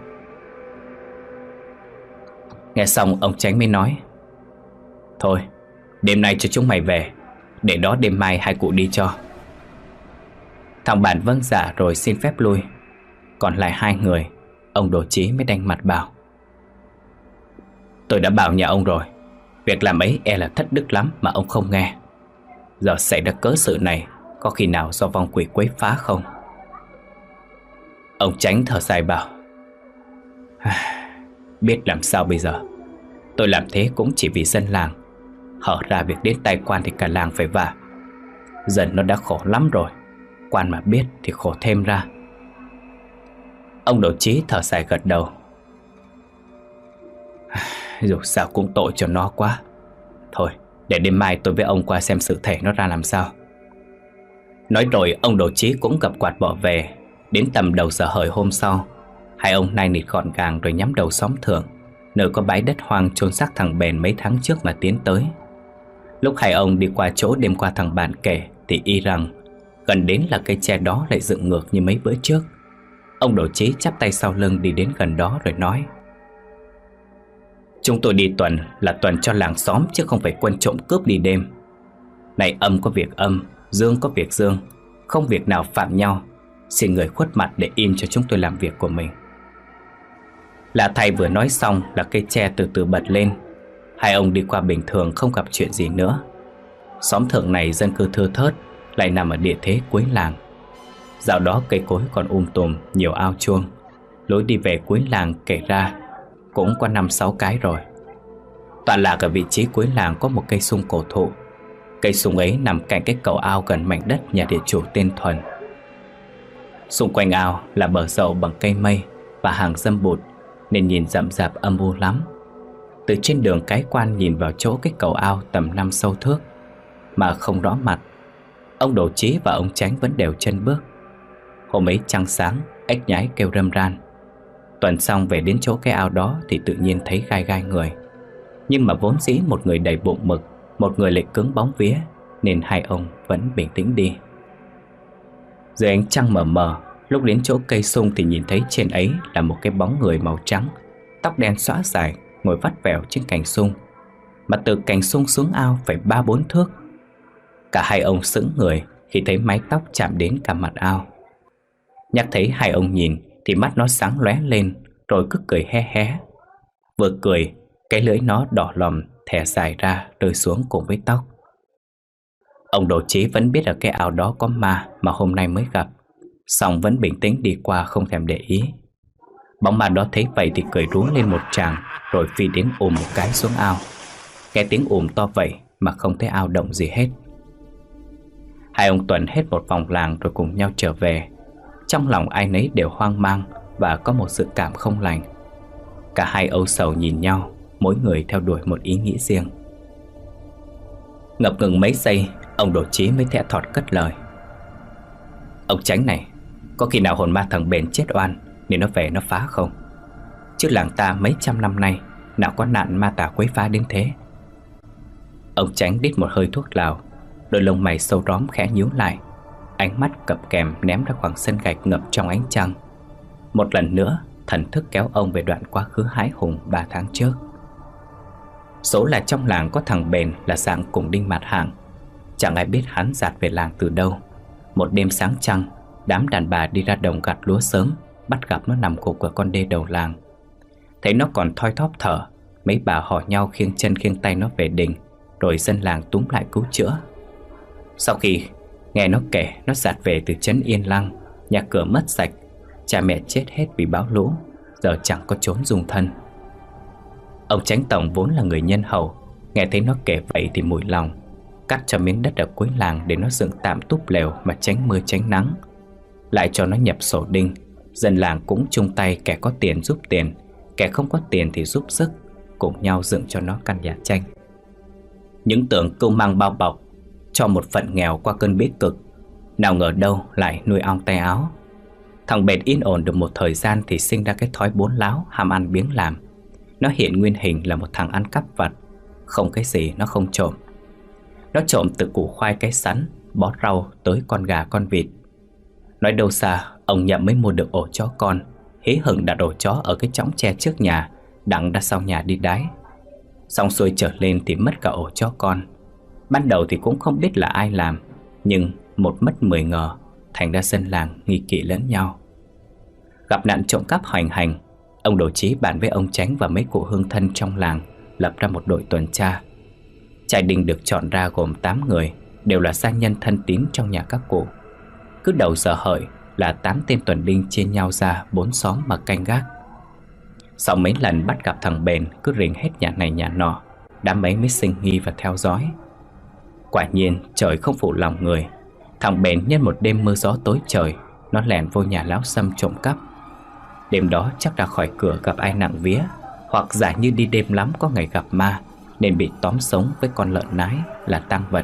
Nghe xong ông Chánh mới nói: Thôi, đêm nay cho chúng mày về, để đó đêm mai hai cụ đi cho. Thằng bạn vâng dạ rồi xin phép lui. Còn lại hai người, ông Đồ Chí mới đanh mặt bảo: Tôi đã bảo nhà ông rồi, việc làm ấy e là thất đức lắm mà ông không nghe. Giờ xảy ra cớ sự này, có khi nào do vong quỷ quấy phá không? Ông Chánh thở dài bảo: Biết làm sao bây giờ. Tôi làm thế cũng chỉ vì dân làng. Hở ra việc đến tay quan thì cả làng phải vả. Dân nó đã khổ lắm rồi, quan mà biết thì khổ thêm ra. Ông Đồ Chí thở dài gật đầu: Dù sao cũng tội cho nó quá. Thôi, để đêm mai tôi với ông qua xem sự thể nó ra làm sao. Nói rồi ông Đồ Chí cũng gập quạt bỏ về. Đến tầm đầu giờ hợi hôm sau, hai ông nai nịt gọn gàng rồi nhắm đầu xóm Thượng, nơi có bãi đất hoang chôn xác thằng Bền mấy tháng trước mà tiến tới. Lúc hai ông đi qua chỗ đêm qua thằng bạn kể thì y rằng gần đến là cây tre đó lại dựng ngược như mấy bữa trước. Ông Đồ Chí chắp tay sau lưng đi đến gần đó rồi nói: Chúng tôi đi tuần là tuần cho làng xóm, chứ không phải quân trộm cướp đi đêm. Này âm có việc âm, dương có việc dương, không việc nào phạm nhau. Xin người khuất mặt để im cho chúng tôi làm việc của mình. Là thầy vừa nói xong là cây tre từ từ bật lên. Hai ông đi qua bình thường không gặp chuyện gì nữa. Xóm Thượng này dân cư thưa thớt, lại nằm ở địa thế cuối làng. Dạo đó cây cối còn um tùm, nhiều ao chuông. Lối đi về cuối làng kể ra cũng có năm sáu cái rồi. Tọa lạc ở vị trí cuối làng có một cây sung cổ thụ. Cây sung ấy nằm cạnh cái cầu ao gần mảnh đất nhà địa chủ tên Thuần. Xung quanh ao là bờ dậu bằng cây mây và hàng dâm bụt, nên nhìn rậm rạp âm u lắm. Từ trên đường cái quan nhìn vào chỗ cái cầu ao tầm năm sâu thước mà không rõ mặt. Ông Đồ Chí và ông Chánh vẫn đều chân bước. Hôm ấy trăng sáng, ếch nhái kêu râm ran. Tuần xong về đến chỗ cái ao đó thì tự nhiên thấy gai gai người. Nhưng mà vốn dĩ một người đầy bụng mực, một người lại cứng bóng vía, nên hai ông vẫn bình tĩnh đi. Dưới ánh trăng mờ mờ, lúc đến chỗ cây sung thì nhìn thấy trên ấy là một cái bóng người màu trắng, tóc đen xõa dài, ngồi vắt vẻo trên cành sung. Mà từ cành sung xuống ao phải ba bốn thước. Cả hai ông sững người khi thấy mái tóc chạm đến cả mặt ao. Nhắc thấy hai ông nhìn thì mắt nó sáng lóe lên, rồi cứ cười he hé. Vừa cười, cái lưỡi nó đỏ lòm thè dài ra rơi xuống cùng với tóc. Ông Đồ Chí vẫn biết ở cái ao đó có ma mà hôm nay mới gặp, song vẫn bình tĩnh đi qua không thèm để ý. Bóng ma đó thấy vậy thì cười rú lên một tràng, rồi phi đến ùm một cái xuống ao. Nghe tiếng ùm to vậy mà không thấy ao động gì hết. Hai ông Tuần hết một vòng làng rồi cùng nhau trở về. Trong lòng ai nấy đều hoang mang và có một sự cảm không lành. Cả hai âu sầu nhìn nhau, mỗi người theo đuổi một ý nghĩ riêng. Ngập ngừng mấy giây, ông Đồ Chí mới thẹ thọt cất lời: Ông Chánh này, có khi nào hồn ma thằng Bền chết oan nên nó về nó phá không? Chứ làng ta mấy trăm năm nay nào có nạn ma tà quấy phá đến thế. Ông Chánh đít một hơi thuốc lào, đôi lông mày sâu róm khẽ nhíu lại, ánh mắt cập kèm ném ra khoảng sân gạch ngập trong ánh trăng. Một lần nữa thần thức kéo ông về đoạn quá khứ hái hùng ba tháng trước. Số là trong làng có thằng Bền là dạng cùng đinh mặt hạng. Chẳng ai biết hắn dạt về làng từ đâu. Một đêm sáng trăng, đám đàn bà đi ra đồng gặt lúa sớm, bắt gặp nó nằm gục ở con đê đầu làng. Thấy nó còn thoi thóp thở, mấy bà hò nhau khiêng chân khiêng tay nó về đình, rồi dân làng túm lại cứu chữa. Sau khi nghe nó kể nó giạt về từ trấn Yên Lăng, nhà cửa mất sạch, cha mẹ chết hết vì bão lũ, giờ chẳng có chốn dung thân. Ông Chánh Tổng vốn là người nhân hậu, nghe thấy nó kể vậy thì mùi lòng, cắt cho miếng đất ở cuối làng để nó dựng tạm túp lều mà tránh mưa tránh nắng, lại cho nó nhập sổ đinh. Dân làng cũng chung tay, kẻ có tiền giúp tiền, kẻ không có tiền thì giúp sức, cùng nhau dựng cho nó căn nhà tranh. Những tưởng cưu mang bao bọc cho một phận nghèo qua cơn bí cực, nào ngờ đâu lại nuôi ong tay áo. Thằng Bền yên ổn được một thời gian thì sinh ra cái thói bốn láo ham ăn biếng làm. Nó hiện nguyên hình là một thằng ăn cắp vặt, không cái gì nó không trộm. Nó trộm từ củ khoai cái sắn, bó rau tới con gà con vịt. Nói đâu xa, ông Nhậm mới mua được ổ chó con, hí hửng đặt ổ chó ở cái chõng tre trước nhà, đặng ra sau nhà đi đái. Xong xuôi trở lên thì mất cả ổ chó con. Ban đầu thì cũng không biết là ai làm, nhưng một mất mười ngờ, thành ra dân làng nghi kỵ lẫn nhau. Gặp nạn trộm cắp hoành hành, ông Đồ Chí bàn với ông Chánh và mấy cụ hương thân trong làng lập ra một đội tuần tra. Trại đình được chọn ra gồm tám người, đều là gia nhân thân tín trong nhà các cụ. Cứ đầu giờ hợi là tám tên tuần đinh chia nhau ra bốn xóm mà canh gác. Sau mấy lần bắt gặp thằng Bền cứ rình hết nhà này nhà nọ, đám ấy mới sinh nghi và theo dõi. Quả nhiên trời không phụ lòng người, thằng Bền nhân một đêm mưa gió tối trời, nó lẻn vô nhà lão Sâm trộm cắp. Đêm đó chắc ra khỏi cửa gặp ai nặng vía, hoặc giả như đi đêm lắm có ngày gặp ma, nên bị tóm sống với con lợn nái là tang vật.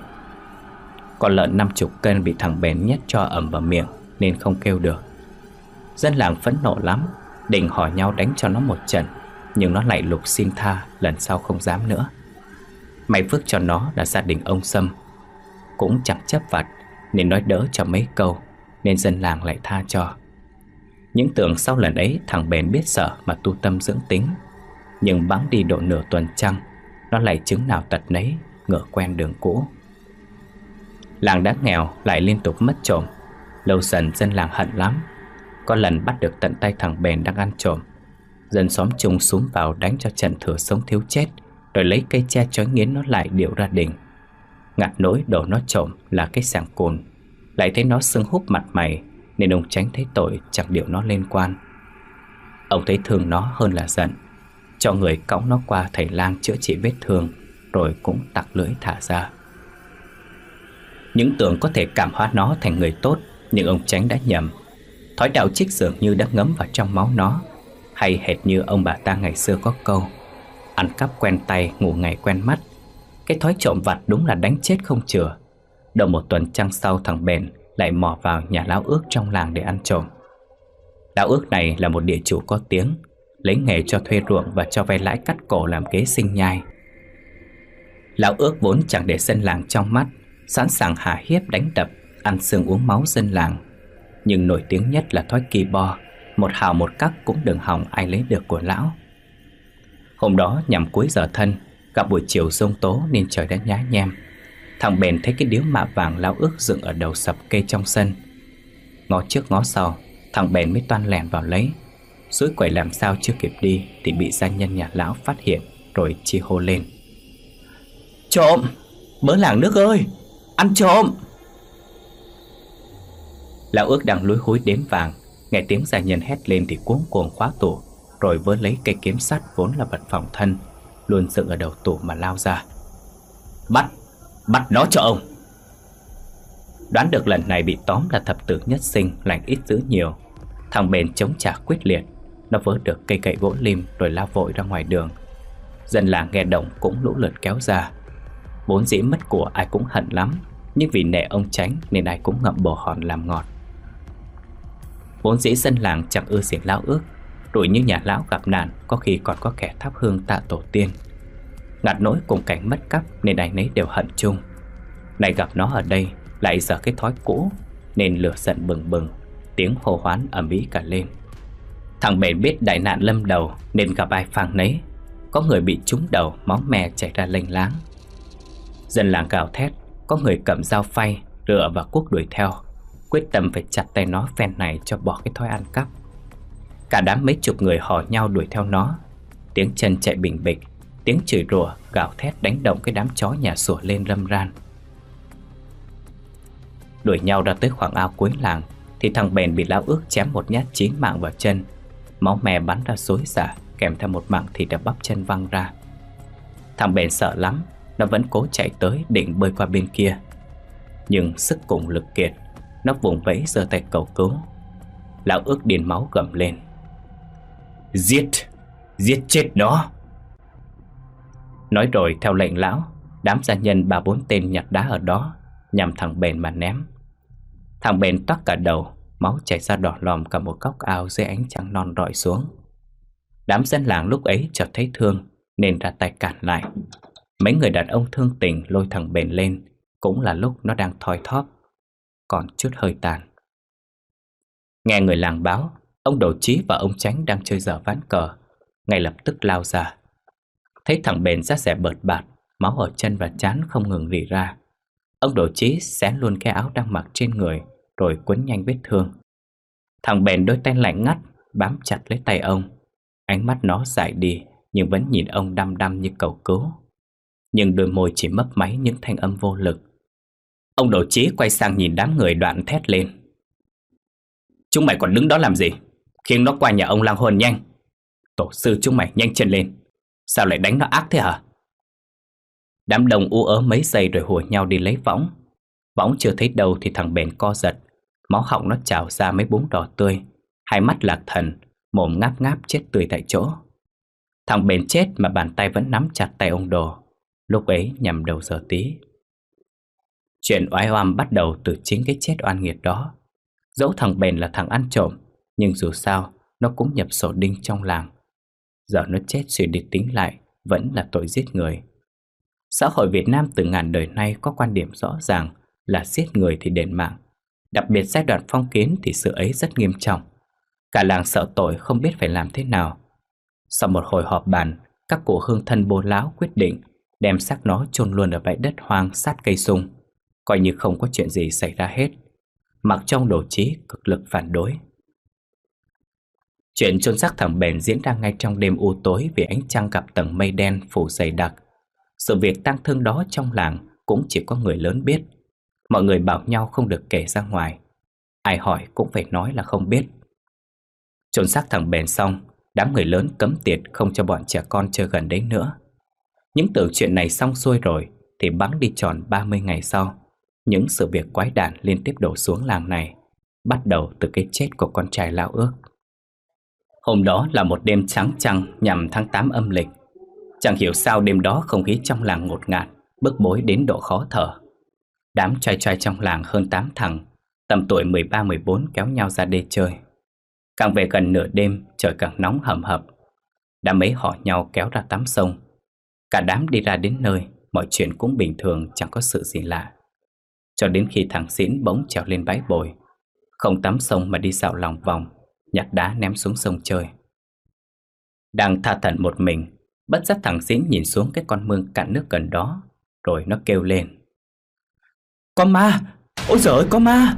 Con lợn năm chục cân bị thằng Bền nhét cho ẩm vào miệng nên không kêu được. Dân làng phẫn nộ lắm, định hỏi nhau đánh cho nó một trận, nhưng nó lại lục xin tha, lần sau không dám nữa. May phước cho nó là gia đình ông Sâm cũng chẳng chấp vặt, nên nói đỡ cho mấy câu, nên dân làng lại tha cho. Những tưởng sau lần ấy thằng Bền biết sợ mà tu tâm dưỡng tính, nhưng bẵng đi độ nửa tuần trăng, nó lại chứng nào tật nấy, ngựa quen đường cũ. Làng đã nghèo lại liên tục mất trộm, lâu dần dân làng hận lắm. Có lần bắt được tận tay thằng Bền đang ăn trộm, dân xóm chung xúm vào đánh cho trận thừa sống thiếu chết, rồi lấy cây tre trói nghiến nó lại điệu ra đình. Ngặt nỗi đồ nó trộm là cái sàng cồn, lại thấy nó sưng húp mặt mày, nên ông Chánh thấy tội chẳng điệu nó lên quan. Ông thấy thương nó hơn là giận, cho người cõng nó qua thầy lang chữa trị vết thương, rồi cũng tặc lưỡi thả ra. Những tưởng có thể cảm hóa nó thành người tốt, nhưng ông Chánh đã nhầm. Thói đạo trích dường như đã ngấm vào trong máu nó, hay hệt như ông bà ta ngày xưa có câu: ăn cắp quen tay, ngủ ngày quen mắt. Cái thói trộm vặt đúng là đánh chết không chừa. Đầu một tuần trăng sau, thằng Bền lại mò vào nhà lão Ước trong làng để ăn trộm. Lão Ước này là một địa chủ có tiếng, lấy nghề cho thuê ruộng và cho vay lãi cắt cổ làm kế sinh nhai. Lão Ước vốn chẳng để dân làng trong mắt, sẵn sàng hả hiếp đánh đập, ăn xương uống máu dân làng. Nhưng nổi tiếng nhất là thói kỳ bo, một hào một cắc cũng đừng hòng ai lấy được của lão. Hôm đó nhằm cuối giờ thân, gặp buổi chiều giông tố nên trời đã nhá nhem. Thằng Bền thấy cái điếu mạ vàng lão Ước dựng ở đầu sập cây trong sân. Ngó trước ngó sau, thằng Bền mới toan lẻn vào lấy. Suối quẩy làm sao chưa kịp đi thì bị gia nhân nhà lão phát hiện, rồi chi hô lên: trộm! Bớ làng nước ơi! Ăn trộm! Lão Ước đang lúi húi đếm vàng, nghe tiếng gia nhân hét lên thì cuống cuồng khóa tủ, rồi vớ lấy cây kiếm sắt vốn là vật phòng thân luôn dựng ở đầu tủ mà lao ra. Bắt! Bắt nó cho ông! Đoán được lần này bị tóm là thập tử nhất sinh, lành ít dữ nhiều. Thằng Bền chống trả quyết liệt, nó vớ được cây gậy gỗ lim rồi lao vội ra ngoài đường. Dân làng nghe động cũng lũ lượt kéo ra. Vốn dĩ mất của ai cũng hận lắm, nhưng vì nể ông Chánh nên ai cũng ngậm bồ hòn làm ngọt. Vốn dĩ dân làng chẳng ưa xiềng lão Ước, rồi như nhà lão gặp nạn có khi còn có kẻ thắp hương tạ tổ tiên. Ngặt nỗi cùng cảnh mất cắp nên ai nấy đều hận chung. Này gặp nó ở đây lại dở cái thói cũ, nên lửa giận bừng bừng, tiếng hô hoán ầm ĩ cả lên. Thằng Bền biết đại nạn lâm đầu nên gặp ai phang nấy. Có người bị trúng đầu, máu me chảy ra lênh láng. Dân làng gào thét, có người cầm dao phay, rựa và cuốc đuổi theo, quyết tâm phải chặt tay nó phen này cho bỏ cái thói ăn cắp. Cả đám mấy chục người hò nhau đuổi theo nó. Tiếng chân chạy bình bịch, tiếng chửi rủa, gào thét đánh động cái đám chó nhà sủa lên râm ran. Đuổi nhau ra tới khoảng ao cuối làng thì thằng Bền bị lão Ước chém một nhát chí mạng vào chân. Máu me bắn ra xối xả, kèm theo một mảng thịt ở bắp chân văng ra. Thằng Bền sợ lắm, nó vẫn cố chạy tới định bơi qua bên kia. Nhưng sức cùng lực kiệt, nó vùng vẫy giơ tay cầu cứu. Lão Ước điên máu gầm lên: Giết! Giết chết nó! Nói rồi theo lệnh lão, đám gia nhân ba bốn tên nhặt đá ở đó nhằm thằng Bền mà ném. Thằng Bền toác cả đầu, máu chảy ra đỏ lòm cả một góc ao dưới ánh trăng non rọi xuống. Đám dân làng lúc ấy chợt thấy thương nên ra tay cản lại. Mấy người đàn ông thương tình lôi thằng Bền lên, cũng là lúc nó đang thoi thóp, còn chút hơi tàn. Nghe người làng báo, ông Đồ Chí và ông Chánh đang chơi dở ván cờ, ngay lập tức lao ra. Thấy thằng Bền ra rẻ bợt bạt, máu ở chân và trán không ngừng rỉ ra. Ông Đồ Chí xén luôn cái áo đang mặc trên người, rồi quấn nhanh vết thương. Thằng Bền đôi tay lạnh ngắt bám chặt lấy tay ông. Ánh mắt nó dại đi, nhưng vẫn nhìn ông đăm đăm như cầu cứu. Nhưng đôi môi chỉ mấp máy những thanh âm vô lực. Ông Đồ Chí quay sang nhìn đám người đoạn thét lên: Chúng mày còn đứng đó làm gì? Khiêng nó qua nhà ông lang hồn nhanh! Tổ sư chúng mày nhanh chân lên! Sao lại đánh nó ác thế hả? Đám đông u ớ mấy giây rồi hùa nhau đi lấy võng. Võng chưa thấy đâu thì thằng Bền co giật, máu họng nó trào ra mấy búng đỏ tươi, hai mắt lạc thần, mồm ngáp ngáp chết tươi tại chỗ. Thằng Bền chết mà bàn tay vẫn nắm chặt tay ông Đồ. Lúc ấy nhằm đầu giờ tí. Chuyện oái oăm bắt đầu từ chính cái chết oan nghiệt đó. Dẫu thằng Bền là thằng ăn trộm, nhưng dù sao nó cũng nhập sổ đinh trong làng. Giờ nó chết suy đi tính lại vẫn là tội giết người. Xã hội Việt Nam từ ngàn đời nay có quan điểm rõ ràng là giết người thì đền mạng. Đặc biệt giai đoạn phong kiến thì sự ấy rất nghiêm trọng. Cả làng sợ tội không biết phải làm thế nào. Sau một hồi họp bàn, các cụ hương thân bố láo quyết định đem xác nó chôn luôn ở bãi đất hoang sát cây sung, coi như không có chuyện gì xảy ra hết, mặc trong Đồ Chí cực lực phản đối. Chuyện chôn xác thằng Bền diễn ra ngay trong đêm u tối vì ánh trăng gặp tầng mây đen phủ dày đặc. Sự việc tang thương đó trong làng cũng chỉ có người lớn biết. Mọi người bảo nhau không được kể ra ngoài. Ai hỏi cũng phải nói là không biết. Chôn xác thằng Bền xong, đám người lớn cấm tiệt không cho bọn trẻ con chơi gần đấy nữa. Những tưởng chuyện này xong xuôi rồi thì bẵng đi tròn ba mươi ngày sau, những sự việc quái đản liên tiếp đổ xuống làng này, bắt đầu từ cái chết của con trai lão Ước. Hôm đó là một đêm trắng trăng nhằm tháng tám âm lịch. Chẳng hiểu sao đêm đó không khí trong làng ngột ngạt, bức bối đến độ khó thở. Đám trai trai trong làng hơn tám thằng, tầm tuổi mười ba mười bốn kéo nhau ra đê chơi. Càng về gần nửa đêm, trời càng nóng hầm hập. Đám ấy hò nhau kéo ra tắm sông. Cả đám đi ra đến nơi, mọi chuyện cũng bình thường, chẳng có sự gì lạ. Cho đến khi thằng Xĩn bỗng trèo lên bãi bồi, không tắm sông mà đi dạo lòng vòng, nhặt đá ném xuống sông chơi. Đang tha thẩn một mình, bất giác thằng Xĩn nhìn xuống cái con mương cạn nước gần đó, rồi nó kêu lên: Có ma! Ôi giời ơi, có ma!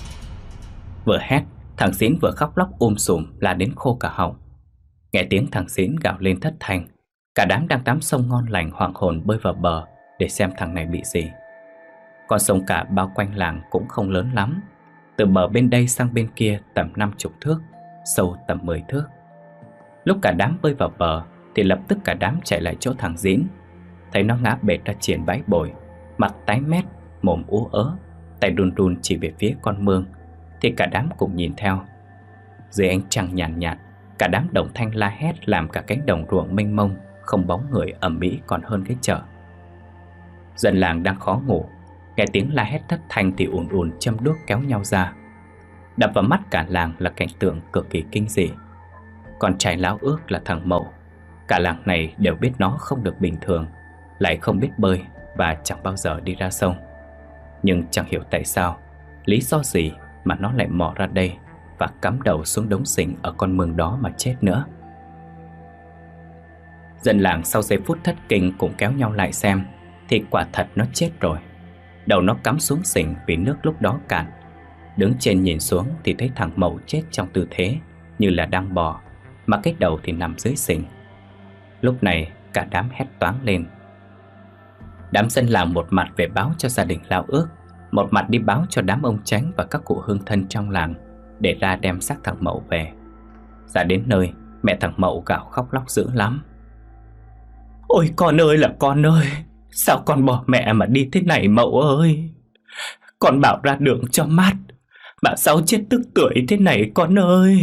Vừa hét, thằng Xĩn vừa khóc lóc um sùm la đến khô cả họng. Nghe tiếng thằng Xĩn gào lên thất thanh, cả đám đang tắm sông ngon lành hoảng hồn bơi vào bờ để xem thằng này bị gì. Con sông cả bao quanh làng cũng không lớn lắm, từ bờ bên đây sang bên kia tầm năm chục thước, sâu tầm mười thước. Lúc cả đám bơi vào bờ thì lập tức cả đám chạy lại chỗ thằng Xĩn. Thấy nó ngã bệt ra triển bãi bồi, mặt tái mét, mồm ú ớ, tay run run chỉ về phía con mương, thì cả đám cùng nhìn theo. Dưới ánh trăng nhàn nhạt, nhạt, cả đám đồng thanh la hét làm cả cánh đồng ruộng mênh mông không bóng người ầm ĩ còn hơn cái chợ. Dân làng đang khó ngủ, nghe tiếng la hét thất thanh thì ùn ùn châm đuốc kéo nhau ra. Đập vào mắt cả làng là cảnh tượng cực kỳ kinh dị. Con trai lão Ước là thằng Mậu. Cả làng này đều biết nó không được bình thường, lại không biết bơi và chẳng bao giờ đi ra sông. Nhưng chẳng hiểu tại sao, lý do gì mà nó lại mò ra đây và cắm đầu xuống đống sình ở con mương đó mà chết nữa. Dân làng sau giây phút thất kinh cũng kéo nhau lại xem, thì quả thật nó chết rồi. Đầu nó cắm xuống sình vì nước lúc đó cạn. Đứng trên nhìn xuống thì thấy thằng Mậu chết trong tư thế như là đang bò, mà cái đầu thì nằm dưới sình. Lúc này cả đám hét toáng lên. Đám dân làng một mặt về báo cho gia đình lão Ước, một mặt đi báo cho đám ông Chánh và các cụ hương thân trong làng để ra đem xác thằng Mậu về. Ra đến nơi, mẹ thằng Mậu gào khóc lóc dữ lắm. Ôi con ơi là con ơi, sao con bỏ mẹ mà đi thế này Mậu ơi? Con bảo ra đường cho mát, mà sao chết tức tưởi thế này con ơi?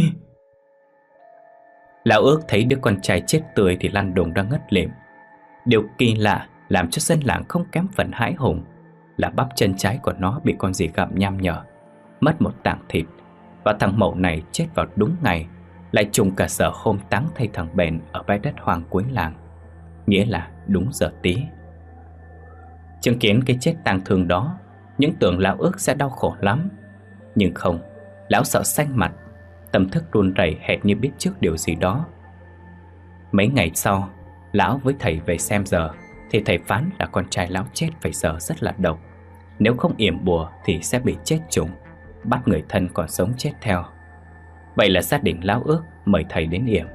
Lão Ước thấy đứa con trai chết tươi thì lăn đùng ra ngất lịm. Điều kỳ lạ làm cho dân làng không kém phần hãi hùng là bắp chân trái của nó bị con gì gặm nham nhở, mất một tảng thịt. Và thằng Mậu này chết vào đúng ngày, lại trùng cả giờ hôm táng thay thằng Bền ở bãi đất hoang cuối làng, nghĩa là đúng giờ tí. Chứng kiến cái chết tang thương đó, những tưởng lão Ước sẽ đau khổ lắm. Nhưng không, lão sợ xanh mặt, tâm thức run rẩy hệt như biết trước điều gì đó. Mấy ngày sau, lão với thầy về xem giờ, thì thầy phán là con trai lão chết phải giờ rất là độc. Nếu không yểm bùa thì sẽ bị chết trùng, bắt người thân còn sống chết theo. Vậy là gia đình lão Ước mời thầy đến yểm.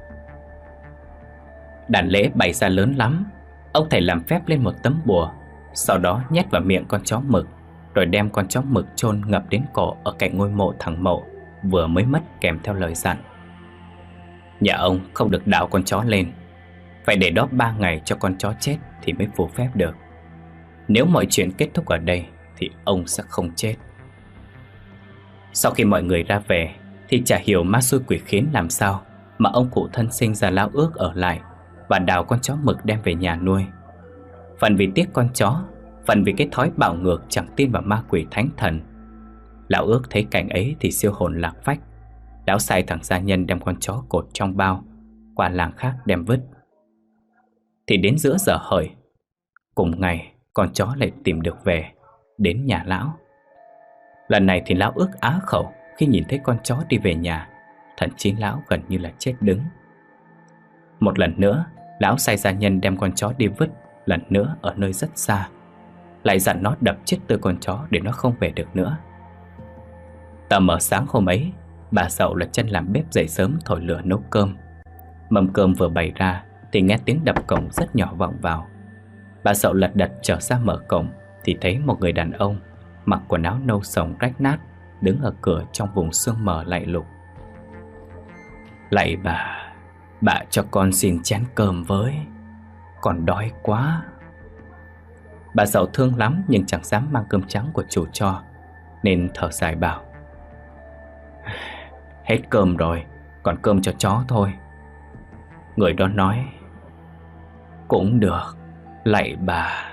Đàn lễ bày ra lớn lắm. Ông thầy làm phép lên một tấm bùa, sau đó nhét vào miệng con chó mực, rồi đem con chó mực chôn ngập đến cổ ở cạnh ngôi mộ thằng Mậu vừa mới mất, kèm theo lời dặn. Nhà ông không được đào con chó lên, phải để đó ba ngày cho con chó chết thì mới phù phép được. Nếu mọi chuyện kết thúc ở đây thì ông sẽ không chết. Sau khi mọi người ra về thì chả hiểu ma xui quỷ khiến làm sao mà ông cụ thân sinh ra lão Ước ở lại và đào con chó mực đem về nhà nuôi. Phần vì tiếc con chó, phần vì cái thói bạo ngược chẳng tin vào ma quỷ thánh thần. Lão Ước thấy cảnh ấy thì siêu hồn lạc phách. Lão sai thằng gia nhân đem con chó cột trong bao qua làng khác đem vứt. Thì đến giữa giờ hợi, cùng ngày con chó lại tìm được về đến nhà lão. Lần này thì lão Ước á khẩu khi nhìn thấy con chó đi về nhà, thậm chí lão gần như là chết đứng. Một lần nữa, lão sai gia nhân đem con chó đi vứt, lần nữa ở nơi rất xa, lại dặn nó đập chết tươi con chó để nó không về được nữa. Tờ mờ sáng hôm ấy, bà Dậu lật chân làm bếp dậy sớm thổi lửa nấu cơm. Mâm cơm vừa bày ra thì nghe tiếng đập cổng rất nhỏ vọng vào. Bà Dậu lật đật trở ra mở cổng thì thấy một người đàn ông mặc quần áo nâu sồng rách nát đứng ở cửa trong vùng sương mờ lạy lục. Lạy bà, bà cho con xin chén cơm với, con đói quá. Bà Dậu thương lắm nhưng chẳng dám mang cơm trắng của chủ cho, nên thở dài bảo: Hết cơm rồi, còn cơm cho chó thôi. Người đó nói: Cũng được, lạy bà.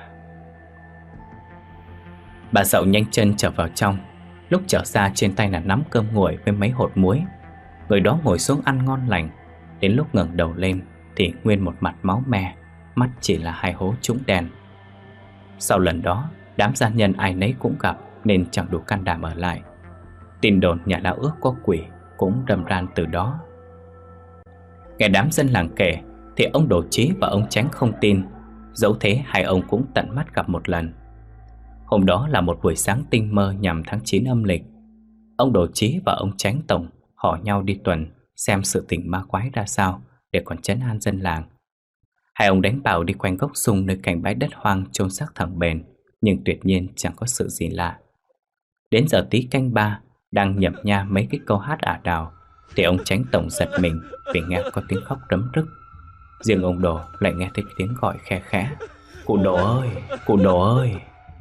Bà Dậu nhanh chân trở vào trong. Lúc trở ra trên tay là nắm cơm nguội với mấy hột muối. Người đó ngồi xuống ăn ngon lành. Đến lúc ngẩng đầu lên thì nguyên một mặt máu me, mắt chỉ là hai hố trũng đen. Sau lần đó, đám gia nhân ai nấy cũng gặp nên chẳng đủ can đảm ở lại. Tin đồn nhà lão Ước có quỷ cũng rầm ran từ đó. Nghe đám dân làng kể thì ông Đồ Chí và ông Chánh không tin, dẫu thế hai ông cũng tận mắt gặp một lần. Hôm đó là một buổi sáng tinh mơ nhằm tháng chín âm lịch. Ông Đồ Chí và ông Chánh Tổng hò nhau đi tuần xem sự tình ma quái ra sao để còn trấn an dân làng. Hai ông đánh bạo đi quanh gốc sung nơi cạnh bãi đất hoang chôn xác thằng Bền, nhưng tuyệt nhiên chẳng có sự gì lạ. Đến giờ tí canh ba, đang nhậm nha mấy cái câu hát ả đào, thì ông Chánh Tổng giật mình vì nghe có tiếng khóc rấm rức. Riêng ông Đồ lại nghe thấy tiếng gọi khe khẽ: Cụ Đồ ơi, cụ Đồ ơi.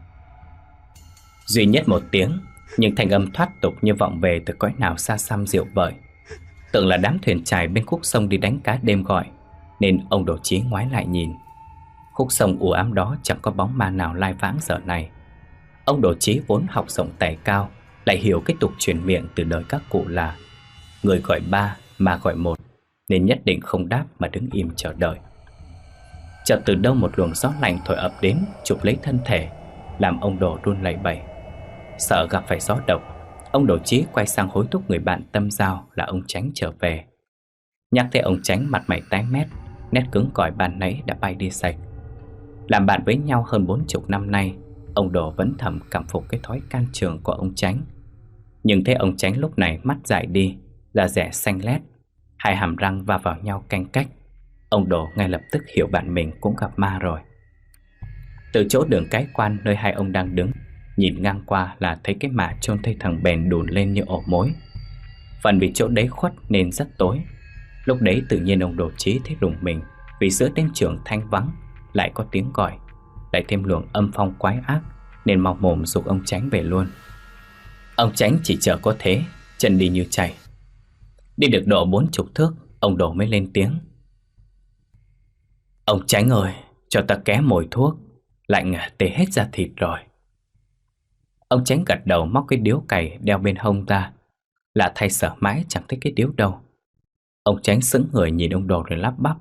Duy nhất một tiếng, nhưng thanh âm thoát tục như vọng về từ cõi nào xa xăm dịu vời. Tưởng là đám thuyền chài bên khúc sông đi đánh cá đêm gọi, nên ông Đồ Chí ngoái lại nhìn. Khúc sông u ám đó chẳng có bóng ma nào lai vãng giờ này. Ông Đồ Chí vốn học rộng tài cao, lại hiểu cái tục truyền miệng từ đời các cụ là người gọi ba, ma gọi một, nên nhất định không đáp mà đứng im chờ đợi. Chợt từ đâu một luồng gió lạnh thổi ập đến, chụp lấy thân thể, làm ông Đồ run lẩy bẩy. Sợ gặp phải gió độc, ông Đồ Chí quay sang hối thúc người bạn tâm giao là ông Chánh trở về. Nhắc thấy ông Chánh mặt mày tái mét, nét cứng cỏi ban nãy đã bay đi sạch. Làm bạn với nhau hơn bốn chục năm nay, ông Đồ vẫn thầm cảm phục cái thói can trường của ông Chánh. Nhưng thấy ông Chánh lúc này mắt dại đi, da dẻ xanh lét, hai hàm răng va vào nhau canh cách, ông Đồ ngay lập tức hiểu bạn mình cũng gặp ma rồi. Từ chỗ đường cái quan nơi hai ông đang đứng, nhìn ngang qua là thấy cái mả chôn thây thằng Bền đùn lên như ổ mối. Phần vì chỗ đấy khuất nên rất tối. Lúc đấy tự nhiên ông Đồ Chí thấy rùng mình, vì giữa đêm trường thanh vắng lại có tiếng gọi, lại thêm luồng âm phong quái ác, nên mau mồm giục ông Chánh về luôn. Ông Chánh chỉ chờ có thế, chân đi như chạy. Đi được độ bốn chục thước, ông Đồ mới lên tiếng: "Ông Chánh ơi, cho ta ké mồi thuốc, lạnh tê hết da thịt rồi." Ông Chánh gật đầu, móc cái điếu cày đeo bên hông ra. Lạ thay sợ mãi chẳng thấy cái điếu đâu. Ông Chánh sững người nhìn ông Đồ rồi lắp bắp: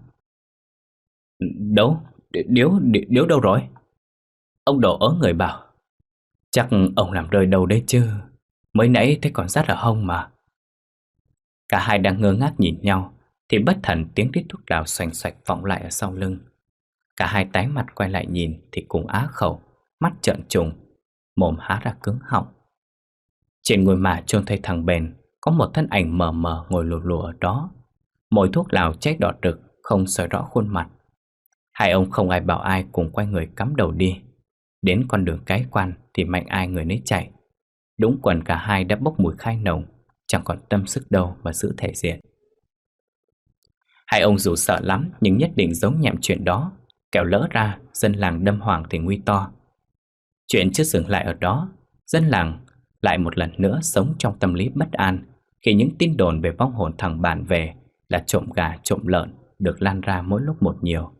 "Đâu? Điếu, điếu, điếu đâu rồi?" Ông Đồ ớ người bảo: "Chắc ông làm rơi đâu đấy chứ, mới nãy thấy còn dắt ở hông mà." Cả hai đang ngơ ngác nhìn nhau thì bất thần tiếng rít thuốc lào xoành xoạch vọng lại ở sau lưng. Cả hai tái mặt quay lại nhìn thì cùng á khẩu, mắt trợn trùng, mồm há ra cứng họng. Trên ngôi mả chôn thây thằng Bền có một thân ảnh mờ mờ ngồi lù lù ở đó. Mồi thuốc lào cháy đỏ rực, không soi rõ khuôn mặt. Hai ông không ai bảo ai cùng quay người cắm đầu đi. Đến con đường cái quan thì mạnh ai người nấy chạy. Đúng quần cả hai đã bốc mùi khai nồng, chẳng còn tâm sức đâu mà giữ thể diện. Hai ông dù sợ lắm nhưng nhất định giấu nhẹm chuyện đó, kẻo lỡ ra dân làng đâm hoàng thì nguy to. Chuyện chưa dừng lại ở đó, dân làng lại một lần nữa sống trong tâm lý bất an khi những tin đồn về vong hồn thằng bạn về là trộm gà trộm lợn được lan ra mỗi lúc một nhiều.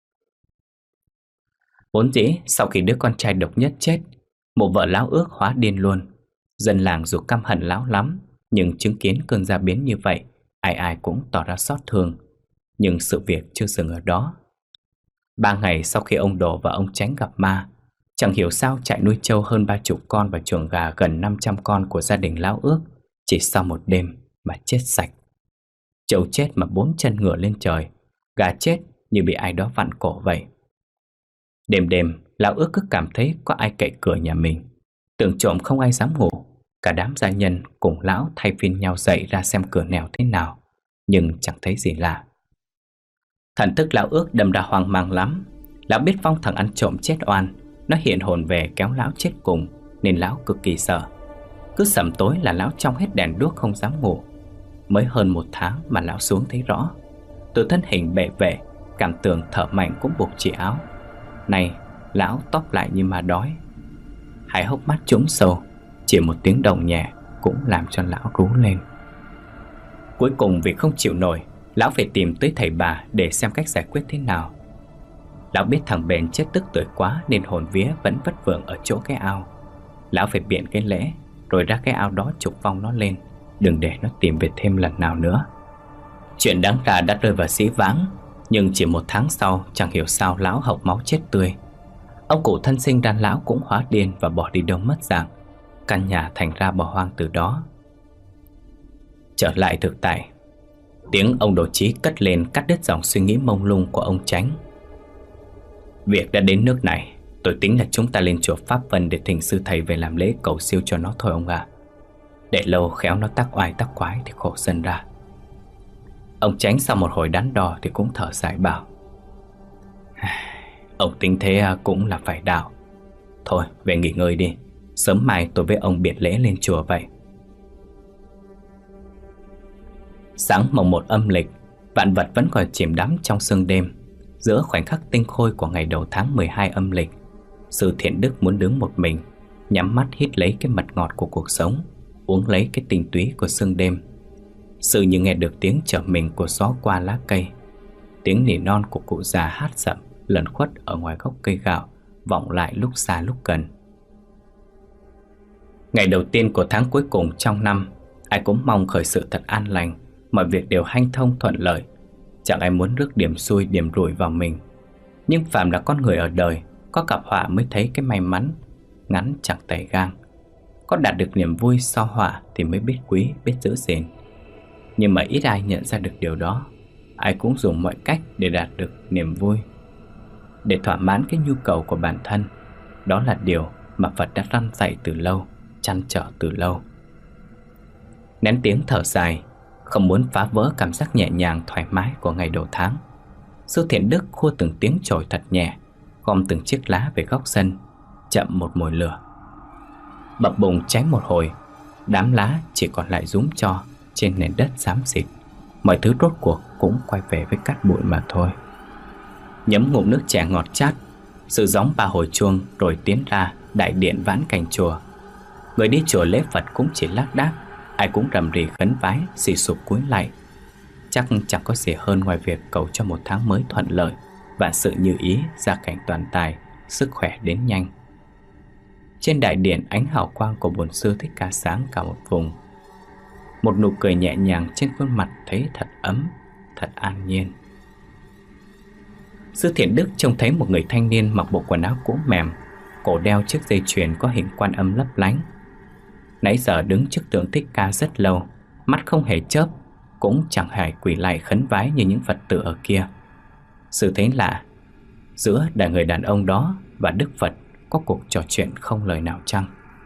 Vốn dĩ sau khi đứa con trai độc nhất chết, mụ vợ Lão Ước hóa điên luôn. Dân làng dù căm hận Lão lắm, nhưng chứng kiến cơn gia biến như vậy, ai ai cũng tỏ ra xót thương. Nhưng sự việc chưa dừng ở đó. Ba ngày sau khi ông Đồ và ông Chánh gặp ma, chẳng hiểu sao trại nuôi trâu hơn ba chục con và chuồng gà gần năm trăm con của gia đình Lão Ước chỉ sau một đêm mà chết sạch. Trâu chết mà bốn chân ngửa lên trời, gà chết như bị ai đó vặn cổ vậy. Đêm đêm, Lão Ước cứ cảm thấy có ai cậy cửa nhà mình. Tưởng trộm không ai dám ngủ. Cả đám gia nhân cùng Lão thay phiên nhau dậy ra xem cửa nẻo thế nào, nhưng chẳng thấy gì lạ. Thần thức Lão Ước đâm ra hoang mang lắm. Lão biết vong thằng ăn trộm chết oan, nó hiện hồn về kéo Lão chết cùng, nên Lão cực kỳ sợ. Cứ sẩm tối là Lão trong hết đèn đuốc không dám ngủ. Mới hơn một tháng mà Lão xuống thấy rõ. Từ thân hình bệ vệ, cảm tưởng thở mạnh cũng buộc chỉ áo. Này, Lão tóc lại như ma đói. Hai hốc mắt trũng sâu, chỉ một tiếng động nhẹ cũng làm cho Lão rú lên. Cuối cùng vì không chịu nổi, Lão phải tìm tới thầy bà để xem cách giải quyết thế nào. Lão biết thằng Bền chết tức tuổi quá nên hồn vía vẫn vất vưởng ở chỗ cái ao. Lão phải biện cái lễ, rồi ra cái ao đó trục vong nó lên, đừng để nó tìm về thêm lần nào nữa. Chuyện đáng ra đã rơi vào dĩ vãng, nhưng chỉ một tháng sau chẳng hiểu sao Lão hộc máu chết tươi. Ông cụ thân sinh đàn Lão cũng hóa điên và bỏ đi đâu mất dạng. Căn nhà thành ra bỏ hoang từ đó. Trở lại thực tại, tiếng ông Đồ Chí cất lên cắt đứt dòng suy nghĩ mông lung của ông Chánh. Việc đã đến nước này, tôi tính là chúng ta lên chùa Pháp Vân để thỉnh sư thầy về làm lễ cầu siêu cho nó thôi ông ạ. Để lâu khéo nó tắc oai tắc quái thì khổ dân ra. Ông Chánh sau một hồi đắn đo thì cũng thở dài bảo: Ông tính thế cũng là phải đạo. Thôi về nghỉ ngơi đi, sớm mai tôi với ông biệt lễ lên chùa vậy. Sáng mồng một âm lịch, vạn vật vẫn còn chìm đắm trong sương đêm. Giữa khoảnh khắc tinh khôi của ngày đầu tháng mười hai âm lịch, Sư Thiện Đức muốn đứng một mình, nhắm mắt hít lấy cái mật ngọt của cuộc sống, uống lấy cái tinh túy của sương đêm. Sư như nghe được tiếng trở mình của gió qua lá cây, tiếng nỉ non của cụ già hát sậm lẩn khuất ở ngoài gốc cây gạo vọng lại lúc xa lúc gần. Ngày đầu tiên của tháng cuối cùng trong năm, ai cũng mong khởi sự thật an lành, mọi việc đều hanh thông thuận lợi. Chẳng ai muốn rước điểm xui điểm rủi vào mình. Nhưng phàm là con người ở đời, có gặp họa mới thấy cái may mắn ngắn chẳng tày gang. Có đạt được niềm vui sau họa thì mới biết quý, biết giữ gìn. Nhưng mà ít ai nhận ra được điều đó. Ai cũng dùng mọi cách để đạt được niềm vui, để thỏa mãn cái nhu cầu của bản thân. Đó là điều mà Phật đã răn dạy từ lâu, trăn trở từ lâu. Nén tiếng thở dài, không muốn phá vỡ cảm giác nhẹ nhàng thoải mái của ngày đầu tháng, Sư Thiện Đức khua từng tiếng chổi thật nhẹ, gom từng chiếc lá về góc sân, chậm một mồi lửa. Bập bùng cháy một hồi, đám lá chỉ còn lại rúm tro trên nền đất xám xịt. Mọi thứ rốt cuộc cũng quay về với cát bụi mà thôi. Nhấm ngụm nước chè ngọt chát, Sư gióng ba hồi chuông rồi tiến ra đại điện vãn cảnh chùa. Người đi chùa lễ Phật cũng chỉ lác đác, ai cũng rầm rì khấn vái, xì sụp cúi lạy. Chắc chẳng có gì hơn ngoài việc cầu cho một tháng mới thuận lợi, vạn sự như ý, gia cảnh toàn tài, sức khỏe đến nhanh. Trên đại điện, ánh hào quang của Bổn Sư Thích Ca sáng cả một vùng. Một nụ cười nhẹ nhàng trên khuôn mặt thấy thật ấm, thật an nhiên. Sư Thiện Đức trông thấy một người thanh niên mặc bộ quần áo cũ mềm, cổ đeo chiếc dây chuyền có hình quan âm lấp lánh. Nãy giờ đứng trước tượng Thích Ca rất lâu, mắt không hề chớp, cũng chẳng hề quỳ lạy khấn vái như những Phật tử ở kia. Sư thấy lạ, giữa đại người đàn ông đó và Đức Phật có cuộc trò chuyện không lời nào chăng?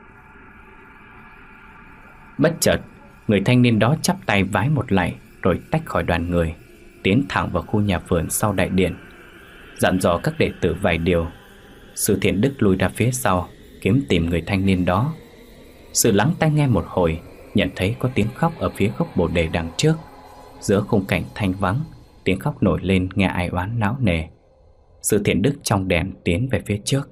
Bất chợt, người thanh niên đó chắp tay vái một lạy rồi tách khỏi đoàn người, tiến thẳng vào khu nhà vườn sau đại điện, dặn dò các đệ tử vài điều. Sư Thiện Đức lui ra phía sau kiếm tìm người thanh niên đó. Sư lắng tai nghe một hồi, nhận thấy có tiếng khóc ở phía gốc bồ đề đằng trước. Giữa khung cảnh thanh vắng, tiếng khóc nổi lên nghe ai oán não nề. Sư Thiện Đức trong đèn tiến về phía trước.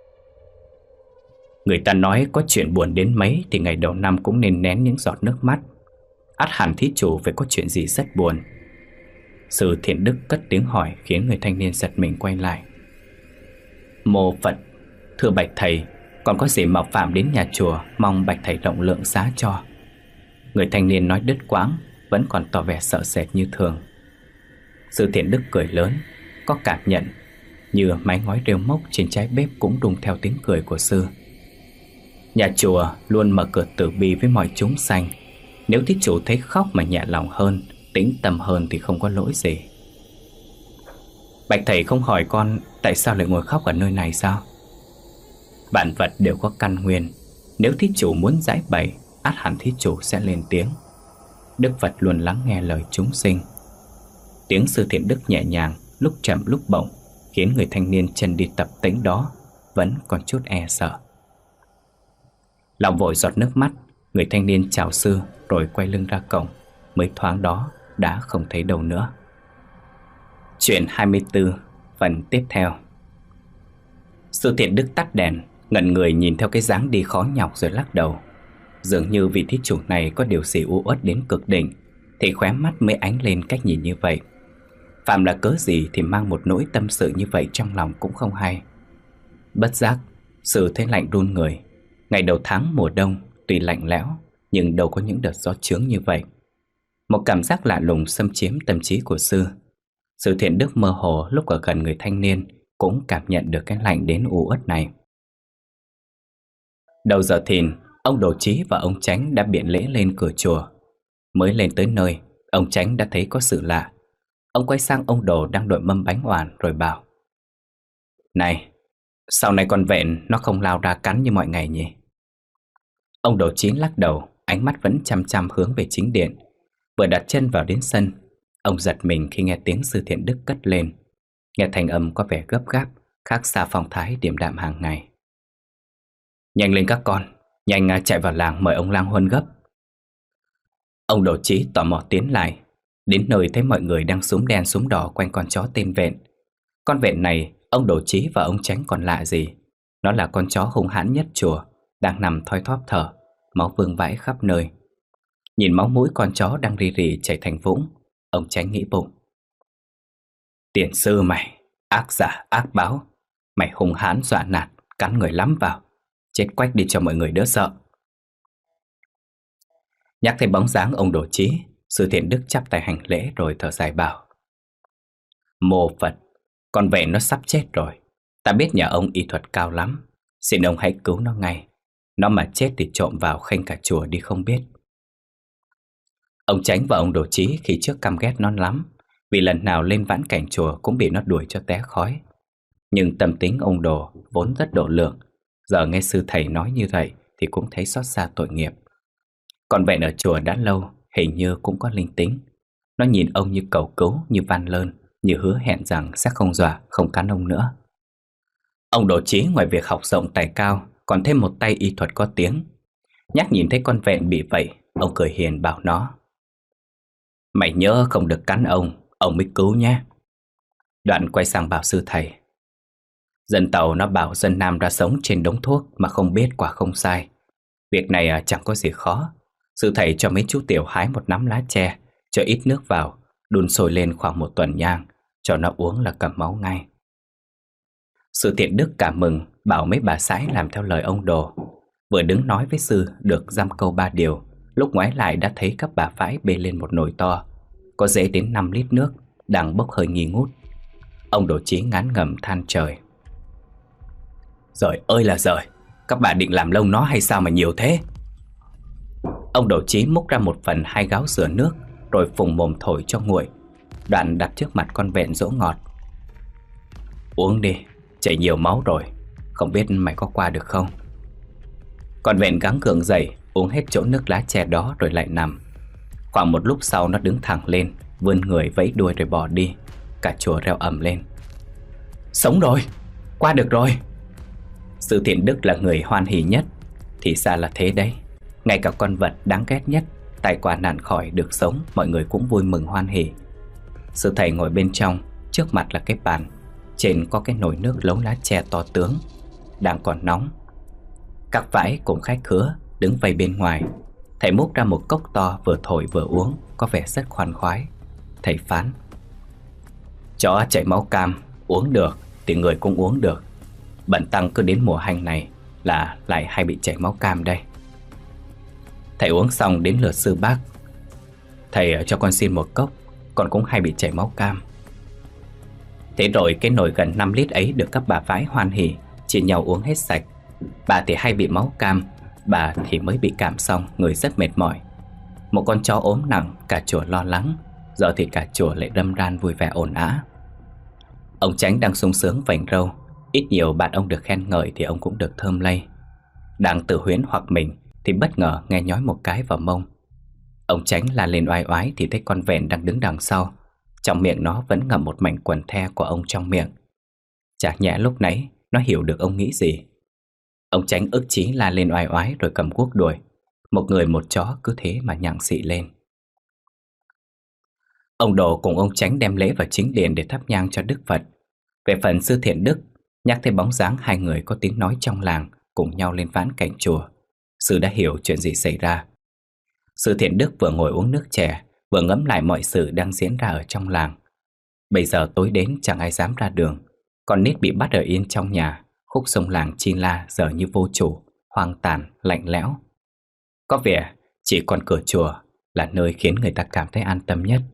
Người ta nói có chuyện buồn đến mấy thì ngày đầu năm cũng nên nén những giọt nước mắt. Ắt hẳn thí chủ phải có chuyện gì rất buồn. Sư Thiện Đức cất tiếng hỏi khiến người thanh niên giật mình quay lại. Mô Phật, thưa bạch thầy, còn có gì mạo phạm đến nhà chùa, mong bạch thầy rộng lượng xá cho. Người thanh niên nói đứt quãng, vẫn còn tỏ vẻ sợ sệt như thường. Sư Thiện Đức cười lớn, có cảm nhận như mái ngói rêu mốc trên trái bếp cũng rung theo tiếng cười của sư. Nhà chùa luôn mở cửa từ bi với mọi chúng sanh. Nếu thí chủ thấy khóc mà nhẹ lòng hơn, tĩnh tâm hơn thì không có lỗi gì. Bạch thầy không hỏi con tại sao lại ngồi khóc ở nơi này sao? Vạn vật đều có căn nguyên, nếu thí chủ muốn giải bày, ắt hẳn thí chủ sẽ lên tiếng. Đức Phật luôn lắng nghe lời chúng sinh. Tiếng Sư Thiện Đức nhẹ nhàng, lúc chậm lúc bổng, khiến người thanh niên chân đi tập tĩnh đó vẫn còn chút e sợ. Lòng vội giọt nước mắt, người thanh niên chào sư rồi quay lưng ra cổng. Mới thoáng đó đã không thấy đâu nữa. Chuyện hai mươi tư, phần tiếp theo. Sư Thiện Đức tắt đèn, ngẩn người nhìn theo cái dáng đi khó nhọc rồi lắc đầu. Dường như vị thí chủ này có điều gì u uất đến cực đỉnh thì khóe mắt mới ánh lên cách nhìn như vậy. Phạm là cớ gì thì mang một nỗi tâm sự như vậy trong lòng cũng không hay. Bất giác, sư thấy lạnh run người. Ngày đầu tháng mùa đông tuy lạnh lẽo nhưng đâu có những đợt gió chướng như vậy. Một cảm giác lạ lùng xâm chiếm tâm trí của sư. Sư Thiện Đức mơ hồ lúc ở gần người thanh niên cũng cảm nhận được cái lạnh đến u uất này. Đầu giờ thìn, ông Đồ Chí và ông Chánh đã biện lễ lên cửa chùa. Mới lên tới nơi, ông Chánh đã thấy có sự lạ. Ông quay sang ông Đồ đang đội mâm bánh oàn rồi bảo: Này, sau này con vẹn nó không lao ra cắn như mọi ngày nhỉ? Ông Đồ Chí lắc đầu, ánh mắt vẫn chăm chăm hướng về chính điện. Vừa đặt chân vào đến sân, ông giật mình khi nghe tiếng Sư Thiện Đức cất lên. Nghe thanh âm có vẻ gấp gáp, khác xa phong thái điềm đạm hàng ngày. Nhanh lên các con, nhanh chạy vào làng mời ông lang huân gấp. Ông Đồ Chí tò mò tiến lại. Đến nơi thấy mọi người đang súm đen súm đỏ quanh con chó tên Vẹn. Con Vẹn này, ông Đồ Chí và ông Chánh còn lạ gì. Nó là con chó hung hãn nhất chùa, đang nằm thoi thóp thở, máu vương vãi khắp nơi. Nhìn máu mũi con chó đang rì rì chảy thành vũng, ông Chánh nghĩ bụng: Tiền sư mày, ác giả ác báo, mày hung hãn dọa nạt, cắn người lắm vào, chết quách đi cho mọi người đỡ sợ. Nhắc thấy bóng dáng ông Đồ Chí, Sư Thiện Đức chắp tay hành lễ rồi thở dài bảo: Mô Phật, con Vẹn nó sắp chết rồi. Ta biết nhà ông y thuật cao lắm, xin ông hãy cứu nó ngay. Nó mà chết thì trộm vào khênh cả chùa đi không biết. Ông Chánh và ông Đồ Chí khi trước căm ghét nó lắm, vì lần nào lên vãn cảnh chùa cũng bị nó đuổi cho té khói. Nhưng tâm tính ông Đồ vốn rất độ lượng, giờ nghe sư thầy nói như vậy thì cũng thấy xót xa tội nghiệp. Còn Vẹn ở chùa đã lâu, hình như cũng có linh tính. Nó nhìn ông như cầu cứu, như van lơn, như hứa hẹn rằng sẽ không dọa, không cắn ông nữa. Ông Đồ Chí ngoài việc học rộng tài cao còn thêm một tay y thuật có tiếng. Nhắc nhìn thấy con vẹn bị vậy, ông cười hiền bảo nó: "Mày nhớ không được cắn ông, ông mới cứu nhé." Đoạn quay sang bảo sư thầy: "Dân Tàu nó bảo dân Nam ra sống trên đống thuốc mà không biết quả không sai. Việc này chẳng có gì khó. Sư thầy cho mấy chú tiểu hái một nắm lá tre, cho ít nước vào, đun sôi lên khoảng một tuần nhang, cho nó uống là cầm máu ngay." Sư Thiện Đức cảm mừng, bảo mấy bà sãi làm theo lời ông Đồ. Vừa đứng nói với sư được dăm câu ba điều, lúc ngoái lại đã thấy các bà phái bê lên một nồi to, có dễ đến năm lít nước, đang bốc hơi nghi ngút. Ông Đồ Chí ngán ngẩm than trời: "Giời ơi là giời, các bà định làm lông nó hay sao mà nhiều thế?" Ông Đồ Chí múc ra một phần hai gáo sữa nước, rồi phùng mồm thổi cho nguội. Đoạn đặt trước mặt con vẹn dỗ ngọt: "Uống đi, chảy nhiều máu rồi, không biết mày có qua được không?" Con vẹn gắng gượng dậy, uống hết chỗ nước lá chè đó rồi lại nằm. Khoảng một lúc sau nó đứng thẳng lên, vươn người vẫy đuôi rồi bỏ đi. Cả chùa reo ầm lên: "Sống rồi, qua được rồi!" Sư Thiện Đức là người hoan hỉ nhất. Thì ra là thế đấy. Ngay cả con vật đáng ghét nhất, tai qua nạn khỏi được sống, mọi người cũng vui mừng hoan hỉ. Sư thầy ngồi bên trong, trước mặt là cái bàn, trên có cái nồi nước lấu lá chè to tướng, đang còn nóng. Các vãi cùng khách khứa đứng vây bên ngoài. Thầy múc ra một cốc to, vừa thổi vừa uống, có vẻ rất khoan khoái. Thầy phán: "Chó chảy máu cam, uống được thì người cũng uống được. Bần tăng cứ đến mùa hanh này là lại hay bị chảy máu cam đây." Thầy uống xong đến lượt sư bác: "Thầy cho con xin một cốc, con cũng hay bị chảy máu cam." Thế rồi cái nồi gần năm lít ấy được các bà phái hoan hỉ chia nhau uống hết sạch. Bà thì hay bị máu cam, bà thì mới bị cảm xong, người rất mệt mỏi. Một con chó ốm nặng, cả chùa lo lắng. Giờ thì cả chùa lại râm ran vui vẻ ồn ào. Ông Chánh đang sung sướng vành râu, ít nhiều bạn ông được khen ngợi thì ông cũng được thơm lây. Đang tự huyễn hoặc mình thì bất ngờ nghe nhói một cái vào mông. Ông Chánh la lên oai oái thì thấy con vẹn đang đứng đằng sau. Trong miệng nó vẫn ngậm một mảnh quần the của ông trong miệng. Chả nhẽ lúc nãy nó hiểu được ông nghĩ gì. Ông Chánh ức chí la lên oai oái rồi cầm cuốc đuổi. Một người một chó cứ thế mà nhặng xị lên. Ông Đồ cùng ông Chánh đem lễ vào chính điện để thắp nhang cho Đức Phật. Về phần sư Thiện Đức, nhắc thấy bóng dáng hai người có tiếng nói trong làng cùng nhau lên ván cạnh chùa, sư đã hiểu chuyện gì xảy ra. Sư Thiện Đức vừa ngồi uống nước chè, vừa ngẫm lại mọi sự đang diễn ra ở trong làng. Bây giờ tối đến chẳng ai dám ra đường. Con nít bị bắt ở yên trong nhà. Khúc sông làng Chi La giờ như vô chủ, hoang tàn, lạnh lẽo. Có vẻ chỉ còn cửa chùa là nơi khiến người ta cảm thấy an tâm nhất.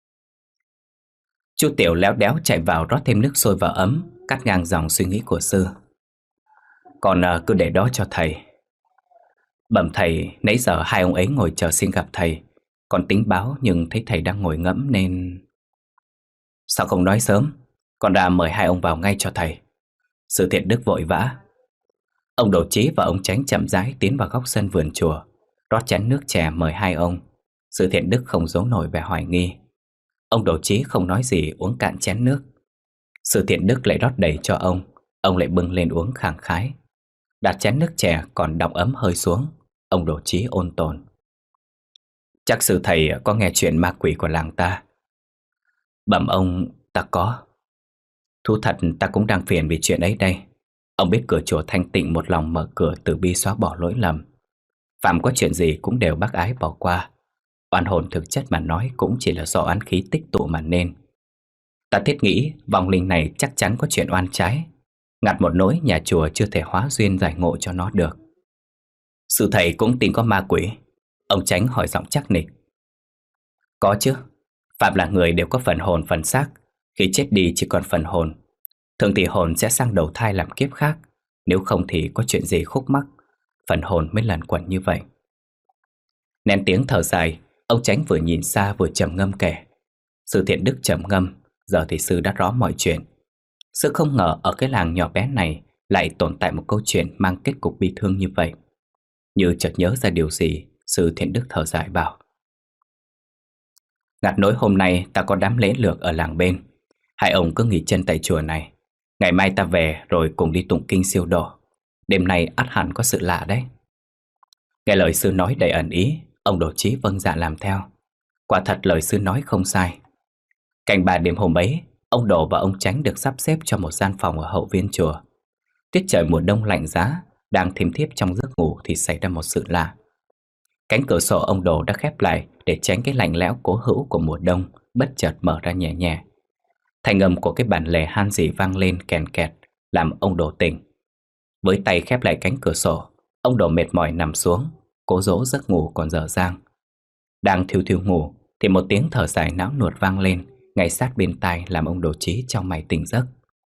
Chú Tiểu léo đéo chạy vào rót thêm nước sôi vào ấm, cắt ngang dòng suy nghĩ của sư. "Còn uh, cứ để đó cho thầy." "Bẩm thầy, nãy giờ hai ông ấy ngồi chờ xin gặp thầy. Con tính báo nhưng thấy thầy đang ngồi ngẫm nên..." "Sao không nói sớm? Con ra mời hai ông vào ngay cho thầy." Sư Thiện Đức vội vã. Ông Đồ Chí và ông Chánh chậm rãi tiến vào góc sân vườn chùa, rót chén nước chè mời hai ông. Sư Thiện Đức không giấu nổi vẻ hoài nghi. Ông Đồ Chí không nói gì, uống cạn chén nước. Sư Thiện Đức lại rót đầy cho ông. Ông lại bưng lên uống khàng khái. Đặt chén nước chè còn đọng ấm hơi xuống. Ông Đồ Chí ôn tồn: "Chắc sư thầy có nghe chuyện ma quỷ của làng ta." "Bẩm ông, ta có. Thú thật ta cũng đang phiền vì chuyện ấy đây. Ông biết cửa chùa Thanh Tịnh một lòng mở cửa từ bi xóa bỏ lỗi lầm. Phạm có chuyện gì cũng đều bác ái bỏ qua. Oan hồn thực chất mà nói cũng chỉ là do oán khí tích tụ mà nên. Ta thiết nghĩ vong linh này chắc chắn có chuyện oan trái. Ngặt một nỗi nhà chùa chưa thể hóa duyên giải ngộ cho nó được." "Sư thầy cũng tin có ma quỷ?" Ông Chánh hỏi giọng chắc nịch. "Có chứ. Phạm là người đều có phần hồn phần xác. Khi chết đi chỉ còn phần hồn. Thường thì hồn sẽ sang đầu thai làm kiếp khác. Nếu không thì có chuyện gì khúc mắc, phần hồn mới lẩn quẩn như vậy." Nén tiếng thở dài, ông Chánh vừa nhìn xa vừa trầm ngâm kể. Sư Thiện Đức trầm ngâm. Giờ thì sư đã rõ mọi chuyện. Sư không ngờ ở cái làng nhỏ bé này lại tồn tại một câu chuyện mang kết cục bi thương như vậy. Như chợt nhớ ra điều gì, sư Thiện Đức thở dài bảo: "Ngặt nỗi hôm nay ta có đám lễ lược ở làng bên. Hai ông cứ nghỉ chân tại chùa này. Ngày mai ta về rồi cùng đi tụng kinh siêu độ. Đêm nay ắt hẳn có sự lạ đấy. Nghe lời sư nói đầy ẩn ý, ông Đồ Chí vâng dạ làm theo. Quả thật lời sư nói không sai. Canh ba đêm hôm ấy, ông Đồ và ông Chánh được sắp xếp cho một gian phòng ở hậu viên chùa. Tiết trời mùa đông lạnh giá, đang thiêm thiếp trong giấc ngủ thì xảy ra một sự lạ. Cánh cửa sổ ông Đồ đã khép lại để tránh cái lạnh lẽo cố hữu của mùa đông bất chợt mở ra nhẹ nhẹ. Thanh âm của cái bản lề han rỉ vang lên kèn kẹt, làm ông Đồ tỉnh. Với tay khép lại cánh cửa sổ, ông Đồ mệt mỏi nằm xuống, cố dỗ giấc ngủ còn dở dang. Đang thiu thiu ngủ thì một tiếng thở dài não nuột vang lên ngay sát bên tai, làm ông Đồ Chí trong mày tỉnh giấc.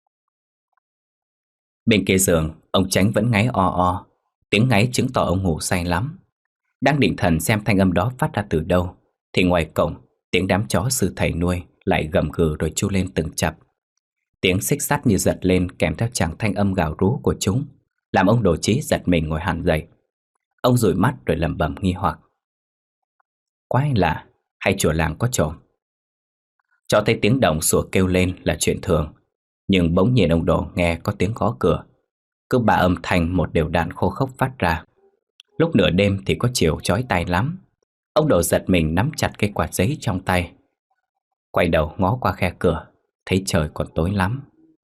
Bên kia giường, ông Chánh vẫn ngáy o o. Tiếng ngáy chứng tỏ ông ngủ say lắm. Đang định thần xem thanh âm đó phát ra từ đâu thì ngoài cổng, tiếng đám chó sư thầy nuôi lại gầm gừ rồi chu lên từng chập. Tiếng xích sắt như giật lên kèm theo chàng thanh âm gào rú của chúng, làm ông Đồ Chí giật mình ngồi hẳn dậy. Ông dụi mắt rồi lẩm bẩm nghi hoặc: quái lạ, hay chùa làng có trộm? Cho thấy tiếng động sủa kêu lên là chuyện thường, nhưng bỗng nhiên ông Đồ nghe có tiếng gõ cửa. Cứ ba âm thanh một đều đặn khô khốc phát ra. Lúc nửa đêm thì có chiều chói tai lắm. Ông Đồ giật mình nắm chặt cây quạt giấy trong tay, quay đầu ngó qua khe cửa, thấy trời còn tối lắm.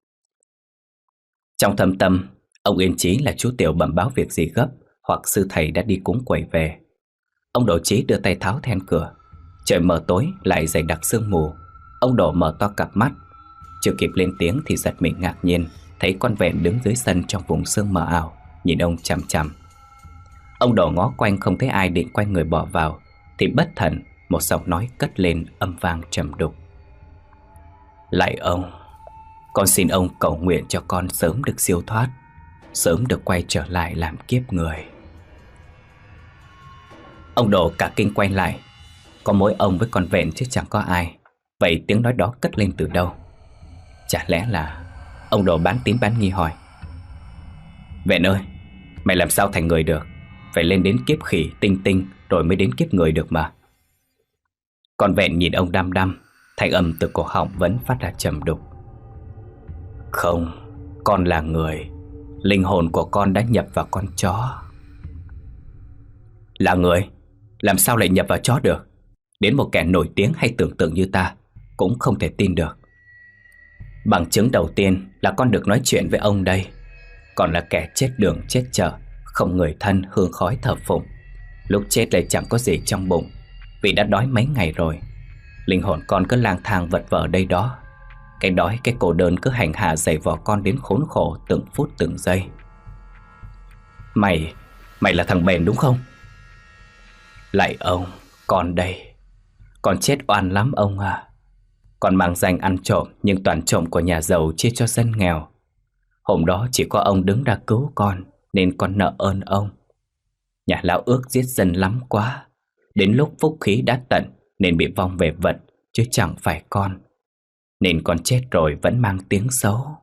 Trong thâm tâm, ông yên chí là chú Tiểu bẩm báo việc gì gấp, hoặc sư thầy đã đi cúng quẩy về. Ông Đồ Chí đưa tay tháo then cửa. Trời mờ tối lại dày đặc sương mù. Ông Đồ mở to cặp mắt. Chưa kịp lên tiếng thì giật mình ngạc nhiên thấy con vẹn đứng dưới sân trong vùng sương mờ ảo, nhìn ông chằm chằm. Ông Đồ ngó quanh không thấy ai định quay người bỏ vào thì bất thần một giọng nói cất lên âm vang trầm đục: lạy ông, con xin ông cầu nguyện cho con sớm được siêu thoát, sớm được quay trở lại làm kiếp người. Ông Đồ cả kinh quay lại. Có mỗi ông với con vẹn chứ chẳng có ai. Vậy tiếng nói đó cất lên từ đâu? Chả lẽ là... Ông Đồ bán tín bán nghi hỏi: vẹn ơi, mày làm sao thành người được? Phải lên đến kiếp khỉ tinh tinh rồi mới đến kiếp người được mà. Con vẹn nhìn ông đăm đăm, thanh âm từ cổ họng vẫn phát ra trầm đục: không, con là người. Linh hồn của con đã nhập vào con chó. Là người? Làm sao lại nhập vào chó được? Đến một kẻ nổi tiếng hay tưởng tượng như ta cũng không thể tin được. Bằng chứng đầu tiên là con được nói chuyện với ông đây. Còn là kẻ chết đường chết chợ, không người thân hương khói thờ phụng. Lúc chết lại chẳng có gì trong bụng, vì đã đói mấy ngày rồi. Linh hồn con cứ lang thang vật vờ đây đó. Cái đói cái cô đơn cứ hành hạ giày vò con đến khốn khổ từng phút từng giây. Mày, mày là thằng Bền đúng không? Lạy ông, con đây. Con chết oan lắm ông à. Con mang danh ăn trộm, nhưng toàn trộm của nhà giàu chia cho dân nghèo. Hôm đó chỉ có ông đứng ra cứu con, nên con nợ ơn ông. Nhà lão ước giết dân lắm quá. Đến lúc phúc khí đã tận nên bị vong về vật, chứ chẳng phải con. Nên con chết rồi vẫn mang tiếng xấu.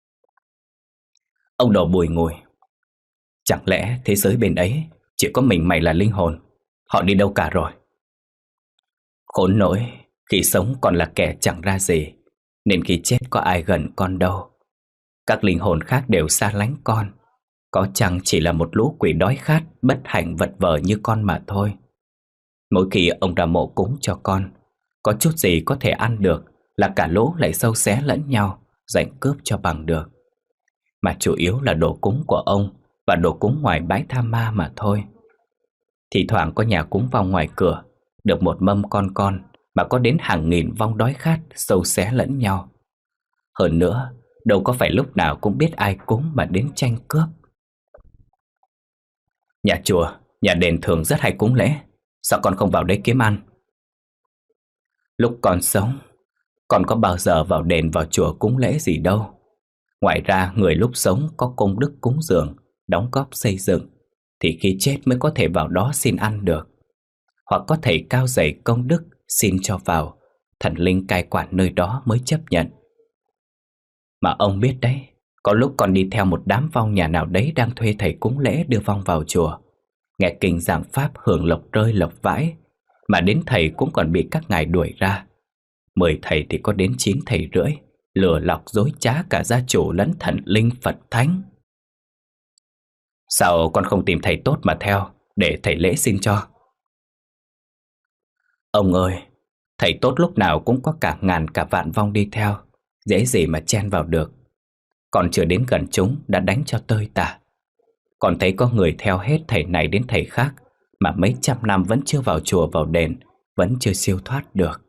Ông Đồ bùi ngùi: chẳng lẽ thế giới bên ấy chỉ có mình mày là linh hồn? Họ đi đâu cả rồi? Khốn nỗi, khi sống còn là kẻ chẳng ra gì, nên khi chết có ai gần con đâu. Các linh hồn khác đều xa lánh con. Có chăng chỉ là một lũ quỷ đói khát, bất hạnh vật vờ như con mà thôi. Mỗi khi ông ra mộ cúng cho con, có chút gì có thể ăn được là cả lũ lại sâu xé lẫn nhau, giành cướp cho bằng được. Mà chủ yếu là đồ cúng của ông và đồ cúng ngoài bãi tha ma mà thôi. Thì thoảng có nhà cúng vong ngoài cửa, được một mâm con con mà có đến hàng nghìn vong đói khát sâu xé lẫn nhau. Hơn nữa, đâu có phải lúc nào cũng biết ai cúng mà đến tranh cướp. Nhà chùa, nhà đền thường rất hay cúng lễ. Sao con không vào đấy kiếm ăn? Lúc còn sống, con có bao giờ vào đền vào chùa cúng lễ gì đâu. Ngoài ra người lúc sống có công đức cúng dường, đóng góp xây dựng, thì khi chết mới có thể vào đó xin ăn được. Hoặc có thầy cao dày công đức xin cho vào, thần linh cai quản nơi đó mới chấp nhận. Mà ông biết đấy, có lúc con đi theo một đám vong nhà nào đấy đang thuê thầy cúng lễ đưa vong vào chùa, nghe kinh giảng pháp hưởng lộc rơi lộc vãi, mà đến thầy cũng còn bị các ngài đuổi ra. Mười thầy thì có đến chín thầy rưỡi, lừa lọc dối trá cả gia chủ lẫn thần linh Phật thánh. Sao con không tìm thầy tốt mà theo, để thầy lễ xin cho? Ông ơi, thầy tốt lúc nào cũng có cả ngàn cả vạn vong đi theo, dễ gì mà chen vào được. Còn chưa đến gần chúng đã đánh cho tơi tả. Còn thấy có người theo hết thầy này đến thầy khác, mà mấy trăm năm vẫn chưa vào chùa vào đền, vẫn chưa siêu thoát được.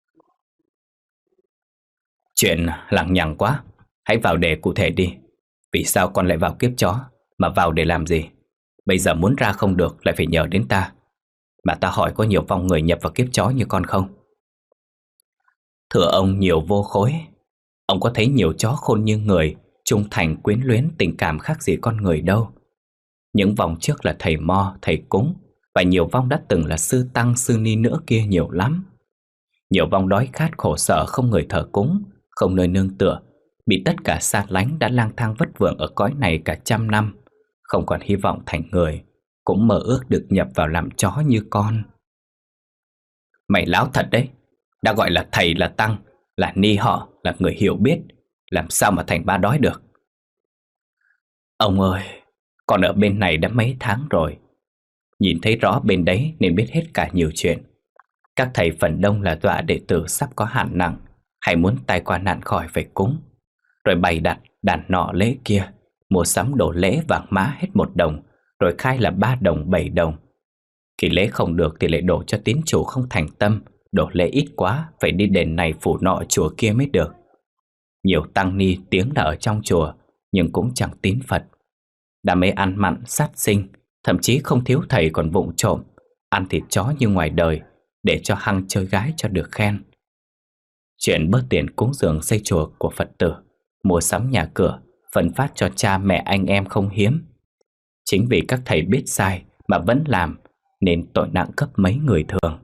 Chuyện lằng nhằng quá. Hãy vào đề cụ thể đi. Vì sao con lại vào kiếp chó? Mà vào để làm gì? Bây giờ muốn ra không được lại phải nhờ đến ta. Mà ta hỏi có nhiều vong người nhập vào kiếp chó như con không? Thưa ông nhiều vô khối. Ông có thấy nhiều chó khôn như người, trung thành quyến luyến tình cảm khác gì con người đâu. Những vong trước là thầy mo, thầy cúng, và nhiều vong đã từng là sư tăng, sư ni nữa kia nhiều lắm. Nhiều vong đói khát khổ sở không người thờ cúng, không nơi nương tựa, bị tất cả xa lánh đã lang thang vất vưởng ở cõi này cả trăm năm, không còn hy vọng thành người, cũng mơ ước được nhập vào làm chó như con. Mày láo thật đấy. Đã gọi là thầy là tăng, là ni họ, là người hiểu biết, làm sao mà thành ba đói được? Ông ơi, con ở bên này đã mấy tháng rồi, nhìn thấy rõ bên đấy nên biết hết cả nhiều chuyện. Các thầy phần đông là dọa đệ tử sắp có hạn nặng, hay muốn tai qua nạn khỏi phải cúng, rồi bày đặt đàn nọ lễ kia, mua sắm đồ lễ vàng mã hết một đồng, rồi khai là ba đồng bảy đồng. Khi lễ không được thì lại đổ cho tín chủ không thành tâm, đổ lễ ít quá phải đi đền này phủ nọ chùa kia mới được. Nhiều tăng ni tiếng là ở trong chùa nhưng cũng chẳng tín Phật, đã mấy ăn mặn sát sinh, thậm chí không thiếu thầy còn vụng trộm ăn thịt chó như ngoài đời để cho hăng chơi gái cho được khen. Chuyện bớt tiền cúng dường xây chùa của Phật tử, mua sắm nhà cửa, phân phát cho cha mẹ anh em không hiếm. Chính vì các thầy biết sai mà vẫn làm nên tội nặng gấp mấy người thường.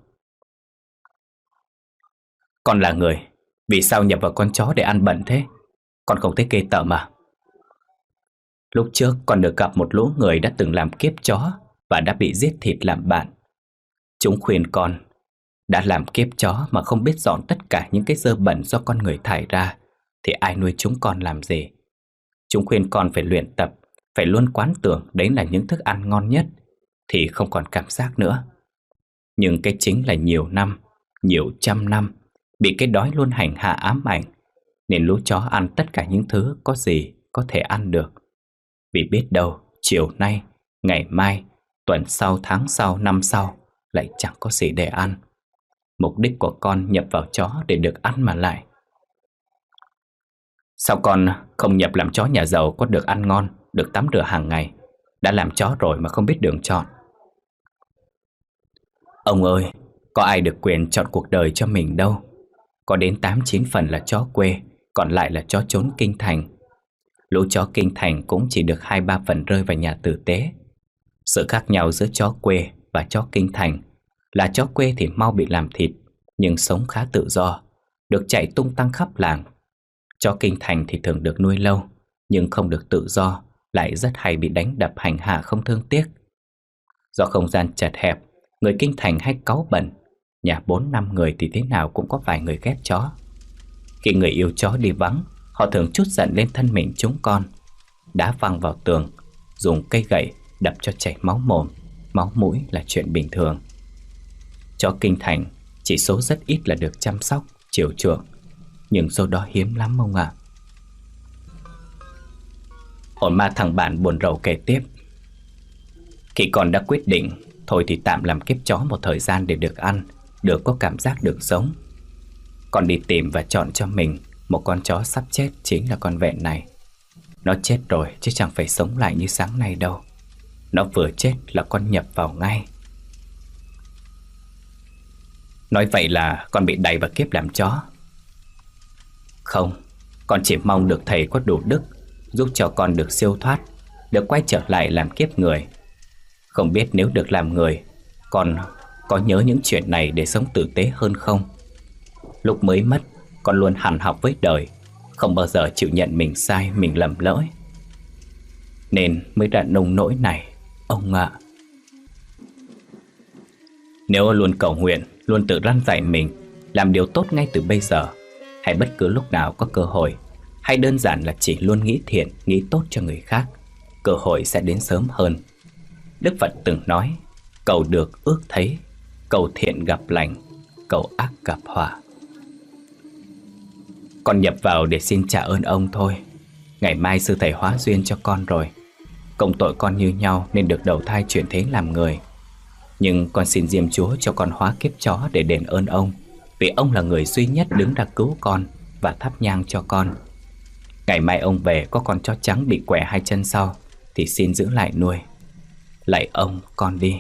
Con là người, vì sao nhập vào con chó để ăn bẩn thế? Con không thấy ghê tởm à? Lúc trước con được gặp một lũ người đã từng làm kiếp chó và đã bị giết thịt làm bạn. Chúng khuyên con, đã làm kiếp chó mà không biết dọn tất cả những cái dơ bẩn do con người thải ra thì ai nuôi chúng con làm gì. Chúng khuyên con phải luyện tập, phải luôn quán tưởng đấy là những thức ăn ngon nhất, thì không còn cảm giác nữa. Nhưng cái chính là nhiều năm, nhiều trăm năm bị cái đói luôn hành hạ ám ảnh, nên lũ chó ăn tất cả những thứ có gì có thể ăn được. Vì biết đâu chiều nay, ngày mai, tuần sau, tháng sau, năm sau lại chẳng có gì để ăn. Mục đích của con nhập vào chó để được ăn mà lại. Sao con không nhập làm chó nhà giàu có được ăn ngon, được tắm rửa hàng ngày? Đã làm chó rồi mà không biết đường chọn. Ông ơi, có ai được quyền chọn cuộc đời cho mình đâu. Có đến tám chín phần là chó quê, còn lại là chó trốn kinh thành. Lũ chó kinh thành cũng chỉ được hai ba phần rơi vào nhà tử tế. Sự khác nhau giữa chó quê và chó kinh thành là chó quê thì mau bị làm thịt, nhưng sống khá tự do, được chạy tung tăng khắp làng. Chó kinh thành thì thường được nuôi lâu, nhưng không được tự do, lại rất hay bị đánh đập hành hạ không thương tiếc. Do không gian chật hẹp, người kinh thành hay cáu bẩn, nhà bốn năm người thì thế nào cũng có vài người ghét chó. Khi người yêu chó đi vắng, họ thường trút giận lên thân mình chúng con, đá văng vào tường, dùng cây gậy đập cho chảy máu mồm, máu mũi là chuyện bình thường. Chó kinh thành chỉ số rất ít là được chăm sóc, chiều chuộng, nhưng số đó hiếm lắm ông ạ. Hồn ma thằng bạn buồn rầu kể tiếp. Khi con đã quyết định thôi thì tạm làm kiếp chó một thời gian để được ăn, được có cảm giác được sống. Con đi tìm và chọn cho mình một con chó sắp chết, chính là con vẹn này. Nó chết rồi chứ chẳng phải sống lại như sáng nay đâu. Nó vừa chết là con nhập vào ngay. Nói vậy là con bị đày vào kiếp làm chó? Không, con chỉ mong được thầy có đủ đức giúp cho con được siêu thoát, được quay trở lại làm kiếp người. Không biết nếu được làm người, con có nhớ những chuyện này để sống tử tế hơn không? Lúc mới mất, con luôn hằn học với đời, không bao giờ chịu nhận mình sai, mình lầm lỗi, nên mới ra nông nỗi này, ông ạ. Nếu luôn cầu nguyện, luôn tự răn dạy mình làm điều tốt ngay từ bây giờ, hay bất cứ lúc nào có cơ hội, hay đơn giản là chỉ luôn nghĩ thiện, nghĩ tốt cho người khác, cơ hội sẽ đến sớm hơn. Đức Phật từng nói: cầu được ước thấy, cầu thiện gặp lành, cầu ác gặp họa. Con nhập vào để xin trả ơn ông thôi. Ngày mai sư thầy hóa duyên cho con rồi. Công tội con như nhau nên được đầu thai chuyển thế làm người. Nhưng con xin Diêm Chúa cho con hóa kiếp chó để đền ơn ông, vì ông là người duy nhất đứng ra cứu con và thắp nhang cho con. Ngày mai ông về có con chó trắng bị quẻ hai chân sau thì xin giữ lại nuôi. Lạy ông, con đi.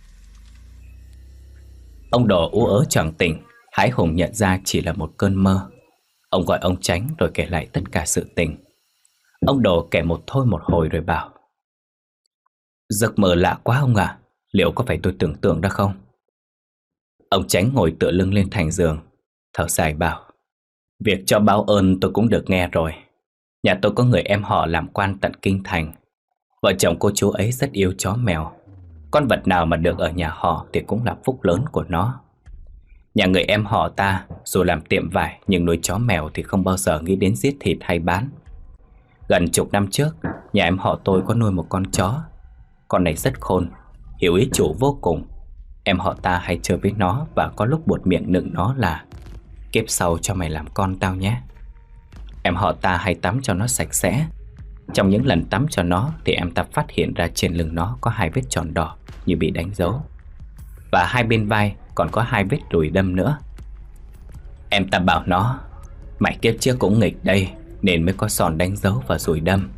Ông Đồ ú ớ choàng tỉnh. Hái hùng nhận ra chỉ là một cơn mơ. Ông gọi ông Chánh rồi kể lại tất cả sự tình. Ông Đồ kể một thôi một hồi rồi bảo: giấc mơ lạ quá ông ạ. À? Liệu có phải tôi tưởng tượng đó không? Ông Chánh ngồi tựa lưng lên thành giường, thở dài bảo: việc cho báo ơn tôi cũng được nghe rồi. Nhà tôi có người em họ làm quan tận kinh thành. Vợ chồng cô chú ấy rất yêu chó mèo. Con vật nào mà được ở nhà họ thì cũng là phúc lớn của nó. Nhà người em họ ta dù làm tiệm vải nhưng nuôi chó mèo thì không bao giờ nghĩ đến giết thịt hay bán. Gần chục năm trước, nhà em họ tôi có nuôi một con chó. Con này rất khôn, hiểu ý chủ vô cùng. Em họ ta hay chơi với nó và có lúc buột miệng nựng nó là: kiếp sau cho mày làm con tao nhé. Em họ ta hay tắm cho nó sạch sẽ. Trong những lần tắm cho nó thì em ta phát hiện ra trên lưng nó có hai vết tròn đỏ như bị đánh dấu, và hai bên vai còn có hai vết đùi đâm nữa. Em ta bảo nó: mày kiếp trước cũng nghịch đây nên mới có sòn đánh dấu và dùi đâm.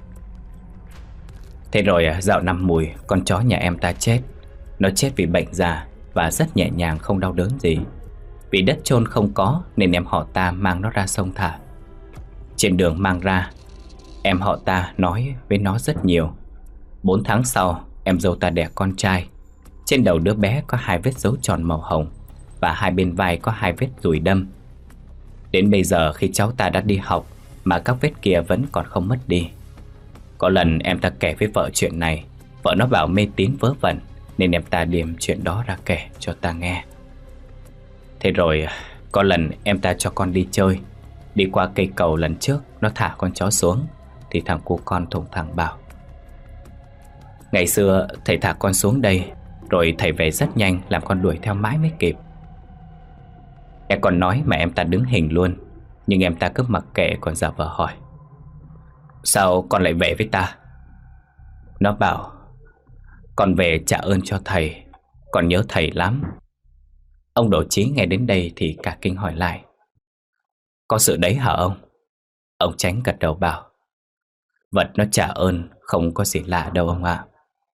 Thế rồi dạo năm mùi, con chó nhà em ta chết. Nó chết vì bệnh già và rất nhẹ nhàng, không đau đớn gì. Vì đất chôn không có nên em họ ta mang nó ra sông thả. Trên đường mang ra, em họ ta nói với nó rất nhiều. Bốn tháng sau, em dâu ta đẻ con trai. Trên đầu đứa bé có hai vết dấu tròn màu hồng, và hai bên vai có hai vết dùi đâm. Đến bây giờ khi cháu ta đã đi học mà các vết kia vẫn còn không mất đi. Có lần em ta kể với vợ chuyện này, vợ nó bảo mê tín vớ vẩn, nên em ta đem chuyện đó ra kể cho ta nghe. Thế rồi có lần em ta cho con đi chơi. Đi qua cây cầu lần trước, nó thả con chó xuống thì thằng cu con thủng thẳng bảo: ngày xưa thầy thả con xuống đây, rồi thầy về rất nhanh, làm con đuổi theo mãi mới kịp. Em còn nói mà em ta đứng hình luôn. Nhưng em ta cứ mặc kệ, còn giả vờ hỏi: sao con lại về với ta? Nó bảo: con về trả ơn cho thầy, con nhớ thầy lắm. Ông Đồ Chí nghe đến đây thì cả kinh hỏi lại: có sự đấy hả ông? Ông Chánh gật đầu bảo: vật nó trả ơn không có gì lạ đâu ông ạ.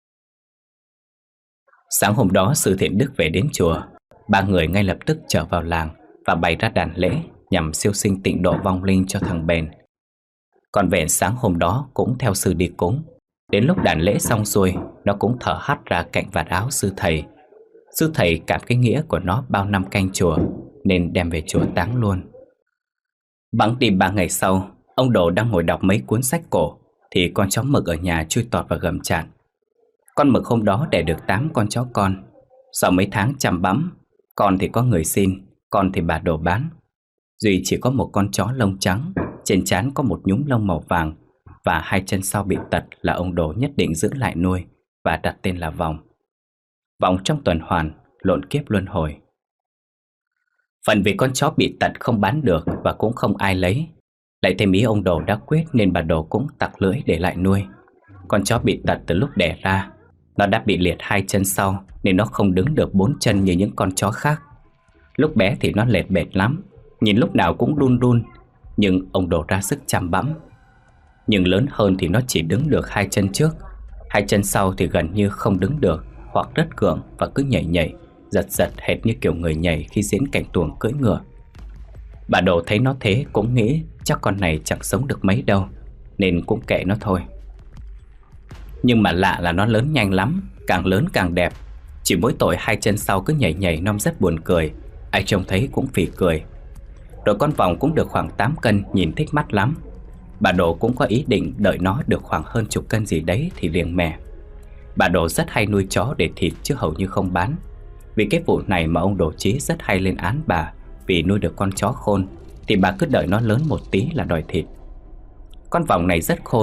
Sáng hôm đó sư Thiện Đức về đến chùa. Ba người ngay lập tức trở vào làng và bày ra đàn lễ nhằm siêu sinh tịnh độ vong linh cho thằng Bền. Còn Vẹn sáng hôm đó cũng theo sư đi cúng. Đến lúc đàn lễ xong xuôi, nó cũng thở hắt ra cạnh vạt áo sư thầy. Sư thầy cảm cái nghĩa của nó bao năm canh chùa nên đem về chùa táng luôn. Bẵng đi ba ngày sau, ông Đồ đang ngồi đọc mấy cuốn sách cổ thì con chó mực ở nhà chui tọt vào gầm chạn. Con mực hôm đó đẻ được tám con chó con. Sau mấy tháng chăm bẵm, con thì có người xin, con thì bà Đồ bán. Duy chỉ có một con chó lông trắng, trên trán có một nhúm lông màu vàng, và hai chân sau bị tật là ông Đồ nhất định giữ lại nuôi và đặt tên là Vòng. Vòng trong tuần hoàn, lộn kiếp luân hồi. Phần vì con chó bị tật không bán được và cũng không ai lấy, lại thêm ý ông Đồ đã quyết nên bà Đồ cũng tặc lưỡi để lại nuôi. Con chó bị tật từ lúc đẻ ra, nó đã bị liệt hai chân sau nên nó không đứng được bốn chân như những con chó khác. Lúc bé thì nó lệt bệt lắm, nhìn lúc nào cũng run run, nhưng ông Đồ ra sức chăm bẵm. Nhưng lớn hơn thì nó chỉ đứng được hai chân trước, hai chân sau thì gần như không đứng được, hoặc rất gượng và cứ nhảy nhảy, giật giật hệt như kiểu người nhảy khi diễn cảnh tuồng cưỡi ngựa. Bà Đồ thấy nó thế cũng nghĩ chắc con này chẳng sống được mấy đâu, nên cũng kệ nó thôi. Nhưng mà lạ là nó lớn nhanh lắm, càng lớn càng đẹp. Chỉ mỗi tội hai chân sau cứ nhảy nhảy nom rất buồn cười, ai trông thấy cũng phì cười. Rồi con Vòng cũng được khoảng tám cân, nhìn thích mắt lắm. Bà Đồ cũng có ý định đợi nó được khoảng hơn chục cân gì đấy thì liền mè. Bà Đồ rất hay nuôi chó để thịt chứ hầu như không bán. Vì cái vụ này mà ông Đồ Chí rất hay lên án bà, vì nuôi được con chó khôn thì bà cứ đợi nó lớn một tí là đòi thịt. Con Vòng này rất khôn,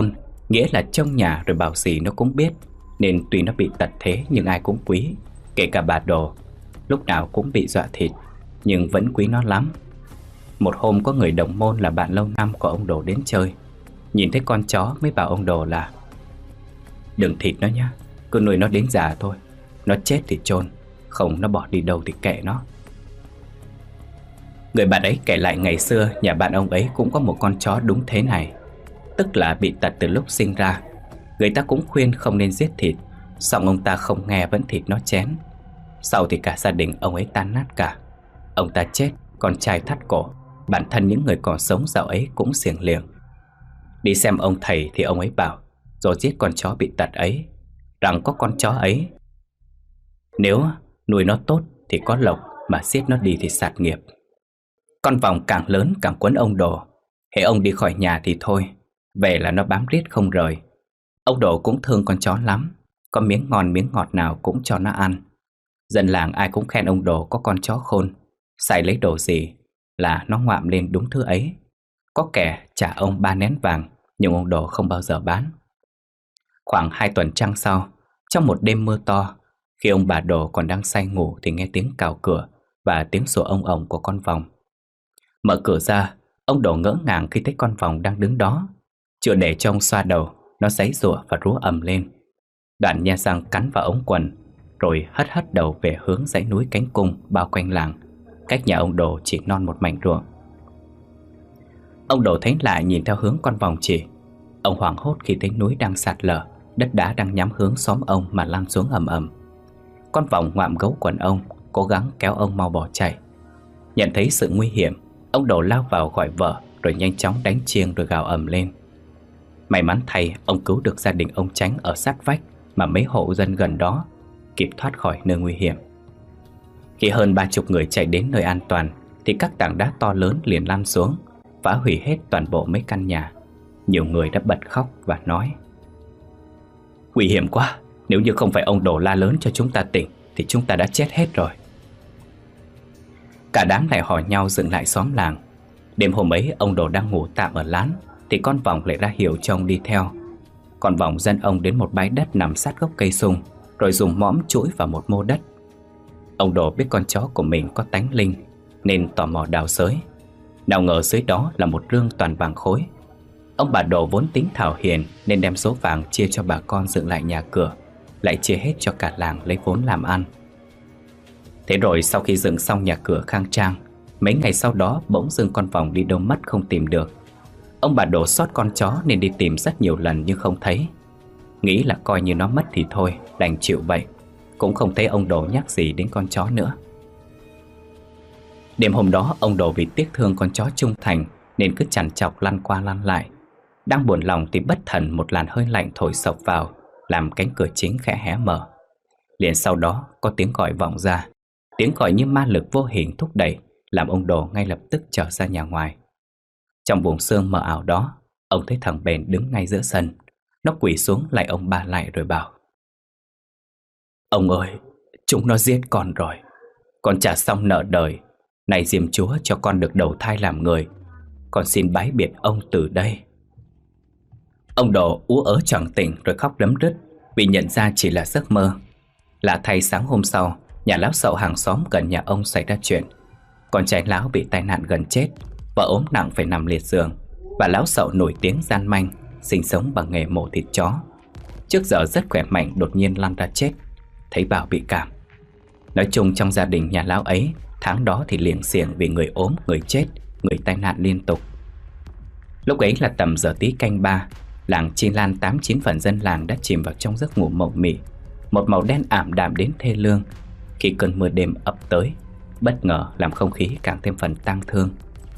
Nghĩa là trong nhà rồi bảo gì nó cũng biết, nên tuy nó bị tật thế nhưng ai cũng quý. Kể cả bà Đồ, lúc nào cũng bị dọa thịt, nhưng vẫn quý nó lắm. Một hôm có người đồng môn là bạn lâu năm của ông Đồ đến chơi. Nhìn thấy con chó mới bảo ông Đồ là: đừng thịt nó nhá, cứ nuôi nó đến già thôi. Nó chết thì chôn, không nó bỏ đi đâu thì kệ nó. Người bạn ấy kể lại ngày xưa nhà bạn ông ấy cũng có một con chó đúng thế này. Tức là bị tật từ lúc sinh ra. Người ta cũng khuyên không nên giết thịt, song ông ta không nghe vẫn thịt nó chén. Sau thì cả gia đình ông ấy tan nát cả. Ông ta chết, con trai thắt cổ. Bản thân những người còn sống dạo ấy cũng xiềng liệng. Đi xem ông thầy thì ông ấy bảo rồi giết con chó bị tật ấy, rằng có con chó ấy, nếu nuôi nó tốt thì có lộc, mà giết nó đi thì sạt nghiệp. Con vòng càng lớn càng quấn ông Đồ. Hễ ông đi khỏi nhà thì thôi, về là nó bám riết không rời. Ông Đồ cũng thương con chó lắm, có miếng ngon miếng ngọt nào cũng cho nó ăn. Dân làng ai cũng khen ông Đồ có con chó khôn, xài lấy đồ gì là nó ngoạm lên đúng thứ ấy. Có kẻ trả ông ba nén vàng, nhưng ông Đồ không bao giờ bán. Khoảng hai tuần trăng sau, trong một đêm mưa to, khi ông bà Đồ còn đang say ngủ thì nghe tiếng cào cửa và tiếng sủa ông ổng của con vòng. Mở cửa ra, ông Đồ ngỡ ngàng khi thấy con vòng đang đứng đó. Chưa để cho ông xoa đầu, nó giãy giụa và rú ầm lên. Đoạn nhe răng cắn vào ống quần, rồi hất hất đầu về hướng dãy núi Cánh Cung bao quanh làng. Cách nhà ông Đồ chỉ non một mảnh ruộng. Ông Đồ thấy lạ nhìn theo hướng con vòng chỉ. Ông hoảng hốt khi thấy núi đang sạt lở, đất đá đang nhắm hướng xóm ông mà lan xuống ầm ầm. Con vòng ngoạm gấu quần ông, cố gắng kéo ông mau bỏ chạy. Nhận thấy sự nguy hiểm, ông Đồ lao vào gọi vợ, rồi nhanh chóng đánh chiêng rồi gào ầm lên. May mắn thay, ông cứu được gia đình ông Chánh ở sát vách mà mấy hộ dân gần đó, kịp thoát khỏi nơi nguy hiểm. Khi hơn ba chục người chạy đến nơi an toàn thì các tảng đá to lớn liền lăn xuống, phá hủy hết toàn bộ mấy căn nhà. Nhiều người đã bật khóc và nói: nguy hiểm quá, nếu như không phải ông Đồ la lớn cho chúng ta tỉnh thì chúng ta đã chết hết rồi. Cả đám lại hò nhau dựng lại xóm làng. Đêm hôm ấy ông Đồ đang ngủ tạm ở lán thì con vòng lại ra hiệu cho ông đi theo. Con vòng dẫn ông đến một bãi đất nằm sát gốc cây sung, rồi dùng mõm chũi vào một mô đất. Ông Đồ biết con chó của mình có tánh linh nên tò mò đào xới. Nào ngờ dưới đó là một rương toàn vàng khối. Ông bà Đồ vốn tính thảo hiền nên đem số vàng chia cho bà con dựng lại nhà cửa, lại chia hết cho cả làng lấy vốn làm ăn. Thế rồi sau khi dựng xong nhà cửa khang trang, mấy ngày sau đó bỗng dưng con vòng đi đâu mất không tìm được. Ông bà Đồ xót con chó nên đi tìm rất nhiều lần nhưng không thấy. Nghĩ là coi như nó mất thì thôi, đành chịu vậy. Cũng không thấy ông Đồ nhắc gì đến con chó nữa. Đêm hôm đó ông Đồ vì tiếc thương con chó trung thành nên cứ chằn chọc lăn qua lăn lại. Đang buồn lòng thì bất thần một làn hơi lạnh thổi sộc vào, làm cánh cửa chính khẽ hé mở. Liền sau đó có tiếng gọi vọng ra. Tiếng gọi như ma lực vô hình thúc đẩy, làm ông Đồ ngay lập tức trở ra nhà ngoài. Trong vùng sương mờ ảo đó, ông thấy thằng Bền đứng ngay giữa sân. Nó quỳ xuống lạy ông ba lại rồi bảo: ông ơi, chúng nó giết con rồi. Con trả xong nợ đời. Này Diêm Chúa cho con được đầu thai làm người. Con xin bái biệt ông từ đây. Ông Đồ ú ớ choàng tỉnh rồi khóc rấm rứt vì nhận ra chỉ là giấc mơ. Lạ thay sáng hôm sau, nhà lão Sậu hàng xóm gần nhà ông xảy ra chuyện. Con trai lão bị tai nạn gần chết, vợ ốm nặng phải nằm liệt giường, và lão Sậu nổi tiếng gian manh, sinh sống bằng nghề mổ thịt chó. Trước giờ rất khỏe mạnh đột nhiên lăn ra chết, thấy bảo bị cảm. Nói chung trong gia đình nhà lão ấy, tháng đó thì liệng xiềng vì người ốm, người chết, người tai nạn liên tục. Lúc ấy là tầm giờ tí canh ba. Làng Chi Lan tám chín phần dân làng đã chìm vào trong giấc ngủ mộng mị, một màu đen ảm đạm đến thê lương. Khi cơn mưa đêm ập tới, bất ngờ làm không khí càng thêm phần tang thương.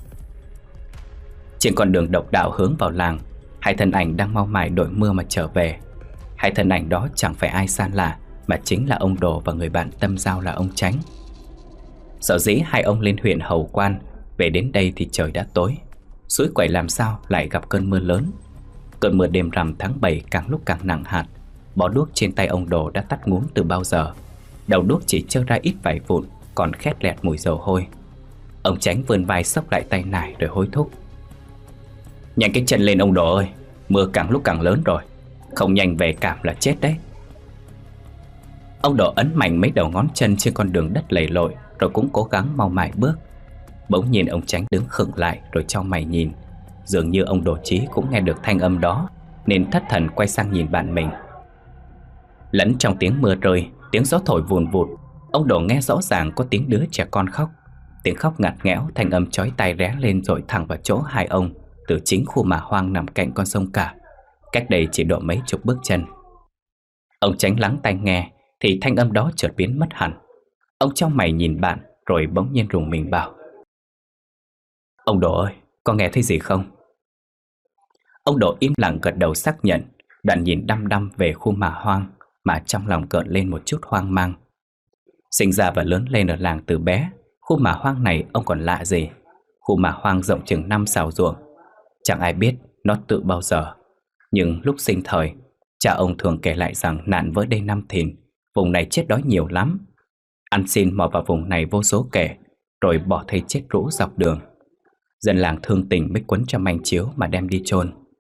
Trên con đường độc đạo hướng vào làng, hai thân ảnh đang mau mải đội mưa mà trở về. Hai thân ảnh đó chẳng phải ai xa lạ, mà chính là ông Đồ và người bạn tâm giao là ông Chánh. Sở dĩ hai ông lên huyện hầu quan, về đến đây thì trời đã tối. Suối Quẩy làm sao lại gặp cơn mưa lớn. Cơn mưa đêm rằm tháng bảy càng lúc càng nặng hạt. Bó đuốc trên tay ông Đồ đã tắt ngúm từ bao giờ. Đầu đuốc chỉ trơ ra ít vài vụn, còn khét lẹt mùi dầu hôi. Ông Chánh vươn vai xốc lại tay nải rồi hối thúc: nhanh cái chân lên ông Đồ ơi, Mưa càng lúc càng lớn rồi, không nhanh về cảm là chết đấy. Ông Độ ấn mạnh mấy đầu ngón chân trên con đường đất lầy lội, rồi cũng cố gắng mau mải bước. Bỗng nhiên ông Chánh đứng khựng lại rồi chau mày nhìn. Dường như ông Độ Chí cũng nghe được thanh âm đó, nên thất thần quay sang nhìn bạn mình. Lẫn trong tiếng mưa rơi, tiếng gió thổi vùn vụt, ông Độ nghe rõ ràng có tiếng đứa trẻ con khóc. Tiếng khóc ngặt nghẽo, thanh âm chói tai ré lên dội thẳng vào chỗ hai ông, từ chính khu mả hoang nằm cạnh con sông Cả, cách đây chỉ độ mấy chục bước chân. Ông Chánh lắng tai nghe thì thanh âm đó chợt biến mất hẳn. Ông chau mày nhìn bạn rồi bỗng nhiên rùng mình bảo: Ông Độ ơi, có nghe thấy gì không? Ông Độ im lặng gật đầu xác nhận, đoạn nhìn đăm đăm về khu mả hoang mà trong lòng gợn lên một chút hoang mang. Sinh ra và lớn lên ở làng từ bé, khu mả hoang này ông còn lạ gì. Khu mả hoang rộng chừng năm sào ruộng, chẳng ai biết nó tự bao giờ. Nhưng lúc sinh thời, cha ông thường kể lại rằng nạn vỡ đê Năm Thìn, vùng này chết đói nhiều lắm. Ăn xin mò vào vùng này vô số kẻ, rồi bỏ thây chết rũ dọc đường. Dân làng thương tình mới quấn cho manh chiếu mà đem đi chôn.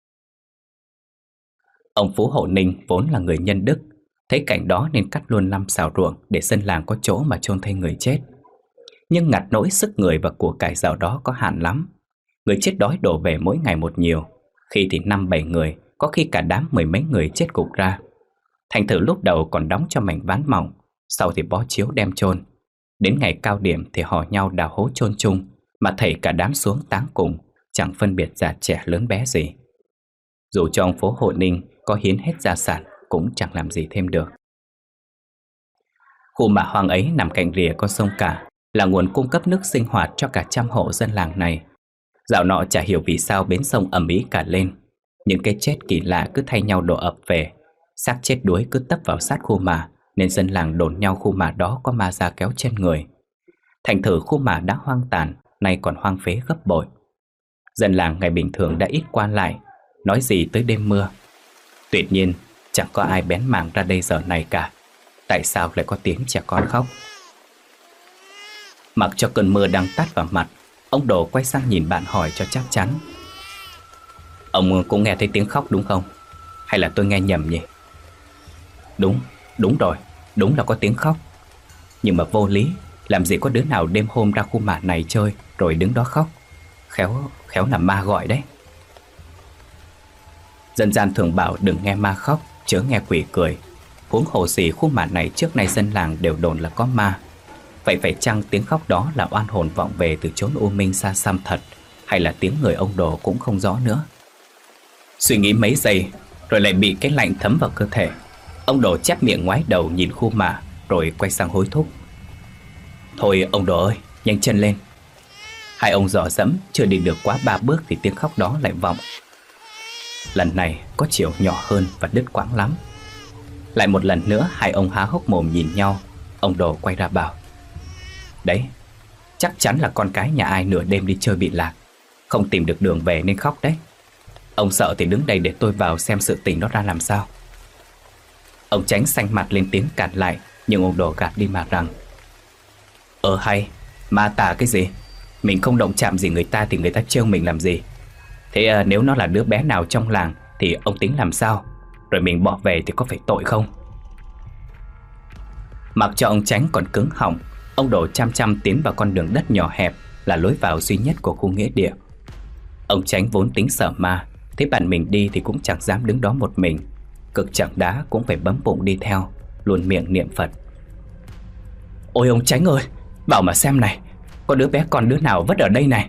Ông Phú Hộ Ninh vốn là người nhân đức, thấy cảnh đó nên cắt luôn năm sào ruộng để dân làng có chỗ mà chôn thây người chết. Nhưng ngặt nỗi sức người và của cải giàu đó có hạn lắm. Người chết đói đổ về mỗi ngày một nhiều, khi thì năm bảy người, có khi cả đám mười mấy người chết cục ra. Thành thử lúc đầu còn đóng cho mảnh ván mỏng, sau thì bó chiếu đem chôn. Đến ngày cao điểm thì hò nhau đào hố chôn chung, mà thảy cả đám xuống táng cùng, chẳng phân biệt già trẻ lớn bé gì. Dù cho ông Phố Hộ Ninh có hiến hết gia sản cũng chẳng làm gì thêm được. Khu mả hoang ấy nằm cạnh rìa con sông Cả, là nguồn cung cấp nước sinh hoạt cho cả trăm hộ dân làng này. Dạo nọ chả hiểu vì sao bến sông ầm ĩ cả lên. Những cái chết kỳ lạ cứ thay nhau đổ ập về. Xác chết đuối cứ tấp vào sát khu mả, nên dân làng đồn nhau khu mả đó có ma da kéo chân người. Thành thử khu mả đã hoang tàn, nay còn hoang phế gấp bội. Dân làng ngày bình thường đã ít qua lại, nói gì tới đêm mưa. Tuyệt nhiên chẳng có ai bén mảng ra đây giờ này cả. Tại sao lại có tiếng trẻ con khóc? Mặc cho cơn mưa đang tát vào mặt, ông Đồ quay sang nhìn bạn hỏi cho chắc chắn: Ông cũng nghe thấy tiếng khóc đúng không? Hay là tôi nghe nhầm nhỉ? Đúng, đúng rồi, đúng là có tiếng khóc. Nhưng mà vô lý, làm gì có đứa nào đêm hôm ra khu mả này chơi rồi đứng đó khóc. Khéo, khéo là ma gọi đấy. Dân gian thường bảo đừng nghe ma khóc, chớ nghe quỷ cười. Huống hồ gì khu mả này trước nay dân làng đều đồn là có ma. Vậy phải chăng tiếng khóc đó là oan hồn vọng về từ chốn u minh xa xăm thật, hay là tiếng người ông Đồ cũng không rõ nữa. Suy nghĩ mấy giây rồi lại bị cái lạnh thấm vào cơ thể. Ông Đồ chép miệng ngoái đầu nhìn khu mả, rồi quay sang hối thúc: Thôi ông Đồ ơi, nhanh chân lên. Hai ông dò dẫm, chưa đi được quá ba bước thì tiếng khóc đó lại vọng. Lần này có chiều nhỏ hơn và đứt quãng lắm. Lại một lần nữa hai ông há hốc mồm nhìn nhau. Ông Đồ quay ra bảo: Đấy, chắc chắn là con cái nhà ai nửa đêm đi chơi bị lạc, không tìm được đường về nên khóc đấy. Ông sợ thì đứng đây để tôi vào xem sự tình đó ra làm sao. Ông Chánh xanh mặt lên tiếng cản lại, nhưng ông Đồ gạt đi mà rằng: Ờ hay, ma tà cái gì? Mình không động chạm gì người ta thì người ta trêu mình làm gì? Thế à, nếu nó là đứa bé nào trong làng thì ông tính làm sao? Rồi mình bỏ về thì có phải tội không? Mặc cho ông Chánh còn cứng họng, ông Đồ chăm chăm tiến vào con đường đất nhỏ hẹp, là lối vào duy nhất của khu nghĩa địa. Ông Chánh vốn tính sợ ma, thấy bạn mình đi thì cũng chẳng dám đứng đó một mình. Cực chẳng đá cũng phải bấm bụng đi theo, luôn miệng niệm Phật: Ôi ông Chánh ơi, bảo mà xem này, có đứa bé con đứa nào vất ở đây này.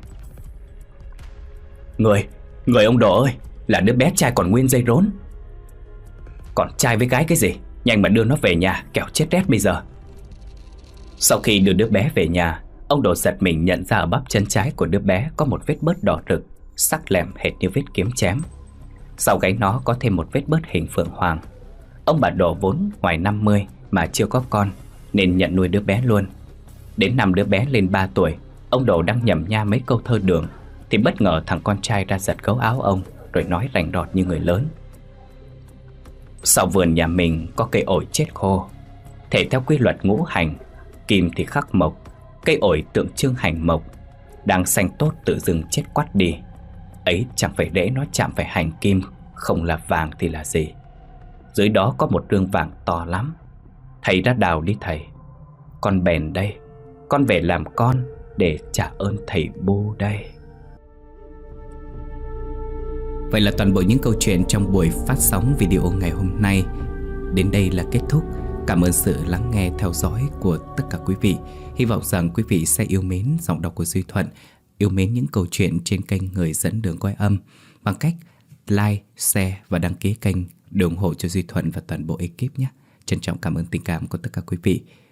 Người, người ông Đồ ơi, là đứa bé trai còn nguyên dây rốn. Còn trai với gái cái gì? Nhanh mà đưa nó về nhà, kẻo chết rét bây giờ. Sau khi đưa đứa bé về nhà, ông Đồ giật mình nhận ra ở bắp chân trái của đứa bé có một vết bớt đỏ rực, sắc lẹm hệt như vết kiếm chém. Sau gáy nó có thêm một vết bớt hình phượng hoàng. Ông bà Đồ vốn ngoài năm mươi mà chưa có con, nên nhận nuôi đứa bé luôn. Đến năm đứa bé lên ba tuổi, ông Đồ đang nhẩm nha mấy câu thơ đường thì bất ngờ thằng con trai ra giật gấu áo ông, rồi nói rành rọt như người lớn: Sau vườn nhà mình có cây ổi chết khô, thể theo quy luật ngũ hành, kim thì khắc mộc, cây ổi tượng trưng hành mộc, đang xanh tốt tự dưng chết quắt đi. Ấy chẳng phải để nó chạm phải hành kim, không là vàng thì là gì. Dưới đó có một rương vàng to lắm. Thầy đã đào đi thầy. Con bèn đây, con về làm con để trả ơn thầy Bu đây. Vậy là toàn bộ những câu chuyện trong buổi phát sóng video ngày hôm nay đến đây là kết thúc. Cảm ơn sự lắng nghe theo dõi của tất cả quý vị. Hy vọng rằng quý vị sẽ yêu mến giọng đọc của Duy Thuận, yêu mến những câu chuyện trên kênh Người Dẫn Đường Quay Âm bằng cách like, share và đăng ký kênh để ủng hộ cho Duy Thuận và toàn bộ ekip nhé. Trân trọng cảm ơn tình cảm của tất cả quý vị.